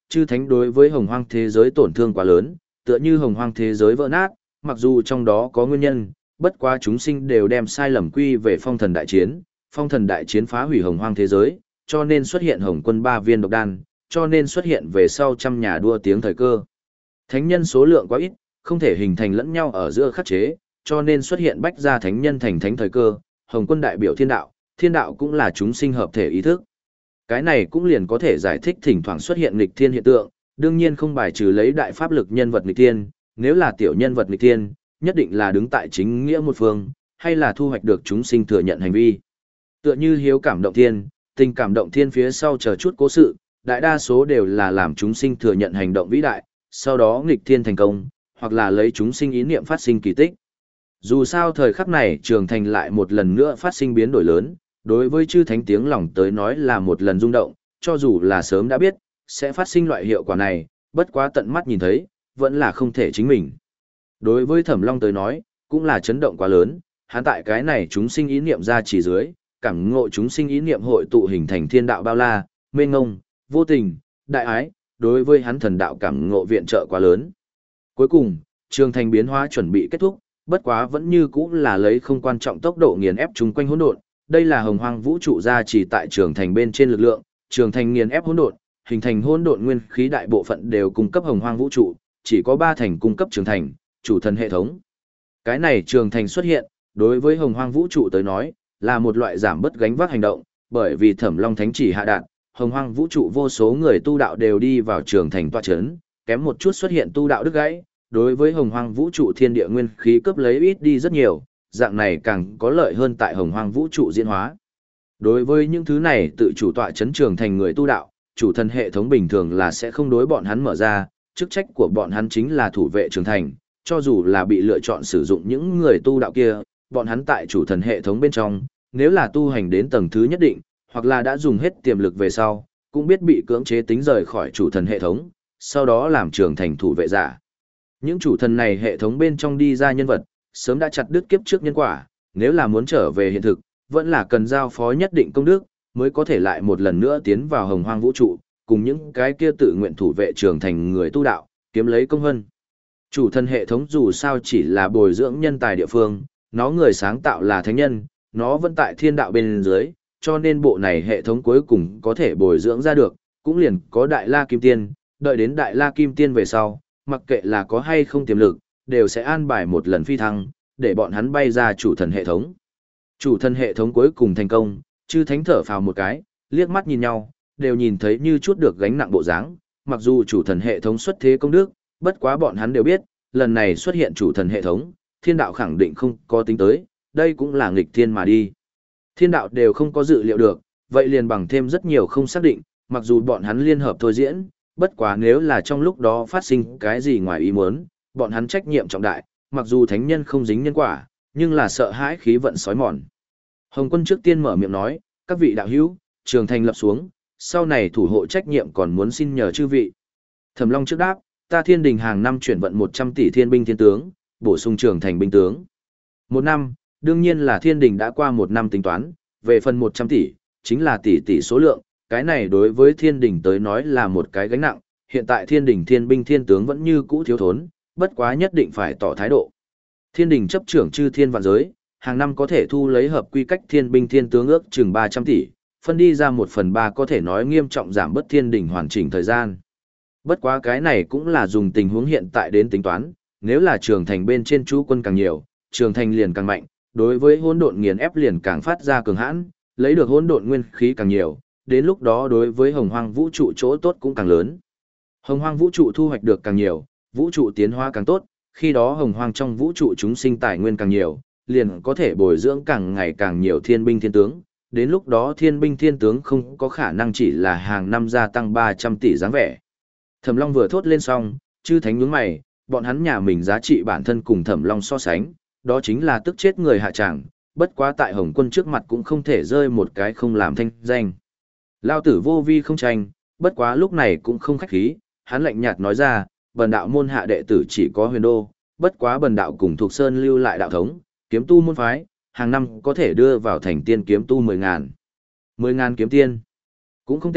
Chư thánh đối với hồng hoang thế giới tổn thương quá lớn, tựa như hồng hoang thế giới vỡ nát, mặc dù trong đó có nguyên nhân, bất quá chúng sinh đều đem sai lầm quy về phong thần đại chiến, phong thần đại chiến phá hủy hồng hoang thế giới, cho nên xuất hiện hồng quân ba viên độc đan, cho nên xuất hiện về sau trăm nhà đua tiếng thời cơ. Thánh nhân số lượng quá ít, không thể hình thành lẫn nhau ở giữa khắc chế, cho nên xuất hiện bách gia thánh nhân thành thánh thời cơ, hồng quân đại biểu thiên đạo, thiên đạo cũng là chúng sinh hợp thể ý thức. Cái này cũng liền có thể giải thích thỉnh thoảng xuất hiện nghịch thiên hiện tượng, đương nhiên không bài trừ lấy đại pháp lực nhân vật nghịch thiên, nếu là tiểu nhân vật nghịch thiên, nhất định là đứng tại chính nghĩa một phương, hay là thu hoạch được chúng sinh thừa nhận hành vi. Tựa như hiếu cảm động thiên, tình cảm động thiên phía sau chờ chút cố sự, đại đa số đều là làm chúng sinh thừa nhận hành động vĩ đại, sau đó nghịch thiên thành công, hoặc là lấy chúng sinh ý niệm phát sinh kỳ tích. Dù sao thời khắc này trường thành lại một lần nữa phát sinh biến đổi lớn, đối với chư thánh tiếng lòng tới nói là một lần rung động, cho dù là sớm đã biết, sẽ phát sinh loại hiệu quả này, bất quá tận mắt nhìn thấy, vẫn là không thể chính mình. Đối với Thẩm Long tới nói, cũng là chấn động quá lớn, hắn tại cái này chúng sinh ý niệm ra chỉ dưới, cảm ngộ chúng sinh ý niệm hội tụ hình thành thiên đạo bao la, mênh ngông, vô tình, đại ái, đối với hắn thần đạo cảm ngộ viện trợ quá lớn. Cuối cùng, trường thành biến hóa chuẩn bị kết thúc, bất quá vẫn như cũ là lấy không quan trọng tốc độ nghiền ép chúng quanh hỗn độn, đây là hồng hoang vũ trụ ra chỉ tại trường thành bên trên lực lượng, trường thành nghiền ép hỗn độn, hình thành hỗn độn nguyên khí đại bộ phận đều cung cấp hồng hoang vũ trụ, chỉ có ba thành cung cấp trường thành, chủ thần hệ thống. Cái này trường thành xuất hiện, đối với hồng hoang vũ trụ tới nói, là một loại giảm bớt gánh vác hành động, bởi vì Thẩm Long Thánh chỉ hạ đạn, hồng hoang vũ trụ vô số người tu đạo đều đi vào trường thành tọa chấn, kém một chút xuất hiện tu đạo đứt gãy, đối với hồng hoang vũ trụ thiên địa nguyên khí cấp lấy ít đi rất nhiều, dạng này càng có lợi hơn tại hồng hoang vũ trụ diễn hóa. Đối với những thứ này tự chủ tọa chấn trường thành người tu đạo, chủ thần hệ thống bình thường là sẽ không đối bọn hắn mở ra, chức trách của bọn hắn chính là thủ vệ trường thành, cho dù là bị lựa chọn sử dụng những người tu đạo kia, bọn hắn tại chủ thần hệ thống bên trong, nếu là tu hành đến tầng thứ nhất định, hoặc là đã dùng hết tiềm lực về sau, cũng biết bị cưỡng chế tính rời khỏi chủ thần hệ thống, sau đó làm trường thành thủ vệ giả. Những chủ thần này hệ thống bên trong đi ra nhân vật, sớm đã chặt đứt kiếp trước nhân quả, nếu là muốn trở về hiện thực, vẫn là cần giao phó nhất định công đức, mới có thể lại một lần nữa tiến vào hồng hoang vũ trụ, cùng những cái kia tự nguyện thủ vệ trường thành người tu đạo, kiếm lấy công vân. Chủ thần hệ thống dù sao chỉ là bồi dưỡng nhân tài địa phương, nó người sáng tạo là thánh nhân, nó vẫn tại thiên đạo bên dưới, cho nên bộ này hệ thống cuối cùng có thể bồi dưỡng ra được, cũng liền có Đại La Kim Tiên, đợi đến Đại La Kim Tiên về sau, mặc kệ là có hay không tiềm lực, đều sẽ an bài một lần phi thăng, để bọn hắn bay ra chủ thần hệ thống. Chủ thần hệ thống cuối cùng thành công, chư thánh thở phào một cái, liếc mắt nhìn nhau, đều nhìn thấy như chút được gánh nặng bộ dáng, mặc dù chủ thần hệ thống xuất thế công đức, bất quá bọn hắn đều biết, lần này xuất hiện chủ thần hệ thống, thiên đạo khẳng định không có tính tới, đây cũng là nghịch thiên mà đi. Thiên đạo đều không có dự liệu được, vậy liền bằng thêm rất nhiều không xác định, mặc dù bọn hắn liên hợp thôi diễn, bất quá nếu là trong lúc đó phát sinh cái gì ngoài ý muốn, bọn hắn trách nhiệm trọng đại, mặc dù thánh nhân không dính nhân quả, nhưng là sợ hãi khí vận sói mòn. Hồng Quân trước tiên mở miệng nói, các vị đạo hữu, trường thành lập xuống, sau này thủ hộ trách nhiệm còn muốn xin nhờ chư vị. Thẩm Long trước đáp, ta thiên đình hàng năm chuyển vận một trăm tỷ thiên binh thiên tướng, bổ sung trường thành binh tướng. Một năm, đương nhiên là thiên đình đã qua một năm tính toán, về phần một trăm tỷ, chính là tỷ tỷ số lượng, cái này đối với thiên đình tới nói là một cái gánh nặng, hiện tại thiên đình thiên binh thiên tướng vẫn như cũ thiếu thốn, bất quá nhất định phải tỏ thái độ. Thiên đình chấp trưởng chư thiên vạn giới, hàng năm có thể thu lấy hợp quy cách thiên binh thiên tướng ước chừng ba trăm tỷ, phân đi ra một phần ba có thể nói nghiêm trọng giảm bớt thiên đình hoàn chỉnh thời gian. Bất quá cái này cũng là dùng tình huống hiện tại đến tính toán, nếu là trường thành bên trên chú quân càng nhiều, trường thành liền càng mạnh, đối với hỗn độn nghiền ép liền càng phát ra cường hãn, lấy được hỗn độn nguyên khí càng nhiều, đến lúc đó đối với hồng hoang vũ trụ chỗ tốt cũng càng lớn. Hồng hoang vũ trụ thu hoạch được càng nhiều, vũ trụ tiến hóa càng tốt, khi đó hồng hoang trong vũ trụ chúng sinh tài nguyên càng nhiều, liền có thể bồi dưỡng càng ngày càng nhiều thiên binh thiên tướng, đến lúc đó thiên binh thiên tướng không có khả năng chỉ là hàng năm gia tăng ba trăm tỷ dáng vẻ. Thẩm Long vừa thốt lên xong, chư thánh nhướng mày, bọn hắn nhà mình giá trị bản thân cùng Thẩm Long so sánh, đó chính là tức chết người hạ tràng, bất quá tại Hồng Quân trước mặt cũng không thể rơi một cái không làm thanh danh. Lao tử vô vi không tranh, bất quá lúc này cũng không khách khí, hắn lạnh nhạt nói ra, bần đạo môn hạ đệ tử chỉ có huyền đô, bất quá bần đạo cùng thuộc sơn lưu lại đạo thống, kiếm tu môn phái, hàng năm có thể đưa vào thành tiên kiếm tu mười ngàn. Mười ngàn kiếm tiên. Cũng không tệ,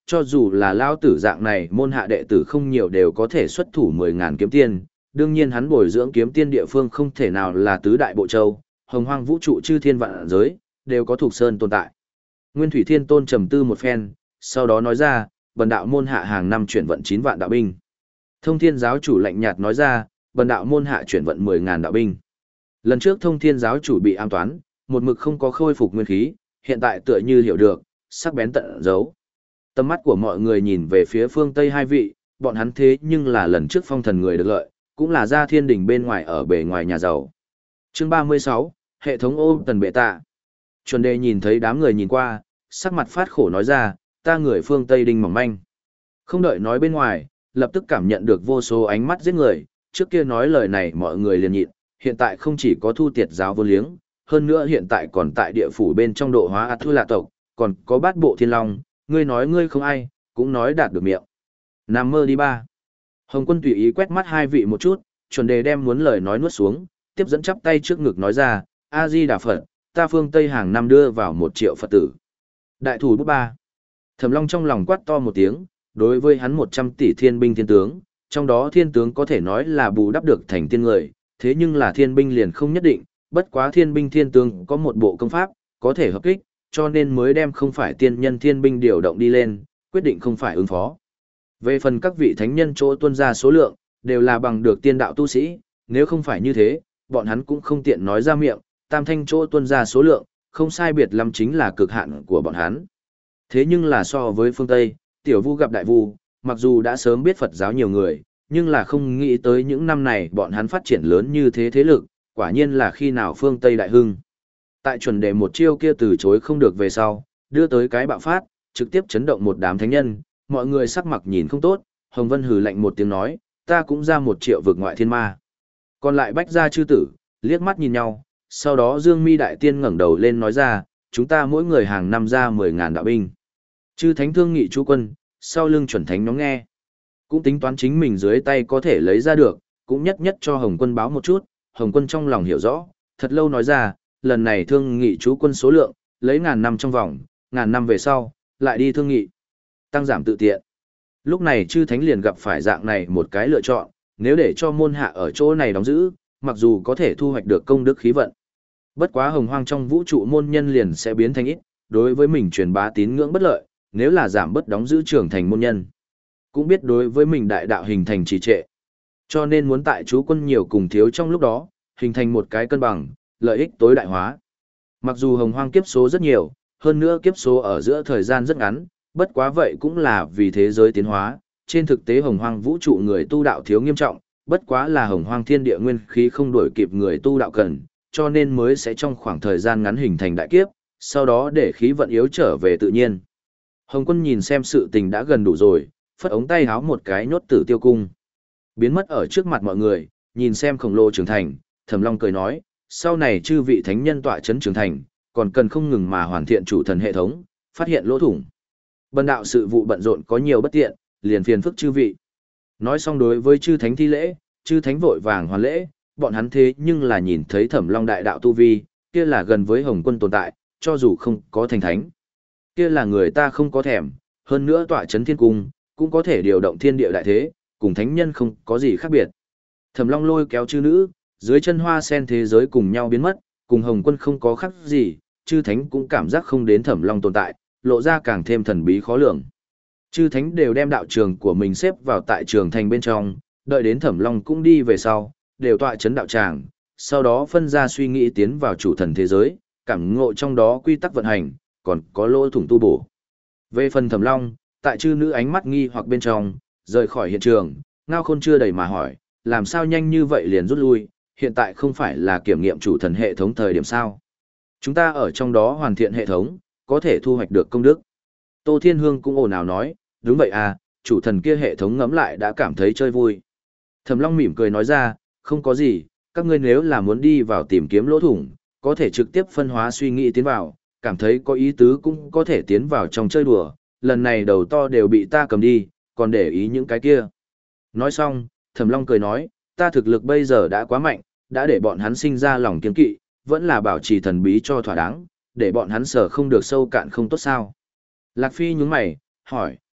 cho dù là lao tử dạng này môn hạ đệ tử không nhiều đều có thể xuất thủ mười ngàn kiếm tiên, đương nhiên hắn bồi dưỡng kiếm tiên địa phương không thể nào là tứ đại bộ châu, hồng hoang vũ trụ chư thiên vạn giới, đều có thuộc sơn tồn tại. Nguyên Thủy Thiên Tôn trầm tư một phen, sau đó nói ra, bần đạo môn hạ hàng năm chuyển vận chín vạn đạo binh. Thông Thiên giáo chủ lạnh nhạt nói ra, bần đạo môn hạ chuyển vận mười ngàn đạo binh. Lần trước Thông Thiên giáo chủ bị ám toán, một mực không có khôi phục nguyên khí, hiện tại tựa như hiểu được, sắc bén tận giấu. Tầm mắt của mọi người nhìn về phía phương Tây hai vị, bọn hắn thế nhưng là lần trước phong thần người được lợi, cũng là ra thiên đình bên ngoài ở bề ngoài nhà giàu. Chương ba mươi sáu, hệ thống ô tần bệ tạ. Chuẩn đề nhìn thấy đám người nhìn qua, sắc mặt phát khổ nói ra, ta người phương Tây đinh mỏng manh. Không đợi nói bên ngoài, lập tức cảm nhận được vô số ánh mắt giết người, trước kia nói lời này mọi người liền nhịn, hiện tại không chỉ có thu tiệt giáo vô liếng, hơn nữa hiện tại còn tại địa phủ bên trong độ hóa át thư lạ tộc, còn có bát bộ thiên long, ngươi nói ngươi không ai, cũng nói đạt được miệng. Nằm mơ đi ba. Hồng Quân tùy ý quét mắt hai vị một chút, chuẩn đề đem muốn lời nói nuốt xuống, tiếp dẫn chắp tay trước ngực nói ra, A-di-đà Phật, ta phương Tây hàng năm đưa vào một triệu Phật tử. Đại thủ bút ba. Thẩm Long trong lòng quát to một tiếng, đối với hắn một trăm tỷ thiên binh thiên tướng, trong đó thiên tướng có thể nói là bù đắp được thành tiên người, thế nhưng là thiên binh liền không nhất định, bất quá thiên binh thiên tướng có một bộ công pháp, có thể hợp kích, cho nên mới đem không phải tiên nhân thiên binh điều động đi lên, quyết định không phải ứng phó. Về phần các vị thánh nhân chỗ tuân ra số lượng, đều là bằng được tiên đạo tu sĩ, nếu không phải như thế, bọn hắn cũng không tiện nói ra miệng, tam thanh chỗ tuân ra số lượng, không sai biệt lắm chính là cực hạn của bọn hắn. Thế nhưng là so với phương Tây, tiểu vu gặp đại vu, mặc dù đã sớm biết Phật giáo nhiều người, nhưng là không nghĩ tới những năm này bọn hắn phát triển lớn như thế thế lực, quả nhiên là khi nào phương Tây đại hưng. Tại chuẩn đề một chiêu kia từ chối không được về sau, đưa tới cái bạo phát, trực tiếp chấn động một đám thánh nhân, mọi người sắc mặt nhìn không tốt, Hồng Vân hừ lạnh một tiếng nói, ta cũng ra một triệu vực ngoại thiên ma. Còn lại bách gia chư tử, liếc mắt nhìn nhau, sau đó Dương Mi Đại Tiên ngẩng đầu lên nói ra, chúng ta mỗi người hàng năm ra mười ngàn đạo binh. Chư thánh thương nghị chú quân, sau lưng chuẩn thánh nhóm nghe. Cũng tính toán chính mình dưới tay có thể lấy ra được, cũng nhất nhất cho Hồng Quân báo một chút, Hồng Quân trong lòng hiểu rõ, thật lâu nói ra, lần này thương nghị chú quân số lượng, lấy ngàn năm trong vòng, ngàn năm về sau, lại đi thương nghị. Tăng giảm tự tiện. Lúc này chư thánh liền gặp phải dạng này một cái lựa chọn, nếu để cho môn hạ ở chỗ này đóng giữ, mặc dù có thể thu hoạch được công đức khí vận. Bất quá hồng hoang trong vũ trụ môn nhân liền sẽ biến thành ít, đối với mình truyền bá tín ngưỡng bất lợi, nếu là giảm bớt đóng giữ trưởng thành môn nhân. Cũng biết đối với mình đại đạo hình thành trì trệ. Cho nên muốn tại chú quân nhiều cùng thiếu trong lúc đó, hình thành một cái cân bằng, lợi ích tối đại hóa. Mặc dù hồng hoang kiếp số rất nhiều, hơn nữa kiếp số ở giữa thời gian rất ngắn, bất quá vậy cũng là vì thế giới tiến hóa. Trên thực tế hồng hoang vũ trụ người tu đạo thiếu nghiêm trọng, bất quá là hồng hoang thiên địa nguyên khí không đổi kịp người tu đạo cần, cho nên mới sẽ trong khoảng thời gian ngắn hình thành đại kiếp, sau đó để khí vận yếu trở về tự nhiên. Hồng Quân nhìn xem sự tình đã gần đủ rồi, phất ống tay háo một cái nhốt Tử Tiêu cung. Biến mất ở trước mặt mọi người, nhìn xem khổng lồ trưởng thành, Thẩm Long cười nói, sau này chư vị thánh nhân tọa chấn trưởng thành, còn cần không ngừng mà hoàn thiện chủ thần hệ thống, phát hiện lỗ thủng. Bần đạo sự vụ bận rộn có nhiều bất tiện, liền phiền phức chư vị. Nói xong đối với chư thánh thi lễ, chư thánh vội vàng hoàn lễ, bọn hắn thế nhưng là nhìn thấy Thẩm Long đại đạo tu vi, kia là gần với Hồng Quân tồn tại, cho dù không có thành thánh. Kia là người ta không có thèm, hơn nữa tọa chấn thiên cung, cũng có thể điều động thiên địa đại thế, cùng thánh nhân không có gì khác biệt. Thẩm Long lôi kéo chư nữ, dưới chân hoa sen thế giới cùng nhau biến mất, cùng Hồng Quân không có khác gì, chư thánh cũng cảm giác không đến Thẩm Long tồn tại, lộ ra càng thêm thần bí khó lường. Chư thánh đều đem đạo trường của mình xếp vào tại trường thành bên trong, đợi đến Thẩm Long cũng đi về sau, đều tọa chấn đạo tràng, sau đó phân ra suy nghĩ tiến vào chủ thần thế giới, cảm ngộ trong đó quy tắc vận hành, còn có lỗ thủng tu bổ. Về phần Thẩm Long, tại chư nữ ánh mắt nghi hoặc bên trong, rời khỏi hiện trường, Ngao Khôn chưa đầy mà hỏi, làm sao nhanh như vậy liền rút lui, hiện tại không phải là kiểm nghiệm chủ thần hệ thống thời điểm sao? Chúng ta ở trong đó hoàn thiện hệ thống, có thể thu hoạch được công đức. Tô Thiên Hương cũng ồn ào nói, đúng vậy à, chủ thần kia hệ thống ngẫm lại đã cảm thấy chơi vui. Thẩm Long mỉm cười nói ra, không có gì, các ngươi nếu là muốn đi vào tìm kiếm lỗ thủng, có thể trực tiếp phân hóa suy nghĩ tiến vào, cảm thấy có ý tứ cũng có thể tiến vào trong chơi đùa, lần này đầu to đều bị ta cầm đi, còn để ý những cái kia. Nói xong, Thẩm Long cười nói, ta thực lực bây giờ đã quá mạnh, đã để bọn hắn sinh ra lòng kiên kỵ, vẫn là bảo trì thần bí cho thỏa đáng, để bọn hắn sở không được sâu cạn không tốt sao. Lạc Phi nhướng mày, hỏi,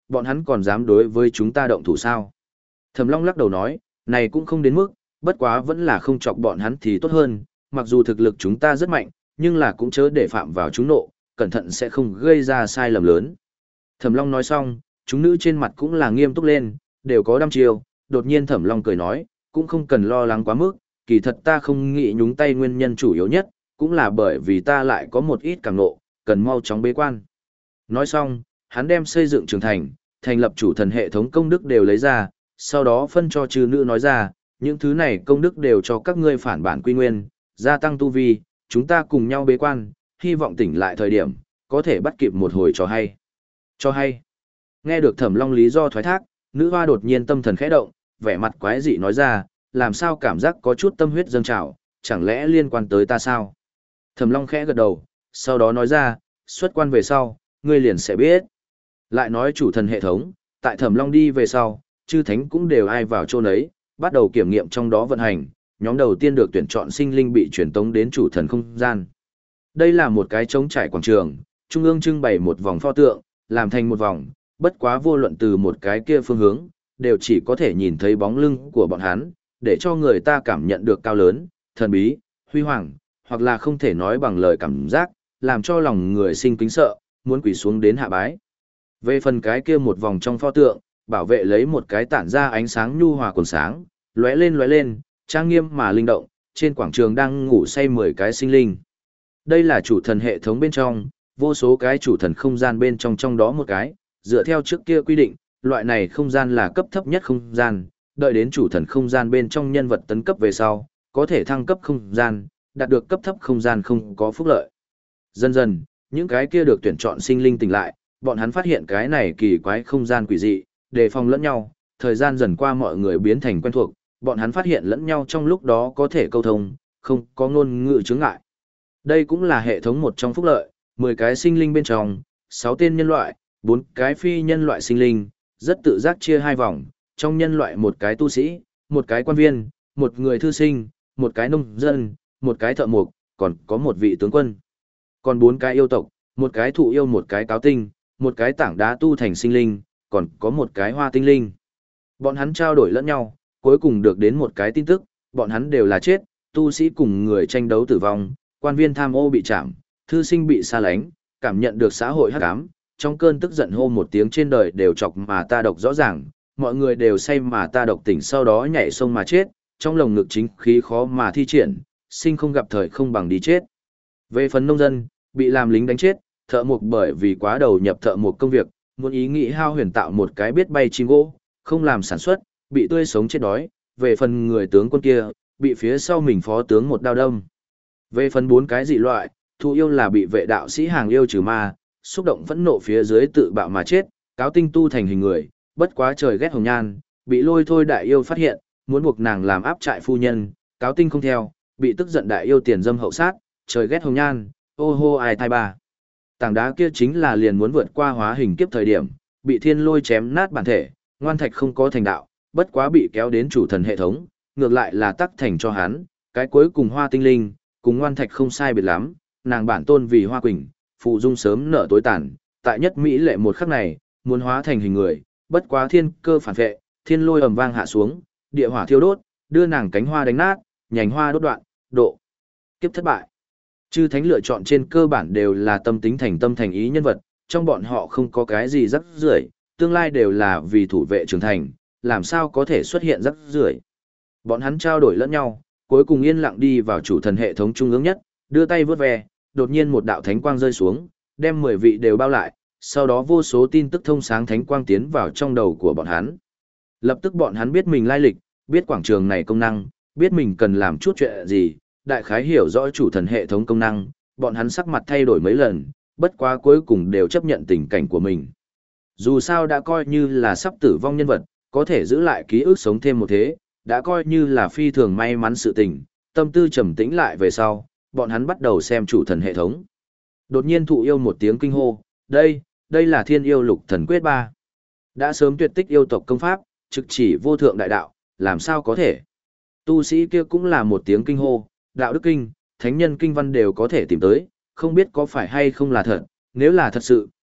bọn hắn còn dám đối với chúng ta động thủ sao? Thẩm Long lắc đầu nói, này cũng không đến mức, bất quá vẫn là không chọc bọn hắn thì tốt hơn, mặc dù thực lực chúng ta rất mạnh, nhưng là cũng chớ để phạm vào chúng nộ, cẩn thận sẽ không gây ra sai lầm lớn. Thẩm Long nói xong, chúng nữ trên mặt cũng là nghiêm túc lên, đều có đăm chiêu, đột nhiên Thẩm Long cười nói, cũng không cần lo lắng quá mức, kỳ thật ta không nghĩ nhúng tay nguyên nhân chủ yếu nhất, cũng là bởi vì ta lại có một ít càng nộ, cần mau chóng bế quan. Nói xong, hắn đem xây dựng trường thành, thành lập chủ thần hệ thống công đức đều lấy ra, sau đó phân cho chư nữ nói ra, những thứ này công đức đều cho các ngươi phản bản quy nguyên, gia tăng tu vi, chúng ta cùng nhau bế quan, hy vọng tỉnh lại thời điểm, có thể bắt kịp một hồi cho hay. Cho hay. Nghe được Thẩm Long lý do thoái thác, nữ hoa đột nhiên tâm thần khẽ động, vẻ mặt quái dị nói ra, làm sao cảm giác có chút tâm huyết dâng trào, chẳng lẽ liên quan tới ta sao? Thẩm Long khẽ gật đầu, sau đó nói ra, xuất quan về sau, ngươi liền sẽ biết. Lại nói chủ thần hệ thống, tại Thẩm Long đi về sau, chư thánh cũng đều ai vào chỗ nấy, bắt đầu kiểm nghiệm trong đó vận hành, nhóm đầu tiên được tuyển chọn sinh linh bị truyền tống đến chủ thần không gian. Đây là một cái trống trải quảng trường, trung ương trưng bày một vòng pho tượng, làm thành một vòng, bất quá vô luận từ một cái kia phương hướng, đều chỉ có thể nhìn thấy bóng lưng của bọn hắn, để cho người ta cảm nhận được cao lớn, thần bí, huy hoàng, hoặc là không thể nói bằng lời cảm giác, làm cho lòng người sinh kính sợ, muốn quỳ xuống đến hạ bái. Về phần cái kia một vòng trong pho tượng, bảo vệ lấy một cái tản ra ánh sáng nhu hòa quần sáng, lóe lên lóe lên, trang nghiêm mà linh động, trên quảng trường đang ngủ say mười cái sinh linh. Đây là chủ thần hệ thống bên trong, vô số cái chủ thần không gian bên trong trong đó một cái, dựa theo trước kia quy định, loại này không gian là cấp thấp nhất không gian, đợi đến chủ thần không gian bên trong nhân vật tấn cấp về sau, có thể thăng cấp không gian, đạt được cấp thấp không gian không có phúc lợi. Dần dần, những cái kia được tuyển chọn sinh linh tỉnh lại, bọn hắn phát hiện cái này kỳ quái không gian quỷ dị, đề phòng lẫn nhau, thời gian dần qua mọi người biến thành quen thuộc, bọn hắn phát hiện lẫn nhau trong lúc đó có thể câu thông, không có ngôn ngữ chướng ngại. Đây cũng là hệ thống một trong phúc lợi, mười cái sinh linh bên trong, sáu tên nhân loại, bốn cái phi nhân loại sinh linh, rất tự giác chia hai vòng, trong nhân loại một cái tu sĩ, một cái quan viên, một người thư sinh, một cái nông dân, một cái thợ mộc, còn có một vị tướng quân. Còn bốn cái yêu tộc, một cái thụ yêu một cái cáo tinh, một cái tảng đá tu thành sinh linh, còn có một cái hoa tinh linh. Bọn hắn trao đổi lẫn nhau, cuối cùng được đến một cái tin tức, bọn hắn đều là chết, tu sĩ cùng người tranh đấu tử vong, quan viên tham ô bị chạm, thư sinh bị xa lánh, cảm nhận được xã hội hắc ám, trong cơn tức giận hô một tiếng trên đời đều chọc mà ta độc rõ ràng, mọi người đều say mà ta độc tỉnh sau đó nhảy sông mà chết, trong lồng ngực chính khí khó mà thi triển, sinh không gặp thời không bằng đi chết. Về phần nông dân, bị làm lính đánh chết, thợ mộc bởi vì quá đầu nhập thợ mộc công việc, muốn ý nghĩ hao huyền tạo một cái biết bay chim gỗ, không làm sản xuất, bị tươi sống chết đói. Về phần người tướng quân kia, bị phía sau mình phó tướng một đao đâm. Về phần bốn cái dị loại, thụ yêu là bị vệ đạo sĩ hàng yêu trừ ma, xúc động phẫn nộ phía dưới tự bạo mà chết, cáo tinh tu thành hình người, bất quá trời ghét hồng nhan, bị lôi thôi đại yêu phát hiện, muốn buộc nàng làm áp trại phu nhân, cáo tinh không theo, bị tức giận đại yêu tiền dâm hậu sát, trời ghét hồng nhan, ô hô ai thai ba. Tảng đá kia chính là liền muốn vượt qua hóa hình kiếp thời điểm, bị thiên lôi chém nát bản thể, ngoan thạch không có thành đạo, bất quá bị kéo đến chủ thần hệ thống, ngược lại là tắc thành cho hắn, cái cuối cùng hoa tinh linh, cùng ngoan thạch không sai biệt lắm, nàng bản tôn vì hoa quỳnh, phụ dung sớm nở tối tàn, tại nhất Mỹ lệ một khắc này, muốn hóa thành hình người, bất quá thiên cơ phản vệ, thiên lôi ầm vang hạ xuống, địa hỏa thiêu đốt, đưa nàng cánh hoa đánh nát, nhành hoa đốt đoạn, độ kiếp thất bại. Chư thánh lựa chọn trên cơ bản đều là tâm tính thành tâm thành ý nhân vật, trong bọn họ không có cái gì rắc rưởi, tương lai đều là vì thủ vệ trưởng thành, làm sao có thể xuất hiện rắc rưởi. Bọn hắn trao đổi lẫn nhau, cuối cùng yên lặng đi vào chủ thần hệ thống trung ương nhất, đưa tay vớt ve, đột nhiên một đạo thánh quang rơi xuống, đem mười vị đều bao lại, sau đó vô số tin tức thông sáng thánh quang tiến vào trong đầu của bọn hắn. Lập tức bọn hắn biết mình lai lịch, biết quảng trường này công năng, biết mình cần làm chút chuyện gì, đại khái hiểu rõ chủ thần hệ thống công năng, bọn hắn sắc mặt thay đổi mấy lần, bất quá cuối cùng đều chấp nhận tình cảnh của mình. Dù sao đã coi như là sắp tử vong nhân vật, có thể giữ lại ký ức sống thêm một thế, đã coi như là phi thường may mắn sự tình, tâm tư trầm tĩnh lại về sau, bọn hắn bắt đầu xem chủ thần hệ thống. Đột nhiên thụ yêu một tiếng kinh hô, đây, đây là thiên yêu lục thần quyết ba. Đã sớm tuyệt tích yêu tộc công pháp, trực chỉ vô thượng đại đạo, làm sao có thể. Tu sĩ kia cũng là một tiếng kinh hô, đạo đức kinh, thánh nhân kinh văn đều có thể tìm tới, không biết có phải hay không là thật, nếu là thật sự,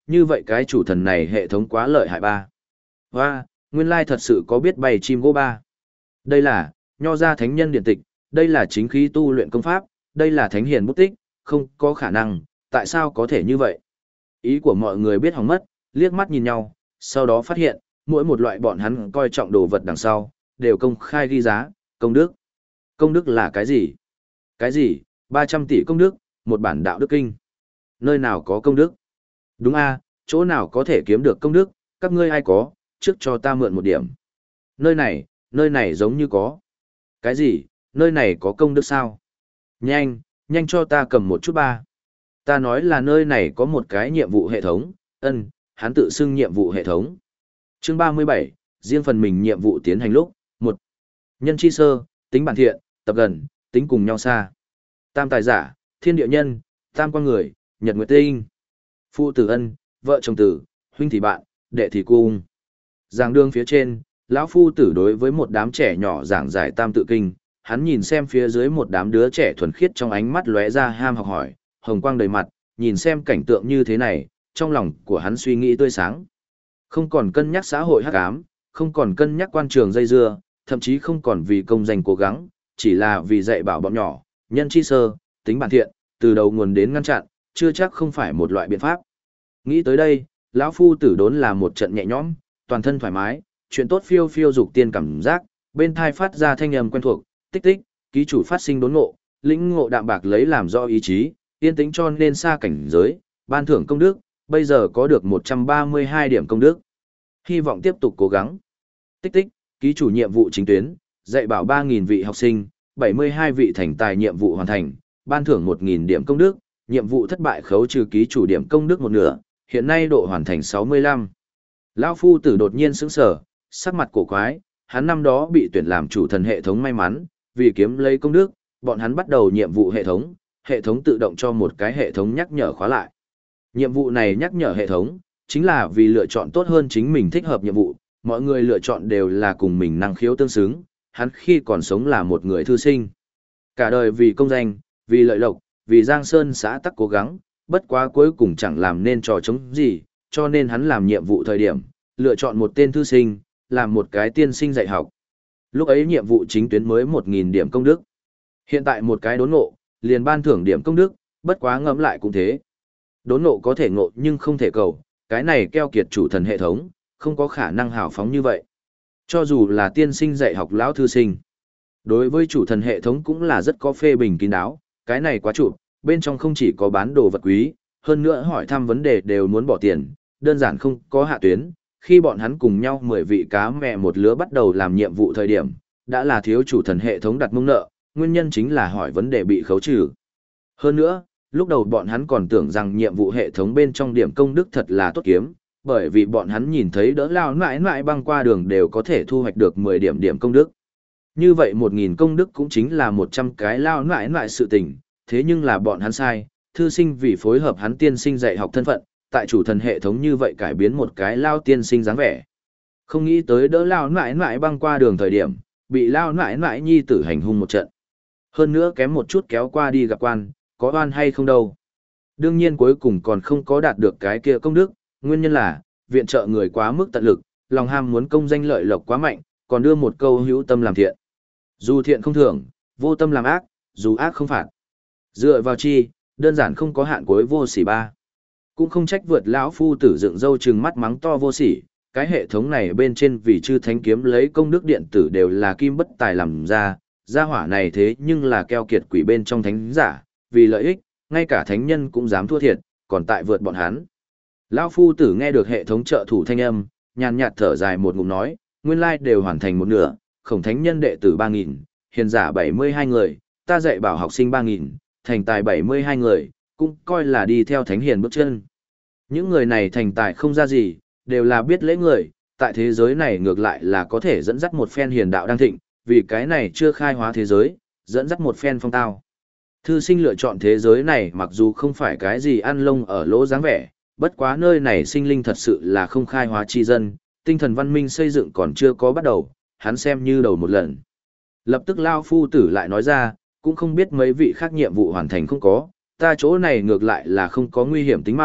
Như vậy cái chủ thần này hệ thống quá lợi hại ba. Và, nguyên lai thật sự có biết bay chim gỗ ba. Đây là, nho ra thánh nhân điện tịch, đây là chính khí tu luyện công pháp, đây là thánh hiền bút tích, không có khả năng, tại sao có thể như vậy? Ý của mọi người biết hỏng mất, liếc mắt nhìn nhau, sau đó phát hiện, mỗi một loại bọn hắn coi trọng đồ vật đằng sau, đều công khai ghi giá, công đức. Công đức là cái gì? Cái gì? ba trăm tỷ công đức, một bản đạo đức kinh. Nơi nào có công đức? Đúng a, chỗ nào có thể kiếm được công đức, các ngươi ai có, trước cho ta mượn một điểm. Nơi này, nơi này giống như có. Cái gì? Nơi này có công đức sao? Nhanh, nhanh cho ta cầm một chút ba. Ta nói là nơi này có một cái nhiệm vụ hệ thống, ân, hắn tự xưng nhiệm vụ hệ thống. Chương ba mươi bảy, riêng phần mình nhiệm vụ tiến hành lúc, một nhân chi sơ, tính bản thiện, tập gần, tính cùng nhau xa. Tam tài giả, thiên địa nhân, tam quan người, nhật nguyệt tinh. Phụ tử ân, vợ chồng tử, huynh thì bạn, đệ thì cung. Giảng đường phía trên, lão phu tử đối với một đám trẻ nhỏ giảng giải tam tự kinh, hắn nhìn xem phía dưới một đám đứa trẻ thuần khiết trong ánh mắt lóe ra ham học hỏi, hồng quang đầy mặt, nhìn xem cảnh tượng như thế này, trong lòng của hắn suy nghĩ tươi sáng. Không còn cân nhắc xã hội hắc ám, không còn cân nhắc quan trường dây dưa, thậm chí không còn vì công danh cố gắng, chỉ là vì dạy bảo bọn nhỏ, nhân chi sơ, tính bản thiện, từ đầu nguồn đến ngăn chặn, chưa chắc không phải một loại biện pháp. Nghĩ tới đây, lão phu tử đốn là một trận nhẹ nhõm, toàn thân thoải mái, chuyện tốt phiêu phiêu dục tiên cảm giác, bên thai phát ra thanh âm quen thuộc, tích tích, ký chủ phát sinh đốn ngộ, lĩnh ngộ đạm bạc lấy làm do ý chí, yên tĩnh cho nên xa cảnh giới, ban thưởng công đức, bây giờ có được một trăm ba mươi hai điểm công đức. Hy vọng tiếp tục cố gắng. Tích tích, ký chủ nhiệm vụ chính tuyến, dạy bảo ba nghìn vị học sinh, bảy mươi hai vị thành tài nhiệm vụ hoàn thành, ban thưởng một nghìn điểm công đức, nhiệm vụ thất bại khấu trừ ký chủ điểm công đức một nửa, hiện nay độ hoàn thành sáu mươi lăm. Lão phu tử đột nhiên sững sờ, sắc mặt cổ quái, hắn năm đó bị tuyển làm chủ thần hệ thống may mắn, vì kiếm lấy công đức, bọn hắn bắt đầu nhiệm vụ hệ thống, hệ thống tự động cho một cái hệ thống nhắc nhở khóa lại. Nhiệm vụ này nhắc nhở hệ thống, chính là vì lựa chọn tốt hơn chính mình thích hợp nhiệm vụ, mọi người lựa chọn đều là cùng mình năng khiếu tương xứng, hắn khi còn sống là một người thư sinh. Cả đời vì công danh, vì lợi lộc, vì Giang Sơn xã tắc cố gắng, bất quá cuối cùng chẳng làm nên trò chống gì, cho nên hắn làm nhiệm vụ thời điểm, lựa chọn một tên thư sinh, làm một cái tiên sinh dạy học. Lúc ấy nhiệm vụ chính tuyến mới một nghìn điểm công đức. Hiện tại một cái đốn ngộ, liền ban thưởng điểm công đức, bất quá ngẫm lại cũng thế. Đốn ngộ có thể ngộ nhưng không thể cầu, cái này keo kiệt chủ thần hệ thống, không có khả năng hào phóng như vậy. Cho dù là tiên sinh dạy học lão thư sinh, đối với chủ thần hệ thống cũng là rất có phê bình kín đáo, cái này quá trụ, bên trong không chỉ có bán đồ vật quý, hơn nữa hỏi thăm vấn đề đều muốn bỏ tiền, đơn giản không có hạ tuyến. Khi bọn hắn cùng nhau mười vị cá mẹ một lứa bắt đầu làm nhiệm vụ thời điểm, đã là thiếu chủ thần hệ thống đặt mông nợ, nguyên nhân chính là hỏi vấn đề bị khấu trừ. Hơn nữa, lúc đầu bọn hắn còn tưởng rằng nhiệm vụ hệ thống bên trong điểm công đức thật là tốt kiếm, bởi vì bọn hắn nhìn thấy đỡ lao nại nại băng qua đường đều có thể thu hoạch được mười điểm điểm công đức. Như vậy một nghìn công đức cũng chính là một trăm cái lao nại nại sự tình, thế nhưng là bọn hắn sai, thư sinh vì phối hợp hắn tiên sinh dạy học thân phận, tại chủ thần hệ thống như vậy cải biến một cái lao tiên sinh dáng vẻ. Không nghĩ tới đỡ lao nại nại băng qua đường thời điểm, bị lao nại nại nhi tử hành hung một trận. Hơn nữa kém một chút kéo qua đi gặp quan, có oan hay không đâu. Đương nhiên cuối cùng còn không có đạt được cái kia công đức, nguyên nhân là, viện trợ người quá mức tận lực, lòng ham muốn công danh lợi lộc quá mạnh, còn đưa một câu hữu tâm làm thiện. Dù thiện không thưởng, vô tâm làm ác, dù ác không phạt. Dựa vào chi, đơn giản không có hạn cuối vô sỉ ba. Cũng không trách vượt lão phu tử dựng râu trừng mắt mắng to vô sỉ, cái hệ thống này bên trên vì chư thánh kiếm lấy công đức điện tử đều là kim bất tài làm ra, gia hỏa này thế nhưng là keo kiệt quỷ bên trong thánh giả, vì lợi ích, ngay cả thánh nhân cũng dám thua thiệt, còn tại vượt bọn hắn. Lão phu tử nghe được hệ thống trợ thủ thanh âm, nhàn nhạt thở dài một ngụm nói, nguyên lai đều hoàn thành một nửa, khổng thánh nhân đệ tử ba nghìn, hiền giả bảy mươi hai người, ta dạy bảo học sinh ba nghìn, thành tài bảy mươi hai người, cũng coi là đi theo thánh hiền bước chân. Những người này thành tài không ra gì, đều là biết lễ người, tại thế giới này ngược lại là có thể dẫn dắt một phen hiền đạo đang thịnh, vì cái này chưa khai hóa thế giới, dẫn dắt một phen phong tao. Thư sinh lựa chọn thế giới này mặc dù không phải cái gì ăn lông ở lỗ dáng vẻ, bất quá nơi này sinh linh thật sự là không khai hóa chi dân, tinh thần văn minh xây dựng còn chưa có bắt đầu, hắn xem như đầu một lần. Lập tức Lao Phu Tử lại nói ra, cũng không biết mấy vị khác nhiệm vụ hoàn thành không có, ta chỗ này ngược lại là không có nguy hiểm tính mạng,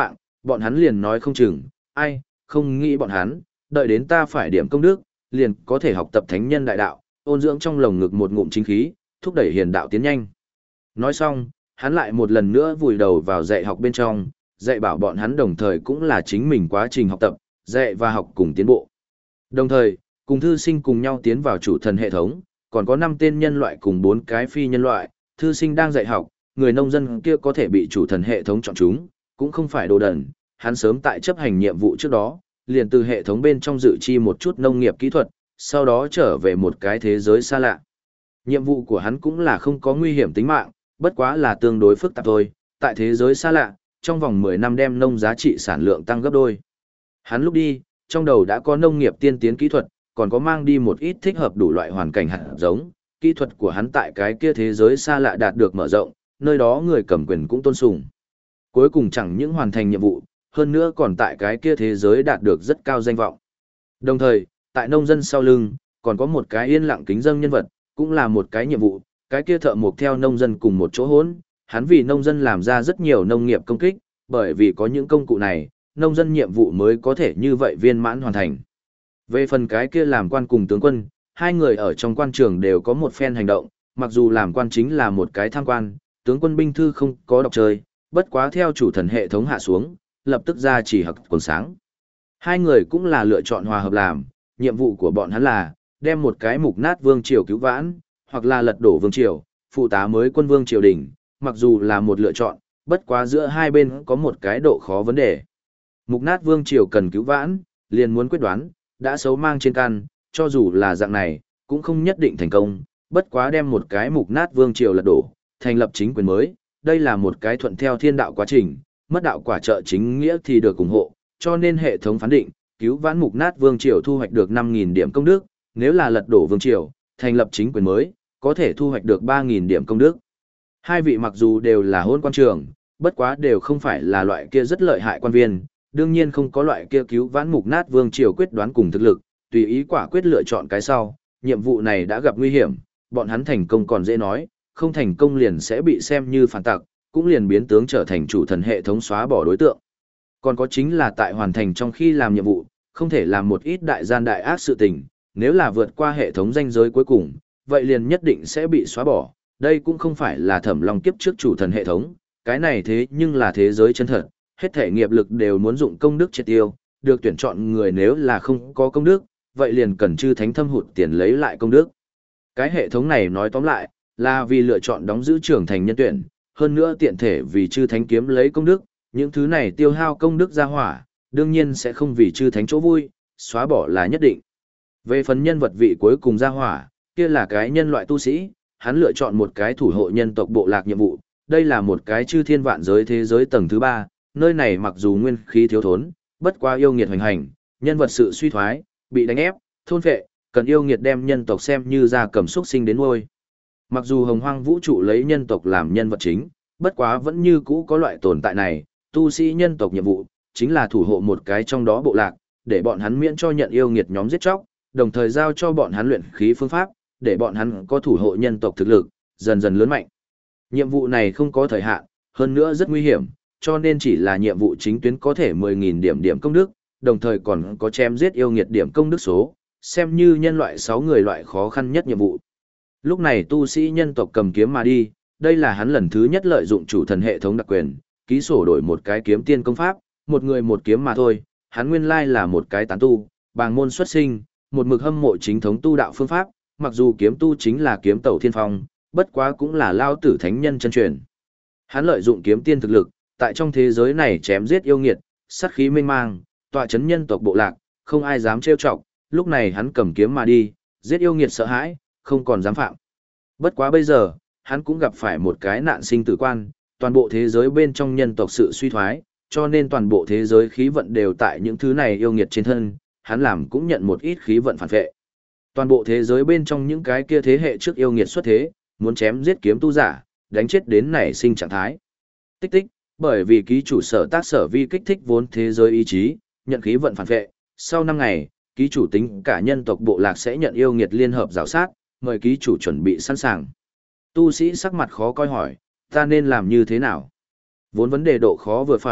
bọn hắn liền nói không chừng, ai, không nghĩ bọn hắn, đợi đến ta phải điểm công đức, liền có thể học tập thánh nhân đại đạo, ôn dưỡng trong lồng ngực một ngụm chính khí, thúc đẩy hiền đạo tiến nhanh. Nói xong, hắn lại một lần nữa vùi đầu vào dạy học bên trong, dạy bảo bọn hắn đồng thời cũng là chính mình quá trình học tập, dạy và học cùng tiến bộ. Đồng thời, cùng thư sinh cùng nhau tiến vào chủ thần hệ thống, còn có năm tên nhân loại cùng bốn cái phi nhân loại, thư sinh đang dạy học, người nông dân kia có thể bị chủ thần hệ thống chọn chúng, cũng không phải đồ đần, hắn sớm tại chấp hành nhiệm vụ trước đó, liền từ hệ thống bên trong dự chi một chút nông nghiệp kỹ thuật, sau đó trở về một cái thế giới xa lạ. Nhiệm vụ của hắn cũng là không có nguy hiểm tính mạng, bất quá là tương đối phức tạp thôi, tại thế giới xa lạ, trong vòng mười năm đem nông giá trị sản lượng tăng gấp đôi. Hắn lúc đi, trong đầu đã có nông nghiệp tiên tiến kỹ thuật, còn có mang đi một ít thích hợp đủ loại hoàn cảnh hạt giống, kỹ thuật của hắn tại cái kia thế giới xa lạ đạt được mở rộng, nơi đó người cầm quyền cũng tôn sùng. Cuối cùng chẳng những hoàn thành nhiệm vụ, hơn nữa còn tại cái kia thế giới đạt được rất cao danh vọng. Đồng thời, tại nông dân sau lưng, còn có một cái yên lặng kính dâng nhân vật, cũng là một cái nhiệm vụ, cái kia thợ mộc theo nông dân cùng một chỗ hỗn, hắn vì nông dân làm ra rất nhiều nông nghiệp công kích, bởi vì có những công cụ này, nông dân nhiệm vụ mới có thể như vậy viên mãn hoàn thành. Về phần cái kia làm quan cùng tướng quân, hai người ở trong quan trường đều có một phen hành động, mặc dù làm quan chính là một cái tham quan, tướng quân binh thư không có đọc chơi, bất quá theo chủ thần hệ thống hạ xuống, lập tức ra chỉ hặc quần sáng. Hai người cũng là lựa chọn hòa hợp làm, nhiệm vụ của bọn hắn là đem một cái mục nát vương triều cứu vãn, hoặc là lật đổ vương triều, phụ tá mới quân vương triều đình, mặc dù là một lựa chọn, bất quá giữa hai bên có một cái độ khó vấn đề. Mục nát vương triều cần cứu vãn, liền muốn quyết đoán, đã xấu mang trên căn, cho dù là dạng này, cũng không nhất định thành công, bất quá đem một cái mục nát vương triều lật đổ, thành lập chính quyền mới, đây là một cái thuận theo thiên đạo quá trình, mất đạo quả trợ chính nghĩa thì được ủng hộ, cho nên hệ thống phán định, cứu vãn mục nát vương triều thu hoạch được năm nghìn điểm công đức, nếu là lật đổ vương triều, thành lập chính quyền mới, có thể thu hoạch được ba nghìn điểm công đức. Hai vị mặc dù đều là hôn quan trường, bất quá đều không phải là loại kia rất lợi hại quan viên, đương nhiên không có loại kia cứu vãn mục nát vương triều quyết đoán cùng thực lực, tùy ý quả quyết lựa chọn cái sau, nhiệm vụ này đã gặp nguy hiểm, bọn hắn thành công còn dễ nói, không thành công liền sẽ bị xem như phản tặc, cũng liền biến tướng trở thành chủ thần hệ thống xóa bỏ đối tượng. Còn có chính là tại hoàn thành trong khi làm nhiệm vụ, không thể làm một ít đại gian đại ác sự tình, nếu là vượt qua hệ thống ranh giới cuối cùng, vậy liền nhất định sẽ bị xóa bỏ. Đây cũng không phải là Thẩm Long kiếp trước chủ thần hệ thống, cái này thế nhưng là thế giới chân thật, hết thể nghiệp lực đều muốn dụng công đức triệt tiêu, được tuyển chọn người nếu là không có công đức, vậy liền cần chư thánh thâm hụt tiền lấy lại công đức. Cái hệ thống này nói tóm lại, là vì lựa chọn đóng giữ trưởng thành nhân tuyển, hơn nữa tiện thể vì chư thánh kiếm lấy công đức, những thứ này tiêu hao công đức ra hỏa, đương nhiên sẽ không vì chư thánh chỗ vui, xóa bỏ là nhất định. Về phần nhân vật vị cuối cùng ra hỏa, kia là cái nhân loại tu sĩ, hắn lựa chọn một cái thủ hộ nhân tộc bộ lạc nhiệm vụ, đây là một cái chư thiên vạn giới thế giới tầng thứ ba, nơi này mặc dù nguyên khí thiếu thốn, bất quá yêu nghiệt hoành hành, nhân vật sự suy thoái, bị đánh ép, thôn phệ, cần yêu nghiệt đem nhân tộc xem như gia cầm xuất sinh đến nuôi. Mặc dù hồng hoang vũ trụ lấy nhân tộc làm nhân vật chính, bất quá vẫn như cũ có loại tồn tại này, tu sĩ nhân tộc nhiệm vụ, chính là thủ hộ một cái trong đó bộ lạc, để bọn hắn miễn cho nhận yêu nghiệt nhóm giết chóc, đồng thời giao cho bọn hắn luyện khí phương pháp, để bọn hắn có thủ hộ nhân tộc thực lực, dần dần lớn mạnh. Nhiệm vụ này không có thời hạn, hơn nữa rất nguy hiểm, cho nên chỉ là nhiệm vụ chính tuyến có thể mười nghìn điểm điểm công đức, đồng thời còn có chém giết yêu nghiệt điểm công đức số, xem như nhân loại sáu người loại khó khăn nhất nhiệm vụ. Lúc này tu sĩ nhân tộc cầm kiếm mà đi, đây là hắn lần thứ nhất lợi dụng chủ thần hệ thống đặc quyền, ký sổ đổi một cái kiếm tiên công pháp, một người một kiếm mà thôi, hắn nguyên lai là một cái tán tu, bàng môn xuất sinh, một mực hâm mộ chính thống tu đạo phương pháp, mặc dù kiếm tu chính là kiếm tẩu thiên phong, bất quá cũng là lao tử thánh nhân chân truyền. Hắn lợi dụng kiếm tiên thực lực, tại trong thế giới này chém giết yêu nghiệt, sát khí mênh mang, tọa chấn nhân tộc bộ lạc, không ai dám trêu chọc, lúc này hắn cầm kiếm mà đi, giết yêu nghiệt sợ hãi, không còn dám phạm. Bất quá bây giờ, hắn cũng gặp phải một cái nạn sinh tử quan, toàn bộ thế giới bên trong nhân tộc sự suy thoái, cho nên toàn bộ thế giới khí vận đều tại những thứ này yêu nghiệt trên thân, hắn làm cũng nhận một ít khí vận phản vệ. Toàn bộ thế giới bên trong những cái kia thế hệ trước yêu nghiệt xuất thế, muốn chém giết kiếm tu giả, đánh chết đến nảy sinh trạng thái. Tích tích, bởi vì ký chủ sở tác sở vi kích thích vốn thế giới ý chí, nhận khí vận phản vệ, sau năm ngày, ký chủ tính cả nhân tộc bộ lạc sẽ nhận yêu nghiệt liên hợp rào sát, mời ký chủ chuẩn bị sẵn sàng. Tu sĩ sắc mặt khó coi hỏi, ta nên làm như thế nào? Vốn vấn đề độ khó vừa phải,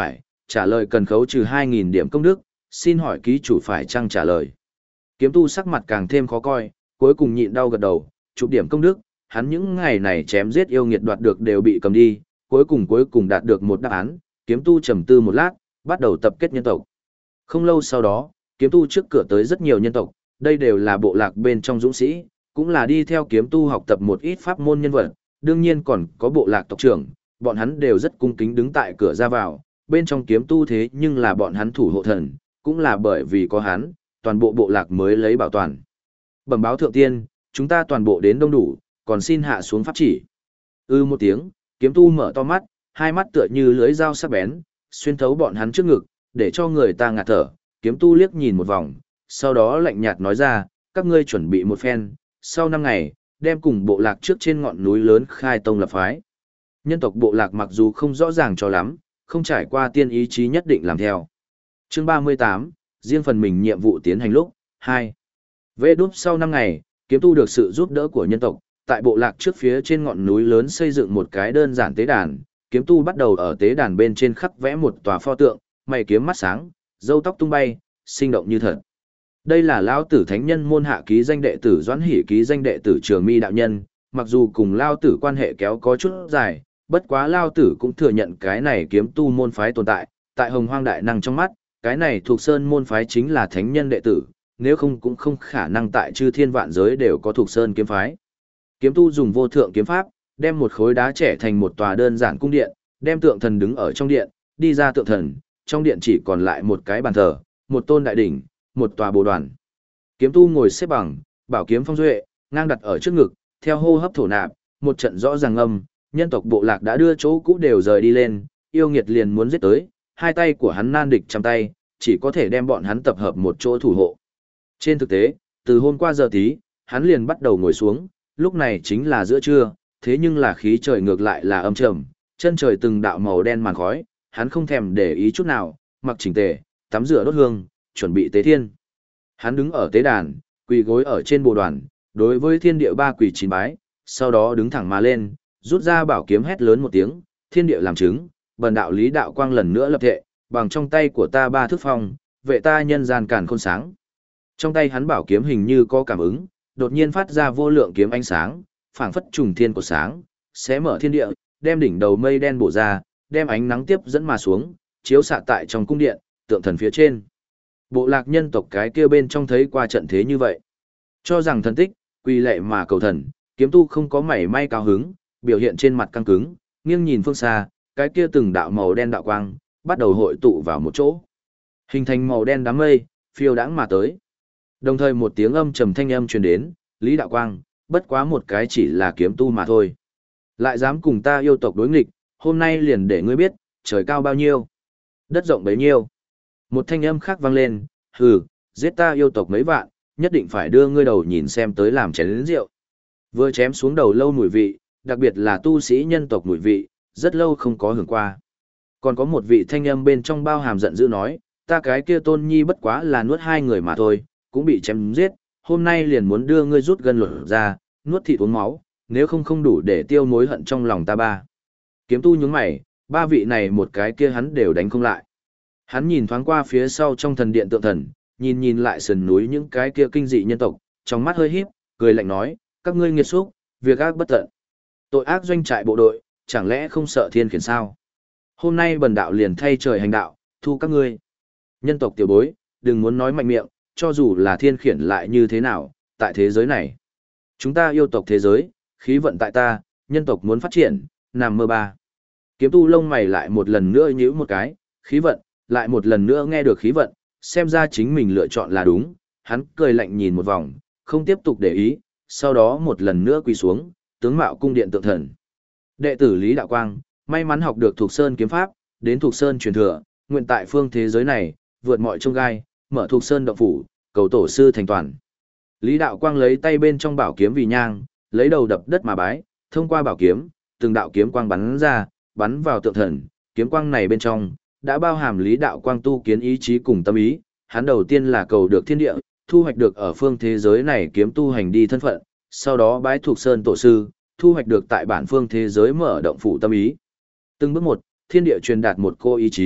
trả lời cần khấu trừ hai nghìn điểm công đức, xin hỏi ký chủ phải chăng trả lời. Kiếm tu sắc mặt càng thêm khó coi, cuối cùng nhịn đau gật đầu, chụp điểm công đức, hắn những ngày này chém giết yêu nghiệt đoạt được đều bị cầm đi, cuối cùng cuối cùng đạt được một đáp án, kiếm tu trầm tư một lát, bắt đầu tập kết nhân tộc. Không lâu sau đó, kiếm tu trước cửa tới rất nhiều nhân tộc, đây đều là bộ lạc bên trong dũng sĩ, cũng là đi theo kiếm tu học tập một ít pháp môn nhân vật, đương nhiên còn có bộ lạc tộc trưởng, bọn hắn đều rất cung kính đứng tại cửa ra vào, bên trong kiếm tu thế nhưng là bọn hắn thủ hộ thần, cũng là bởi vì có hắn, toàn bộ bộ lạc mới lấy bảo toàn. Bẩm báo thượng tiên, chúng ta toàn bộ đến đông đủ, còn xin hạ xuống pháp chỉ. Ư một tiếng, kiếm tu mở to mắt, hai mắt tựa như lưới dao sắc bén, xuyên thấu bọn hắn trước ngực, để cho người ta ngạt thở. Kiếm tu liếc nhìn một vòng, sau đó lạnh nhạt nói ra, các ngươi chuẩn bị một phen, sau năm ngày, đem cùng bộ lạc trước trên ngọn núi lớn khai tông lập phái. Nhân tộc bộ lạc mặc dù không rõ ràng cho lắm, không trải qua tiên ý chí nhất định làm theo. Chương ba mươi tám, riêng phần mình nhiệm vụ tiến hành lúc, hai. Vê đúp sau năm ngày, kiếm tu được sự giúp đỡ của nhân tộc, tại bộ lạc trước phía trên ngọn núi lớn xây dựng một cái đơn giản tế đàn, kiếm tu bắt đầu ở tế đàn bên trên khắc vẽ một tòa pho tượng, mày kiếm mắt sáng, râu tóc tung bay, sinh động như thật. Đây là Lao tử thánh nhân môn hạ ký danh đệ tử Doãn Hỷ ký danh đệ tử Trường Mi đạo nhân, mặc dù cùng Lao tử quan hệ kéo có chút dài, bất quá Lao tử cũng thừa nhận cái này kiếm tu môn phái tồn tại, tại Hồng Hoang đại năng trong mắt, cái này thuộc sơn môn phái chính là thánh nhân đệ tử, nếu không cũng không khả năng tại chư thiên vạn giới đều có thuộc sơn kiếm phái. Kiếm tu dùng vô thượng kiếm pháp, đem một khối đá trẻ thành một tòa đơn giản cung điện, đem tượng thần đứng ở trong điện, đi ra tượng thần, trong điện chỉ còn lại một cái bàn thờ, một tôn đại đỉnh, một tòa bồ đoàn. Kiếm tu ngồi xếp bằng, bảo kiếm phong duệ, ngang đặt ở trước ngực, theo hô hấp thổ nạp, một trận rõ ràng âm, nhân tộc bộ lạc đã đưa chỗ cũ đều rời đi lên, yêu nghiệt liền muốn giết tới, hai tay của hắn nan địch trăm tay, chỉ có thể đem bọn hắn tập hợp một chỗ thủ hộ. Trên thực tế, từ hôm qua giờ tí, hắn liền bắt đầu ngồi xuống, lúc này chính là giữa trưa, thế nhưng là khí trời ngược lại là âm trầm, chân trời từng đạo màu đen màn khói, hắn không thèm để ý chút nào, mặc chỉnh tề, tắm rửa đốt hương, chuẩn bị tế thiên. Hắn đứng ở tế đàn, quỳ gối ở trên bồ đoàn, đối với thiên địa ba quỳ chín bái, sau đó đứng thẳng mà lên, rút ra bảo kiếm hét lớn một tiếng, thiên địa làm chứng, bần đạo Lý Đạo Quang lần nữa lập thệ, bằng trong tay của ta ba thước phong, vệ ta nhân gian càn khôn sáng. Trong tay hắn bảo kiếm hình như có cảm ứng, đột nhiên phát ra vô lượng kiếm ánh sáng, phảng phất trùng thiên của sáng, xé mở thiên địa, đem đỉnh đầu mây đen bổ ra, đem ánh nắng tiếp dẫn mà xuống, chiếu xạ tại trong cung điện, tượng thần phía trên. Bộ lạc nhân tộc cái kia bên trong thấy qua trận thế như vậy, cho rằng thần tích, quy lệ mà cầu thần, kiếm tu không có mảy may cao hứng, biểu hiện trên mặt căng cứng, nghiêng nhìn phương xa, cái kia từng đạo màu đen đạo quang, bắt đầu hội tụ vào một chỗ, hình thành màu đen đám mây, phiêu đãng mà tới. Đồng thời một tiếng âm trầm thanh âm truyền đến, Lý Đạo Quang, bất quá một cái chỉ là kiếm tu mà thôi. Lại dám cùng ta yêu tộc đối nghịch, hôm nay liền để ngươi biết, trời cao bao nhiêu, đất rộng bấy nhiêu. Một thanh âm khác vang lên, hừ, giết ta yêu tộc mấy vạn, nhất định phải đưa ngươi đầu nhìn xem tới làm chén lớn rượu. Vừa chém xuống đầu lâu mùi vị, đặc biệt là tu sĩ nhân tộc mùi vị, rất lâu không có hưởng qua. Còn có một vị thanh âm bên trong bao hàm giận dữ nói, ta cái kia tôn nhi bất quá là nuốt hai người mà thôi, cũng bị chém giết, hôm nay liền muốn đưa ngươi rút gân lột ra, nuốt thịt uống máu, nếu không không đủ để tiêu mối hận trong lòng ta ba. Kiếm tu nhướng mày, ba vị này một cái kia hắn đều đánh không lại. Hắn nhìn thoáng qua phía sau trong thần điện tượng thần, nhìn nhìn lại sườn núi những cái kia kinh dị nhân tộc, trong mắt hơi híp, cười lạnh nói, các ngươi nghiệt xúc, việc ác bất tận. Tội ác doanh trại bộ đội, chẳng lẽ không sợ thiên khiển sao? Hôm nay bần đạo liền thay trời hành đạo, thu các ngươi. Nhân tộc tiểu bối, đừng muốn nói mạnh miệng, cho dù là thiên khiển lại như thế nào, tại thế giới này. Chúng ta yêu tộc thế giới, khí vận tại ta, nhân tộc muốn phát triển, nằm mơ ba. Kiếm tu lông mày lại một lần nữa nhíu một cái, khí vận, lại một lần nữa nghe được khí vận, xem ra chính mình lựa chọn là đúng, hắn cười lạnh nhìn một vòng, không tiếp tục để ý, sau đó một lần nữa quỳ xuống, tướng mạo cung điện tượng thần. Đệ tử Lý Đạo Quang, may mắn học được Thuộc Sơn kiếm pháp, đến Thuộc Sơn truyền thừa, nguyện tại phương thế giới này, vượt mọi chông gai, mở Thuộc Sơn động phủ, cầu tổ sư thành toàn. Lý Đạo Quang lấy tay bên trong bảo kiếm vì nhang, lấy đầu đập đất mà bái, thông qua bảo kiếm, từng đạo kiếm quang bắn ra, bắn vào tượng thần, kiếm quang này bên trong đã bao hàm Lý Đạo Quang tu kiến ý chí cùng tâm ý, hắn đầu tiên là cầu được thiên địa, thu hoạch được ở phương thế giới này kiếm tu hành đi thân phận, sau đó bái Thuộc Sơn tổ sư, thu hoạch được tại bản phương thế giới mở động phủ tâm ý. Từng bước một, thiên địa truyền đạt một cô ý chí,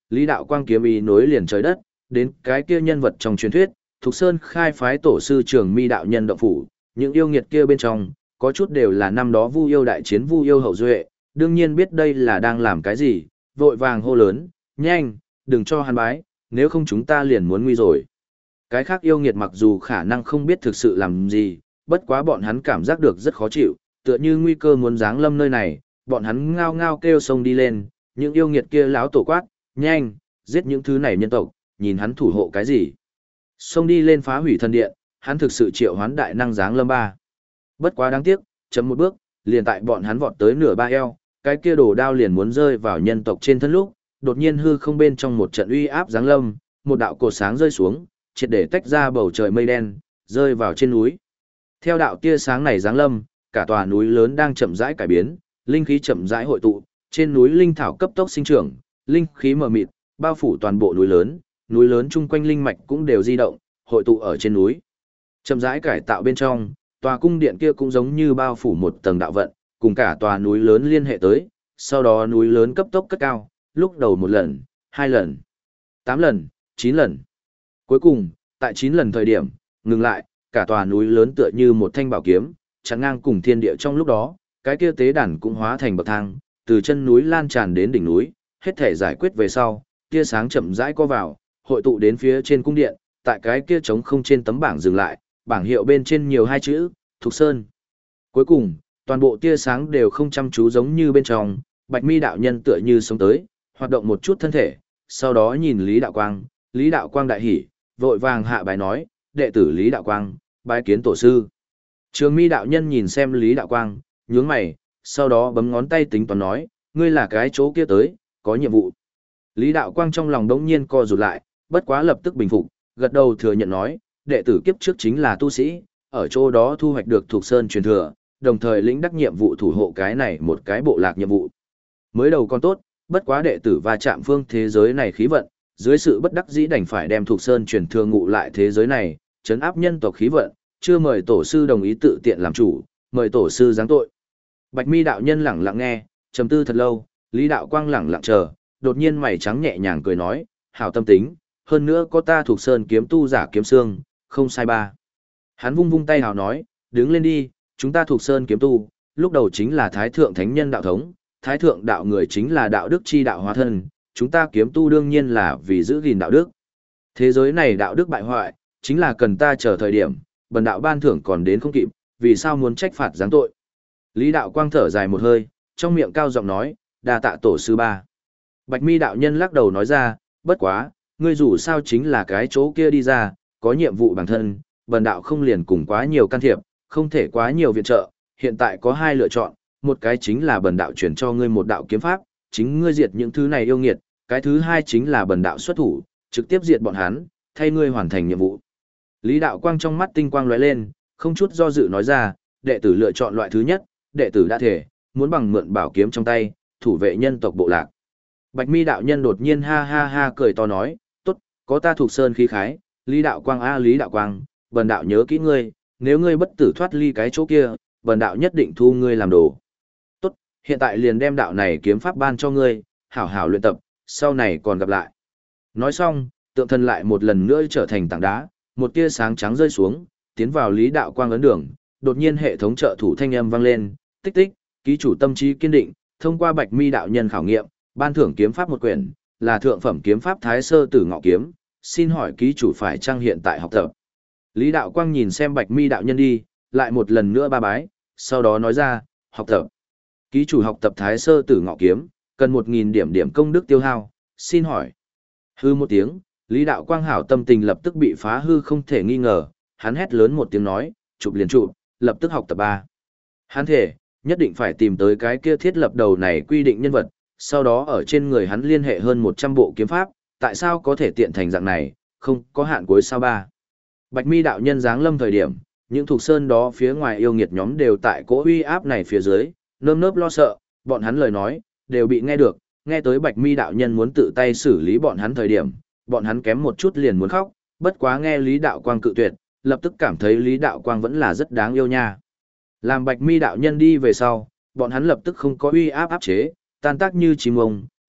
Lý Đạo Quang kiếm ý nối liền trời đất, đến cái kia nhân vật trong truyền thuyết, Thục Sơn khai phái tổ sư Trường Mi đạo nhân động phủ, những yêu nghiệt kia bên trong, có chút đều là năm đó Vu yêu đại chiến Vu yêu hậu duệ, đương nhiên biết đây là đang làm cái gì, vội vàng hô lớn, nhanh, đừng cho hắn bái, nếu không chúng ta liền muốn nguy rồi. Cái khác yêu nghiệt mặc dù khả năng không biết thực sự làm gì, bất quá bọn hắn cảm giác được rất khó chịu, tựa như nguy cơ muốn giáng lâm nơi này, bọn hắn ngao ngao kêu sông đi lên, những yêu nghiệt kia láo tổ quát, nhanh, giết những thứ này nhân tộc, nhìn hắn thủ hộ cái gì. Xông đi lên phá hủy thần điện, hắn thực sự triệu hoán đại năng giáng lâm ba. Bất quá đáng tiếc, chấm một bước, liền tại bọn hắn vọt tới nửa ba eo, cái kia đồ đao liền muốn rơi vào nhân tộc trên thân lúc, đột nhiên hư không bên trong một trận uy áp giáng lâm, một đạo cột sáng rơi xuống, triệt để tách ra bầu trời mây đen, rơi vào trên núi. Theo đạo tia sáng này giáng lâm, cả tòa núi lớn đang chậm rãi cải biến, linh khí chậm rãi hội tụ, trên núi linh thảo cấp tốc sinh trưởng, linh khí mờ mịt, bao phủ toàn bộ núi lớn, núi lớn chung quanh linh mạch cũng đều di động, hội tụ ở trên núi. Chậm rãi cải tạo bên trong, tòa cung điện kia cũng giống như bao phủ một tầng đạo vận, cùng cả tòa núi lớn liên hệ tới, sau đó núi lớn cấp tốc cất cao, lúc đầu một lần, hai lần, tám lần, chín lần. Cuối cùng, tại chín lần thời điểm, ngừng lại, cả tòa núi lớn tựa như một thanh bảo kiếm, chắn ngang cùng thiên địa trong lúc đó, cái kia tế đàn cũng hóa thành bậc thang, từ chân núi lan tràn đến đỉnh núi, hết thể giải quyết về sau, tia sáng chậm rãi co vào, hội tụ đến phía trên cung điện, tại cái kia trống không trên tấm bảng dừng lại, bảng hiệu bên trên nhiều hai chữ, Thục Sơn. Cuối cùng, toàn bộ tia sáng đều không chăm chú giống như bên trong, Bạch Mi đạo nhân tựa như sống tới, hoạt động một chút thân thể, sau đó nhìn Lý Đạo Quang, Lý Đạo Quang đại hỉ, vội vàng hạ bài nói, đệ tử Lý Đạo Quang, bái kiến tổ sư. Trường Mi đạo nhân nhìn xem Lý Đạo Quang, nhướng mày, sau đó bấm ngón tay tính toán nói, ngươi là cái chỗ kia tới, có nhiệm vụ. Lý Đạo Quang trong lòng đống nhiên co rụt lại, bất quá lập tức bình phục, gật đầu thừa nhận nói, đệ tử kiếp trước chính là tu sĩ, ở chỗ đó thu hoạch được thuộc sơn truyền thừa, đồng thời lĩnh đắc nhiệm vụ thủ hộ cái này một cái bộ lạc nhiệm vụ. Mới đầu còn tốt, bất quá đệ tử va chạm phương thế giới này khí vận, dưới sự bất đắc dĩ đành phải đem thuộc sơn truyền thừa ngụ lại thế giới này, chấn áp nhân tộc khí vận, chưa mời tổ sư đồng ý tự tiện làm chủ, mời tổ sư giáng tội. Bạch Mi đạo nhân lẳng lặng nghe, trầm tư thật lâu, Lý Đạo Quang lẳng lặng chờ, đột nhiên mày trắng nhẹ nhàng cười nói, hảo tâm tính, hơn nữa có ta thuộc sơn kiếm tu giả kiếm xương, không sai ba. Hắn vung vung tay hào nói, đứng lên đi, chúng ta thuộc sơn kiếm tu, lúc đầu chính là thái thượng thánh nhân đạo thống, thái thượng đạo người chính là đạo đức chi đạo hóa thân, chúng ta kiếm tu đương nhiên là vì giữ gìn đạo đức. Thế giới này đạo đức bại hoại, chính là cần ta chờ thời điểm, bần đạo ban thưởng còn đến không kịp, vì sao muốn trách phạt giáng tội. Lý Đạo Quang thở dài một hơi, trong miệng cao giọng nói, đa tạ tổ sư ba. Bạch Mi đạo nhân lắc đầu nói ra, bất quá, ngươi dù sao chính là cái chỗ kia đi ra, có nhiệm vụ bản thân, bần đạo không liền cùng quá nhiều can thiệp, không thể quá nhiều viện trợ, hiện tại có hai lựa chọn, một cái chính là bần đạo chuyển cho ngươi một đạo kiếm pháp, chính ngươi diệt những thứ này yêu nghiệt, cái thứ hai chính là bần đạo xuất thủ, trực tiếp diệt bọn hắn, thay ngươi hoàn thành nhiệm vụ. Lý Đạo Quang trong mắt tinh quang lóe lên, không chút do dự nói ra, đệ tử lựa chọn loại thứ nhất, đệ tử đã thể, muốn bằng mượn bảo kiếm trong tay, thủ vệ nhân tộc bộ lạc. Bạch Mi đạo nhân đột nhiên ha ha ha cười to nói, tốt, có ta thuộc sơn khí khái, Lý Đạo Quang a Lý Đạo Quang, bần đạo nhớ kỹ ngươi, nếu ngươi bất tử thoát ly cái chỗ kia, bần đạo nhất định thu ngươi làm đồ. Tốt, hiện tại liền đem đạo này kiếm pháp ban cho ngươi, hảo hảo luyện tập, sau này còn gặp lại. Nói xong, tượng thần lại một lần nữa trở thành tảng đá, một tia sáng trắng rơi xuống, tiến vào Lý Đạo Quang ấn đường, đột nhiên hệ thống trợ thủ thanh âm vang lên, tích tích, ký chủ tâm trí kiên định, thông qua Bạch Mi đạo nhân khảo nghiệm, ban thưởng kiếm pháp một quyển, là thượng phẩm kiếm pháp Thái Sơ Tử Ngọ kiếm, xin hỏi ký chủ phải trang hiện tại học tập. Lý Đạo Quang nhìn xem Bạch Mi đạo nhân đi, lại một lần nữa ba bái, sau đó nói ra, học tập. Ký chủ học tập Thái Sơ Tử Ngọ kiếm, cần một nghìn điểm điểm công đức tiêu hao, xin hỏi. Hư một tiếng, Lý Đạo Quang hảo tâm tình lập tức bị phá hư không thể nghi ngờ, hắn hét lớn một tiếng nói, chụp liền chụp, lập tức học tập ba. Hắn thể, nhất định phải tìm tới cái kia thiết lập đầu này quy định nhân vật, sau đó ở trên người hắn liên hệ hơn một trăm bộ kiếm pháp, tại sao có thể tiện thành dạng này, không có hạn cuối sao ba. Bạch Mi đạo nhân giáng lâm thời điểm, những thuộc sơn đó phía ngoài yêu nghiệt nhóm đều tại cỗ uy áp này phía dưới, nơm nớp lo sợ, bọn hắn lời nói, đều bị nghe được, nghe tới Bạch Mi đạo nhân muốn tự tay xử lý bọn hắn thời điểm, bọn hắn kém một chút liền muốn khóc, bất quá nghe Lý Đạo Quang cự tuyệt, lập tức cảm thấy Lý Đạo Quang vẫn là rất đáng yêu nha. Làm Bạch Mi đạo nhân đi về sau, bọn hắn lập tức không có uy áp áp chế, tan tác như chim ông,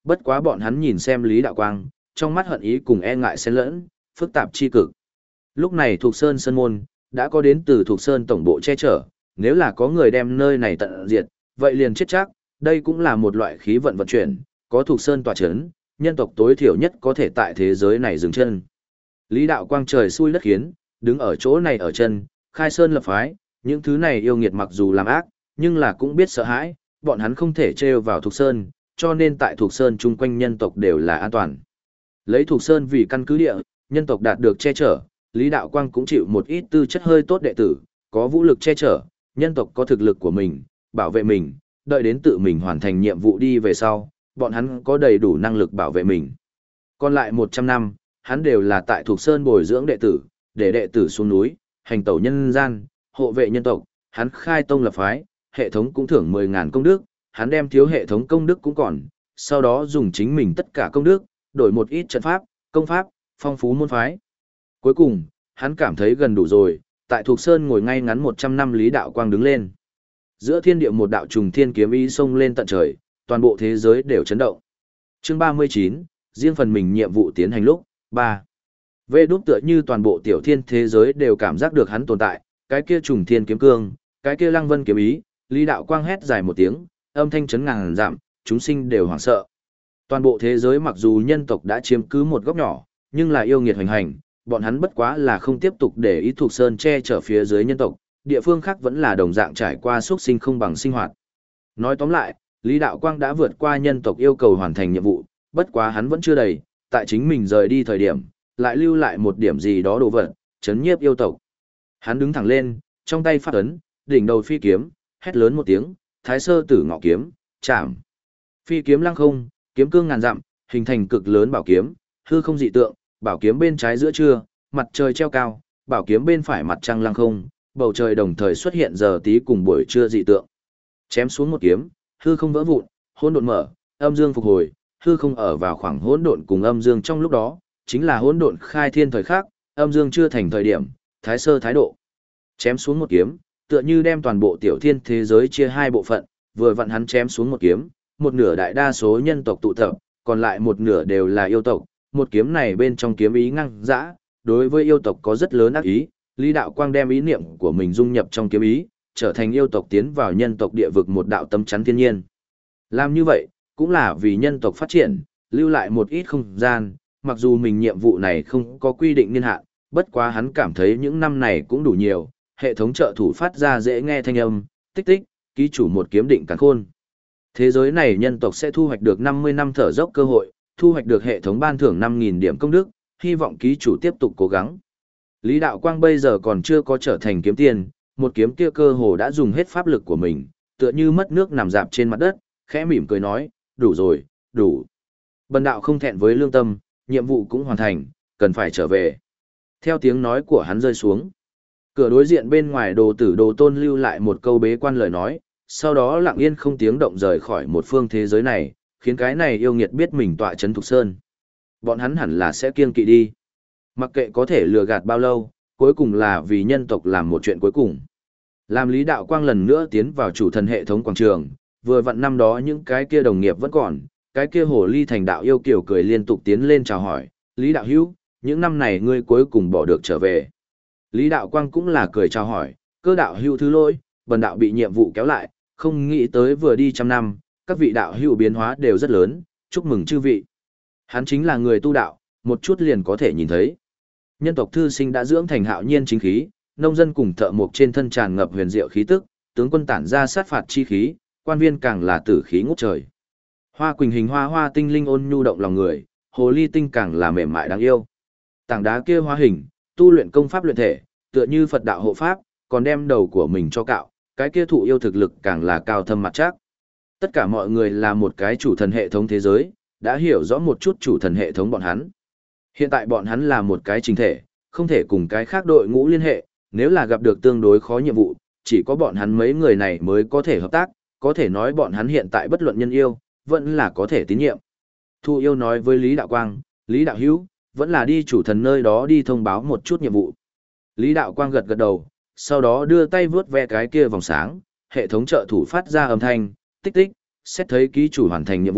bất quá bọn hắn nhìn xem Lý Đạo Quang, trong mắt hận ý cùng e ngại xen lẫn, phức tạp chi cực. Lúc này Thục Sơn Sơn Môn, đã có đến từ Thục Sơn tổng bộ che chở, nếu là có người đem nơi này tận diệt, vậy liền chết chắc, đây cũng là một loại khí vận vận chuyển, có Thục Sơn tọa chấn, nhân tộc tối thiểu nhất có thể tại thế giới này dừng chân. Lý Đạo Quang trời xui đất khiến, đứng ở chỗ này ở chân, khai sơn lập phái, những thứ này yêu nghiệt mặc dù làm ác, nhưng là cũng biết sợ hãi, bọn hắn không thể trêu vào Thục Sơn, cho nên tại Thục Sơn chung quanh nhân tộc đều là an toàn. Lấy Thục Sơn vì căn cứ địa, nhân tộc đạt được che chở, Lý Đạo Quang cũng chịu một ít tư chất hơi tốt đệ tử, có vũ lực che chở, nhân tộc có thực lực của mình, bảo vệ mình, đợi đến tự mình hoàn thành nhiệm vụ đi về sau, bọn hắn có đầy đủ năng lực bảo vệ mình. Còn lại một trăm năm, hắn đều là tại Thục Sơn bồi dưỡng đệ tử, để đệ tử xuống núi, hành tẩu nhân gian, hộ vệ nhân tộc, hắn khai tông lập phái, hệ thống cũng thưởng mười ngàn công đức, hắn đem thiếu hệ thống công đức cũng còn, sau đó dùng chính mình tất cả công đức, đổi một ít trận pháp, công pháp, phong phú môn phái. Cuối cùng, hắn cảm thấy gần đủ rồi, tại Thục Sơn ngồi ngay ngắn một trăm năm Lý Đạo Quang đứng lên. Giữa thiên địa một đạo trùng thiên kiếm ý xông lên tận trời, toàn bộ thế giới đều chấn động. Chương ba mươi chín, riêng phần mình nhiệm vụ tiến hành lúc, ba. Vê đúc tựa như toàn bộ tiểu thiên thế giới đều cảm giác được hắn tồn tại, cái kia trùng thiên kiếm cương, cái kia lăng vân kiếm ý, Lý Đạo Quang hét dài một tiếng, âm thanh chấn ngàn dặm, chúng sinh đều hoảng sợ. Toàn bộ thế giới mặc dù nhân tộc đã chiếm cứ một góc nhỏ, nhưng là yêu nghiệt hoành hành, bọn hắn bất quá là không tiếp tục để ý Thục Sơn che chở phía dưới nhân tộc, địa phương khác vẫn là đồng dạng trải qua xuất sinh không bằng sinh hoạt. Nói tóm lại, Lý Đạo Quang đã vượt qua nhân tộc yêu cầu hoàn thành nhiệm vụ, bất quá hắn vẫn chưa đầy, tại chính mình rời đi thời điểm, lại lưu lại một điểm gì đó đồ vật, chấn nhiếp yêu tộc. Hắn đứng thẳng lên, trong tay phát ấn, đỉnh đầu phi kiếm, hét lớn một tiếng, Thái Sơ Tử Ngọ kiếm, chạm. Phi kiếm lăng không, kiếm cương ngàn dặm, hình thành cực lớn bảo kiếm, hư không dị tượng, bảo kiếm bên trái giữa trưa, mặt trời treo cao, bảo kiếm bên phải mặt trăng lăng không, bầu trời đồng thời xuất hiện giờ tí cùng buổi trưa dị tượng. Chém xuống một kiếm, hư không vỡ vụn, hỗn độn mở, âm dương phục hồi, hư không ở vào khoảng hỗn độn cùng âm dương trong lúc đó, chính là hỗn độn khai thiên thời khắc, âm dương chưa thành thời điểm, thái sơ thái độ. Chém xuống một kiếm, tựa như đem toàn bộ tiểu thiên thế giới chia hai bộ phận, vừa vặn hắn chém xuống một kiếm, một nửa đại đa số nhân tộc tụ tập, còn lại một nửa đều là yêu tộc, một kiếm này bên trong kiếm ý ngăng dã, đối với yêu tộc có rất lớn ác ý, Lý Đạo Quang đem ý niệm của mình dung nhập trong kiếm ý, trở thành yêu tộc tiến vào nhân tộc địa vực một đạo tấm chắn thiên nhiên. Làm như vậy, cũng là vì nhân tộc phát triển, lưu lại một ít không gian, mặc dù mình nhiệm vụ này không có quy định niên hạn, bất quá hắn cảm thấy những năm này cũng đủ nhiều, hệ thống trợ thủ phát ra dễ nghe thanh âm, tích tích, ký chủ một kiếm định càn khôn. Thế giới này nhân tộc sẽ thu hoạch được năm mươi năm thở dốc cơ hội, thu hoạch được hệ thống ban thưởng năm nghìn điểm công đức, hy vọng ký chủ tiếp tục cố gắng. Lý Đạo Quang bây giờ còn chưa có trở thành kiếm tiền, một kiếm kia cơ hồ đã dùng hết pháp lực của mình, tựa như mất nước nằm dạp trên mặt đất, khẽ mỉm cười nói, đủ rồi, đủ. Bần đạo không thẹn với lương tâm, nhiệm vụ cũng hoàn thành, cần phải trở về. Theo tiếng nói của hắn rơi xuống, cửa đối diện bên ngoài đồ tử đồ tôn lưu lại một câu bế quan lời nói, sau đó lặng yên không tiếng động rời khỏi một phương thế giới này, khiến cái này yêu nghiệt biết mình tọa trấn Thục Sơn. Bọn hắn hẳn là sẽ kiêng kỵ đi. Mặc kệ có thể lừa gạt bao lâu, cuối cùng là vì nhân tộc làm một chuyện cuối cùng. Làm Lý Đạo Quang lần nữa tiến vào chủ thần hệ thống quảng trường, vừa vặn năm đó những cái kia đồng nghiệp vẫn còn, cái kia hồ ly thành đạo yêu kiểu cười liên tục tiến lên chào hỏi, Lý Đạo Hữu, những năm này ngươi cuối cùng bỏ được trở về. Lý Đạo Quang cũng là cười chào hỏi, cơ đạo hữu thứ lỗi, bần đạo bị nhiệm vụ kéo lại, không nghĩ tới vừa đi trăm năm, các vị đạo hữu biến hóa đều rất lớn, chúc mừng chư vị. Hắn chính là người tu đạo, một chút liền có thể nhìn thấy. Nhân tộc thư sinh đã dưỡng thành hạo nhiên chính khí, nông dân cùng thợ mộc trên thân tràn ngập huyền diệu khí tức, tướng quân tản ra sát phạt chi khí, quan viên càng là tử khí ngút trời. Hoa quỳnh hình hoa hoa tinh linh ôn nhu động lòng người, hồ ly tinh càng là mềm mại đáng yêu. Tảng đá kia hoa hình, tu luyện công pháp luyện thể, tựa như Phật đạo hộ pháp, còn đem đầu của mình cho cạo, cái kia thụ yêu thực lực càng là cao thâm mặt chắc. Tất cả mọi người là một cái chủ thần hệ thống thế giới, đã hiểu rõ một chút chủ thần hệ thống bọn hắn. Hiện tại bọn hắn là một cái chính thể, không thể cùng cái khác đội ngũ liên hệ, nếu là gặp được tương đối khó nhiệm vụ, chỉ có bọn hắn mấy người này mới có thể hợp tác, có thể nói bọn hắn hiện tại bất luận nhân yêu, vẫn là có thể tín nhiệm. Thu yêu nói với Lý Đạo Quang, Lý Đạo Hữu vẫn là đi chủ thần nơi đó đi thông báo một chút nhiệm vụ. Lý Đạo Quang gật gật đầu, sau đó đưa tay vướt ve cái kia vòng sáng, hệ thống trợ thủ phát ra âm thanh, tích tích, xét thấy ký chủ hoàn thành nhiệm vụ,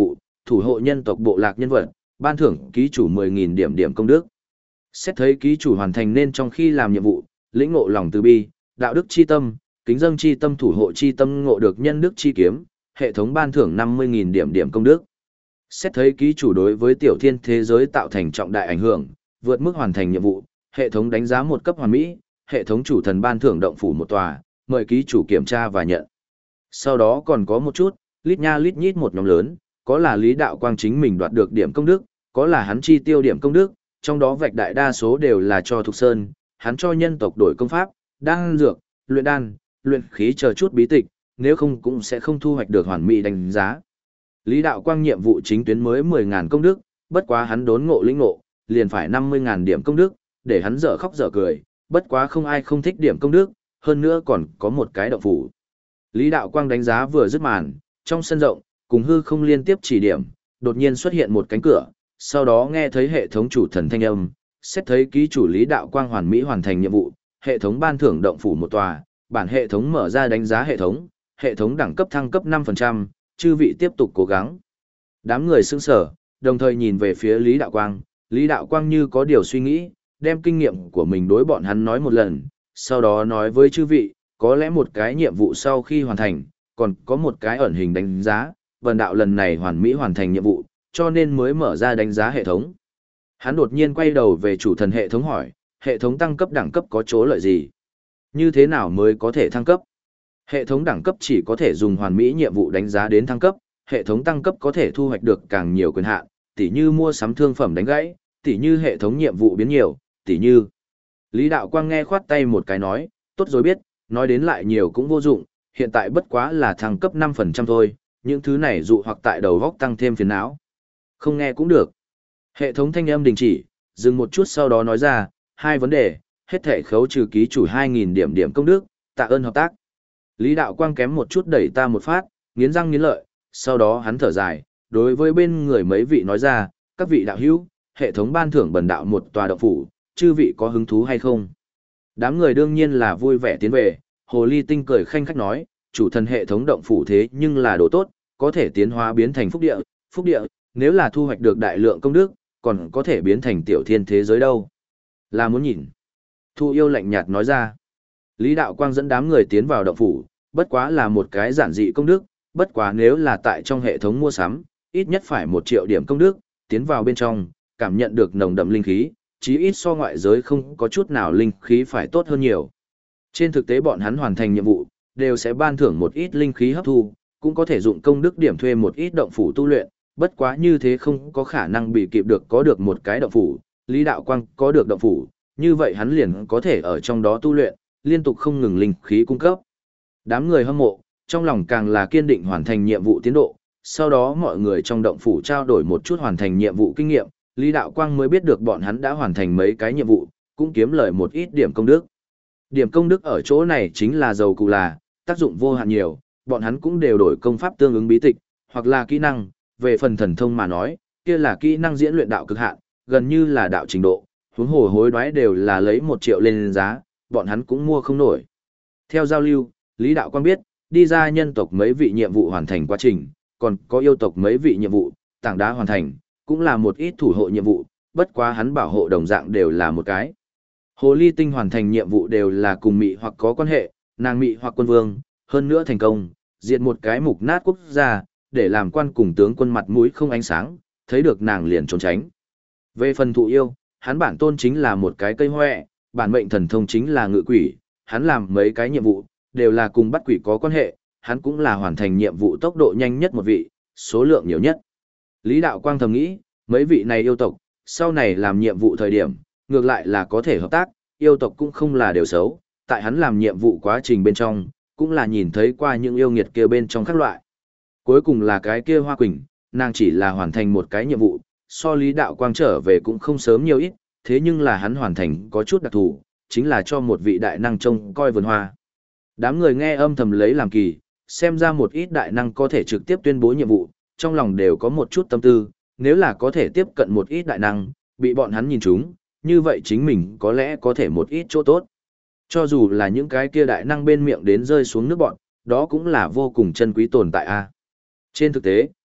thủ hộ nhân tộc bộ lạc nhân vật, ban thưởng ký chủ mười nghìn điểm điểm công đức. Xét thấy ký chủ hoàn thành nên trong khi làm nhiệm vụ, lĩnh ngộ lòng từ bi, đạo đức chi tâm, kính dâng chi tâm thủ hộ chi tâm ngộ được nhân đức chi kiếm, hệ thống ban thưởng năm mươi nghìn điểm điểm công đức. Xét thấy ký chủ đối với tiểu thiên thế giới tạo thành trọng đại ảnh hưởng, vượt mức hoàn thành nhiệm vụ, hệ thống đánh giá một cấp hoàn mỹ, hệ thống chủ thần ban thưởng động phủ một tòa, mời ký chủ kiểm tra và nhận. Sau đó còn có một chút, lít nha lít nhít một nhóm lớn, có là Lý Đạo Quang chính mình đoạt được điểm công đức, có là hắn chi tiêu điểm công đức, trong đó vạch đại đa số đều là cho Thục Sơn, hắn cho nhân tộc đổi công pháp, đan dược, luyện đan, luyện khí chờ chút bí tịch, nếu không cũng sẽ không thu hoạch được hoàn mỹ đánh giá. Lý Đạo Quang nhiệm vụ chính tuyến mới mười nghìn công đức, bất quá hắn đốn ngộ lĩnh ngộ, liền phải năm mươi nghìn điểm công đức, để hắn dở khóc dở cười, bất quá không ai không thích điểm công đức, hơn nữa còn có một cái động phủ. Lý Đạo Quang đánh giá vừa dứt màn, trong sân rộng, cùng hư không liên tiếp chỉ điểm, đột nhiên xuất hiện một cánh cửa, sau đó nghe thấy hệ thống chủ thần thanh âm, xét thấy ký chủ Lý Đạo Quang hoàn mỹ hoàn thành nhiệm vụ, hệ thống ban thưởng động phủ một tòa, bản hệ thống mở ra đánh giá hệ thống, hệ thống đẳng cấp thăng cấp năm phần trăm, chư vị tiếp tục cố gắng. Đám người sững sờ, đồng thời nhìn về phía Lý Đạo Quang, Lý Đạo Quang như có điều suy nghĩ, đem kinh nghiệm của mình đối bọn hắn nói một lần, sau đó nói với chư vị, có lẽ một cái nhiệm vụ sau khi hoàn thành, còn có một cái ẩn hình đánh giá, vần đạo lần này hoàn mỹ hoàn thành nhiệm vụ, cho nên mới mở ra đánh giá hệ thống. Hắn đột nhiên quay đầu về chủ thần hệ thống hỏi, hệ thống tăng cấp đẳng cấp có chỗ lợi gì? Như thế nào mới có thể thăng cấp? Hệ thống đẳng cấp chỉ có thể dùng hoàn mỹ nhiệm vụ đánh giá đến thăng cấp, hệ thống tăng cấp có thể thu hoạch được càng nhiều quyền hạn, tỉ như mua sắm thương phẩm đánh gãy, tỉ như hệ thống nhiệm vụ biến nhiều, tỉ như. Lý Đạo Quang nghe khoát tay một cái nói, tốt rồi biết, nói đến lại nhiều cũng vô dụng, hiện tại bất quá là thăng cấp năm phần trăm thôi, những thứ này dụ hoặc tại đầu góc tăng thêm phiền não. Không nghe cũng được. Hệ thống thanh âm đình chỉ, dừng một chút sau đó nói ra, hai vấn đề, hết thể khấu trừ ký chủ hai nghìn điểm điểm công đức, tạ ơn hợp tác. Lý Đạo Quang kém một chút đẩy ta một phát, nghiến răng nghiến lợi, sau đó hắn thở dài, đối với bên người mấy vị nói ra, các vị đạo hữu, hệ thống ban thưởng bần đạo một tòa động phủ, chư vị có hứng thú hay không? Đám người đương nhiên là vui vẻ tiến về, Hồ Ly Tinh cười khanh khách nói, chủ thần hệ thống động phủ thế nhưng là đồ tốt, có thể tiến hóa biến thành phúc địa, phúc địa, nếu là thu hoạch được đại lượng công đức, còn có thể biến thành tiểu thiên thế giới đâu. Là muốn nhìn. Thu Yêu lạnh nhạt nói ra. Lý Đạo Quang dẫn đám người tiến vào động phủ, bất quá là một cái giản dị công đức, bất quá nếu là tại trong hệ thống mua sắm, ít nhất phải một triệu điểm công đức, tiến vào bên trong, cảm nhận được nồng đậm linh khí, chí ít so ngoại giới không có chút nào linh khí phải tốt hơn nhiều. Trên thực tế bọn hắn hoàn thành nhiệm vụ, đều sẽ ban thưởng một ít linh khí hấp thu, cũng có thể dụng công đức điểm thuê một ít động phủ tu luyện, bất quá như thế không có khả năng bị kịp được có được một cái động phủ, Lý Đạo Quang có được động phủ, như vậy hắn liền có thể ở trong đó tu luyện, liên tục không ngừng linh khí cung cấp. Đám người hâm mộ, trong lòng càng là kiên định hoàn thành nhiệm vụ tiến độ, sau đó mọi người trong động phủ trao đổi một chút hoàn thành nhiệm vụ kinh nghiệm, Lý Đạo Quang mới biết được bọn hắn đã hoàn thành mấy cái nhiệm vụ, cũng kiếm lời một ít điểm công đức. Điểm công đức ở chỗ này chính là dầu cụ là, tác dụng vô hạn nhiều, bọn hắn cũng đều đổi công pháp tương ứng bí tịch, hoặc là kỹ năng, về phần thần thông mà nói, kia là kỹ năng diễn luyện đạo cực hạn, gần như là đạo trình độ, huống hồ hối đoái đều là lấy một triệu lên giá, bọn hắn cũng mua không nổi. Theo giao lưu, Lý Đạo Quang biết, đi ra nhân tộc mấy vị nhiệm vụ hoàn thành quá trình, còn có yêu tộc mấy vị nhiệm vụ, tảng đá hoàn thành, cũng là một ít thủ hộ nhiệm vụ, bất quá hắn bảo hộ đồng dạng đều là một cái. Hồ Ly Tinh hoàn thành nhiệm vụ đều là cùng mị hoặc có quan hệ, nàng mị hoặc quân vương, hơn nữa thành công, diệt một cái mục nát quốc gia, để làm quan cùng tướng quân mặt mũi không ánh sáng, thấy được nàng liền trốn tránh. Về phần thụ yêu, hắn bản tôn chính là một cái cây hoẹ, bản mệnh thần thông chính là ngự quỷ, hắn làm mấy cái nhiệm vụ, đều là cùng bắt quỷ có quan hệ, hắn cũng là hoàn thành nhiệm vụ tốc độ nhanh nhất một vị, số lượng nhiều nhất. Lý Đạo Quang thầm nghĩ, mấy vị này yêu tộc, sau này làm nhiệm vụ thời điểm, ngược lại là có thể hợp tác, yêu tộc cũng không là điều xấu, tại hắn làm nhiệm vụ quá trình bên trong, cũng là nhìn thấy qua những yêu nghiệt kia bên trong các loại. Cuối cùng là cái kia Hoa Quỳnh, nàng chỉ là hoàn thành một cái nhiệm vụ, so Lý Đạo Quang trở về cũng không sớm nhiều ít, thế nhưng là hắn hoàn thành có chút đặc thù, chính là cho một vị đại năng trông coi vườn hoa. Đám người nghe âm thầm lấy làm kỳ, xem ra một ít đại năng có thể trực tiếp tuyên bố nhiệm vụ, trong lòng đều có một chút tâm tư, nếu là có thể tiếp cận một ít đại năng, bị bọn hắn nhìn trúng, như vậy chính mình có lẽ có thể một ít chỗ tốt. Cho dù là những cái kia đại năng bên miệng đến rơi xuống nước bọn, đó cũng là vô cùng chân quý tồn tại a. Trên thực tế,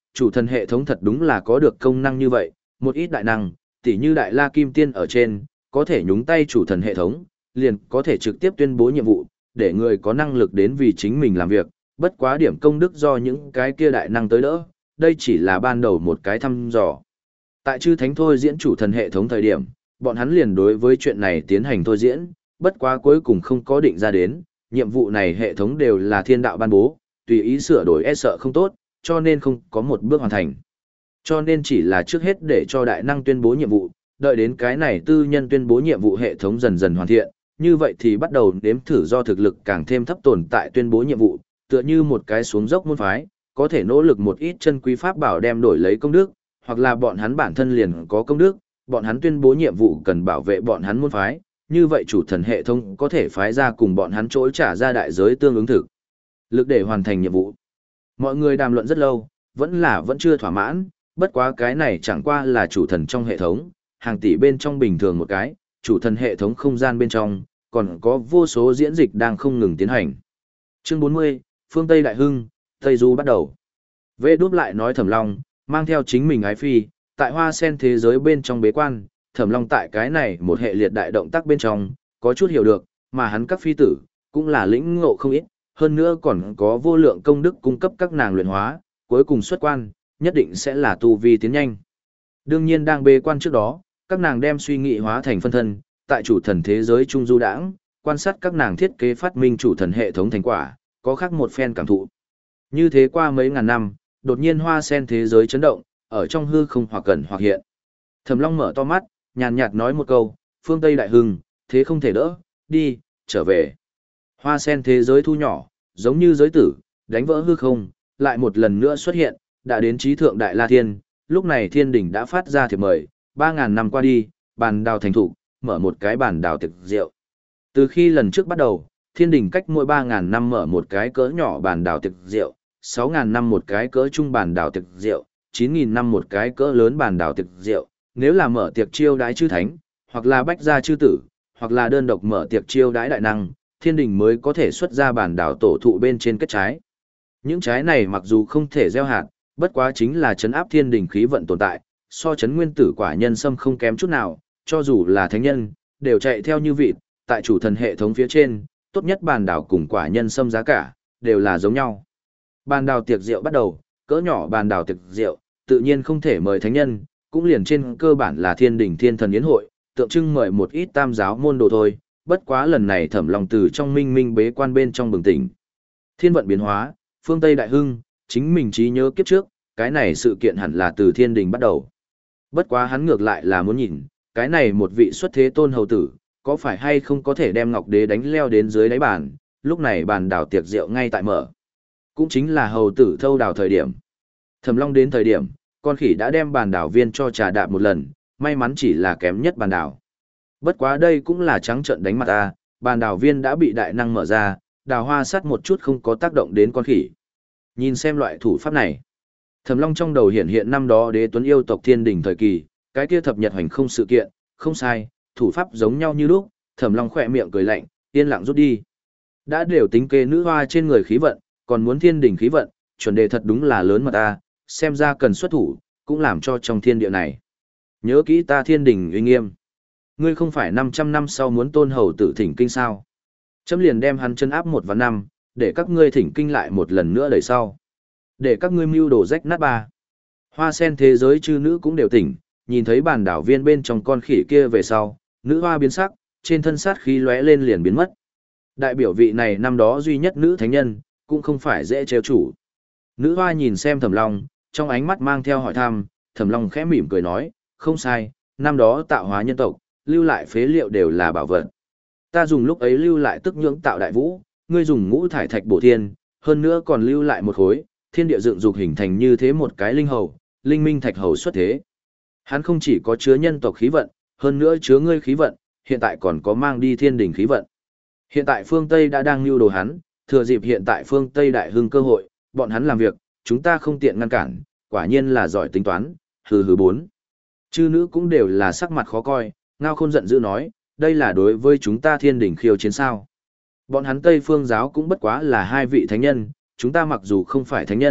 chủ thần hệ thống thật đúng là có được công năng như vậy, một ít đại năng, tỉ như Đại La Kim Tiên ở trên, có thể nhúng tay chủ thần hệ thống, liền có thể trực tiếp tuyên bố nhiệm vụ, để người có năng lực đến vì chính mình làm việc, bất quá điểm công đức do những cái kia đại năng tới đỡ, đây chỉ là ban đầu một cái thăm dò. Tại chư thánh thôi diễn chủ thần hệ thống thời điểm, bọn hắn liền đối với chuyện này tiến hành thôi diễn, bất quá cuối cùng không có định ra đến, nhiệm vụ này hệ thống đều là thiên đạo ban bố, tùy ý sửa đổi e sợ không tốt, cho nên không có một bước hoàn thành. Cho nên chỉ là trước hết để cho đại năng tuyên bố nhiệm vụ, đợi đến cái này tư nhân tuyên bố nhiệm vụ hệ thống dần dần hoàn thiện, như vậy thì bắt đầu đếm thử do thực lực càng thêm thấp tồn tại tuyên bố nhiệm vụ, tựa như một cái xuống dốc môn phái, có thể nỗ lực một ít chân quý pháp bảo đem đổi lấy công đức, hoặc là bọn hắn bản thân liền có công đức, bọn hắn tuyên bố nhiệm vụ cần bảo vệ bọn hắn môn phái, như vậy chủ thần hệ thống có thể phái ra cùng bọn hắn trỗi trả ra đại giới tương ứng thực lực để hoàn thành nhiệm vụ. Mọi người đàm luận rất lâu, vẫn là vẫn chưa thỏa mãn, bất quá cái này chẳng qua là chủ thần trong hệ thống, hàng tỷ bên trong bình thường một cái, chủ thần hệ thống không gian bên trong, còn có vô số diễn dịch đang không ngừng tiến hành. Chương bốn mươi, Phương Tây Đại Hưng, Tây Du bắt đầu. Vê đúp lại nói Thẩm Long, mang theo chính mình ái phi, tại hoa sen thế giới bên trong bế quan, Thẩm Long tại cái này một hệ liệt đại động tác bên trong, có chút hiểu được, mà hắn các phi tử, cũng là lĩnh ngộ không ít, hơn nữa còn có vô lượng công đức cung cấp các nàng luyện hóa, cuối cùng xuất quan, nhất định sẽ là tu vi tiến nhanh. Đương nhiên đang bế quan trước đó, các nàng đem suy nghĩ hóa thành phân thân, tại chủ thần thế giới trung du đãng, quan sát các nàng thiết kế phát minh chủ thần hệ thống thành quả, có khác một phen cảm thụ. Như thế qua mấy ngàn năm, đột nhiên hoa sen thế giới chấn động, ở trong hư không hoặc gần hoặc hiện. Thẩm Long mở to mắt, nhàn nhạt nói một câu, phương Tây đại hưng, thế không thể đỡ, đi, trở về. Hoa sen thế giới thu nhỏ, giống như giới tử, đánh vỡ hư không, lại một lần nữa xuất hiện, đã đến trí thượng đại la thiên, lúc này thiên đỉnh đã phát ra thiệp mời, ba ngàn năm qua đi, bàn đào thành thủ, mở một cái bàn đào tiệc rượu. Từ khi lần trước bắt đầu, thiên đỉnh cách mỗi ba ngàn năm mở một cái cỡ nhỏ bàn đào tiệc rượu, sáu ngàn năm một cái cỡ trung bàn đào tiệc rượu, chín nghìn năm một cái cỡ lớn bàn đào tiệc rượu, nếu là mở tiệc chiêu đái chư thánh, hoặc là bách gia chư tử, hoặc là đơn độc mở tiệc chiêu đái đại năng, thiên đình mới có thể xuất ra bàn đào tổ thụ bên trên kết trái. Những trái này mặc dù không thể gieo hạt, bất quá chính là chấn áp thiên đình khí vận tồn tại, so chấn nguyên tử quả nhân sâm không kém chút nào, cho dù là thánh nhân, đều chạy theo như vịt, tại chủ thần hệ thống phía trên, tốt nhất bàn đào cùng quả nhân sâm giá cả, đều là giống nhau. Bàn đào tiệc rượu bắt đầu, cỡ nhỏ bàn đào tiệc rượu, tự nhiên không thể mời thánh nhân, cũng liền trên cơ bản là thiên đình thiên thần yến hội, tượng trưng mời một ít tam giáo môn đồ thôi, bất quá lần này Thẩm Long từ trong minh minh bế quan bên trong bừng tỉnh. Thiên vận biến hóa, phương Tây đại hưng, chính mình trí nhớ kiếp trước, cái này sự kiện hẳn là từ thiên đình bắt đầu. Bất quá hắn ngược lại là muốn nhìn, cái này một vị xuất thế tôn hầu tử, có phải hay không có thể đem Ngọc Đế đánh leo đến dưới đáy bàn, lúc này bàn đào tiệc rượu ngay tại mở. Cũng chính là hầu tử thâu đào thời điểm. Thẩm Long đến thời điểm, con khỉ đã đem bàn đảo viên cho trà đạp một lần, may mắn chỉ là kém nhất bàn đảo. Bất quá đây cũng là trắng trợn đánh mặt ta, bàn đảo viên đã bị đại năng mở ra, đào hoa sắt một chút không có tác động đến con khỉ. Nhìn xem loại thủ pháp này. Thẩm Long trong đầu hiện hiện năm đó Đế Tuấn yêu tộc thiên đình thời kỳ, cái kia thập nhật hoành không sự kiện, không sai, thủ pháp giống nhau như lúc, Thẩm Long khỏe miệng cười lạnh, yên lặng rút đi. Đã đều tính kê nữ hoa trên người khí vận, còn muốn thiên đình khí vận, chuẩn đề thật đúng là lớn mà ta, xem ra cần xuất thủ, cũng làm cho trong thiên địa này. Nhớ kỹ ta thiên đình uy nghiêm. Ngươi không phải năm trăm năm sau muốn tôn hầu tử thỉnh kinh sao? Chấm liền đem hắn chân áp một và năm, để các ngươi thỉnh kinh lại một lần nữa đời sau. Để các ngươi mưu đồ rách nát ba. Hoa sen thế giới chư nữ cũng đều tỉnh, nhìn thấy bàn đảo viên bên trong con khỉ kia về sau, nữ hoa biến sắc, trên thân sát khí lóe lên liền biến mất. Đại biểu vị này năm đó duy nhất nữ thánh nhân, cũng không phải dễ trêu chủ. Nữ hoa nhìn xem Thẩm Long, trong ánh mắt mang theo hỏi thăm, Thẩm Long khẽ mỉm cười nói, không sai, năm đó tạo hóa nhân tộc, lưu lại phế liệu đều là bảo vật. Ta dùng lúc ấy lưu lại tức nhưỡng tạo đại vũ, ngươi dùng ngũ thải thạch bổ thiên, hơn nữa còn lưu lại một khối, thiên địa dựng dục hình thành như thế một cái linh hầu, linh minh thạch hầu xuất thế. Hắn không chỉ có chứa nhân tộc khí vận, hơn nữa chứa ngươi khí vận, hiện tại còn có mang đi thiên đình khí vận. Hiện tại phương Tây đã đang lưu đồ hắn, thừa dịp hiện tại phương Tây đại hưng cơ hội, bọn hắn làm việc, chúng ta không tiện ngăn cản, quả nhiên là giỏi tính toán, hừ hừ bốn. Chư nữ cũng đều là sắc mặt khó coi, Ngao Khôn giận dữ nói, đây là đối với chúng ta thiên đỉnh khiêu chiến sao. Bọn hắn Tây phương giáo cũng bất quá là hai vị thánh nhân, chúng ta mặc dù không phải thánh nhân,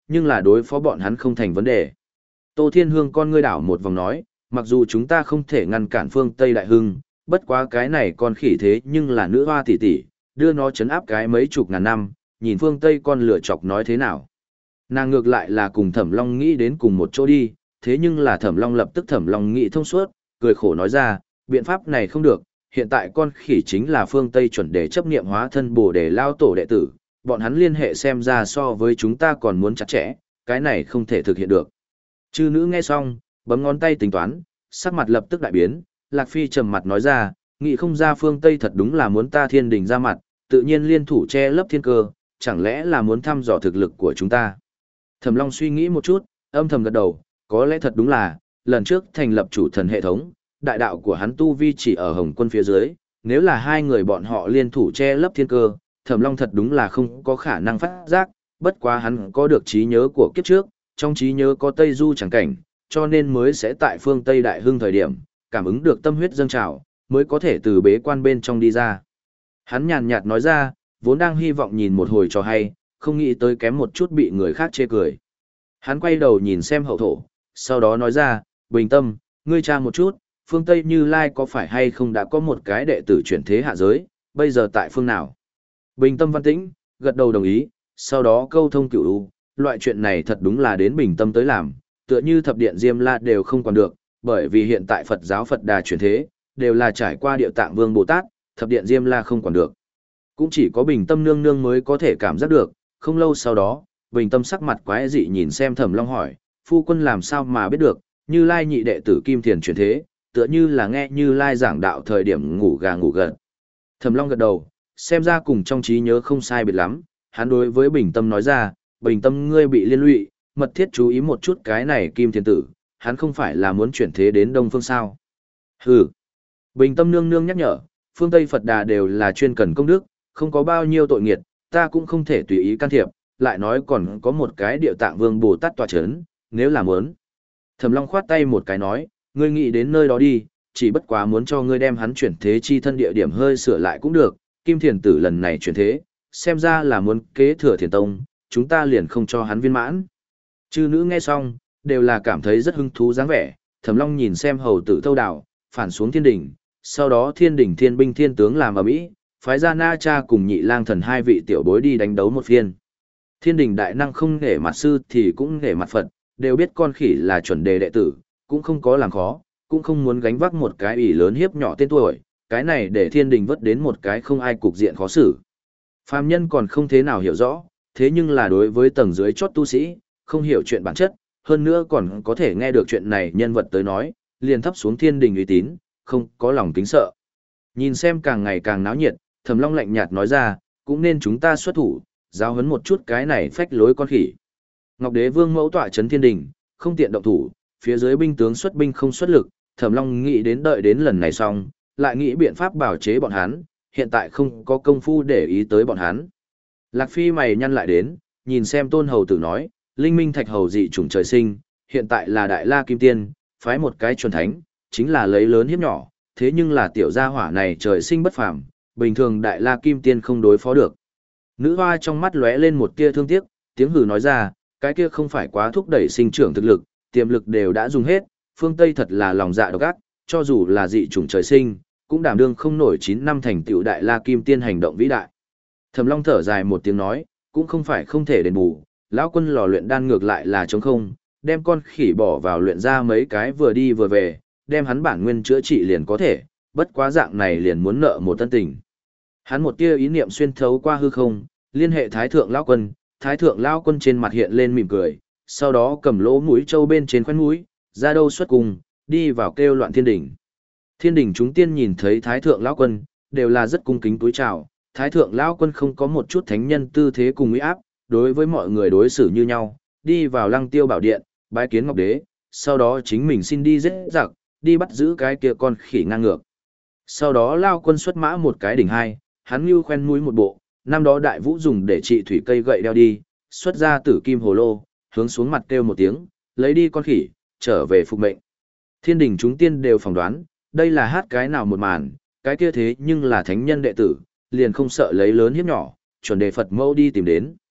nhưng là đối phó bọn hắn không thành vấn đề. Tô Thiên Hương con ngươi đảo một vòng nói, mặc dù chúng ta không thể ngăn cản phương Tây Đại Hưng, bất quá cái này con khỉ thế nhưng là nữ hoa tỷ tỷ, đưa nó chấn áp cái mấy chục ngàn năm, nhìn phương Tây con lửa chọc nói thế nào. Nàng ngược lại là cùng Thẩm Long nghĩ đến cùng một chỗ đi, thế nhưng là Thẩm Long lập tức Thẩm Long nghĩ thông suốt, cười khổ nói ra, biện pháp này không được, hiện tại con khỉ chính là phương Tây chuẩn đề chấp niệm hóa thân Bồ Đề lao tổ đệ tử, bọn hắn liên hệ xem ra so với chúng ta còn muốn chặt chẽ, cái này không thể thực hiện được. Chư nữ nghe xong, bấm ngón tay tính toán, sắc mặt lập tức đại biến, Lạc Phi trầm mặt nói ra, nghĩ không ra phương Tây thật đúng là muốn ta thiên đình ra mặt, tự nhiên liên thủ che lấp thiên cơ, chẳng lẽ là muốn thăm dò thực lực của chúng ta. Thẩm Long suy nghĩ một chút, âm thầm gật đầu, có lẽ thật đúng là, lần trước thành lập chủ thần hệ thống, đại đạo của hắn tu vi chỉ ở Hồng Quân phía dưới, nếu là hai người bọn họ liên thủ che lấp thiên cơ, Thẩm Long thật đúng là không có khả năng phát giác, bất quá hắn có được trí nhớ của kiếp trước, trong trí nhớ có Tây Du chẳng cảnh, cho nên mới sẽ tại phương Tây Đại Hưng thời điểm, cảm ứng được tâm huyết dâng trào, mới có thể từ bế quan bên trong đi ra. Hắn nhàn nhạt nói ra, vốn đang hy vọng nhìn một hồi cho hay, không nghĩ tới kém một chút bị người khác chê cười. Hắn quay đầu nhìn xem hậu thổ, sau đó nói ra, bình tâm, ngươi tra một chút, phương Tây Như Lai có phải hay không đã có một cái đệ tử chuyển thế hạ giới, bây giờ tại phương nào? Bình tâm văn tĩnh, gật đầu đồng ý, sau đó câu thông cửu u, loại chuyện này thật đúng là đến bình tâm tới làm, tựa như thập điện Diêm La đều không còn được, bởi vì hiện tại Phật giáo Phật Đà chuyển thế, đều là trải qua Địa Tạng Vương Bồ Tát, thập điện Diêm La không còn được. Cũng chỉ có bình tâm nương nương mới có thể cảm giác được, không lâu sau đó, bình tâm sắc mặt quái dị nhìn xem Thẩm Long hỏi, phu quân làm sao mà biết được, Như Lai nhị đệ tử Kim Thiền chuyển thế, tựa như là nghe Như Lai giảng đạo thời điểm ngủ gà ngủ gật. Thẩm Long gật đầu, xem ra cùng trong trí nhớ không sai biệt lắm, hắn đối với bình tâm nói ra, bình tâm ngươi bị liên lụy, mật thiết chú ý một chút cái này Kim Thiền tử, hắn không phải là muốn chuyển thế đến Đông Phương sao. Hừ. Bình tâm nương nương nhắc nhở, phương Tây Phật Đà đều là chuyên cần công đức, không có bao nhiêu tội nghiệt, ta cũng không thể tùy ý can thiệp, lại nói còn có một cái Địa Tạng Vương Bồ Tát tọa chấn, nếu là muốn. Thẩm Long khoát tay một cái nói, ngươi nghĩ đến nơi đó đi, chỉ bất quá muốn cho ngươi đem hắn chuyển thế chi thân địa điểm hơi sửa lại cũng được, Kim Thiền tử lần này chuyển thế, xem ra là muốn kế thừa Thiền Tông, chúng ta liền không cho hắn viên mãn. Chư nữ nghe xong, đều là cảm thấy rất hứng thú dáng vẻ, Thẩm Long nhìn xem hầu tử thâu đảo, phản xuống thiên đỉnh, sau đó thiên đỉnh thiên binh thiên tướng làm ở mỹ, phái ra Na Cha cùng Nhị Lang Thần hai vị tiểu bối đi đánh đấu một phiên. Thiên đỉnh đại năng không nể mặt sư thì cũng nể mặt Phật, đều biết con khỉ là chuẩn đề đệ tử, cũng không có làm khó, cũng không muốn gánh vác một cái ủy lớn hiếp nhỏ tên tuổi, cái này để thiên đình vất đến một cái không ai cục diện khó xử. Phàm nhân còn không thế nào hiểu rõ, thế nhưng là đối với tầng dưới chót tu sĩ, không hiểu chuyện bản chất, hơn nữa còn có thể nghe được chuyện này nhân vật tới nói, liền thấp xuống thiên đình uy tín, không có lòng kính sợ. Nhìn xem càng ngày càng náo nhiệt, Thẩm Long lạnh nhạt nói ra, cũng nên chúng ta xuất thủ, giáo huấn một chút cái này phách lối con khỉ. Ngọc Đế Vương mẫu tọa trấn thiên đình, không tiện động thủ, phía dưới binh tướng xuất binh không xuất lực, Thẩm Long nghĩ đến đợi đến lần này xong, lại nghĩ biện pháp bảo chế bọn hắn, hiện tại không có công phu để ý tới bọn hắn. Lạc Phi mày nhăn lại đến, nhìn xem Tôn hầu tử nói, Linh Minh Thạch hầu dị chủng trời sinh, hiện tại là Đại La Kim Tiên, phái một cái chuẩn thánh, chính là lấy lớn hiếp nhỏ, thế nhưng là tiểu gia hỏa này trời sinh bất phàm, bình thường Đại La Kim Tiên không đối phó được. Nữ hoa trong mắt lóe lên một tia thương tiếc, tiếng hừ nói ra, cái kia không phải quá thúc đẩy sinh trưởng thực lực, tiềm lực đều đã dùng hết, phương Tây thật là lòng dạ độc ác, cho dù là dị chủng trời sinh, cũng đảm đương không nổi chín năm thành tựu Đại La Kim Tiên hành động vĩ đại. Thẩm Long thở dài một tiếng nói, cũng không phải không thể đền bù, lão quân lò luyện đan ngược lại là trống không, đem con khỉ bỏ vào luyện ra mấy cái vừa đi vừa về, đem hắn bản nguyên chữa trị liền có thể, bất quá dạng này liền muốn nợ một tân tình. Hắn một tia ý niệm xuyên thấu qua hư không, liên hệ Thái thượng lão quân, Thái thượng lão quân trên mặt hiện lên mỉm cười, sau đó cầm lỗ mũi trâu bên trên khoét mũi, ra đâu xuất cùng, đi vào kêu loạn thiên đỉnh. Thiên đỉnh chúng tiên nhìn thấy Thái thượng lão quân, đều là rất cung kính túi chào, Thái thượng lão quân không có một chút thánh nhân tư thế cùng uy áp, đối với mọi người đối xử như nhau, đi vào Lăng Tiêu Bảo Điện, bái kiến Ngọc Đế, sau đó chính mình xin đi giết giặc, đi bắt giữ cái kia con khỉ ngang ngược. Sau đó lao quân xuất mã một cái đỉnh hai, hắn như khoen mũi một bộ, năm đó đại vũ dùng để trị thủy cây gậy đeo đi, xuất ra tử kim hồ lô, hướng xuống mặt kêu một tiếng, lấy đi con khỉ, trở về phục mệnh. Thiên đình chúng tiên đều phỏng đoán, đây là hát cái nào một màn, cái kia thế nhưng là thánh nhân đệ tử, liền không sợ lấy lớn hiếp nhỏ, chuẩn đề Phật mẫu đi tìm đến.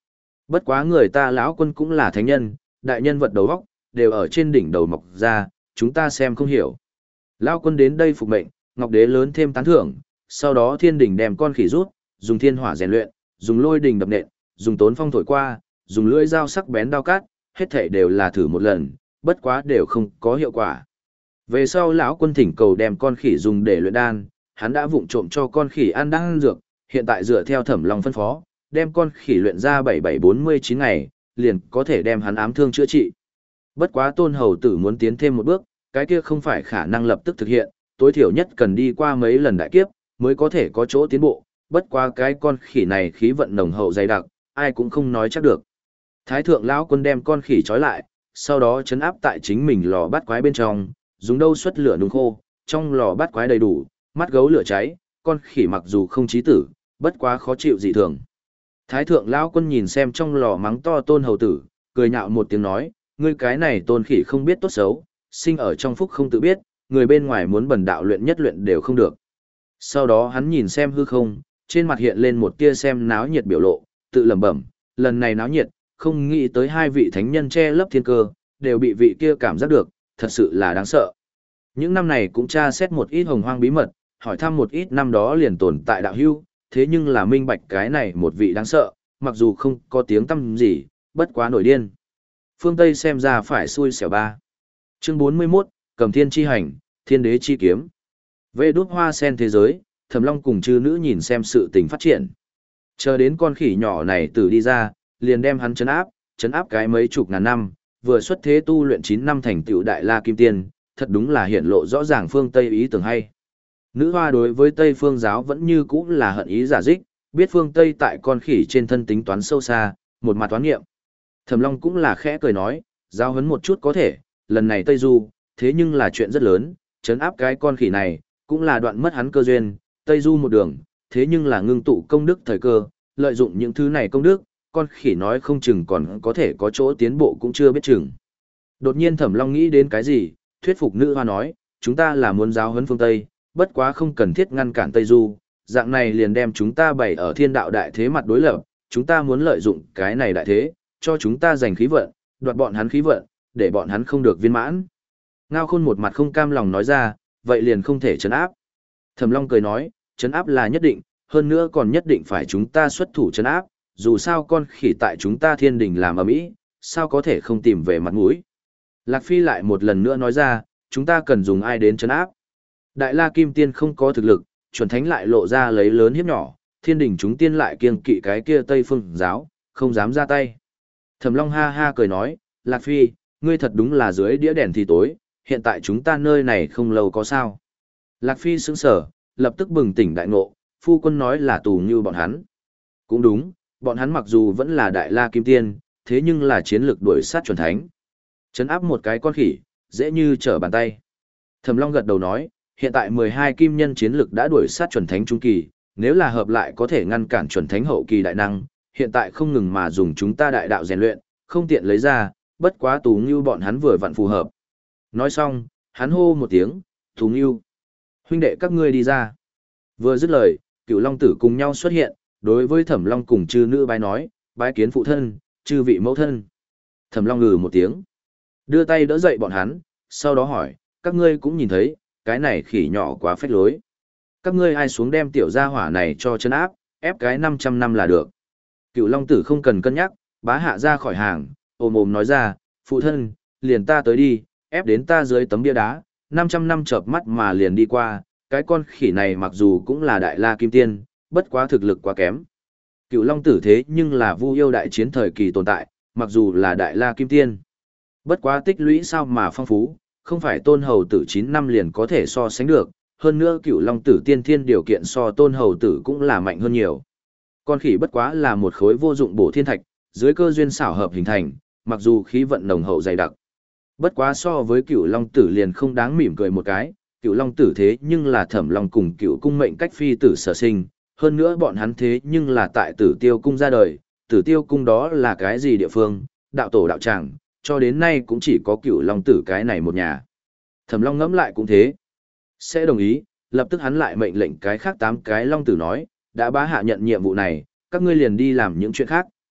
Bất quá người ta lão quân cũng là thánh nhân, đại nhân vật đầu óc đều ở trên đỉnh đầu mọc ra, chúng ta xem không hiểu. Lão quân đến đây phục mệnh, Ngọc Đế lớn thêm tán thưởng, sau đó thiên đỉnh đem con khỉ rút, dùng thiên hỏa rèn luyện, dùng lôi đỉnh đập nện, dùng tốn phong thổi qua, dùng lưỡi dao sắc bén đao cát, hết thảy đều là thử một lần, bất quá đều không có hiệu quả. Về sau lão quân thỉnh cầu đem con khỉ dùng để luyện đan, hắn đã vụng trộm cho con khỉ ăn đan dược, hiện tại dựa theo Thẩm Long phân phó, đem con khỉ luyện ra bảy bảy bốn mươi chín ngày, liền có thể đem hắn ám thương chữa trị. Bất quá Tôn hầu tử muốn tiến thêm một bước, cái kia không phải khả năng lập tức thực hiện, tối thiểu nhất cần đi qua mấy lần đại kiếp, mới có thể có chỗ tiến bộ, bất quá cái con khỉ này khí vận nồng hậu dày đặc, ai cũng không nói chắc được. Thái thượng lão quân đem con khỉ trói lại, sau đó chấn áp tại chính mình lò bát quái bên trong, dùng đâu xuất lửa nung khô, trong lò bát quái đầy đủ, mắt gấu lửa cháy, con khỉ mặc dù không chí tử, bất quá khó chịu dị thường. Thái thượng lão quân nhìn xem trong lò mắng to Tôn hầu tử, cười nhạo một tiếng nói, ngươi cái này tôn khỉ không biết tốt xấu, sinh ở trong phúc không tự biết, người bên ngoài muốn bần đạo luyện nhất luyện đều không được. Sau đó hắn nhìn xem hư không, trên mặt hiện lên một tia xem náo nhiệt biểu lộ, tự lẩm bẩm, lần này náo nhiệt, không nghĩ tới hai vị thánh nhân che lấp thiên cơ, đều bị vị kia cảm giác được, thật sự là đáng sợ. Những năm này cũng tra xét một ít hồng hoang bí mật, hỏi thăm một ít năm đó liền tồn tại đạo hưu, thế nhưng là minh bạch cái này một vị đáng sợ, mặc dù không có tiếng tăm gì, bất quá nổi điên. Phương Tây xem ra phải xui xẻo ba. Chương bốn mươi mốt, Cầm Thiên chi hành, Thiên đế chi kiếm. Về đốt hoa sen thế giới, Thẩm Long cùng chư nữ nhìn xem sự tình phát triển. Chờ đến con khỉ nhỏ này từ đi ra, liền đem hắn chấn áp, chấn áp cái mấy chục ngàn năm, vừa xuất thế tu luyện chín năm thành tựu đại la kim tiên, thật đúng là hiện lộ rõ ràng phương Tây ý tưởng hay. Nữ hoa đối với Tây phương giáo vẫn như cũ là hận ý giả dích, biết phương Tây tại con khỉ trên thân tính toán sâu xa, một mặt toán nghiệm. Thẩm Long cũng là khẽ cười nói, giao hấn một chút có thể, lần này Tây Du, thế nhưng là chuyện rất lớn, chấn áp cái con khỉ này, cũng là đoạn mất hắn cơ duyên, Tây Du một đường, thế nhưng là ngưng tụ công đức thời cơ, lợi dụng những thứ này công đức, con khỉ nói không chừng còn có thể có chỗ tiến bộ cũng chưa biết chừng. Đột nhiên Thẩm Long nghĩ đến cái gì, thuyết phục nữ hoa nói, chúng ta là muốn giáo huấn phương Tây, bất quá không cần thiết ngăn cản Tây Du, dạng này liền đem chúng ta bày ở thiên đạo đại thế mặt đối lập, chúng ta muốn lợi dụng cái này đại thế, cho chúng ta giành khí vận, đoạt bọn hắn khí vận, để bọn hắn không được viên mãn. Ngao Khôn một mặt không cam lòng nói ra, vậy liền không thể trấn áp. Thẩm Long cười nói, trấn áp là nhất định, hơn nữa còn nhất định phải chúng ta xuất thủ trấn áp, dù sao con khỉ tại chúng ta thiên đình làm ở mỹ, sao có thể không tìm về mặt mũi. Lạc Phi lại một lần nữa nói ra, chúng ta cần dùng ai đến trấn áp. Đại La Kim Tiên không có thực lực, chuẩn thánh lại lộ ra lấy lớn hiếp nhỏ, thiên đình chúng tiên lại kiêng kỵ cái kia Tây Phương giáo, không dám ra tay. Thẩm Long ha ha cười nói, Lạc Phi, ngươi thật đúng là dưới đĩa đèn thì tối, hiện tại chúng ta nơi này không lâu có sao. Lạc Phi sững sở, lập tức bừng tỉnh đại ngộ, phu quân nói là tù như bọn hắn. Cũng đúng, bọn hắn mặc dù vẫn là đại la kim tiên, thế nhưng là chiến lược đuổi sát chuẩn thánh. Chấn áp một cái con khỉ, dễ như trở bàn tay. Thẩm Long gật đầu nói, hiện tại mười hai kim nhân chiến lược đã đuổi sát chuẩn thánh trung kỳ, nếu là hợp lại có thể ngăn cản chuẩn thánh hậu kỳ đại năng, hiện tại không ngừng mà dùng chúng ta đại đạo rèn luyện, không tiện lấy ra, bất quá Tú Ngưu bọn hắn vừa vặn phù hợp. Nói xong, hắn hô một tiếng, Tú Ngưu, huynh đệ các ngươi đi ra. Vừa dứt lời, Cửu Long Tử cùng nhau xuất hiện, đối với Thẩm Long cùng chư nữ bái nói, bái kiến phụ thân, chư vị mẫu thân. Thẩm Long ngừ một tiếng, đưa tay đỡ dậy bọn hắn, sau đó hỏi, các ngươi cũng nhìn thấy, cái này khỉ nhỏ quá phách lối. Các ngươi ai xuống đem tiểu gia hỏa này cho chân áp, ép cái năm trăm năm là được. Cựu Long Tử không cần cân nhắc, bá hạ ra khỏi hàng, ồm ồm nói ra, phụ thân, liền ta tới đi, ép đến ta dưới tấm bia đá, năm trăm năm chợp mắt mà liền đi qua, cái con khỉ này mặc dù cũng là đại la kim tiên, bất quá thực lực quá kém. Cựu Long Tử thế nhưng là Vu Yêu đại chiến thời kỳ tồn tại, mặc dù là đại la kim tiên. Bất quá tích lũy sao mà phong phú, không phải Tôn Hầu Tử chín năm liền có thể so sánh được, hơn nữa Cựu Long Tử tiên thiên điều kiện so Tôn Hầu Tử cũng là mạnh hơn nhiều. Con khỉ bất quá là một khối vô dụng bổ thiên thạch, dưới cơ duyên xảo hợp hình thành, mặc dù khí vận nồng hậu dày đặc. Bất quá so với Cựu Long Tử liền không đáng mỉm cười một cái, Cựu Long Tử thế nhưng là Thẩm Long cùng Cựu Cung mệnh cách phi tử sở sinh, hơn nữa bọn hắn thế nhưng là tại Tử Tiêu cung ra đời, Tử Tiêu cung đó là cái gì địa phương, đạo tổ đạo tràng, cho đến nay cũng chỉ có Cựu Long Tử cái này một nhà. Thẩm Long ngẫm lại cũng thế, sẽ đồng ý, lập tức hắn lại mệnh lệnh cái khác tám cái Long Tử nói, đã bá hạ nhận nhiệm vụ này, các ngươi liền đi làm những chuyện khác,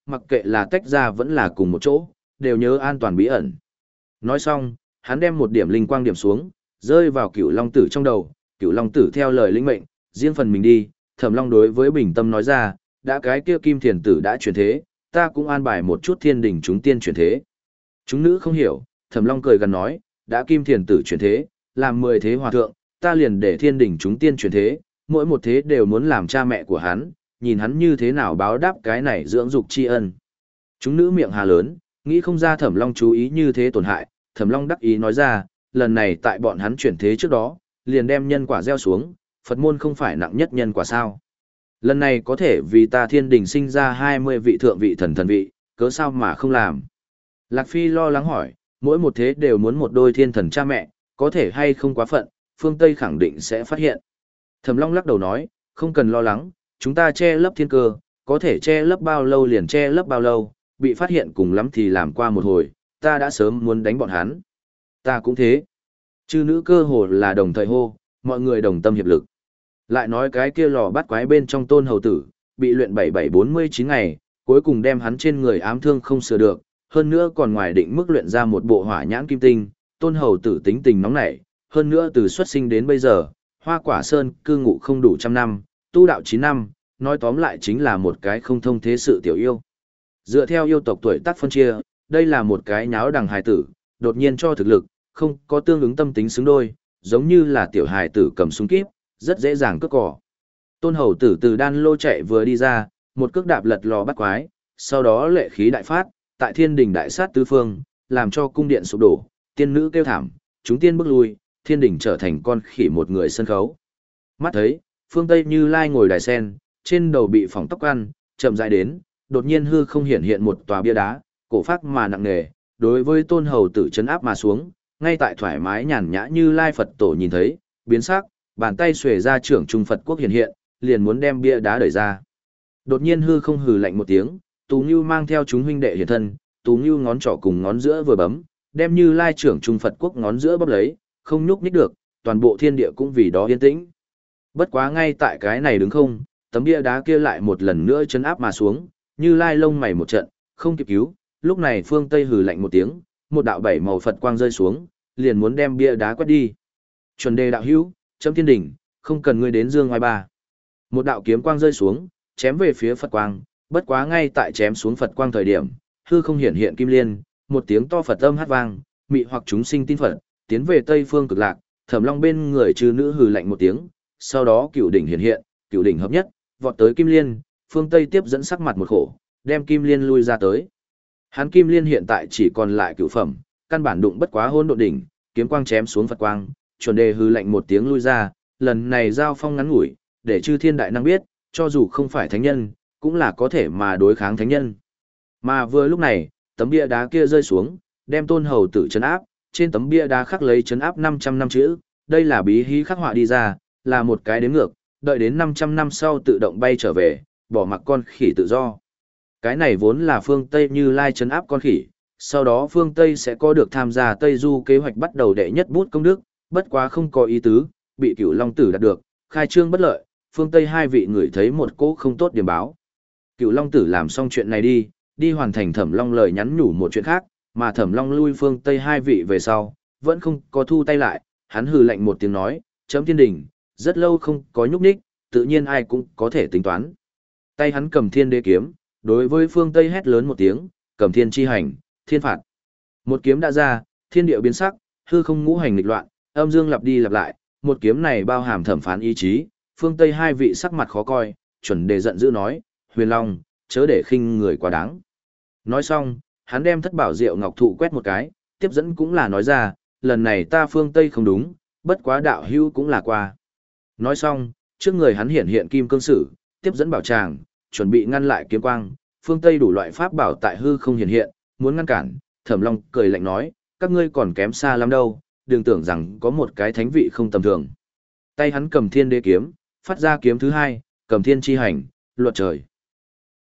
mặc kệ là tách ra vẫn là cùng một chỗ, đều nhớ an toàn bí ẩn. Nói xong, hắn đem một điểm linh quang điểm xuống, rơi vào Cửu Long Tử trong đầu, Cửu Long Tử theo lời linh mệnh, riêng phần mình đi, Thẩm Long đối với Bình Tâm nói ra, đã cái kia Kim Thiền Tử đã chuyển thế, ta cũng an bài một chút thiên đình chúng tiên chuyển thế. Chúng nữ không hiểu, Thẩm Long cười gần nói, đã Kim Thiền Tử chuyển thế, làm mười thế hòa thượng, ta liền để thiên đình chúng tiên chuyển thế, mỗi một thế đều muốn làm cha mẹ của hắn, nhìn hắn như thế nào báo đáp cái này dưỡng dục tri ân. Chúng nữ miệng hà lớn, nghĩ không ra Thẩm Long chú ý như thế tổn hại, Thẩm Long đắc ý nói ra, lần này tại bọn hắn chuyển thế trước đó, liền đem nhân quả gieo xuống, Phật môn không phải nặng nhất nhân quả sao. Lần này có thể vì ta thiên đình sinh ra hai mươi vị thượng vị thần thần vị, cớ sao mà không làm. Lạc Phi lo lắng hỏi, mỗi một thế đều muốn một đôi thiên thần cha mẹ, có thể hay không quá phận, phương Tây khẳng định sẽ phát hiện. Thẩm Long lắc đầu nói, không cần lo lắng, chúng ta che lấp thiên cơ, có thể che lấp bao lâu liền che lấp bao lâu, bị phát hiện cùng lắm thì làm qua một hồi, ta đã sớm muốn đánh bọn hắn. Ta cũng thế. Chư nữ cơ hồ là đồng thời hô, mọi người đồng tâm hiệp lực. Lại nói cái kia lò bắt quái bên trong Tôn Hầu Tử, bị luyện bảy bảy bốn mươi chín ngày, cuối cùng đem hắn trên người ám thương không sửa được, hơn nữa còn ngoài định mức luyện ra một bộ hỏa nhãn kim tinh, Tôn Hầu Tử tính tình nóng nảy, hơn nữa từ xuất sinh đến bây giờ, Hoa Quả Sơn cư ngụ không đủ trăm năm, tu đạo chín năm, nói tóm lại chính là một cái không thông thế sự tiểu yêu. Dựa theo yêu tộc tuổi tác phân chia, đây là một cái nháo đằng hài tử, đột nhiên cho thực lực, không có tương ứng tâm tính xứng đôi, giống như là tiểu hài tử cầm súng kíp, rất dễ dàng cướp cỏ. Tôn Hầu Tử từ đan lô chạy vừa đi ra, một cước đạp lật lò bắt quái, sau đó lệ khí đại phát, tại thiên đình đại sát tứ phương, làm cho cung điện sụp đổ, tiên nữ kêu thảm, chúng tiên bước lui, thiên đình trở thành con khỉ một người sân khấu. Mắt thấy, phương Tây Như Lai ngồi đài sen, trên đầu bị phỏng tóc ăn, chậm rãi đến, đột nhiên hư không hiện hiện một tòa bia đá, cổ phác mà nặng nề, đối với Tôn Hầu Tử chấn áp mà xuống, ngay tại thoải mái nhàn nhã Như Lai Phật tổ nhìn thấy, biến sắc, bàn tay xuề ra trưởng trung Phật quốc hiện hiện, liền muốn đem bia đá đẩy ra. Đột nhiên hư không hừ lạnh một tiếng, Tú Nưu mang theo chúng huynh đệ hiện thân, Tú Nưu ngón trỏ cùng ngón giữa vừa bấm, đem Như Lai trưởng trung Phật quốc ngón giữa bóp lấy, không nhúc nhích được, toàn bộ thiên địa cũng vì đó yên tĩnh. Bất quá ngay tại cái này đứng không, tấm bia đá kia lại một lần nữa chấn áp mà xuống, Như Lai lông mày một trận, không kịp cứu, lúc này phương Tây hừ lạnh một tiếng, một đạo bảy màu Phật quang rơi xuống, liền muốn đem bia đá quét đi. Chuẩn đề đạo hữu, chấm thiên đỉnh, không cần ngươi đến dương ngoài ba. Một đạo kiếm quang rơi xuống, chém về phía Phật quang, bất quá ngay tại chém xuống Phật quang thời điểm, hư không hiện hiện kim liên, một tiếng to Phật âm hát vang, mị hoặc chúng sinh tin Phật, tiến về Tây phương cực lạc, Thẩm Long bên người trừ nữ hừ lạnh một tiếng, sau đó cửu đỉnh hiện hiện, cửu đỉnh hợp nhất, vọt tới kim liên, phương Tây tiếp dẫn sắc mặt một khổ, đem kim liên lui ra tới. Hắn kim liên hiện tại chỉ còn lại cửu phẩm, căn bản đụng bất quá hôn độ đỉnh, kiếm quang chém xuống Phật quang, chuẩn đề hừ lạnh một tiếng lui ra, lần này giao phong ngắn ngủi, để chư thiên đại năng biết, cho dù không phải thánh nhân, cũng là có thể mà đối kháng thánh nhân. Mà vừa lúc này, tấm bia đá kia rơi xuống, đem Tôn Hầu Tử trấn áp, trên tấm bia đá khắc lấy trấn áp năm trăm năm chữ, đây là bí hí khắc họa đi ra, là một cái đếm ngược, đợi đến năm trăm năm sau tự động bay trở về, bỏ mặc con khỉ tự do. Cái này vốn là phương Tây Như Lai trấn áp con khỉ, sau đó phương Tây sẽ có được tham gia Tây Du kế hoạch bắt đầu đệ nhất bút công đức, bất quá không có ý tứ, bị Cửu Long Tử đạt được, khai trương bất lợi, phương Tây hai vị người thấy một cỗ không tốt điểm báo. Cửu Long Tử làm xong chuyện này đi, đi hoàn thành Thẩm Long lời nhắn nhủ một chuyện khác, mà Thẩm Long lui phương Tây hai vị về sau, vẫn không có thu tay lại, hắn hừ lạnh một tiếng nói, chấm thiên đình, rất lâu không có nhúc nhích, tự nhiên ai cũng có thể tính toán. Tay hắn cầm thiên đế kiếm, đối với phương Tây hét lớn một tiếng, cầm thiên chi hành, thiên phạt. Một kiếm đã ra, thiên địa biến sắc, hư không ngũ hành nghịch loạn, âm dương lặp đi lặp lại, một kiếm này bao hàm thẩm phán ý chí, phương Tây hai vị sắc mặt khó coi, chuẩn đề giận dữ nói, Huyền Long, chớ để khinh người quá đáng. Nói xong, hắn đem thất bảo diệu ngọc thụ quét một cái, tiếp dẫn cũng là nói ra, lần này ta phương Tây không đúng, bất quá đạo hữu cũng là qua. Nói xong, trước người hắn hiện hiện kim cương sử, tiếp dẫn bảo tràng, chuẩn bị ngăn lại kiếm quang, phương Tây đủ loại pháp bảo tại hư không hiện hiện, muốn ngăn cản, Thẩm Long cười lạnh nói, các ngươi còn kém xa lắm đâu, đừng tưởng rằng có một cái thánh vị không tầm thường. Tay hắn cầm thiên đế kiếm, phát ra kiếm thứ hai, cầm thiên chi hành, luật trời.